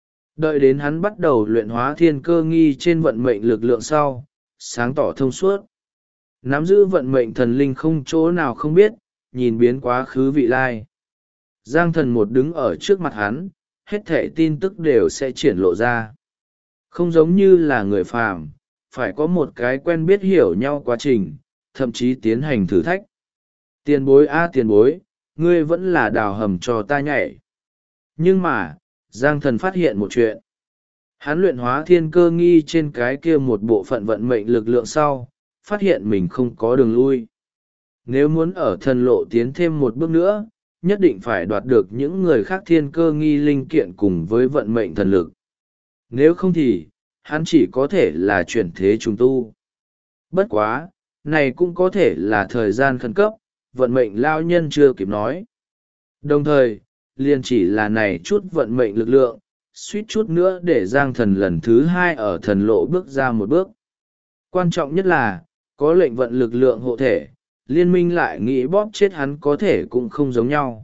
Đợi đến hắn bắt đầu luyện hóa thiên cơ nghi trên vận mệnh lực lượng sau, sáng tỏ thông suốt. Nắm giữ vận mệnh thần linh không chỗ nào không biết, nhìn biến quá khứ vị lai. Giang Thần một đứng ở trước mặt hắn, hết thảy tin tức đều sẽ triển lộ ra. Không giống như là người phàm, phải có một cái quen biết hiểu nhau quá trình, thậm chí tiến hành thử thách. Tiền bối tiền bối, ngươi vẫn là đào hầm cho ta nhảy. Nhưng mà, Giang Thần phát hiện một chuyện. Hắn luyện hóa thiên cơ nghi trên cái kia một bộ phận vận mệnh lực lượng sau, phát hiện mình không có đường lui. Nếu muốn ở thần lộ tiến thêm một bước nữa, nhất định phải đoạt được những người khác thiên cơ nghi linh kiện cùng với vận mệnh thần lực. Nếu không thì, hắn chỉ có thể là chuyển thế trùng tu. Bất quá, này cũng có thể là thời gian khẩn cấp, vận mệnh lao nhân chưa kịp nói. Đồng thời, liền chỉ là này chút vận mệnh lực lượng, suýt chút nữa để Giang Thần lần thứ 2 ở thần lộ bước ra một bước. Quan trọng nhất là, có lệnh vận lực lượng hộ thể, liên minh lại nghĩ bóp chết hắn có thể cũng không giống nhau.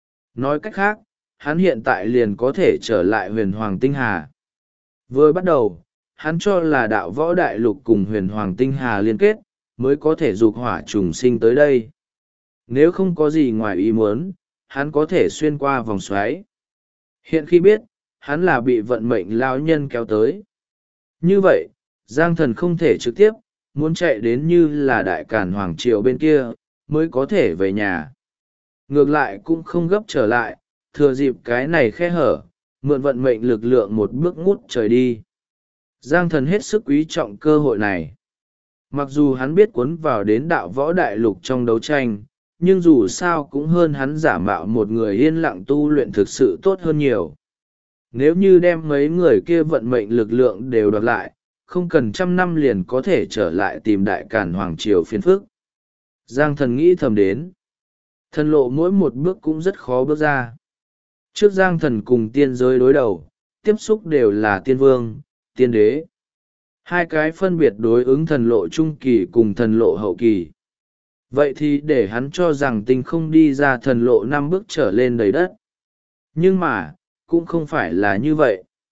Nói cách khác, hắn hiện tại liền có thể trở lại huyền hoàng tinh hà. Vừa bắt đầu, hắn cho là đạo võ đại lục cùng huyền hoàng tinh hà liên kết, mới có thể dục hỏa trùng sinh tới đây. Nếu không có gì ngoài ý muốn, hắn có thể xuyên qua vòng xoáy. Hiện khi biết, hắn là bị vận mệnh lao nhân kéo tới. Như vậy, Giang Thần không thể trực tiếp, muốn chạy đến như là đại càn hoàng triều bên kia, mới có thể về nhà. Ngược lại cũng không gấp trở lại, thừa dịp cái này khe hở, mượn vận mệnh lực lượng một bước ngút trời đi. Giang Thần hết sức quý trọng cơ hội này. Mặc dù hắn biết cuốn vào đến đạo võ đại lục trong đấu tranh, nhưng dù sao cũng hơn hắn giả mạo một người yên lặng tu luyện thực sự tốt hơn nhiều. Nếu như đem mấy người kia vận mệnh lực lượng đều đoạt lại, không cần 100 năm liền có thể trở lại tìm đại càn hoàng triều phiền phức. Giang Thần nghĩ thầm đến. Thần lộ mỗi một bước cũng rất khó bước ra. Trước Giang Thần cùng tiên giới đối đầu, tiếp xúc đều là tiên vương, tiên đế. Hai cái phân biệt đối ứng thần lộ trung kỳ cùng thần lộ hậu kỳ. Vậy thì để hắn cho rằng tinh không đi ra thần lộ 5 bước trở lên đầy đất. Nhưng mà, cũng không phải là như vậy.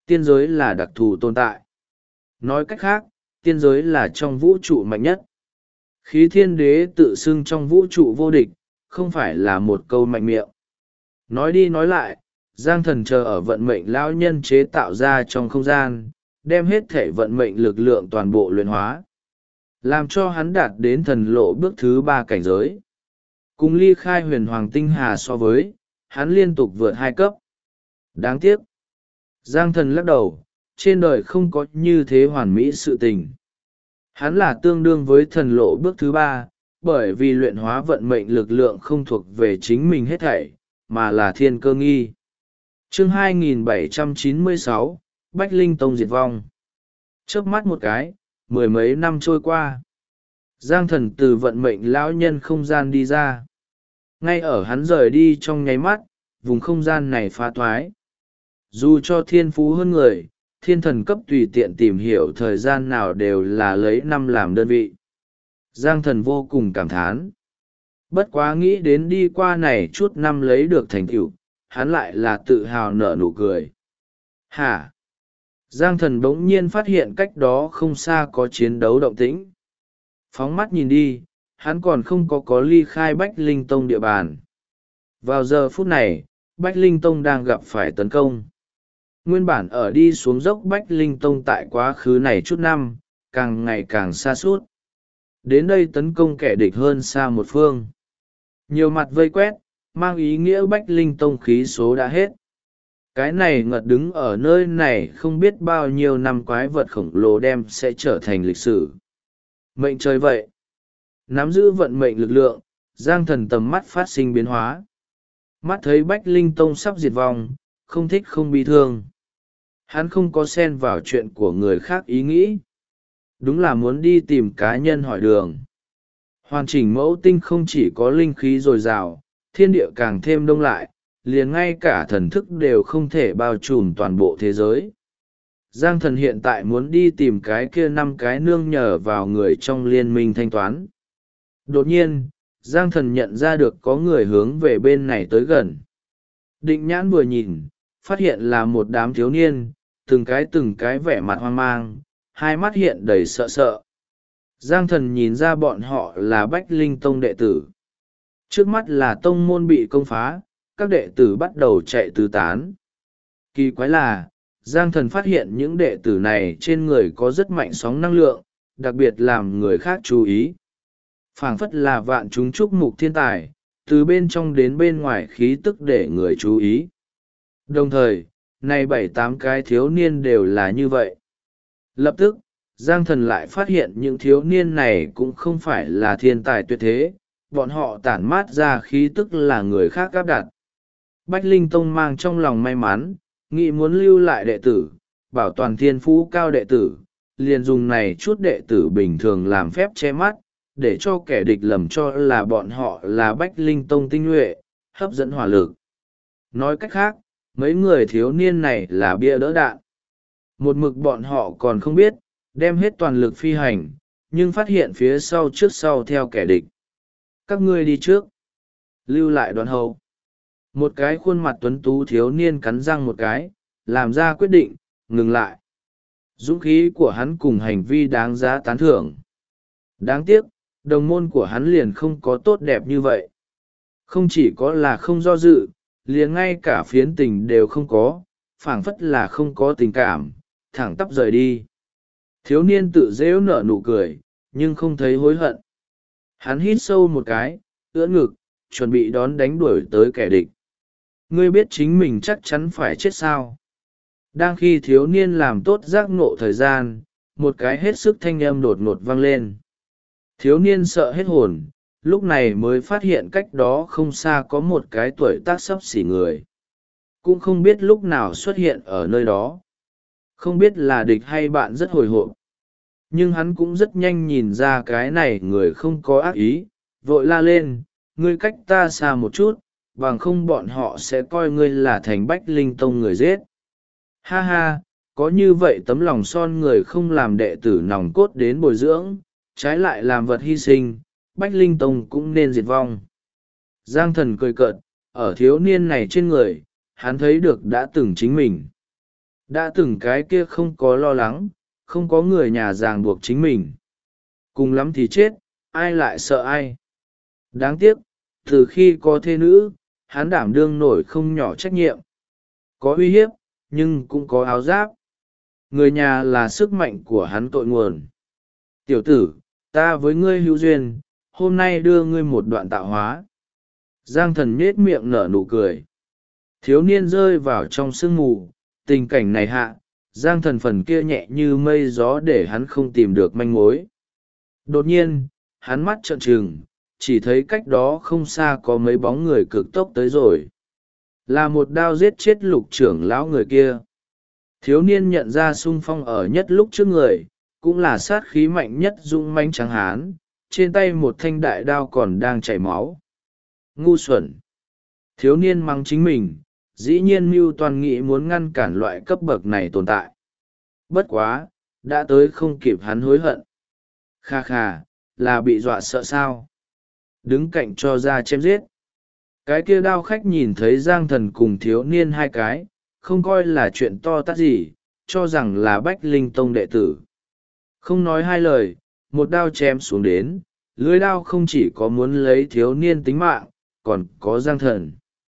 Tiên giới là đặc thù tồn tại. Nói cách khác, tiên giới là trong vũ trụ mạnh nhất. Khí thiên đế tự xưng trong vũ trụ vô địch, không phải là một câu mạnh miệng. Nói đi nói lại, Giang Thần chờ ở vận mệnh lão nhân chế tạo ra trong không gian, đem hết thể vận mệnh lực lượng toàn bộ luyện hóa. Làm cho hắn đạt đến thần lộ bước thứ 3 cảnh giới. Cùng ly khai huyền hoàng tinh hà so với, hắn liên tục vượt 2 cấp. Đáng tiếc. Giang Thần lắc đầu, trên đời không có như thế hoàn mỹ sự tình. Hắn là tương đương với thần lộ bước thứ 3, bởi vì luyện hóa vận mệnh lực lượng không thuộc về chính mình hết thảy, mà là thiên cơ nghi. Chương 2796, Bách Linh Tông diệt vong. Chớp mắt một cái, mười mấy năm trôi qua. Giang Thần từ vận mệnh lão nhân không gian đi ra. Ngay ở hắn rời đi trong nháy mắt, vùng không gian này phá thoái. Dù cho thiên phú hơn người, thiên thần cấp tùy tiện tìm hiểu thời gian nào đều là lấy năm làm đơn vị. Giang Thần vô cùng cảm thán. Bất quá nghĩ đến đi qua này chút năm lấy được thành tựu, hắn lại là tự hào nở nụ cười. Hả? Giang Thần bỗng nhiên phát hiện cách đó không xa có chiến đấu động tĩnh. Phóng mắt nhìn đi, hắn còn không có ly khai Bách Linh Tông địa bàn. Vào giờ phút này, Bách Linh Tông đang gặp phải tấn công. Nguyên bản ở đi xuống dốc Bách Linh Tông tại quá khứ này chút năm, càng ngày càng xa suốt. Đến đây tấn công kẻ địch hơn xa một phương. Nhiều mặt vây quét, mang ý nghĩa Bách Linh Tông khí số đã hết. Cái này ngật đứng ở nơi này không biết bao nhiêu năm quái vật khổng lồ đem sẽ trở thành lịch sử. Mệnh trời vậy. Nắm giữ vận mệnh lực lượng, Giang Thần tầm mắt phát sinh biến hóa. Mắt thấy Bách Linh Tông sắp diệt vong, không thích không bi thương. Hắn không có xen vào chuyện của người khác ý nghĩ. Đúng là muốn đi tìm cá nhân hỏi đường. Hoàn chỉnh mẫu tinh không chỉ có linh khí dồi dào, thiên địa càng thêm đông lại, liền ngay cả thần thức đều không thể bao trùm toàn bộ thế giới. Giang Thần hiện tại muốn đi tìm cái kia 5 cái nương nhờ vào người trong liên minh thanh toán. Đột nhiên, Giang Thần nhận ra được có người hướng về bên này tới gần. Định nhãn vừa nhìn, phát hiện là một đám thiếu niên, từng cái vẻ mặt hoang mang, hai mắt hiện đầy sợ sợ. Giang Thần nhìn ra bọn họ là Bách Linh Tông đệ tử. Trước mắt là tông môn bị công phá, các đệ tử bắt đầu chạy tứ tán. Kỳ quái là, Giang Thần phát hiện những đệ tử này trên người có rất mạnh sóng năng lượng, đặc biệt làm người khác chú ý. Phảng phất là vạn chúng chúc mục thiên tài, từ bên trong đến bên ngoài khí tức để người chú ý. Đồng thời, này 7-8 cái thiếu niên đều là như vậy. Lập tức, Giang Thần lại phát hiện những thiếu niên này cũng không phải là thiên tài tuyệt thế, bọn họ tản mát ra khí tức là người khác áp đặt. Bách Linh Tông mang trong lòng may mắn, nghĩ muốn lưu lại đệ tử, bảo toàn thiên phú cao đệ tử, liền dùng này chút đệ tử bình thường làm phép che mắt, để cho kẻ địch lầm cho là bọn họ là Bách Linh Tông tinh nhuệ, hấp dẫn hỏa lực. Nói cách khác, mấy người thiếu niên này là bia đỡ đạn. Một mực bọn họ còn không biết, đem hết toàn lực phi hành, nhưng phát hiện phía sau trước sau theo kẻ địch. Các ngươi đi trước, lưu lại đoàn hậu. Một cái khuôn mặt tuấn tú thiếu niên cắn răng một cái, làm ra quyết định, ngừng lại. Dũng khí của hắn cùng hành vi đáng giá tán thưởng. Đáng tiếc, đồng môn của hắn liền không có tốt đẹp như vậy. Không chỉ có là không do dự, liền ngay cả phiến tình đều không có, phảng phất là không có tình cảm, thẳng tắp rời đi. Thiếu niên tự dễu nở nụ cười, nhưng không thấy hối hận. Hắn hít sâu một cái, ưỡn ngực, chuẩn bị đón đánh đuổi tới kẻ địch. Ngươi biết chính mình chắc chắn phải chết sao? Đang khi thiếu niên làm tốt giác ngộ thời gian, một cái hết sức thanh âm đột ngột vang lên. Thiếu niên sợ hết hồn, lúc này mới phát hiện cách đó không xa có một cái tuổi tác xấp xỉ người. Cũng không biết lúc nào xuất hiện ở nơi đó. Không biết là địch hay bạn rất hồi hộp. Nhưng hắn cũng rất nhanh nhìn ra cái này người không có ác ý, vội la lên, ngươi cách ta xa một chút, bằng không bọn họ sẽ coi ngươi là thành Bách Linh Tông người giết. Ha ha, có như vậy tấm lòng son người không làm đệ tử nòng cốt đến bồi dưỡng, trái lại làm vật hy sinh, Bách Linh Tông cũng nên diệt vong. Giang Thần cười cợt, ở thiếu niên này trên người, hắn thấy được đã từng chính mình. Đã từng cái kia không có lo lắng, không có người nhà ràng buộc chính mình. Cùng lắm thì chết, ai lại sợ ai. Đáng tiếc, từ khi có thê nữ, hắn đảm đương nổi không nhỏ trách nhiệm. Có uy hiếp, nhưng cũng có áo giáp. Người nhà là sức mạnh của hắn cội nguồn. Tiểu tử, ta với ngươi hữu duyên, hôm nay đưa ngươi một đoạn tạo hóa. Giang thần nhết miệng nở nụ cười. Thiếu niên rơi vào trong sương mù, tình cảnh này hạ, Giang thần phần kia nhẹ như mây gió để hắn không tìm được manh mối. Đột nhiên, hắn mắt trợn trừng, chỉ thấy cách đó không xa có mấy bóng người cực tốc tới rồi. Là một đao giết chết lục trưởng lão người kia. Thiếu niên nhận ra xung phong ở nhất lúc trước người, cũng là sát khí mạnh nhất dũng mãnh trắng hán, trên tay một thanh đại đao còn đang chảy máu. Ngu xuẩn! Thiếu niên mắng chính mình, dĩ nhiên mưu toàn nghĩ muốn ngăn cản loại cấp bậc này tồn tại. Bất quá, đã tới không kịp hắn hối hận. Kha kha, là bị dọa sợ sao? Đứng cạnh cho ra chém giết. Cái kia đao khách nhìn thấy Giang thần cùng thiếu niên hai cái, không coi là chuyện to tát gì, cho rằng là Bách Linh Tông đệ tử. Không nói hai lời, một đao chém xuống đến, lưỡi đao không chỉ có muốn lấy thiếu niên tính mạng, còn có Giang thần.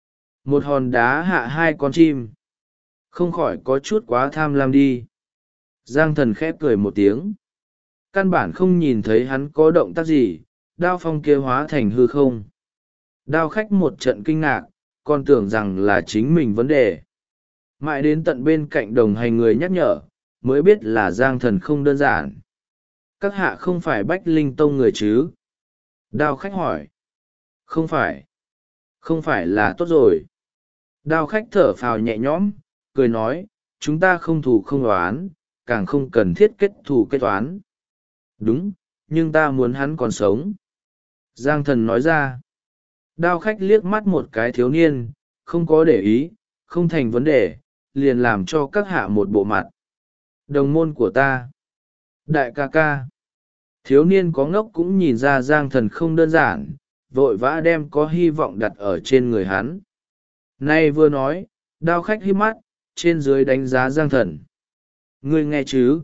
Một hòn đá hạ hai con chim. Không khỏi có chút quá tham lam đi. Giang thần khép cười một tiếng. Căn bản không nhìn thấy hắn có động tác gì, đao phong kia hóa thành hư không. Đao khách một trận kinh ngạc, còn tưởng rằng là chính mình vấn đề. Mãi đến tận bên cạnh đồng hành người nhắc nhở, mới biết là Giang thần không đơn giản. Các hạ không phải Bách Linh Tông người chứ? Đao khách hỏi. Không phải. Không phải là tốt rồi. Đao khách thở phào nhẹ nhõm, cười nói, chúng ta không thù không oán, càng không cần thiết kết thù kết oán. Đúng, nhưng ta muốn hắn còn sống. Giang thần nói ra. Đao khách liếc mắt một cái thiếu niên, không có để ý, không thành vấn đề, liền làm cho các hạ một bộ mặt. Đồng môn của ta. Đại ca ca. Thiếu niên có ngốc cũng nhìn ra Giang thần không đơn giản, vội vã đem có hy vọng đặt ở trên người hắn. Nay vừa nói, đao khách híp mắt, trên dưới đánh giá Giang thần. Ngươi nghe chứ?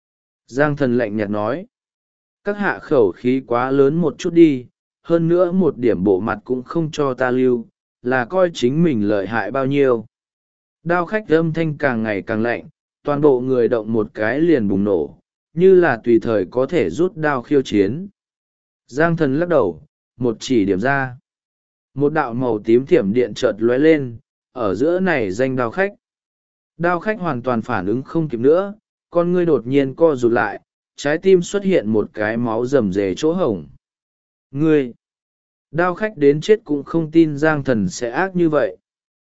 Giang thần lạnh nhạt nói. Các hạ khẩu khí quá lớn một chút đi, hơn nữa một điểm bộ mặt cũng không cho ta lưu, là coi chính mình lợi hại bao nhiêu. Đao khách âm thanh càng ngày càng lạnh, toàn bộ người động một cái liền bùng nổ, như là tùy thời có thể rút đao khiêu chiến. Giang thần lắc đầu, một chỉ điểm ra. Một đạo màu tím thiểm điện chợt lóe lên, ở giữa này danh đao khách. Đao khách hoàn toàn phản ứng không kịp nữa, con ngươi đột nhiên co rụt lại, trái tim xuất hiện một cái máu rầm rề chỗ hổng. Ngươi! Đao khách đến chết cũng không tin Giang thần sẽ ác như vậy.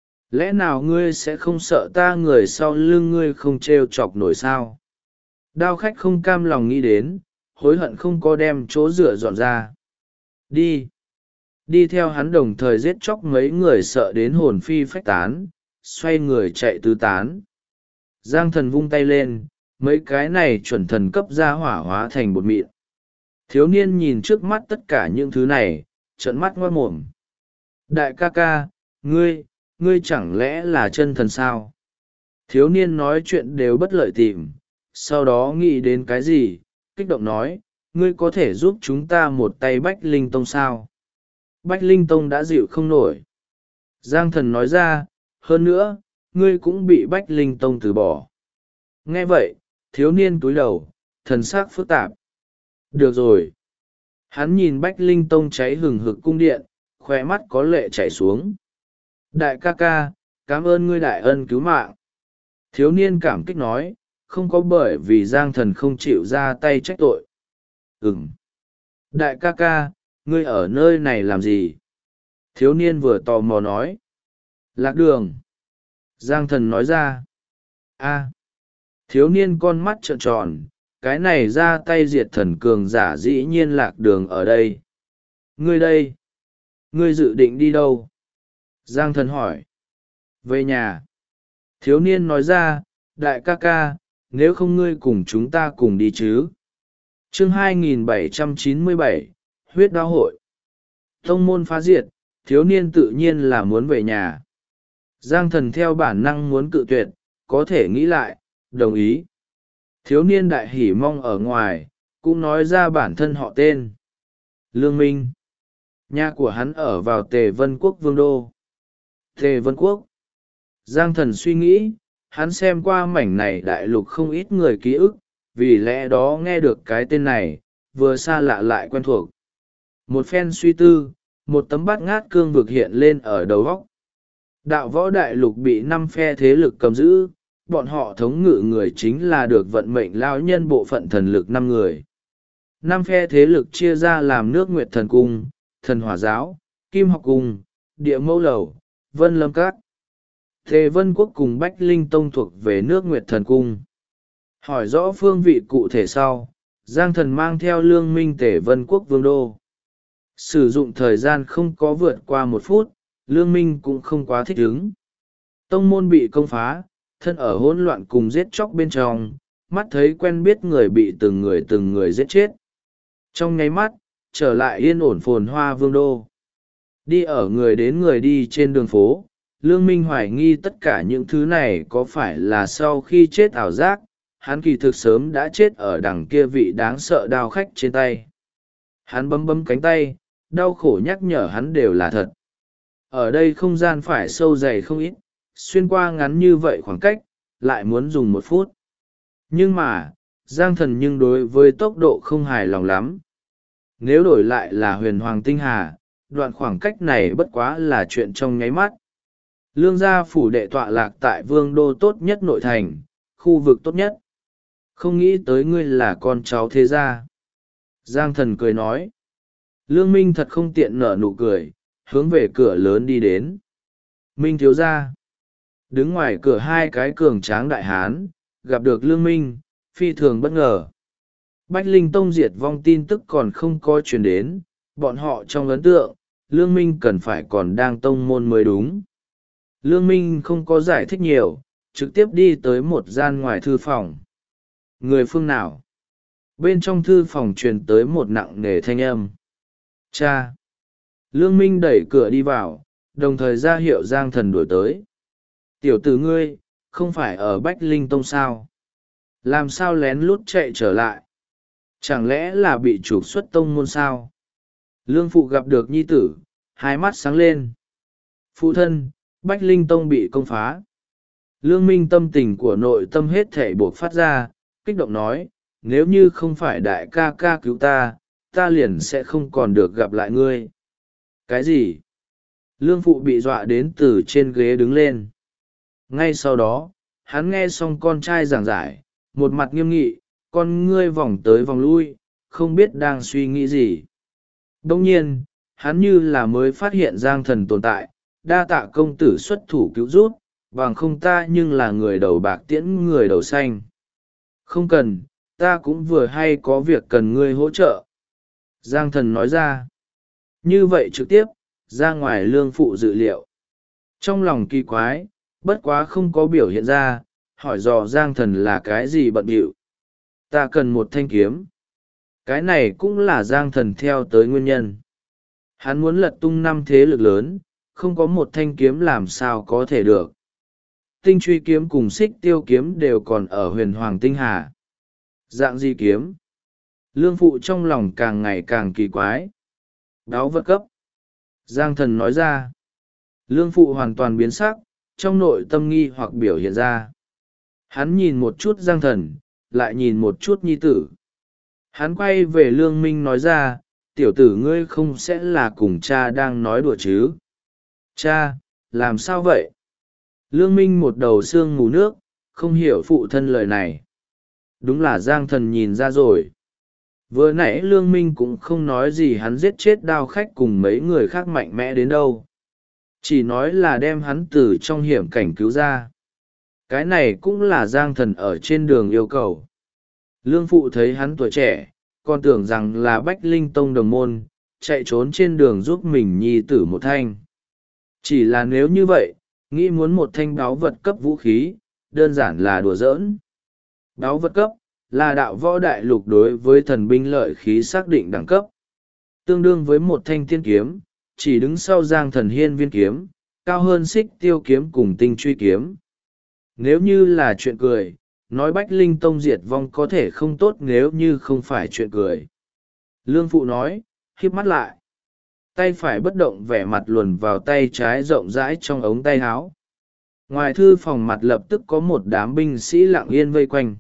Lẽ nào ngươi sẽ không sợ ta người sau lưng ngươi không trêu chọc nổi sao? Đao khách không cam lòng nghĩ đến, hối hận không có đem chỗ rửa dọn ra. Đi! Đi theo hắn đồng thời giết chóc mấy người sợ đến hồn phi phách tán, xoay người chạy tứ tán. Giang thần vung tay lên, mấy cái này chuẩn thần cấp ra hỏa hóa thành bột mịn. Thiếu niên nhìn trước mắt tất cả những thứ này, trợn mắt ngoác mồm. Đại ca ca, ngươi chẳng lẽ là chân thần sao? Thiếu niên nói chuyện đều bất lợi tìm, sau đó nghĩ đến cái gì, kích động nói, ngươi có thể giúp chúng ta một tay Bách Linh Tông sao? Bách Linh Tông đã dịu không nổi. Giang thần nói ra, hơn nữa, ngươi cũng bị Bách Linh Tông từ bỏ. Nghe vậy, thiếu niên cúi đầu, thần sắc phức tạp. Được rồi. Hắn nhìn Bách Linh Tông cháy hừng hực cung điện, khoe mắt có lệ chảy xuống. Đại ca ca, cảm ơn ngươi đại ân cứu mạng. Thiếu niên cảm kích nói, không có bởi vì Giang thần không chịu ra tay trách tội. Đại ca ca, ngươi ở nơi này làm gì? Thiếu niên vừa tò mò nói. Lạc đường. Giang thần nói ra. Thiếu niên con mắt trợn tròn, cái này ra tay diệt thần cường giả dĩ nhiên lạc đường ở đây. Ngươi đây, ngươi dự định đi đâu? Giang thần hỏi. Về nhà. Thiếu niên nói ra, đại ca ca, nếu không ngươi cùng chúng ta cùng đi chứ? Chương 2797, huyết đao hội. Tông môn phá diệt, thiếu niên tự nhiên là muốn về nhà. Giang thần theo bản năng muốn cự tuyệt, có thể nghĩ lại, đồng ý. Thiếu niên đại hỉ mong ở ngoài, cũng nói ra bản thân họ tên. Lương Minh. Nhà của hắn ở vào Tề Vân Quốc vương đô. Tề Vân Quốc. Giang Thần suy nghĩ, hắn xem qua mảnh này đại lục không ít người ký ức, vì lẽ đó nghe được cái tên này, vừa xa lạ lại quen thuộc. Một phen suy tư, một tấm bát ngát cương vực hiện lên ở đầu góc. Đạo võ đại lục bị 5 phe thế lực cầm giữ, bọn họ thống ngự người chính là được vận mệnh lao nhân bộ phận thần lực 5 người. 5 phe thế lực chia ra làm nước Nguyệt Thần Cung, Thần Hỏa Giáo, Kim Học Cung, Địa Mẫu Lầu, Vân Lâm Các. Tề Vân Quốc cùng Bách Linh Tông thuộc về nước Nguyệt Thần Cung. Hỏi rõ phương vị cụ thể sau, Giang Thần mang theo Lương Minh Tề Vân Quốc vương đô. Sử dụng thời gian không có vượt qua 1 phút, Lương Minh cũng không quá thích ứng. Tông môn bị công phá, thân ở hỗn loạn cùng giết chóc bên trong, mắt thấy quen biết người bị từng người giết chết. Trong nháy mắt, trở lại yên ổn phồn hoa vương đô. Đi ở người đến người đi trên đường phố, Lương Minh hoài nghi tất cả những thứ này có phải là sau khi chết ảo giác, hắn kỳ thực sớm đã chết ở đằng kia vị đáng sợ đao khách trên tay. Hắn bấm cánh tay, đau khổ nhắc nhở hắn đều là thật. Ở đây không gian phải sâu dày không ít, xuyên qua ngắn như vậy khoảng cách, lại muốn dùng 1 phút. Nhưng mà, Giang Thần nhưng đối với tốc độ không hài lòng lắm. Nếu đổi lại là huyền hoàng tinh hà, đoạn khoảng cách này bất quá là chuyện trong nháy mắt. Lương gia phủ đệ tọa lạc tại vương đô tốt nhất nội thành, khu vực tốt nhất. Không nghĩ tới ngươi là con cháu thế gia. Giang Thần cười nói. Lương Minh thật không tiện nở nụ cười, hướng về cửa lớn đi đến. Minh thiếu gia. Đứng ngoài cửa 2 cái cường tráng đại hán, gặp được Lương Minh, phi thường bất ngờ. Bách Linh Tông diệt vong tin tức còn không có truyền đến, bọn họ trong ấn tượng, Lương Minh cần phải còn đang tông môn mới đúng. Lương Minh không có giải thích nhiều, trực tiếp đi tới một gian ngoài thư phòng. Người phương nào? Bên trong thư phòng truyền tới một nặng nề thanh âm. Cha! Lương Minh đẩy cửa đi vào, đồng thời ra hiệu Giang Thần đuổi tới. Tiểu tử ngươi, không phải ở Bách Linh Tông sao? Làm sao lén lút chạy trở lại? Chẳng lẽ là bị trục xuất tông môn sao? Lương Phụ gặp được nhi tử, hai mắt sáng lên. Phụ thân, Bách Linh Tông bị công phá. Lương Minh tâm tình của nội tâm hết thể buộc phát ra, kích động nói, nếu như không phải đại ca ca cứu ta, ta liền sẽ không còn được gặp lại ngươi. Cái gì? Lương Phụ bị dọa đến từ trên ghế đứng lên. Ngay sau đó, hắn nghe xong con trai giảng giải, một mặt nghiêm nghị, con ngươi vòng tới vòng lui, không biết đang suy nghĩ gì. Đồng nhiên, hắn như là mới phát hiện Giang Thần tồn tại, đa tạ công tử xuất thủ cứu giúp, bằng không ta nhưng là người đầu bạc tiễn người đầu xanh. Không cần, ta cũng vừa hay có việc cần ngươi hỗ trợ. Giang Thần nói ra. Như vậy trực tiếp, ra ngoài Lương Phụ dự liệu. Trong lòng kỳ quái, bất quá không có biểu hiện ra, hỏi dò Giang Thần là cái gì bận bịu. Ta cần một thanh kiếm. Cái này cũng là Giang Thần theo tới nguyên nhân. Hắn muốn lật tung 5 thế lực lớn, không có một thanh kiếm làm sao có thể được. Tinh truy kiếm cùng xích tiêu kiếm đều còn ở huyền hoàng tinh hà. Dạng gì kiếm? Lương Phụ trong lòng càng ngày càng kỳ quái. Đáo vật cấp. Giang Thần nói ra. Lương Phụ hoàn toàn biến sắc, trong nội tâm nghi hoặc biểu hiện ra. Hắn nhìn một chút Giang Thần, lại nhìn một chút nhi tử. Hắn quay về Lương Minh nói ra, tiểu tử ngươi không sẽ là cùng cha đang nói đùa chứ? Cha, làm sao vậy? Lương Minh một đầu xương mù nước, không hiểu phụ thân lời này. Đúng là Giang Thần nhìn ra rồi. Vừa nãy Lương Minh cũng không nói gì hắn giết chết đao khách cùng mấy người khác mạnh mẽ đến đâu. Chỉ nói là đem hắn từ trong hiểm cảnh cứu ra. Cái này cũng là Giang Thần ở trên đường yêu cầu. Lương Phụ thấy hắn tuổi trẻ, còn tưởng rằng là Bách Linh Tông đồng môn, chạy trốn trên đường giúp mình nhi tử một thanh. Chỉ là nếu như vậy, nghĩ muốn một thanh báu vật cấp vũ khí, đơn giản là đùa giỡn. Báu vật cấp, là đạo võ đại lục đối với thần binh lợi khí xác định đẳng cấp. Tương đương với một thanh tiên kiếm, chỉ đứng sau Giang Thần hiên viên kiếm, cao hơn xích tiêu kiếm cùng tinh truy kiếm. Nếu như là chuyện cười, nói Bách Linh Tông diệt vong có thể không tốt nếu như không phải chuyện cười. Lương Phụ nói, híp mắt lại. Tay phải bất động, vẻ mặt luồn vào tay trái rộng rãi trong ống tay áo. Ngoài thư phòng mặt lập tức có một đám binh sĩ lặng yên vây quanh.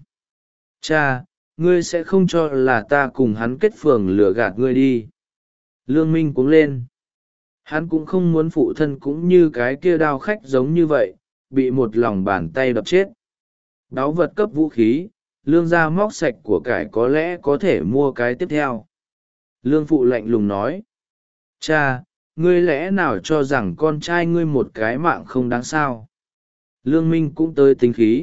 Cha, ngươi sẽ không cho là ta cùng hắn kết phường lừa gạt ngươi đi. Lương Minh cuống lên. Hắn cũng không muốn phụ thân cũng như cái kia đao khách giống như vậy, bị một lòng bàn tay đập chết. Báu vật cấp vũ khí, lương gia móc sạch của cải có lẽ có thể mua cái tiếp theo. Lương Phụ lạnh lùng nói. Cha, ngươi lẽ nào cho rằng con trai ngươi một cái mạng không đáng sao? Lương Minh cũng tới tính khí.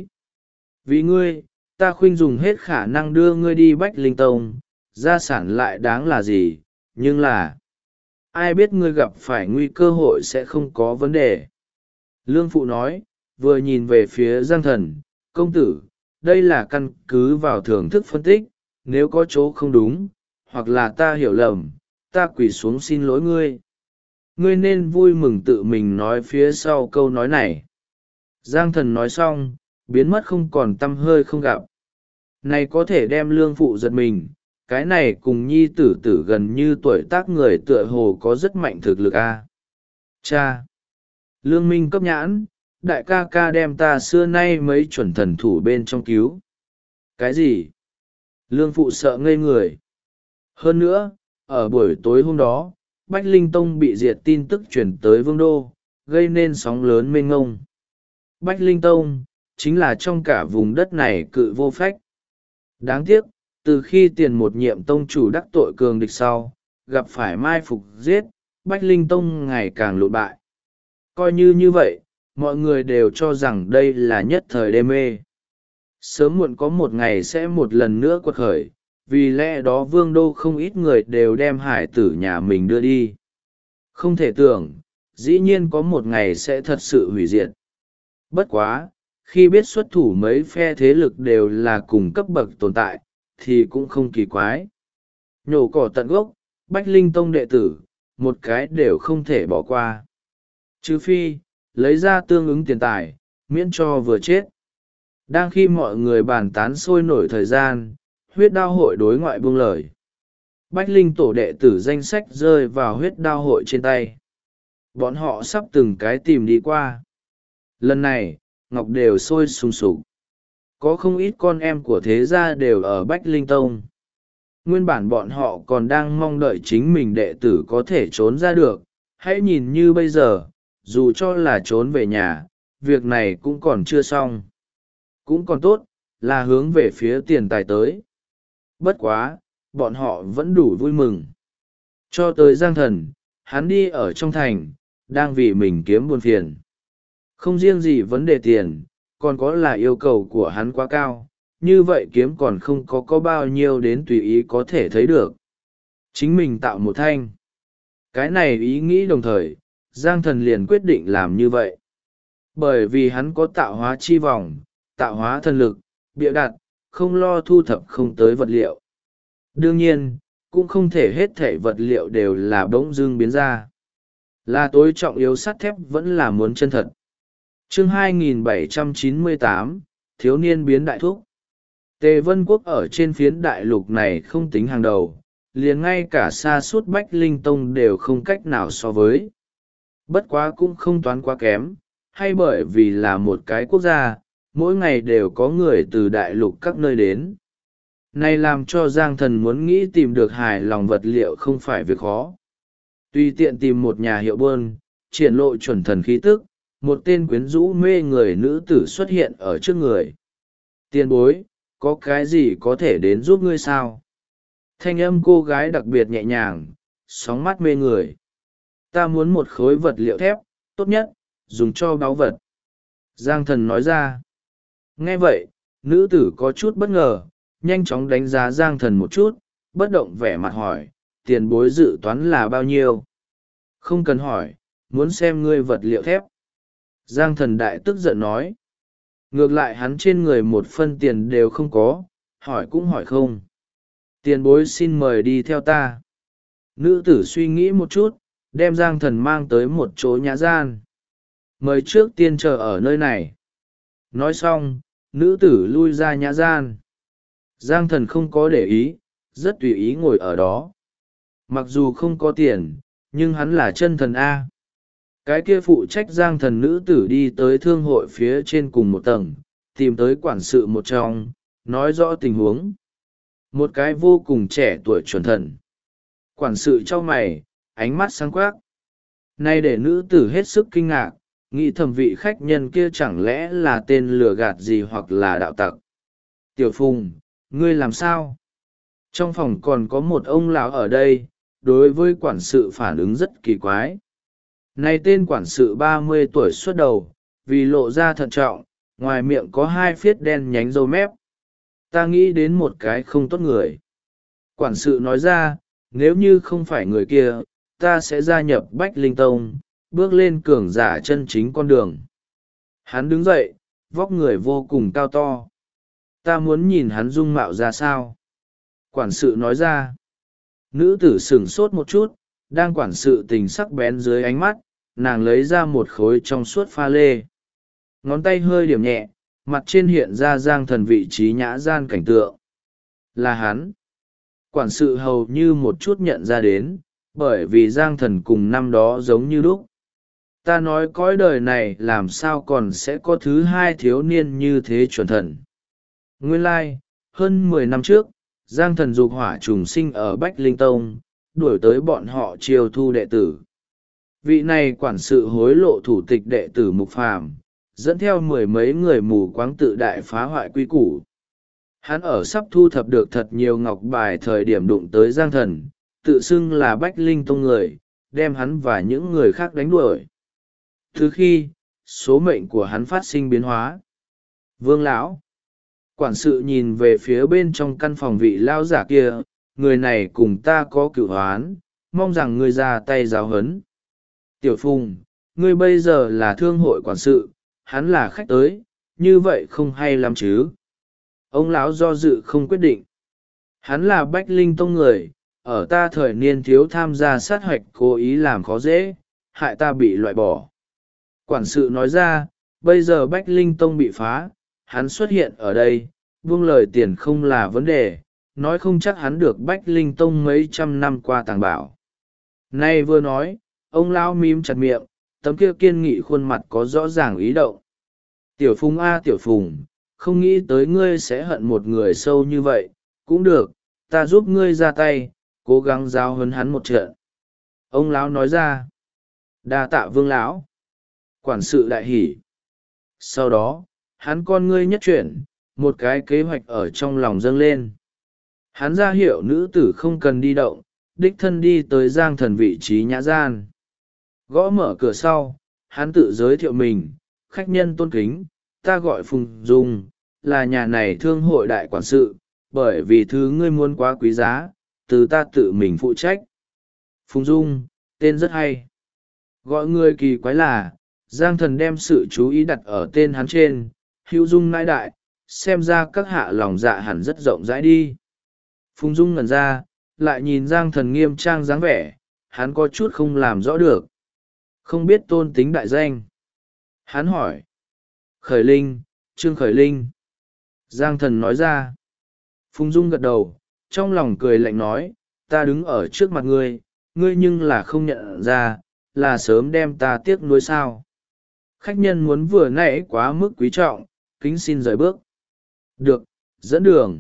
Vì ngươi, ta khuynh dùng hết khả năng đưa ngươi đi Bách Linh Tông, gia sản lại đáng là gì, nhưng là ai biết ngươi gặp phải nguy cơ hội sẽ không có vấn đề. Lương Phụ nói, vừa nhìn về phía Giang Thần, công tử, đây là căn cứ vào thưởng thức phân tích, nếu có chỗ không đúng, hoặc là ta hiểu lầm, ta quỳ xuống xin lỗi ngươi. Ngươi nên vui mừng tự mình nói phía sau câu nói này. Giang Thần nói xong, biến mất không còn tăm hơi không gặp. Này có thể đem Lương Phụ giật mình, cái này cùng nhi tử tử gần như tuổi tác người tựa hồ có rất mạnh thực lực a. Cha! Lương Minh cấp nhãn, đại ca ca đem ta xưa nay mấy chuẩn thần thủ bên trong cứu. Cái gì? Lương Phụ sợ ngây người. Hơn nữa, ở buổi tối hôm đó, Bách Linh Tông bị diệt tin tức chuyển tới Vương Đô, gây nên sóng lớn mênh ngông. Bách Linh Tông, chính là trong cả vùng đất này cự vô phách. Đáng tiếc, từ khi tiền một nhiệm tông chủ đắc tội cường địch sau, gặp phải mai phục giết, Bách Linh Tông ngày càng lụt bại. Coi như vậy, mọi người đều cho rằng đây là nhất thời đê mê. Sớm muộn có một ngày sẽ một lần nữa quật khởi, vì lẽ đó Vương Đô không ít người đều đem hải tử nhà mình đưa đi. Không thể tưởng, dĩ nhiên có một ngày sẽ thật sự hủy diệt. Bất quá, khi biết xuất thủ mấy phe thế lực đều là cùng cấp bậc tồn tại, thì cũng không kỳ quái. Nhổ cỏ tận gốc, Bách Linh Tông đệ tử, một cái đều không thể bỏ qua. Trừ phi, lấy ra tương ứng tiền tài, miễn cho vừa chết. Đang khi mọi người bàn tán sôi nổi thời gian, huyết đao hội đối ngoại buông lời. Bách Linh tổ đệ tử danh sách rơi vào huyết đao hội trên tay. Bọn họ sắp từng cái tìm đi qua. Lần này, ngọc đều sôi sùng sục. Có không ít con em của thế gia đều ở Bách Linh Tông. Nguyên bản bọn họ còn đang mong đợi chính mình đệ tử có thể trốn ra được. Hãy nhìn như bây giờ, dù cho là trốn về nhà, việc này cũng còn chưa xong. Cũng còn tốt, là hướng về phía tiền tài tới. Bất quá, bọn họ vẫn đủ vui mừng. Cho tới Giang Thần, hắn đi ở trong thành, đang vì mình kiếm buồn phiền. Không riêng gì vấn đề tiền, còn có là yêu cầu của hắn quá cao, như vậy kiếm còn không có bao nhiêu đến tùy ý có thể thấy được. Chính mình tạo một thanh. Cái này ý nghĩ đồng thời, Giang Thần liền quyết định làm như vậy. Bởi vì hắn có tạo hóa chi vòng, tạo hóa thần lực, bịa đặt, không lo thu thập không tới vật liệu. Đương nhiên, cũng không thể hết thể vật liệu đều là bỗng dưng biến ra. Là tối trọng yếu sắt thép vẫn là muốn chân thật. Chương 2798, Thiếu niên biến đại thúc. Tề Vân Quốc ở trên phiến đại lục này không tính hàng đầu, liền ngay cả xa suốt Bách Linh Tông đều không cách nào so với. Bất quá cũng không toán quá kém, hay bởi vì là một cái quốc gia, mỗi ngày đều có người từ đại lục các nơi đến. Này làm cho Giang Thần muốn nghĩ tìm được hài lòng vật liệu không phải việc khó. Tùy tiện tìm một nhà hiệu buôn, triển lộ chuẩn thần khí tức, một tên quyến rũ mê người nữ tử xuất hiện ở trước người. Tiền bối, có cái gì có thể đến giúp ngươi sao? Thanh âm cô gái đặc biệt nhẹ nhàng, sóng mắt mê người. Ta muốn một khối vật liệu thép, tốt nhất, dùng cho báu vật. Giang Thần nói ra. Nghe vậy, nữ tử có chút bất ngờ, nhanh chóng đánh giá Giang Thần một chút, bất động vẻ mặt hỏi, tiền bối dự toán là bao nhiêu? Không cần hỏi, muốn xem ngươi vật liệu thép. Giang Thần đại tức giận nói. Ngược lại hắn trên người một phân tiền đều không có, hỏi cũng hỏi không. Tiền bối xin mời đi theo ta. Nữ tử suy nghĩ một chút, đem Giang Thần mang tới một chỗ nhã gian. Mời trước tiên chờ ở nơi này. Nói xong, nữ tử lui ra nhã gian. Giang thần không có để ý, rất tùy ý ngồi ở đó. Mặc dù không có tiền, nhưng hắn là chân thần A. Cái kia phụ trách giang thần nữ tử đi tới thương hội phía trên cùng một tầng, tìm tới quản sự một trong, nói rõ tình huống. Một cái vô cùng trẻ tuổi chuẩn thần. Quản sự trong mày, ánh mắt sáng quắc. Nay để nữ tử hết sức kinh ngạc, nghĩ thẩm vị khách nhân kia chẳng lẽ là tên lừa gạt gì hoặc là đạo tặc. Tiểu Phùng, ngươi làm sao? Trong phòng còn có một ông lão ở đây, đối với quản sự phản ứng rất kỳ quái. Này tên quản sự 30 tuổi xuất đầu, vì lộ ra thận trọng, ngoài miệng có 2 phiết đen nhánh râu mép. Ta nghĩ đến một cái không tốt người. Quản sự nói ra, nếu như không phải người kia, ta sẽ gia nhập Bách Linh Tông, bước lên cường giả chân chính con đường. Hắn đứng dậy, vóc người vô cùng cao to. Ta muốn nhìn hắn dung mạo ra sao. Quản sự nói ra. Nữ tử sửng sốt một chút, đang quản sự tình sắc bén dưới ánh mắt, nàng lấy ra một khối trong suốt pha lê. Ngón tay hơi điểm nhẹ, mặt trên hiện ra giang thần vị trí nhã gian cảnh tượng. Là hắn. Quản sự hầu như một chút nhận ra đến, bởi vì giang thần cùng năm đó giống như đúc. Ta nói cõi đời này làm sao còn sẽ có thứ hai thiếu niên như thế chuẩn thần. Nguyên lai, hơn 10 năm trước, giang thần dục hỏa trùng sinh ở Bách Linh Tông, đuổi tới bọn họ chiêu thu đệ tử. Vị này quản sự hối lộ thủ tịch đệ tử Mục Phàm, dẫn theo 10 mấy người mù quáng tự đại phá hoại quy củ. Hắn ở sắp thu thập được thật nhiều ngọc bài thời điểm đụng tới giang thần, tự xưng là Bách Linh Tông người, đem hắn và những người khác đánh đuổi. Từ khi, số mệnh của hắn phát sinh biến hóa. Vương lão, quản sự nhìn về phía bên trong căn phòng vị lão giả kia, người này cùng ta có cửu hoán, mong rằng ngươi ra tay giáo huấn. Tiểu Phùng, ngươi bây giờ là thương hội quản sự, hắn là khách tới, như vậy không hay lắm chứ. Ông lão do dự không quyết định. Hắn là Bách Linh Tông người, ở ta thời niên thiếu tham gia sát hoạch cố ý làm khó dễ, hại ta bị loại bỏ. Quản sự nói ra, bây giờ Bách Linh Tông bị phá, hắn xuất hiện ở đây, buông lời tiền không là vấn đề, nói không chắc hắn được Bách Linh Tông mấy trăm năm qua tàng bảo. Nay vừa nói, ông lão mím chặt miệng, tấm kia kiên nghị khuôn mặt có rõ ràng ý động. Tiểu Phùng a Tiểu Phùng, không nghĩ tới ngươi sẽ hận một người sâu như vậy, cũng được, ta giúp ngươi ra tay, cố gắng giáo huấn hắn một trận. Ông lão nói ra, đa tạ Vương lão. Quản sự đại hỉ. Sau đó, hắn con ngươi nhất chuyển, một cái kế hoạch ở trong lòng dâng lên. Hắn ra hiệu nữ tử không cần đi động, đích thân đi tới giang thần vị trí nhã gian. Gõ mở cửa sau, hắn tự giới thiệu mình, khách nhân tôn kính, ta gọi Phùng Dung, là nhà này thương hội đại quản sự, bởi vì thứ ngươi muốn quá quý giá, từ ta tự mình phụ trách. Phùng Dung, tên rất hay. Gọi người kỳ quái là, giang thần đem sự chú ý đặt ở tên hắn trên, hữu dung nãi đại, xem ra các hạ lòng dạ hẳn rất rộng rãi đi. Phùng Dung ngẩn ra, lại nhìn giang thần nghiêm trang dáng vẻ, hắn có chút không làm rõ được. Không biết tôn tính đại danh. Hắn hỏi. Khởi Linh, Trương Khởi Linh. Giang thần nói ra. Phùng Dung gật đầu, trong lòng cười lạnh nói, ta đứng ở trước mặt ngươi, ngươi nhưng là không nhận ra, là sớm đem ta tiếc nuối sao. Khách nhân muốn vừa nãy quá mức quý trọng, kính xin rời bước. Được, dẫn đường.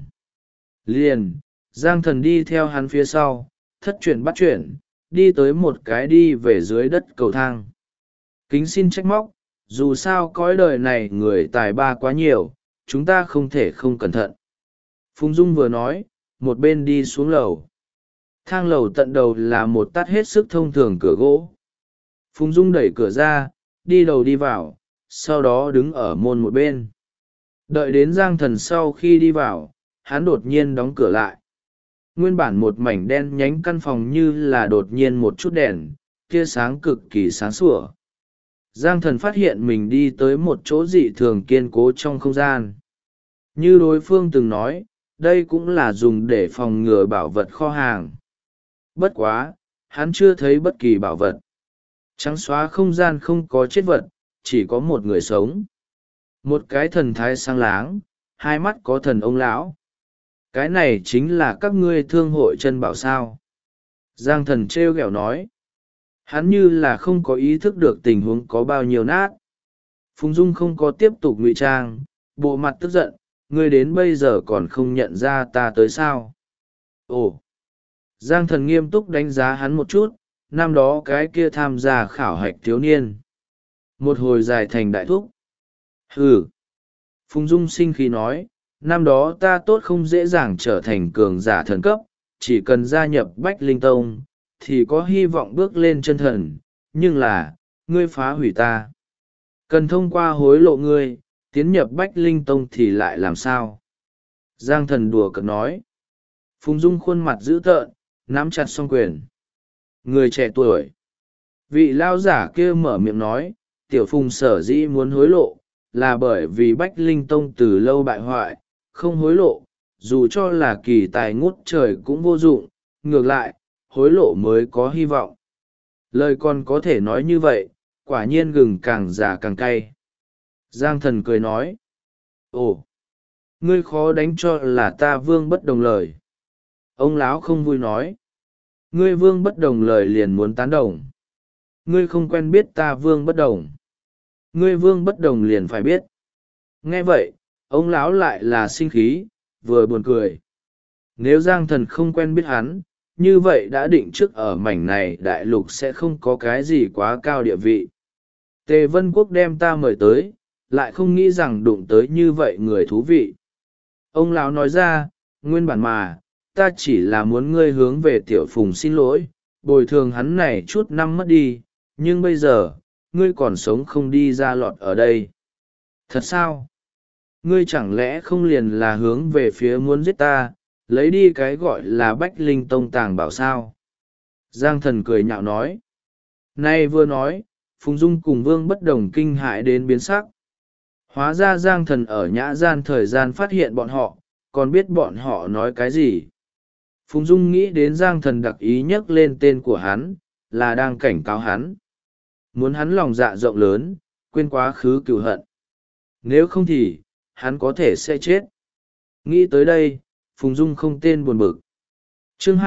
Liền, giang thần đi theo hắn phía sau, thất chuyển bắt chuyển, đi tới một cái đi về dưới đất cầu thang. Kính xin trách móc, dù sao cõi đời này người tài ba quá nhiều, chúng ta không thể không cẩn thận. Phùng Dung vừa nói, một bên đi xuống lầu. Thang lầu tận đầu là một tắt hết sức thông thường cửa gỗ. Phùng Dung đẩy cửa ra, đi đầu đi vào, sau đó đứng ở môn một bên. Đợi đến giang thần sau khi đi vào, hắn đột nhiên đóng cửa lại. Nguyên bản một mảnh đen nhánh căn phòng như là đột nhiên một chút đèn, tia sáng cực kỳ sáng sủa. Giang thần phát hiện mình đi tới một chỗ dị thường kiên cố trong không gian. Như đối phương từng nói, đây cũng là dùng để phòng ngừa bảo vật kho hàng. Bất quá, hắn chưa thấy bất kỳ bảo vật. Trắng xóa không gian không có chết vật, chỉ có một người sống. một cái thần thái sáng láng, hai mắt có thần ông lão. Cái này chính là các ngươi thương hội chân bảo sao? Giang thần trêu ghẹo nói. Hắn như là không có ý thức được tình huống có bao nhiêu nát. Phùng Dung không có tiếp tục ngụy trang, bộ mặt tức giận, ngươi đến bây giờ còn không nhận ra ta tới sao? Ồ! Giang thần nghiêm túc đánh giá hắn một chút, năm đó cái kia tham gia khảo hạch thiếu niên. Một hồi dài thành đại thúc. Hừ! Phùng Dung sinh khí nói, năm đó ta tốt không dễ dàng trở thành cường giả thần cấp, chỉ cần gia nhập Bách Linh Tông, thì có hy vọng bước lên chân thần, nhưng là, ngươi phá hủy ta. Cần thông qua hối lộ ngươi, tiến nhập Bách Linh Tông thì lại làm sao? Giang thần đùa cợt nói. Phùng Dung khuôn mặt dữ tợn, nắm chặt song quyền. Người trẻ tuổi. Vị lao giả kia mở miệng nói, tiểu Phùng sở dĩ muốn hối lộ, là bởi vì Bách Linh Tông từ lâu bại hoại, không hối lộ, dù cho là kỳ tài ngút trời cũng vô dụng, ngược lại, hối lộ mới có hy vọng. Lời còn có thể nói như vậy, quả nhiên gừng càng già càng cay. Giang thần cười nói, ồ, ngươi khó đánh cho là ta Vương bất đồng lời. Ông lão không vui nói, ngươi Vương bất đồng lời liền muốn tán đồng. Ngươi không quen biết ta Vương bất đồng. Ngươi Vương bất đồng liền phải biết. Nghe vậy, ông lão lại là sinh khí, vừa buồn cười. Nếu Giang thần không quen biết hắn, như vậy đã định trước ở mảnh này đại lục sẽ không có cái gì quá cao địa vị. Tề Vân Quốc đem ta mời tới, lại không nghĩ rằng đụng tới như vậy người thú vị. Ông lão nói ra, nguyên bản mà, ta chỉ là muốn ngươi hướng về tiểu Phùng xin lỗi, bồi thường hắn này chút năm mất đi, nhưng bây giờ, ngươi còn sống không đi ra lọt ở đây. Thật sao? Ngươi chẳng lẽ không liền là hướng về phía muốn giết ta, lấy đi cái gọi là Bách Linh Tông tàng bảo sao? Giang thần cười nhạo nói. Nay vừa nói, Phùng Dung cùng Vương bất đồng kinh hãi đến biến sắc. Hóa ra Giang thần ở nhã gian thời gian phát hiện bọn họ, còn biết bọn họ nói cái gì. Phùng Dung nghĩ đến Giang thần đặc ý nhắc lên tên của hắn, là đang cảnh cáo hắn. Muốn hắn lòng dạ rộng lớn, quên quá khứ cừu hận. Nếu không thì, hắn có thể sẽ chết. Nghĩ tới đây, Phùng Dung không tên buồn bực. Chương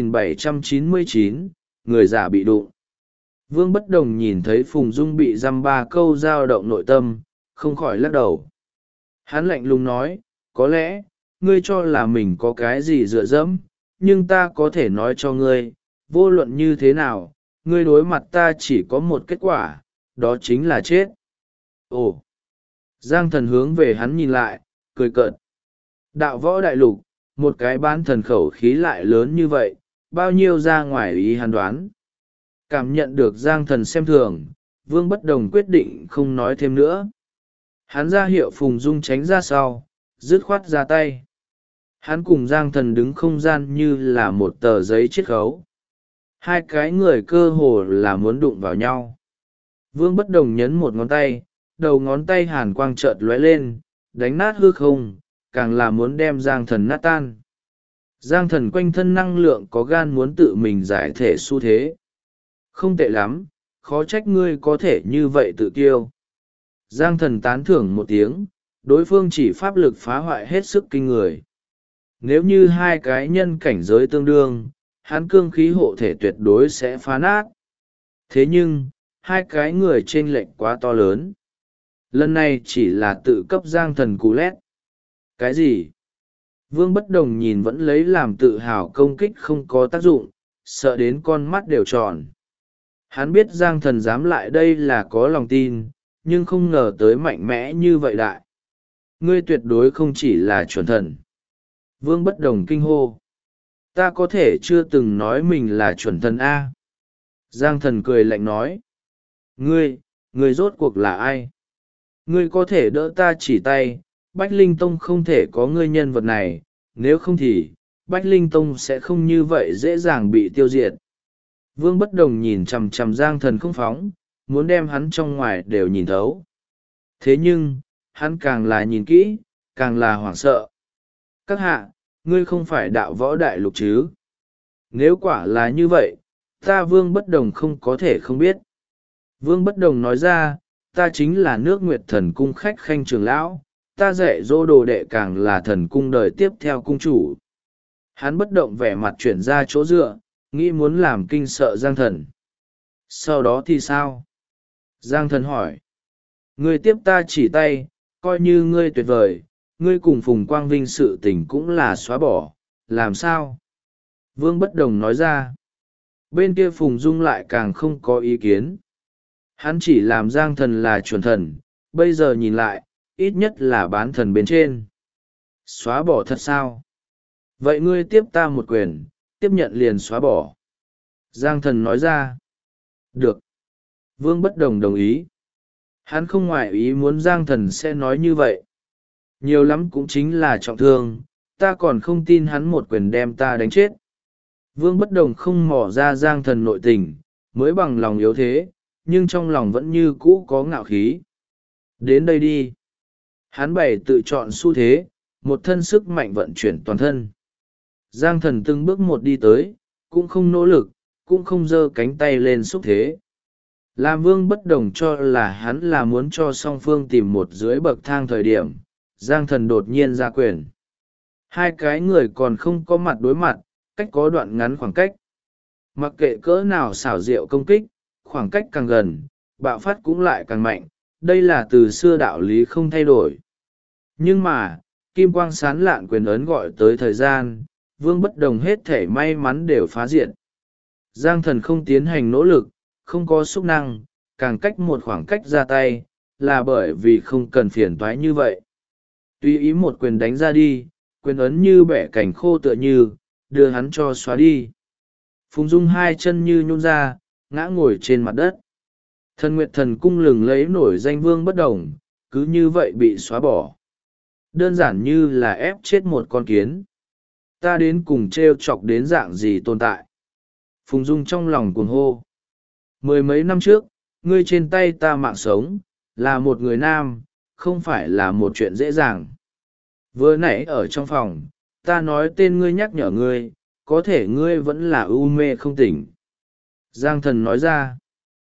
2799, người giả bị đụng. Vương bất đồng nhìn thấy Phùng Dung bị dăm ba câu dao động nội tâm, không khỏi lắc đầu. Hắn lạnh lùng nói, có lẽ, ngươi cho là mình có cái gì dựa dẫm, nhưng ta có thể nói cho ngươi, vô luận như thế nào, ngươi đối mặt ta chỉ có một kết quả, đó chính là chết. Ồ! Giang thần hướng về hắn nhìn lại, cười cợt. Đạo võ đại lục, một cái bán thần khẩu khí lại lớn như vậy, bao nhiêu ra ngoài ý hắn đoán. Cảm nhận được Giang thần xem thường, Vương bất đồng quyết định không nói thêm nữa. Hắn ra hiệu Phùng Dung tránh ra sau, dứt khoát ra tay. Hắn cùng Giang thần đứng không gian như là một tờ giấy chiết khấu. Hai cái người cơ hồ là muốn đụng vào nhau. Vương bất đồng nhấn một ngón tay, đầu ngón tay hàn quang chợt lóe lên, đánh nát hư không, càng là muốn đem Giang thần nát tan. Giang thần quanh thân năng lượng có gan muốn tự mình giải thể xu thế. Không tệ lắm, khó trách ngươi có thể như vậy tự kiêu. Giang thần tán thưởng một tiếng, đối phương chỉ pháp lực phá hoại hết sức kinh người. Nếu như hai cái nhân cảnh giới tương đương, hắn cương khí hộ thể tuyệt đối sẽ phá nát. Thế nhưng, hai cái người chênh lệch quá to lớn. Lần này chỉ là tự cấp Giang thần cú lét. Cái gì? Vương bất đồng nhìn vẫn lấy làm tự hào công kích không có tác dụng, sợ đến con mắt đều tròn. Hắn biết Giang thần dám lại đây là có lòng tin, nhưng không ngờ tới mạnh mẽ như vậy đại. Ngươi tuyệt đối không chỉ là chuẩn thần. Vương bất đồng kinh hô. Ta có thể chưa từng nói mình là chuẩn thần A. Giang thần cười lạnh nói. Ngươi rốt cuộc là ai? Ngươi có thể đỡ ta chỉ tay, Bách Linh Tông không thể có ngươi nhân vật này, nếu không thì, Bách Linh Tông sẽ không như vậy dễ dàng bị tiêu diệt. Vương bất đồng nhìn chằm chằm Giang thần không phóng, muốn đem hắn trong ngoài đều nhìn thấu. Thế nhưng, hắn càng là nhìn kỹ, càng là hoảng sợ. Các hạ, ngươi không phải đạo võ đại lục chứ? Nếu quả là như vậy, ta Vương bất đồng không có thể không biết. Vương bất đồng nói ra, ta chính là nước Nguyệt Thần Cung khách khanh trưởng lão, ta dạy dỗ đồ đệ càng là thần cung đời tiếp theo cung chủ. Hắn bất động vẻ mặt chuyển ra chỗ dựa, nghĩ muốn làm kinh sợ Giang Thần. Sau đó thì sao? Giang Thần hỏi. Ngươi tiếp ta chỉ tay, coi như ngươi tuyệt vời, ngươi cùng Phùng Quang Vinh sự tình cũng là xóa bỏ, làm sao? Vương Bất Đồng nói ra. Bên kia Phùng Dung lại càng không có ý kiến. Hắn chỉ làm Giang Thần là chuẩn thần, bây giờ nhìn lại, ít nhất là bán thần bên trên. Xóa bỏ thật sao? Vậy ngươi tiếp ta một quyền, tiếp nhận liền xóa bỏ. Giang Thần nói ra. Được. Vương Bất Đồng đồng ý. Hắn không ngoại ý muốn Giang Thần sẽ nói như vậy. Nhiều lắm cũng chính là trọng thương, ta còn không tin hắn một quyền đem ta đánh chết. Vương Bất Đồng không mỏ ra Giang Thần nội tình, mới bằng lòng yếu thế, nhưng trong lòng vẫn như cũ có ngạo khí. Đến đây đi. Hắn bày tự chọn xu thế, một thân sức mạnh vận chuyển toàn thân. Giang Thần từng bước một đi tới, cũng không nỗ lực, cũng không giơ cánh tay lên xúc thế. Làm Vương Bất Đồng cho là hắn là muốn cho song phương tìm một dưới bậc thang thời điểm, Giang Thần đột nhiên ra quyền. Hai cái người còn không có mặt đối mặt, cách có đoạn ngắn khoảng cách. Mặc kệ cỡ nào xảo diệu công kích, khoảng cách càng gần, bạo phát cũng lại càng mạnh, đây là từ xưa đạo lý không thay đổi. Nhưng mà, kim quang sán lạn quyền ấn gọi tới thời gian, Vương Bất Đồng hết thể may mắn đều phá diệt. Giang Thần không tiến hành nỗ lực, không có xúc năng, càng cách một khoảng cách ra tay, là bởi vì không cần phiền toái như vậy. Tùy ý một quyền đánh ra đi, quyền ấn như bẻ cảnh khô tựa như, đưa hắn cho xóa đi. Phùng Dung hai chân như nhún ra, ngã ngồi trên mặt đất. Thần Nguyệt Thần Cung lừng lấy nổi danh Vương Bất Đồng, cứ như vậy bị xóa bỏ. Đơn giản như là ép chết một con kiến. Ta đến cùng trêu chọc đến dạng gì tồn tại. Phùng Dung trong lòng cuồng hô. Mười mấy năm trước, ngươi trên tay ta mạng sống, là một người nam, không phải là một chuyện dễ dàng. Vừa nãy ở trong phòng, ta nói tên ngươi nhắc nhở ngươi, có thể ngươi vẫn là u mê không tỉnh. Giang Thần nói ra.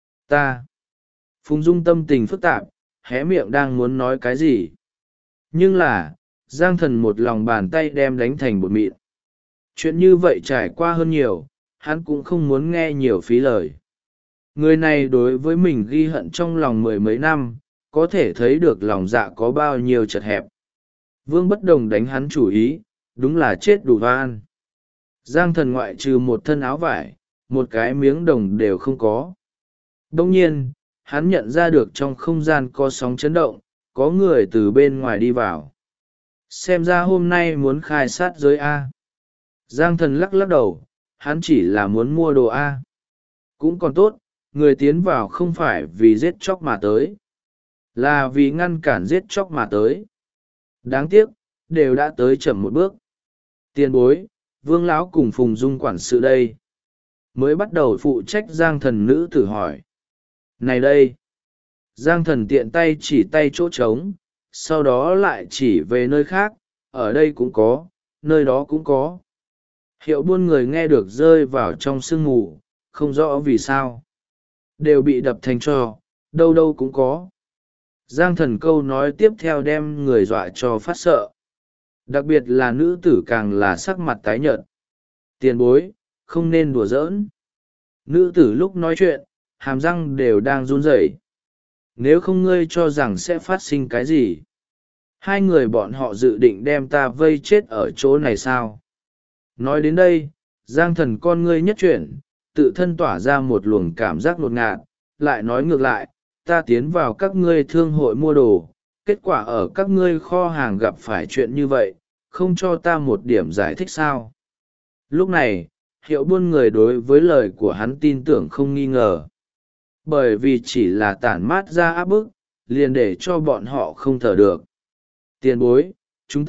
Ta. Phùng Dung tâm tình phức tạp, hé miệng đang muốn nói cái gì. Nhưng là, Giang Thần một lòng bàn tay đem đánh thành bột mịn. Chuyện như vậy trải qua hơn nhiều, hắn cũng không muốn nghe nhiều phí lời. Người này đối với mình ghi hận trong lòng mười mấy năm, có thể thấy được lòng dạ có bao nhiêu chật hẹp. Vương Bất Đồng đánh hắn chủ ý, đúng là chết đủ van. Giang Thần ngoại trừ một thân áo vải, một cái miếng đồng đều không có. Đông nhiên, hắn nhận ra được trong không gian có sóng chấn động, có người từ bên ngoài đi vào. Xem ra hôm nay muốn khai sát giới A. Giang Thần lắc lắc đầu, hắn chỉ là muốn mua đồ A. Cũng còn tốt, người tiến vào không phải vì giết chóc mà tới, là vì ngăn cản giết chóc mà tới. Đáng tiếc, đều đã tới chậm một bước. Tiền bối, Vương lão cùng Phùng Dung quản sự đây. Mới bắt đầu phụ trách Giang Thần nữ tử hỏi. Này đây! Giang Thần tiện tay chỉ tay chỗ trống, sau đó lại chỉ về nơi khác, ở đây cũng có, nơi đó cũng có. Hiệu buôn người nghe được rơi vào trong sương mù, không rõ vì sao. Đều bị đập thành tro, đâu đâu cũng có. Giang Thần câu nói tiếp theo đem người dọa cho phát sợ. Đặc biệt là nữ tử càng là sắc mặt tái nhợt. Tiền bối, không nên đùa giỡn. Nữ tử lúc nói chuyện, hàm răng đều đang run rẩy. Nếu không ngươi cho rằng sẽ phát sinh cái gì? Hai người bọn họ dự định đem ta vây chết ở chỗ này sao? Nói đến đây, Giang Thần con ngươi nhất chuyển, tự thân tỏa ra một luồng cảm giác ngột ngạt, lại nói ngược lại, ta tiến vào các ngươi thương hội mua đồ, kết quả ở các ngươi kho hàng gặp phải chuyện như vậy, không cho ta một điểm giải thích sao? Lúc này, hiệu buôn người đối với lời của hắn tin tưởng không nghi ngờ. Bởi vì chỉ là tản mát ra áp bức, liền để cho bọn họ không thở được. Tiền bối, chúng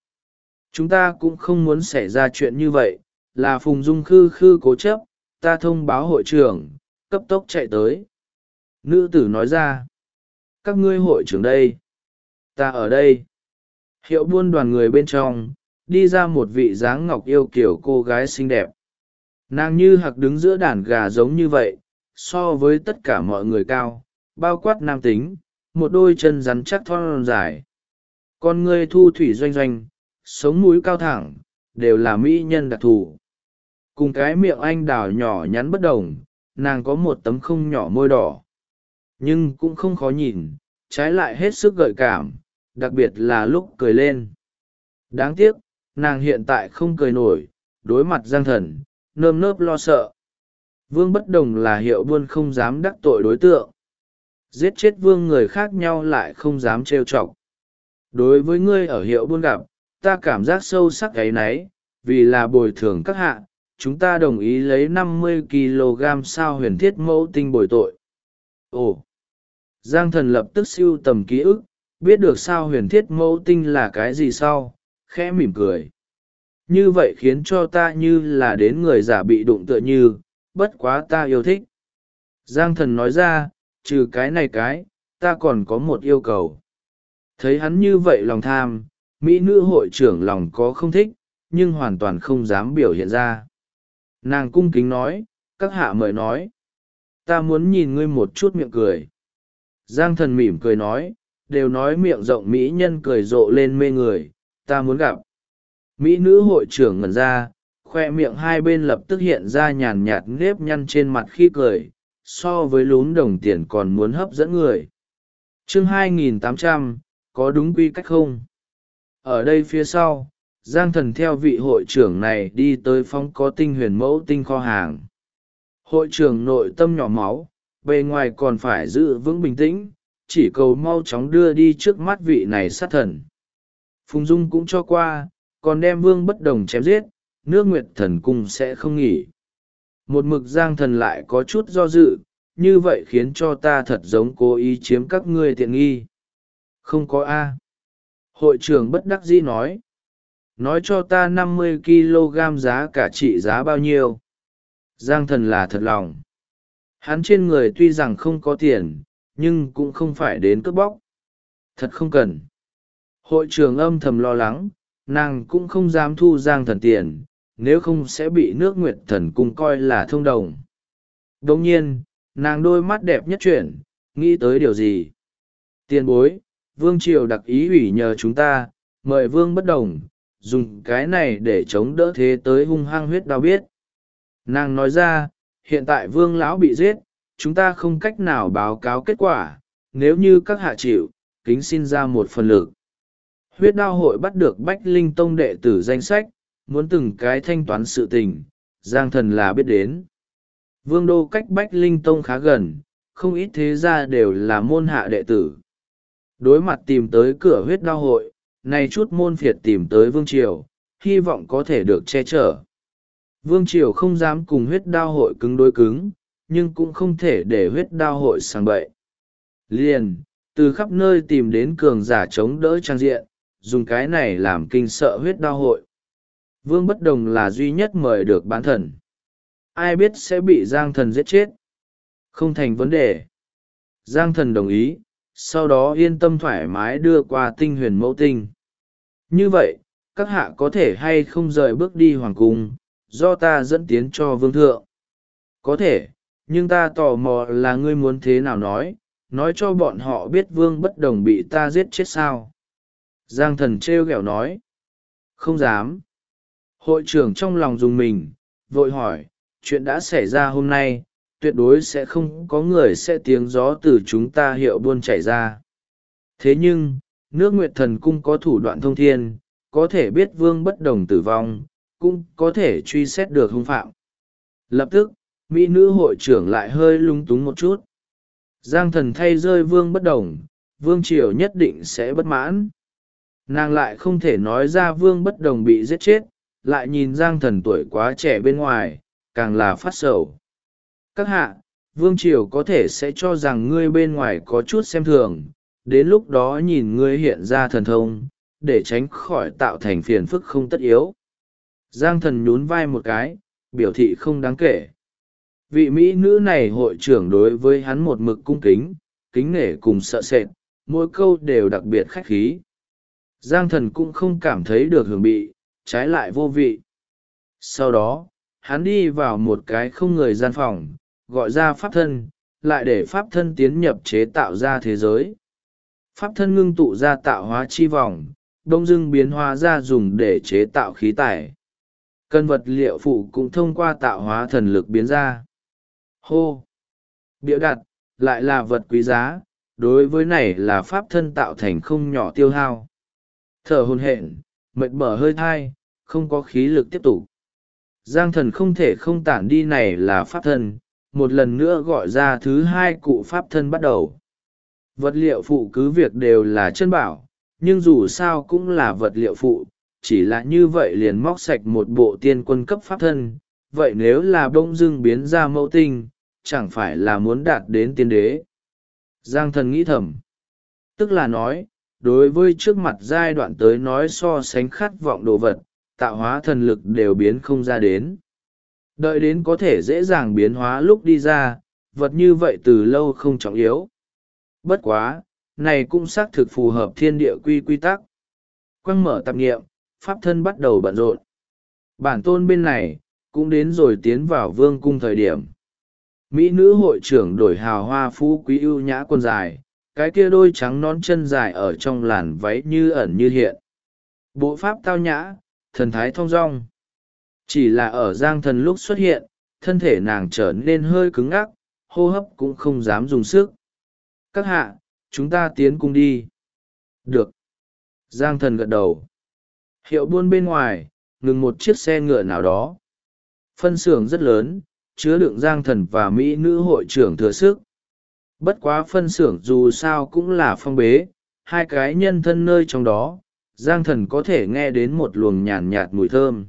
ta cũng không muốn xảy ra chuyện như vậy, là Phùng Dung khư khư cố chấp, ta thông báo hội trưởng, cấp tốc chạy tới. Nữ tử nói ra, các ngươi hội trưởng đây, ta ở đây. Hiệu buôn đoàn người bên trong, đi ra một vị dáng ngọc yêu kiểu cô gái xinh đẹp. Nàng như hạc đứng giữa đàn gà giống như vậy, so với tất cả mọi người cao, bao quát nam tính, một đôi chân rắn chắc thon dài. Con ngươi thu thủy doanh doanh, sống mũi cao thẳng, đều là mỹ nhân đặc thù. Cùng cái miệng anh đào nhỏ nhắn bất đồng, nàng có một tấm không nhỏ môi đỏ. Nhưng cũng không khó nhìn, trái lại hết sức gợi cảm, đặc biệt là lúc cười lên. Đáng tiếc, nàng hiện tại không cười nổi, đối mặt Giang Thần, nơm nớp lo sợ. Vương Bất Đồng là hiệu buôn không dám đắc tội đối tượng. Giết chết vương người khác nhau lại không dám trêu chọc. Đối với ngươi ở hiệu buôn gặp, ta cảm giác sâu sắc áy náy, vì là bồi thường các hạ, chúng ta đồng ý lấy 50 kg sao huyền thiết mẫu tinh bồi tội. Ồ! Giang Thần lập tức sưu tầm ký ức, biết được sao huyền thiết mẫu tinh là cái gì sau, khẽ mỉm cười. Như vậy khiến cho ta như là đến người giả bị đụng tựa như, bất quá ta yêu thích. Giang Thần nói ra, trừ cái này ta còn có một yêu cầu. Thấy hắn như vậy lòng tham, mỹ nữ hội trưởng lòng có không thích, nhưng hoàn toàn không dám biểu hiện ra. Nàng cung kính nói, các hạ mời nói. Ta muốn nhìn ngươi một chút miệng cười. Giang Thần mỉm cười nói, đều nói miệng rộng mỹ nhân cười rộ lên mê người, ta muốn gặp. Mỹ nữ hội trưởng ngẩn ra, khoe miệng hai bên lập tức hiện ra nhàn nhạt nếp nhăn trên mặt khi cười, so với lún đồng tiền còn muốn hấp dẫn người. Chương 2800, có đúng quy cách không? Ở đây phía sau, Giang Thần theo vị hội trưởng này đi tới phòng có tinh huyền mẫu tinh kho hàng. Hội trưởng nội tâm nhỏ máu, bề ngoài còn phải giữ vững bình tĩnh, chỉ cầu mau chóng đưa đi trước mắt vị này sát thần. Phùng Dung cũng cho qua, còn đem Vương Bất Đồng chém giết, nước Nguyệt Thần Cung sẽ không nghỉ. Một mực Giang Thần lại có chút do dự, như vậy khiến cho ta thật giống cố ý chiếm các ngươi tiện nghi. Không có A. Hội trưởng bất đắc dĩ nói. Nói cho ta 50 kg giá cả trị giá bao nhiêu. Giang Thần là thật lòng. Hắn trên người tuy rằng không có tiền, nhưng cũng không phải đến cướp bóc. Thật không cần. Hội trưởng âm thầm lo lắng, nàng cũng không dám thu Giang Thần tiền, nếu không sẽ bị nước Nguyệt Thần Cung coi là thông đồng. Đồng nhiên, nàng đôi mắt đẹp nhất chuyển, nghĩ tới điều gì? Tiền bối, Vương Triều đặc ý ủy nhờ chúng ta, mời Vương Bất Đồng, dùng cái này để chống đỡ thế tới hung hăng huyết đau biết. Nàng nói ra, hiện tại Vương Lão bị giết, chúng ta không cách nào báo cáo kết quả, nếu như các hạ chịu, kính xin ra một phần lực. Huyết đao hội bắt được Bách Linh Tông đệ tử danh sách, muốn từng cái thanh toán sự tình, Giang Thần là biết đến. Vương đô cách Bách Linh Tông khá gần, không ít thế gia đều là môn hạ đệ tử. Đối mặt tìm tới cửa huyết đao hội, này chút môn phiệt tìm tới Vương Triều, hy vọng có thể được che chở. Vương Triều không dám cùng huyết đao hội cứng đối cứng, nhưng cũng không thể để huyết đao hội sang bậy. Liền, từ khắp nơi tìm đến cường giả chống đỡ trang diện, dùng cái này làm kinh sợ huyết đao hội. Vương Bất Đồng là duy nhất mời được bán thần. Ai biết sẽ bị Giang Thần giết chết? Không thành vấn đề. Giang Thần đồng ý, sau đó yên tâm thoải mái đưa qua tinh huyền mẫu tinh. Như vậy, các hạ có thể hay không rời bước đi hoàng cung, do ta dẫn tiến cho vương thượng? Có thể, nhưng ta tò mò là ngươi muốn thế nào nói cho bọn họ biết Vương Bất Đồng bị ta giết chết sao? Giang Thần trêu ghẹo nói. Không dám. Hội trưởng trong lòng dùng mình, vội hỏi, chuyện đã xảy ra hôm nay, tuyệt đối sẽ không có người sẽ tiếng gió từ chúng ta hiệu buôn chảy ra. Thế nhưng, nước Nguyệt Thần Cung có thủ đoạn thông thiên, có thể biết Vương Bất Đồng tử vong, cũng có thể truy xét được hung phạm. Lập tức, mỹ nữ hội trưởng lại hơi lung túng một chút. Giang Thần thay rơi Vương Bất Đồng, Vương Triều nhất định sẽ bất mãn. Nàng lại không thể nói ra Vương Bất Đồng bị giết chết, lại nhìn Giang Thần tuổi quá trẻ bên ngoài, càng là phát sầu. Các hạ, Vương Triều có thể sẽ cho rằng ngươi bên ngoài có chút xem thường, đến lúc đó nhìn ngươi hiện ra thần thông, để tránh khỏi tạo thành phiền phức không tất yếu. Giang Thần nhún vai một cái, biểu thị không đáng kể. Vị mỹ nữ này hội trưởng đối với hắn một mực cung kính, kính nể cùng sợ sệt, mỗi câu đều đặc biệt khách khí. Giang Thần cũng không cảm thấy được hưởng bị, trái lại vô vị. Sau đó, hắn đi vào một cái không người gian phòng, gọi ra pháp thân, lại để pháp thân tiến nhập chế tạo ra thế giới. Pháp thân ngưng tụ ra tạo hóa chi vòng, đông dưng biến hóa ra dùng để chế tạo khí tải. Cân vật liệu phụ cũng thông qua tạo hóa thần lực biến ra. Hô! Bịa đặt, lại là vật quý giá, đối với này là pháp thân tạo thành không nhỏ tiêu hao. Thở hổn hển, mệt bở hơi thai, không có khí lực tiếp tục. Giang thần không thể không tản đi này là pháp thân, một lần nữa gọi ra thứ hai cụ pháp thân bắt đầu. Vật liệu phụ cứ việc đều là chân bảo, nhưng dù sao cũng là vật liệu phụ, chỉ là như vậy liền móc sạch một bộ tiên quân cấp pháp thân. Vậy nếu là bỗng dưng biến ra mẫu tinh, chẳng phải là muốn đạt đến tiên đế. Giang thần nghĩ thầm. Tức là nói, đối với trước mặt giai đoạn tới nói so sánh khát vọng đồ vật, tạo hóa thần lực đều biến không ra đến. Đợi đến có thể dễ dàng biến hóa lúc đi ra, vật như vậy từ lâu không trọng yếu. Bất quá, này cũng xác thực phù hợp thiên địa quy tắc. Quăng mở tạp nghiệm, pháp thân bắt đầu bận rộn. Bản tôn bên này, cũng đến rồi tiến vào vương cung thời điểm. Mỹ nữ hội trưởng đổi hào hoa phú quý ưu nhã quần dài, cái kia đôi trắng nón chân dài ở trong làn váy như ẩn như hiện. Bộ pháp tao nhã, thần thái thong dong. Chỉ là ở Giang thần lúc xuất hiện, thân thể nàng trở nên hơi cứng ngắc, hô hấp cũng không dám dùng sức. Các hạ, chúng ta tiến cung đi. Được. Giang thần gật đầu. Hiệu buôn bên ngoài, ngừng một chiếc xe ngựa nào đó. Phân xưởng rất lớn, chứa đựng Giang thần và Mỹ nữ hội trưởng thừa sức. Bất quá phân xưởng dù sao cũng là phong bế, hai cái nhân thân nơi trong đó, Giang thần có thể nghe đến một luồng nhàn nhạt mùi thơm.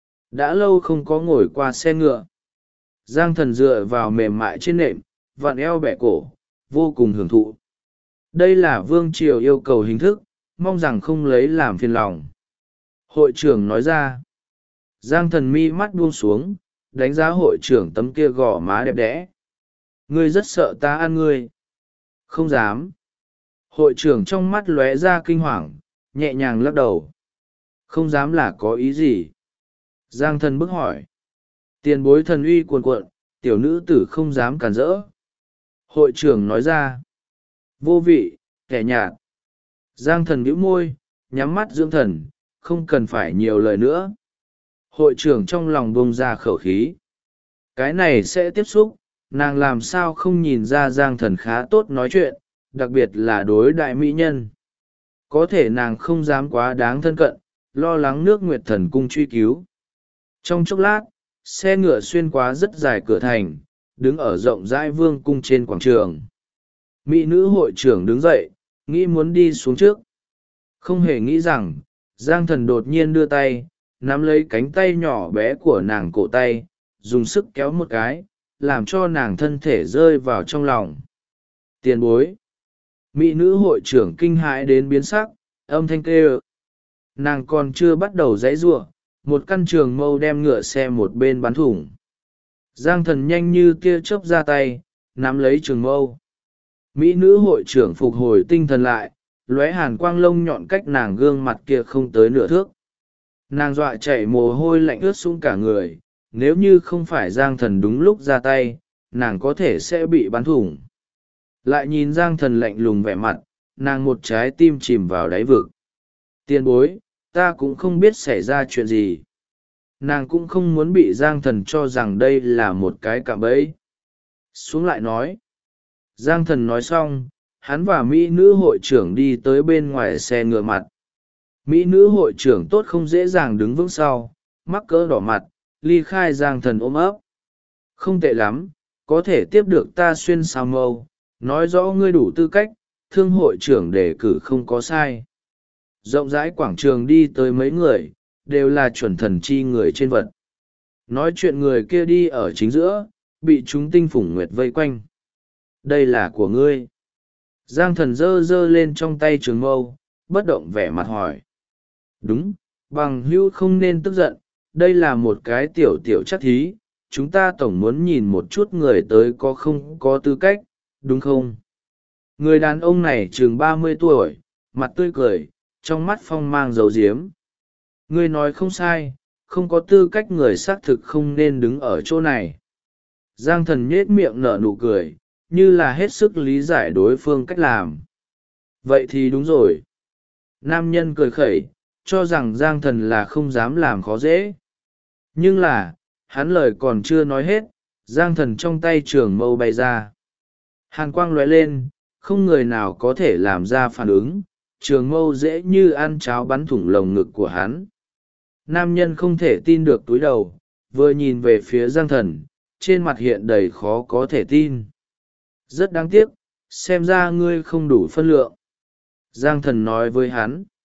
Đã lâu không có ngồi qua xe ngựa. Giang thần dựa vào mềm mại trên nệm, vặn eo bẻ cổ, vô cùng hưởng thụ. Đây là vương triều yêu cầu hình thức, mong rằng không lấy làm phiền lòng. Hội trưởng nói ra. Giang thần mi mắt buông xuống, đánh giá hội trưởng tấm kia gò má đẹp đẽ. Ngươi rất sợ ta ăn ngươi. Không dám. Hội trưởng trong mắt lóe ra kinh hoàng, nhẹ nhàng lắc đầu. Không dám là có ý gì? Giang thần bức hỏi. Tiền bối thần uy cuồn cuộn, tiểu nữ tử không dám cản rỡ. Hội trưởng nói ra. Vô vị, kẻ nhạt. Giang thần bĩu môi, nhắm mắt dưỡng thần, không cần phải nhiều lời nữa. Hội trưởng trong lòng bông ra khẩu khí. Cái này sẽ tiếp xúc, nàng làm sao không nhìn ra Giang thần khá tốt nói chuyện, đặc biệt là đối đại mỹ nhân. Có thể nàng không dám quá đáng thân cận, lo lắng nước Nguyệt Thần cung truy cứu. Trong chốc lát, xe ngựa xuyên qua rất dài cửa thành, đứng ở rộng rãi vương cung trên quảng trường. Mỹ nữ hội trưởng đứng dậy, nghĩ muốn đi xuống trước. Không hề nghĩ rằng, Giang thần đột nhiên đưa tay, nắm lấy cánh tay nhỏ bé của nàng cổ tay, dùng sức kéo một cái, làm cho nàng thân thể rơi vào trong lòng. Tiền bối. Mỹ nữ hội trưởng kinh hãi đến biến sắc, âm thanh kêu. Nàng còn chưa bắt đầu giãy giụa, một căn trường mâu đem ngựa xe một bên bắn thủng. Giang thần nhanh như tia chớp ra tay, nắm lấy trường mâu. Mỹ nữ hội trưởng phục hồi tinh thần lại, lóe hàn quang lông nhọn cách nàng gương mặt kia không tới nửa thước. Nàng dọa chảy mồ hôi lạnh ướt sũng cả người, nếu như không phải Giang thần đúng lúc ra tay, nàng có thể sẽ bị bắn thủng. Lại nhìn Giang thần lạnh lùng vẻ mặt, nàng một trái tim chìm vào đáy vực. Tiền bối, ta cũng không biết xảy ra chuyện gì. Nàng cũng không muốn bị Giang thần cho rằng đây là một cái cạm bẫy. Xuống lại nói. Giang thần nói xong, hắn và Mỹ nữ hội trưởng đi tới bên ngoài xe ngựa mặt. Mỹ nữ hội trưởng tốt không dễ dàng đứng vững sau, mắc cỡ đỏ mặt, ly khai Giang thần ôm ấp. Không tệ lắm, có thể tiếp được ta xuyên sao mâu, nói rõ ngươi đủ tư cách, thương hội trưởng đề cử không có sai. Rộng rãi quảng trường đi tới mấy người, đều là chuẩn thần chi người trên vật. Nói chuyện người kia đi ở chính giữa, bị chúng tinh phủng nguyệt vây quanh. Đây là của ngươi. Giang thần giơ giơ lên trong tay trường mâu, bất động vẻ mặt hỏi. Đúng, bằng hữu không nên tức giận, đây là một cái tiểu tiểu chắc thí, chúng ta tổng muốn nhìn một chút người tới có không có tư cách, đúng không? Người đàn ông này chừng 30 tuổi, mặt tươi cười, trong mắt phong mang dấu diếm. Ngươi nói không sai, không có tư cách người xác thực không nên đứng ở chỗ này. Giang thần nhết miệng nở nụ cười, như là hết sức lý giải đối phương cách làm. vậy thì đúng rồi. Nam nhân cười khẩy, cho rằng Giang Thần là không dám làm khó dễ. Nhưng là, hắn lời còn chưa nói hết, Giang Thần trong tay trường mâu bay ra. Hàn quang lóe lên, không người nào có thể làm ra phản ứng, trường mâu dễ như ăn cháo bắn thủng lồng ngực của hắn. Nam nhân không thể tin được túi đầu, vừa nhìn về phía Giang Thần, trên mặt hiện đầy khó có thể tin. Rất đáng tiếc, xem ra ngươi không đủ phân lượng. Giang Thần nói với hắn.